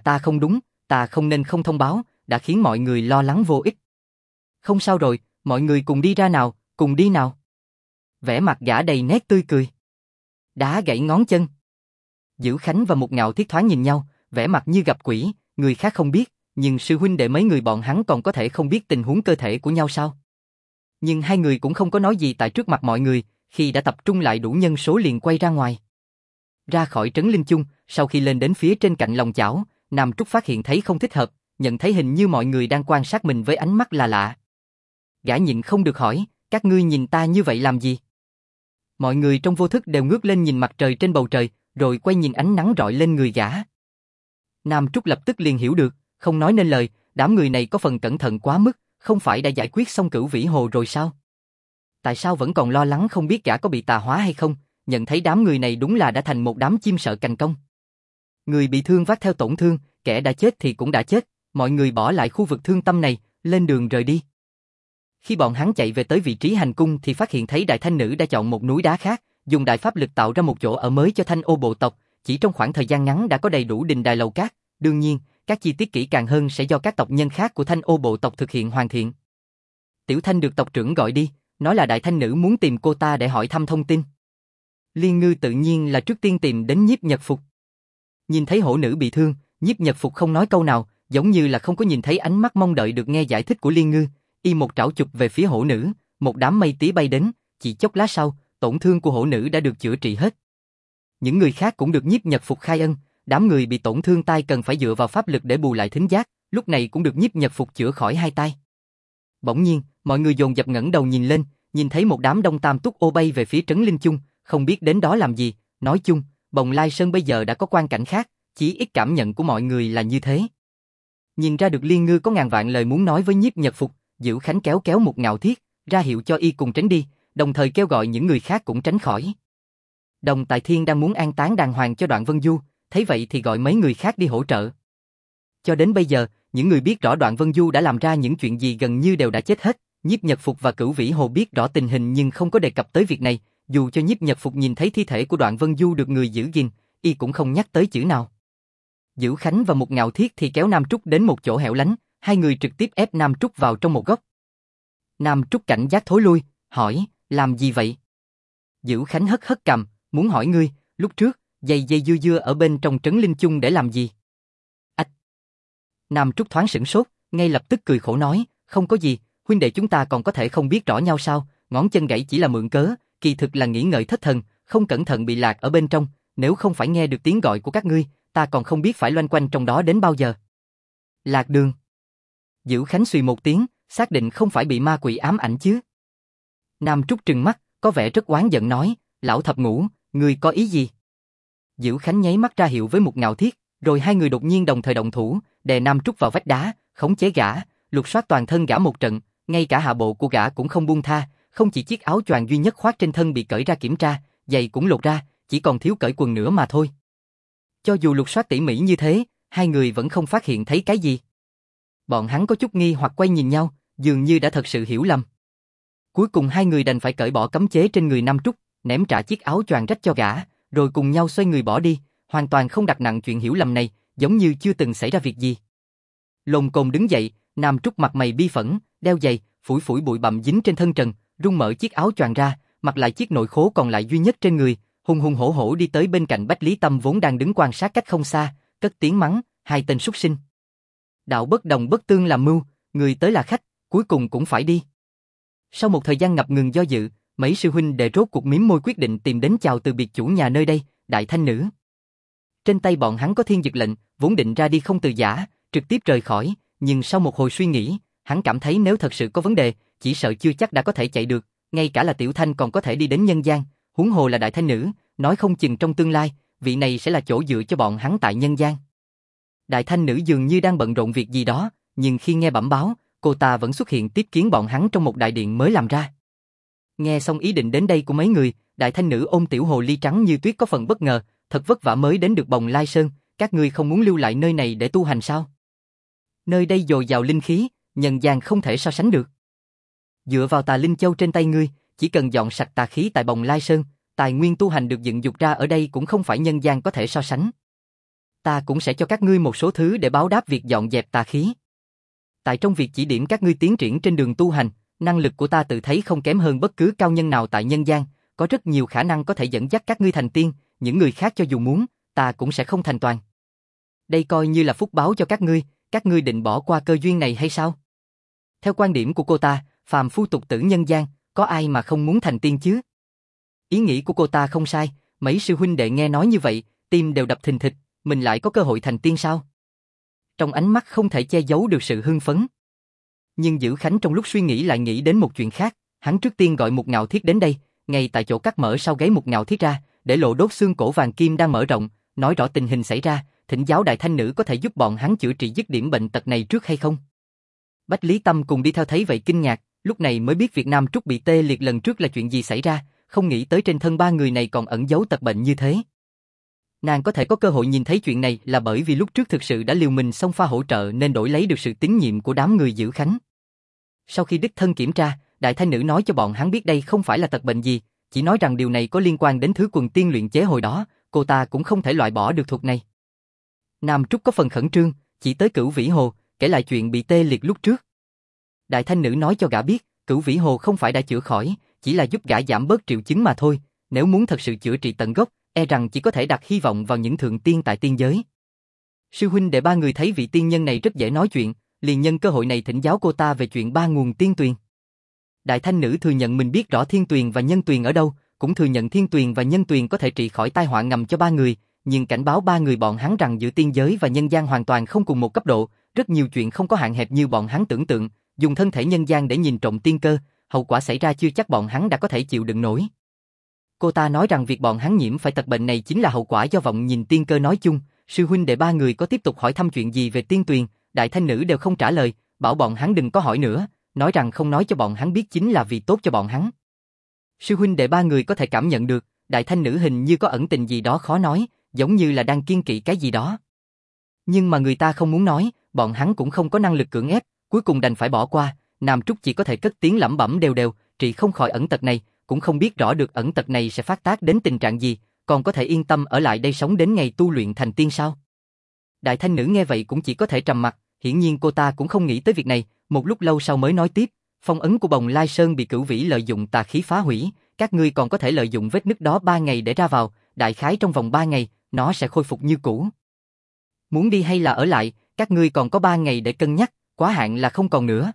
A: ta không nên không thông báo, đã khiến mọi người lo lắng vô ích. Không sao rồi, mọi người cùng đi ra nào, cùng đi nào. Vẻ mặt gã đầy nét tươi cười. Đá gãy ngón chân. Dữ Khánh và Mục Ngạo Thiết thoáng nhìn nhau, vẻ mặt như gặp quỷ, người khác không biết, nhưng sư huynh đệ mấy người bọn hắn còn có thể không biết tình huống cơ thể của nhau sao? Nhưng hai người cũng không có nói gì tại trước mặt mọi người, khi đã tập trung lại đủ nhân số liền quay ra ngoài. Ra khỏi trấn Linh Chung, sau khi lên đến phía trên cạnh lòng chảo, Nam Trúc phát hiện thấy không thích hợp, nhận thấy hình như mọi người đang quan sát mình với ánh mắt là lạ. Gã nhịn không được hỏi, các ngươi nhìn ta như vậy làm gì? Mọi người trong vô thức đều ngước lên nhìn mặt trời trên bầu trời, rồi quay nhìn ánh nắng rọi lên người gã. Nam Trúc lập tức liền hiểu được, không nói nên lời, đám người này có phần cẩn thận quá mức, không phải đã giải quyết xong Cửu Vĩ Hồ rồi sao? Tại sao vẫn còn lo lắng không biết gã có bị tà hóa hay không? Nhận thấy đám người này đúng là đã thành một đám chim sợ cành công. Người bị thương vác theo tổn thương, kẻ đã chết thì cũng đã chết, mọi người bỏ lại khu vực thương tâm này, lên đường rời đi. Khi bọn hắn chạy về tới vị trí hành cung thì phát hiện thấy Đại Thanh Nữ đã chọn một núi đá khác, dùng đại pháp lực tạo ra một chỗ ở mới cho Thanh Ô bộ tộc, chỉ trong khoảng thời gian ngắn đã có đầy đủ đình đài lầu cát, đương nhiên, các chi tiết kỹ càng hơn sẽ do các tộc nhân khác của Thanh Ô bộ tộc thực hiện hoàn thiện. Tiểu Thanh được tộc trưởng gọi đi, nói là Đại Thanh Nữ muốn tìm cô ta để hỏi thăm thông tin. Liên Ngư tự nhiên là trước tiên tìm đến Nhiếp Nhật Phục. Nhìn thấy Hổ Nữ bị thương, Nhiếp Nhật Phục không nói câu nào, giống như là không có nhìn thấy ánh mắt mong đợi được nghe giải thích của Liên Ngư, y một trảo chụp về phía Hổ Nữ, một đám mây tía bay đến, chỉ chốc lát sau, tổn thương của Hổ Nữ đã được chữa trị hết. Những người khác cũng được Nhiếp Nhật Phục khai ân, đám người bị tổn thương tai cần phải dựa vào pháp lực để bù lại thính giác, lúc này cũng được Nhiếp Nhật Phục chữa khỏi hai tai. Bỗng nhiên, mọi người dồn dập ngẩng đầu nhìn lên, nhìn thấy một đám đông tam túc ô bay về phía trấn Linh Chung, không biết đến đó làm gì, nói chung, Bồng Lai Sơn bây giờ đã có quan cảnh khác, chỉ ít cảm nhận của mọi người là như thế. Nhìn ra được Liên Ngư có ngàn vạn lời muốn nói với Nhiếp Nhật Phục, Dữ Khánh kéo kéo Mục Ngạo Thiết, ra hiệu cho y cùng tránh đi, đồng thời kêu gọi những người khác cũng tránh khỏi. Đồng Tài Thiên đang muốn an táng đàng hoàng cho Đoạn Vân Du, thấy vậy thì gọi mấy người khác đi hỗ trợ. Cho đến bây giờ, những người biết rõ Đoạn Vân Du đã làm ra những chuyện gì gần như đều đã chết hết, Nhiếp Nhật Phục và Cửu Vĩ Hồ biết rõ tình hình nhưng không có đề cập tới việc này, dù cho Nhiếp Nhật Phục nhìn thấy thi thể của Đoạn Vân Du được người giữ gìn, y cũng không nhắc tới chữ nào. Dữ Khánh và Mục Ngạo Thiết thì kéo Nam Trúc đến một chỗ hẻo lánh, hai người trực tiếp ép Nam Trúc vào trong một góc. Nam Trúc cảnh giác thối lui, hỏi, làm gì vậy? Dữ Khánh hất hất cằm, muốn hỏi ngươi, lúc trước, dây dưa dưa ở bên trong trấn Linh Chung để làm gì? Ách! Nam Trúc thoáng sửng sốt, ngay lập tức cười khổ nói, không có gì, huynh đệ chúng ta còn có thể không biết rõ nhau sao, ngón chân gãy chỉ là mượn cớ, kỳ thực là nghĩ ngợi thất thần, không cẩn thận bị lạc ở bên trong, nếu không phải nghe được tiếng gọi của các ngươi, ta còn không biết phải loanh quanh trong đó đến bao giờ. Lạc đường. Dữ Khánh xùy một tiếng, xác định không phải bị ma quỷ ám ảnh chứ. Nam Trúc trừng mắt, có vẻ rất oán giận nói, lão thập ngũ, ngươi có ý gì? Dữ Khánh nháy mắt ra hiệu với Mục Ngạo Thiết, rồi hai người đột nhiên đồng thời động thủ, đè Nam Trúc vào vách đá, khống chế gã, lục soát toàn thân gã một trận, ngay cả hạ bộ của gã cũng không buông tha, không chỉ chiếc áo choàng duy nhất khoác trên thân bị cởi ra kiểm tra, giày cũng lột ra, chỉ còn thiếu cởi quần nữa mà thôi. Cho dù lục soát tỉ mỉ như thế, hai người vẫn không phát hiện thấy cái gì. Bọn hắn có chút nghi hoặc quay nhìn nhau, dường như đã thật sự hiểu lầm. Cuối cùng hai người đành phải cởi bỏ cấm chế trên người Nam Trúc, ném trả chiếc áo choàng rách cho gã, rồi cùng nhau xoay người bỏ đi, hoàn toàn không đặt nặng chuyện hiểu lầm này, giống như chưa từng xảy ra việc gì. Lồn cồn đứng dậy, Nam Trúc mặt mày bi phẫn, đeo giày, phủi phủi bụi bặm dính trên thân trần, rung mở chiếc áo choàng ra, mặc lại chiếc nội khố còn lại duy nhất trên người, hùng hùng hổ hổ đi tới bên cạnh Bách Lý Tâm vốn đang đứng quan sát cách không xa, cất tiếng mắng, hai tên súc sinh. Đạo bất đồng bất tương làm mưu, người tới là khách, cuối cùng cũng phải đi. Sau một thời gian ngập ngừng do dự, mấy sư huynh đệ rốt cuộc mím môi quyết định tìm đến chào từ biệt chủ nhà nơi đây, Đại Thanh Nữ. Trên tay bọn hắn có thiên dực lệnh, vốn định ra đi không từ giã, trực tiếp rời khỏi, nhưng sau một hồi suy nghĩ, hắn cảm thấy nếu thật sự có vấn đề, chỉ sợ chưa chắc đã có thể chạy được, ngay cả là Tiểu Thanh còn có thể đi đến nhân gian, huống hồ là Đại Thanh Nữ, nói không chừng trong tương lai, vị này sẽ là chỗ dựa cho bọn hắn tại nhân gian. Đại Thanh Nữ dường như đang bận rộn việc gì đó, nhưng khi nghe bẩm báo, cô ta vẫn xuất hiện tiếp kiến bọn hắn trong một đại điện mới làm ra. Nghe xong ý định đến đây của mấy người, Đại Thanh Nữ ôm tiểu hồ ly trắng như tuyết có phần bất ngờ, thật vất vả mới đến được Bồng Lai Sơn, các ngươi không muốn lưu lại nơi này để tu hành sao? Nơi đây dồi dào linh khí, nhân gian không thể so sánh được. Dựa vào tà linh châu trên tay ngươi, chỉ cần dọn sạch tà khí tại Bồng Lai Sơn, tài nguyên tu hành được dựng dục ra ở đây cũng không phải nhân gian có thể so sánh. Ta cũng sẽ cho các ngươi một số thứ để báo đáp việc dọn dẹp tà khí. Tại trong việc chỉ điểm các ngươi tiến triển trên đường tu hành, năng lực của ta tự thấy không kém hơn bất cứ cao nhân nào tại nhân gian, có rất nhiều khả năng có thể dẫn dắt các ngươi thành tiên, những người khác cho dù muốn, ta cũng sẽ không thành toàn. Đây coi như là phúc báo cho các ngươi định bỏ qua cơ duyên này hay sao? Theo quan điểm của cô ta, phàm phu tục tử nhân gian, có ai mà không muốn thành tiên chứ? Ý nghĩ của cô ta không sai, mấy sư huynh đệ nghe nói như vậy, tim đều đập thình thịch, mình lại có cơ hội thành tiên sao? Trong ánh mắt không thể che giấu được sự hưng phấn. Nhưng Dữ Khánh trong lúc suy nghĩ lại nghĩ đến một chuyện khác, hắn trước tiên gọi Mục Ngạo Thiết đến đây, ngay tại chỗ cắt mở sau gáy Mục Ngạo Thiết ra, để lộ đốt xương cổ vàng kim đang mở rộng, nói rõ tình hình xảy ra, thỉnh giáo Đại Thanh Nữ có thể giúp bọn hắn chữa trị dứt điểm bệnh tật này trước hay không. Bách Lý Tâm cùng đi theo thấy vậy kinh ngạc, lúc này mới biết Việt Nam Trúc bị tê liệt lần trước là chuyện gì xảy ra, không nghĩ tới trên thân ba người này còn ẩn giấu tật bệnh như thế. Nàng có thể có cơ hội nhìn thấy chuyện này là bởi vì lúc trước thực sự đã liều mình xông pha hỗ trợ nên đổi lấy được sự tín nhiệm của đám người Dữ Khánh. Sau khi đích thân kiểm tra, Đại Thanh Nữ nói cho bọn hắn biết đây không phải là tật bệnh gì, chỉ nói rằng điều này có liên quan đến thứ quần tiên luyện chế hồi đó, cô ta cũng không thể loại bỏ được thuật này. Nam Trúc có phần khẩn trương, chỉ tới Cửu Vĩ Hồ, kể lại chuyện bị tê liệt lúc trước. Đại Thanh Nữ nói cho gã biết, Cửu Vĩ Hồ không phải đã chữa khỏi, chỉ là giúp gã giảm bớt triệu chứng mà thôi, nếu muốn thật sự chữa trị tận gốc, e rằng chỉ có thể đặt hy vọng vào những thượng tiên tại tiên giới. Sư huynh đệ ba người thấy vị tiên nhân này rất dễ nói chuyện, liền nhân cơ hội này thỉnh giáo cô ta về chuyện ba nguồn tiên tuyền. Đại Thanh Nữ thừa nhận mình biết rõ thiên tuyền và nhân tuyền ở đâu, cũng thừa nhận thiên tuyền và nhân tuyền có thể trị khỏi tai họa ngầm cho ba người, nhưng cảnh báo ba người bọn hắn rằng giữa tiên giới và nhân gian hoàn toàn không cùng một cấp độ, rất nhiều chuyện không có hạn hẹp như bọn hắn tưởng tượng, dùng thân thể nhân gian để nhìn trộm tiên cơ, hậu quả xảy ra chưa chắc bọn hắn đã có thể chịu đựng nổi. Cô ta nói rằng việc bọn hắn nhiễm phải tật bệnh này chính là hậu quả do vọng nhìn tiên cơ nói chung. Sư huynh đệ ba người có tiếp tục hỏi thăm chuyện gì về tiên tuyền, Đại Thanh Nữ đều không trả lời, bảo bọn hắn đừng có hỏi nữa, nói rằng không nói cho bọn hắn biết chính là vì tốt cho bọn hắn. Sư huynh đệ ba người có thể cảm nhận được, Đại Thanh Nữ hình như có ẩn tình gì đó khó nói, giống như là đang kiêng kỵ cái gì đó. Nhưng mà người ta không muốn nói, bọn hắn cũng không có năng lực cưỡng ép, cuối cùng đành phải bỏ qua. Nam Trúc chỉ có thể cất tiếng lẩm bẩm đều đều, trị không khỏi ẩn tật này, cũng không biết rõ được ẩn tật này sẽ phát tác đến tình trạng gì, còn có thể yên tâm ở lại đây sống đến ngày tu luyện thành tiên sao? Đại Thanh Nữ nghe vậy cũng chỉ có thể trầm mặc, hiển nhiên cô ta cũng không nghĩ tới việc này, một lúc lâu sau mới nói tiếp, phong ấn của Bồng Lai Sơn bị Cửu Vĩ lợi dụng tà khí phá hủy, các ngươi còn có thể lợi dụng vết nứt đó 3 ngày để ra vào, đại khái trong vòng 3 ngày, nó sẽ khôi phục như cũ. Muốn đi hay là ở lại, các ngươi còn có 3 ngày để cân nhắc, quá hạn là không còn nữa.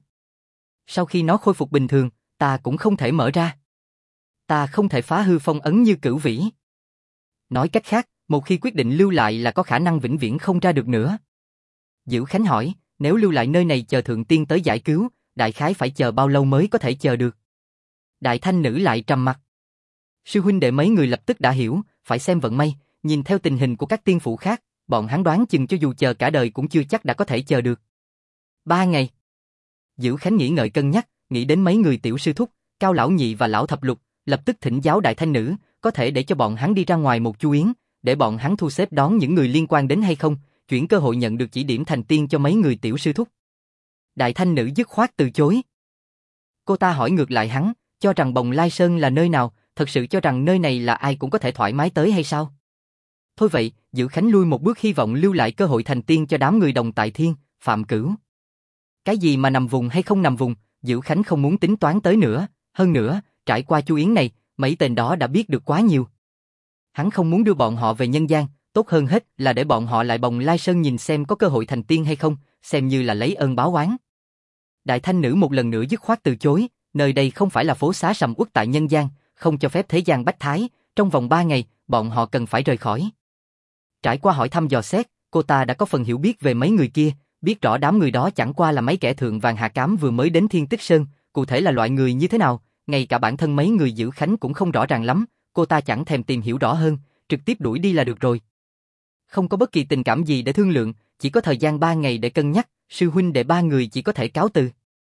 A: Sau khi nó khôi phục bình thường, ta cũng không thể mở ra. Ta không thể phá hư phong ấn như Cửu Vĩ. Nói cách khác, Một khi quyết định lưu lại là có khả năng vĩnh viễn không ra được nữa. Dữ Khánh hỏi, nếu lưu lại nơi này chờ thượng tiên tới giải cứu, đại khái phải chờ bao lâu mới có thể chờ được? Đại Thanh Nữ lại trầm mặc. Sư huynh đệ mấy người lập tức đã hiểu, phải xem vận may, nhìn theo tình hình của các tiên phụ khác, bọn hắn đoán chừng cho dù chờ cả đời cũng chưa chắc đã có thể chờ được. 3 ngày. Dữ Khánh nghĩ ngợi cân nhắc, nghĩ đến mấy người tiểu sư thúc, Cao Lão Nhị và Lão Thập Lục, lập tức thỉnh giáo Đại Thanh Nữ, có thể để cho bọn hắn đi ra ngoài một chu yến, để bọn hắn thu xếp đón những người liên quan đến hay không, chuyển cơ hội nhận được chỉ điểm thành tiên cho mấy người tiểu sư thúc. Đại Thanh Nữ dứt khoát từ chối. Cô ta hỏi ngược lại hắn, cho rằng Bồng Lai Sơn là nơi nào, thật sự cho rằng nơi này là ai cũng có thể thoải mái tới hay sao? Thôi vậy, Dữ Khánh lui một bước hy vọng lưu lại cơ hội thành tiên cho đám người Đồng Tại Thiên, Phạm Cửu. Cái gì mà nằm vùng hay không nằm vùng, Dữ Khánh không muốn tính toán tới nữa, hơn nữa, trải qua chu yến này, mấy tên đó đã biết được quá nhiều. Hắn không muốn đưa bọn họ về nhân gian, tốt hơn hết là để bọn họ lại Bồng Lai Sơn nhìn xem có cơ hội thành tiên hay không, xem như là lấy ơn báo oán. Đại Thanh Nữ một lần nữa dứt khoát từ chối, nơi đây không phải là phố xá sầm uất tại nhân gian, không cho phép thế gian bách thái, trong vòng 3 ngày, bọn họ cần phải rời khỏi. Trải qua hỏi thăm dò xét, cô ta đã có phần hiểu biết về mấy người kia, biết rõ đám người đó chẳng qua là mấy kẻ thượng vàng hạ cám vừa mới đến Thiên Tích Sơn, cụ thể là loại người như thế nào, ngay cả bản thân mấy người Dữ Khánh cũng không rõ ràng lắm, cô ta chẳng thèm tìm hiểu rõ hơn, trực tiếp đuổi đi là được rồi. Không có bất kỳ tình cảm gì để thương lượng, chỉ có thời gian 3 ngày để cân nhắc, sư huynh đệ 3 người chỉ có thể cáo từ.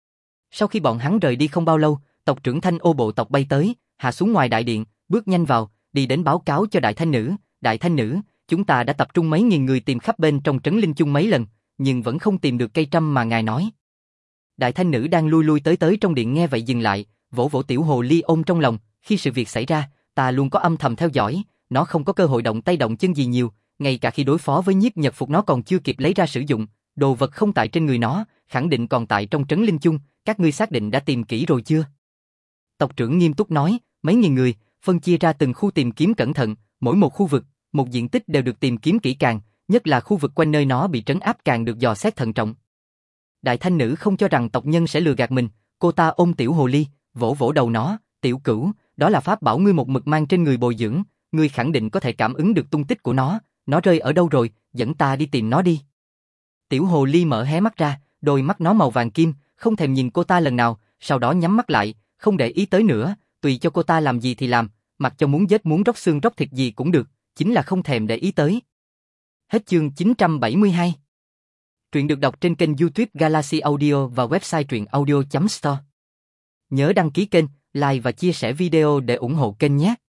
A: Sau khi bọn hắn rời đi không bao lâu, tộc trưởng Thanh Ô bộ tộc bay tới, hạ xuống ngoài đại điện, bước nhanh vào, đi đến báo cáo cho Đại Thanh Nữ. Đại Thanh Nữ, chúng ta đã tập trung mấy nghìn người tìm khắp bên trong trấn Linh Chung mấy lần, nhưng vẫn không tìm được cây trăm mà ngài nói. Đại Thanh Nữ đang lui lui tới trong điện nghe vậy dừng lại, vỗ vỗ tiểu hồ ly ôm trong lòng, khi sự việc xảy ra, ta luôn có âm thầm theo dõi, nó không có cơ hội động tay động chân gì nhiều, ngay cả khi đối phó với Nhiếp Nhật Phục nó còn chưa kịp lấy ra sử dụng, đồ vật không tại trên người nó, khẳng định còn tại trong trấn Linh Chung, các ngươi xác định đã tìm kỹ rồi chưa? Tộc trưởng nghiêm túc nói, mấy nghìn người, phân chia ra từng khu tìm kiếm cẩn thận, mỗi một khu vực, một diện tích đều được tìm kiếm kỹ càng, nhất là khu vực quanh nơi nó bị trấn áp càng được dò xét thận trọng. Đại Thanh Nữ không cho rằng tộc nhân sẽ lừa gạt mình, cô ta ôm tiểu hồ ly, vỗ vỗ đầu nó, tiểu Cửu, đó là pháp bảo ngươi một mực mang trên người bồi dưỡng, ngươi khẳng định có thể cảm ứng được tung tích của nó rơi ở đâu rồi, dẫn ta đi tìm nó đi. Tiểu hồ ly mở hé mắt ra, đôi mắt nó màu vàng kim, không thèm nhìn cô ta lần nào, sau đó nhắm mắt lại, không để ý tới nữa, tùy cho cô ta làm gì thì làm, mặc cho muốn giết muốn róc xương róc thịt gì cũng được, chính là không thèm để ý tới. Hết chương 972. Truyện được đọc trên kênh YouTube Galaxy Audio và website truyệnaudio.store. Nhớ đăng ký kênh, like và chia sẻ video để ủng hộ kênh nhé.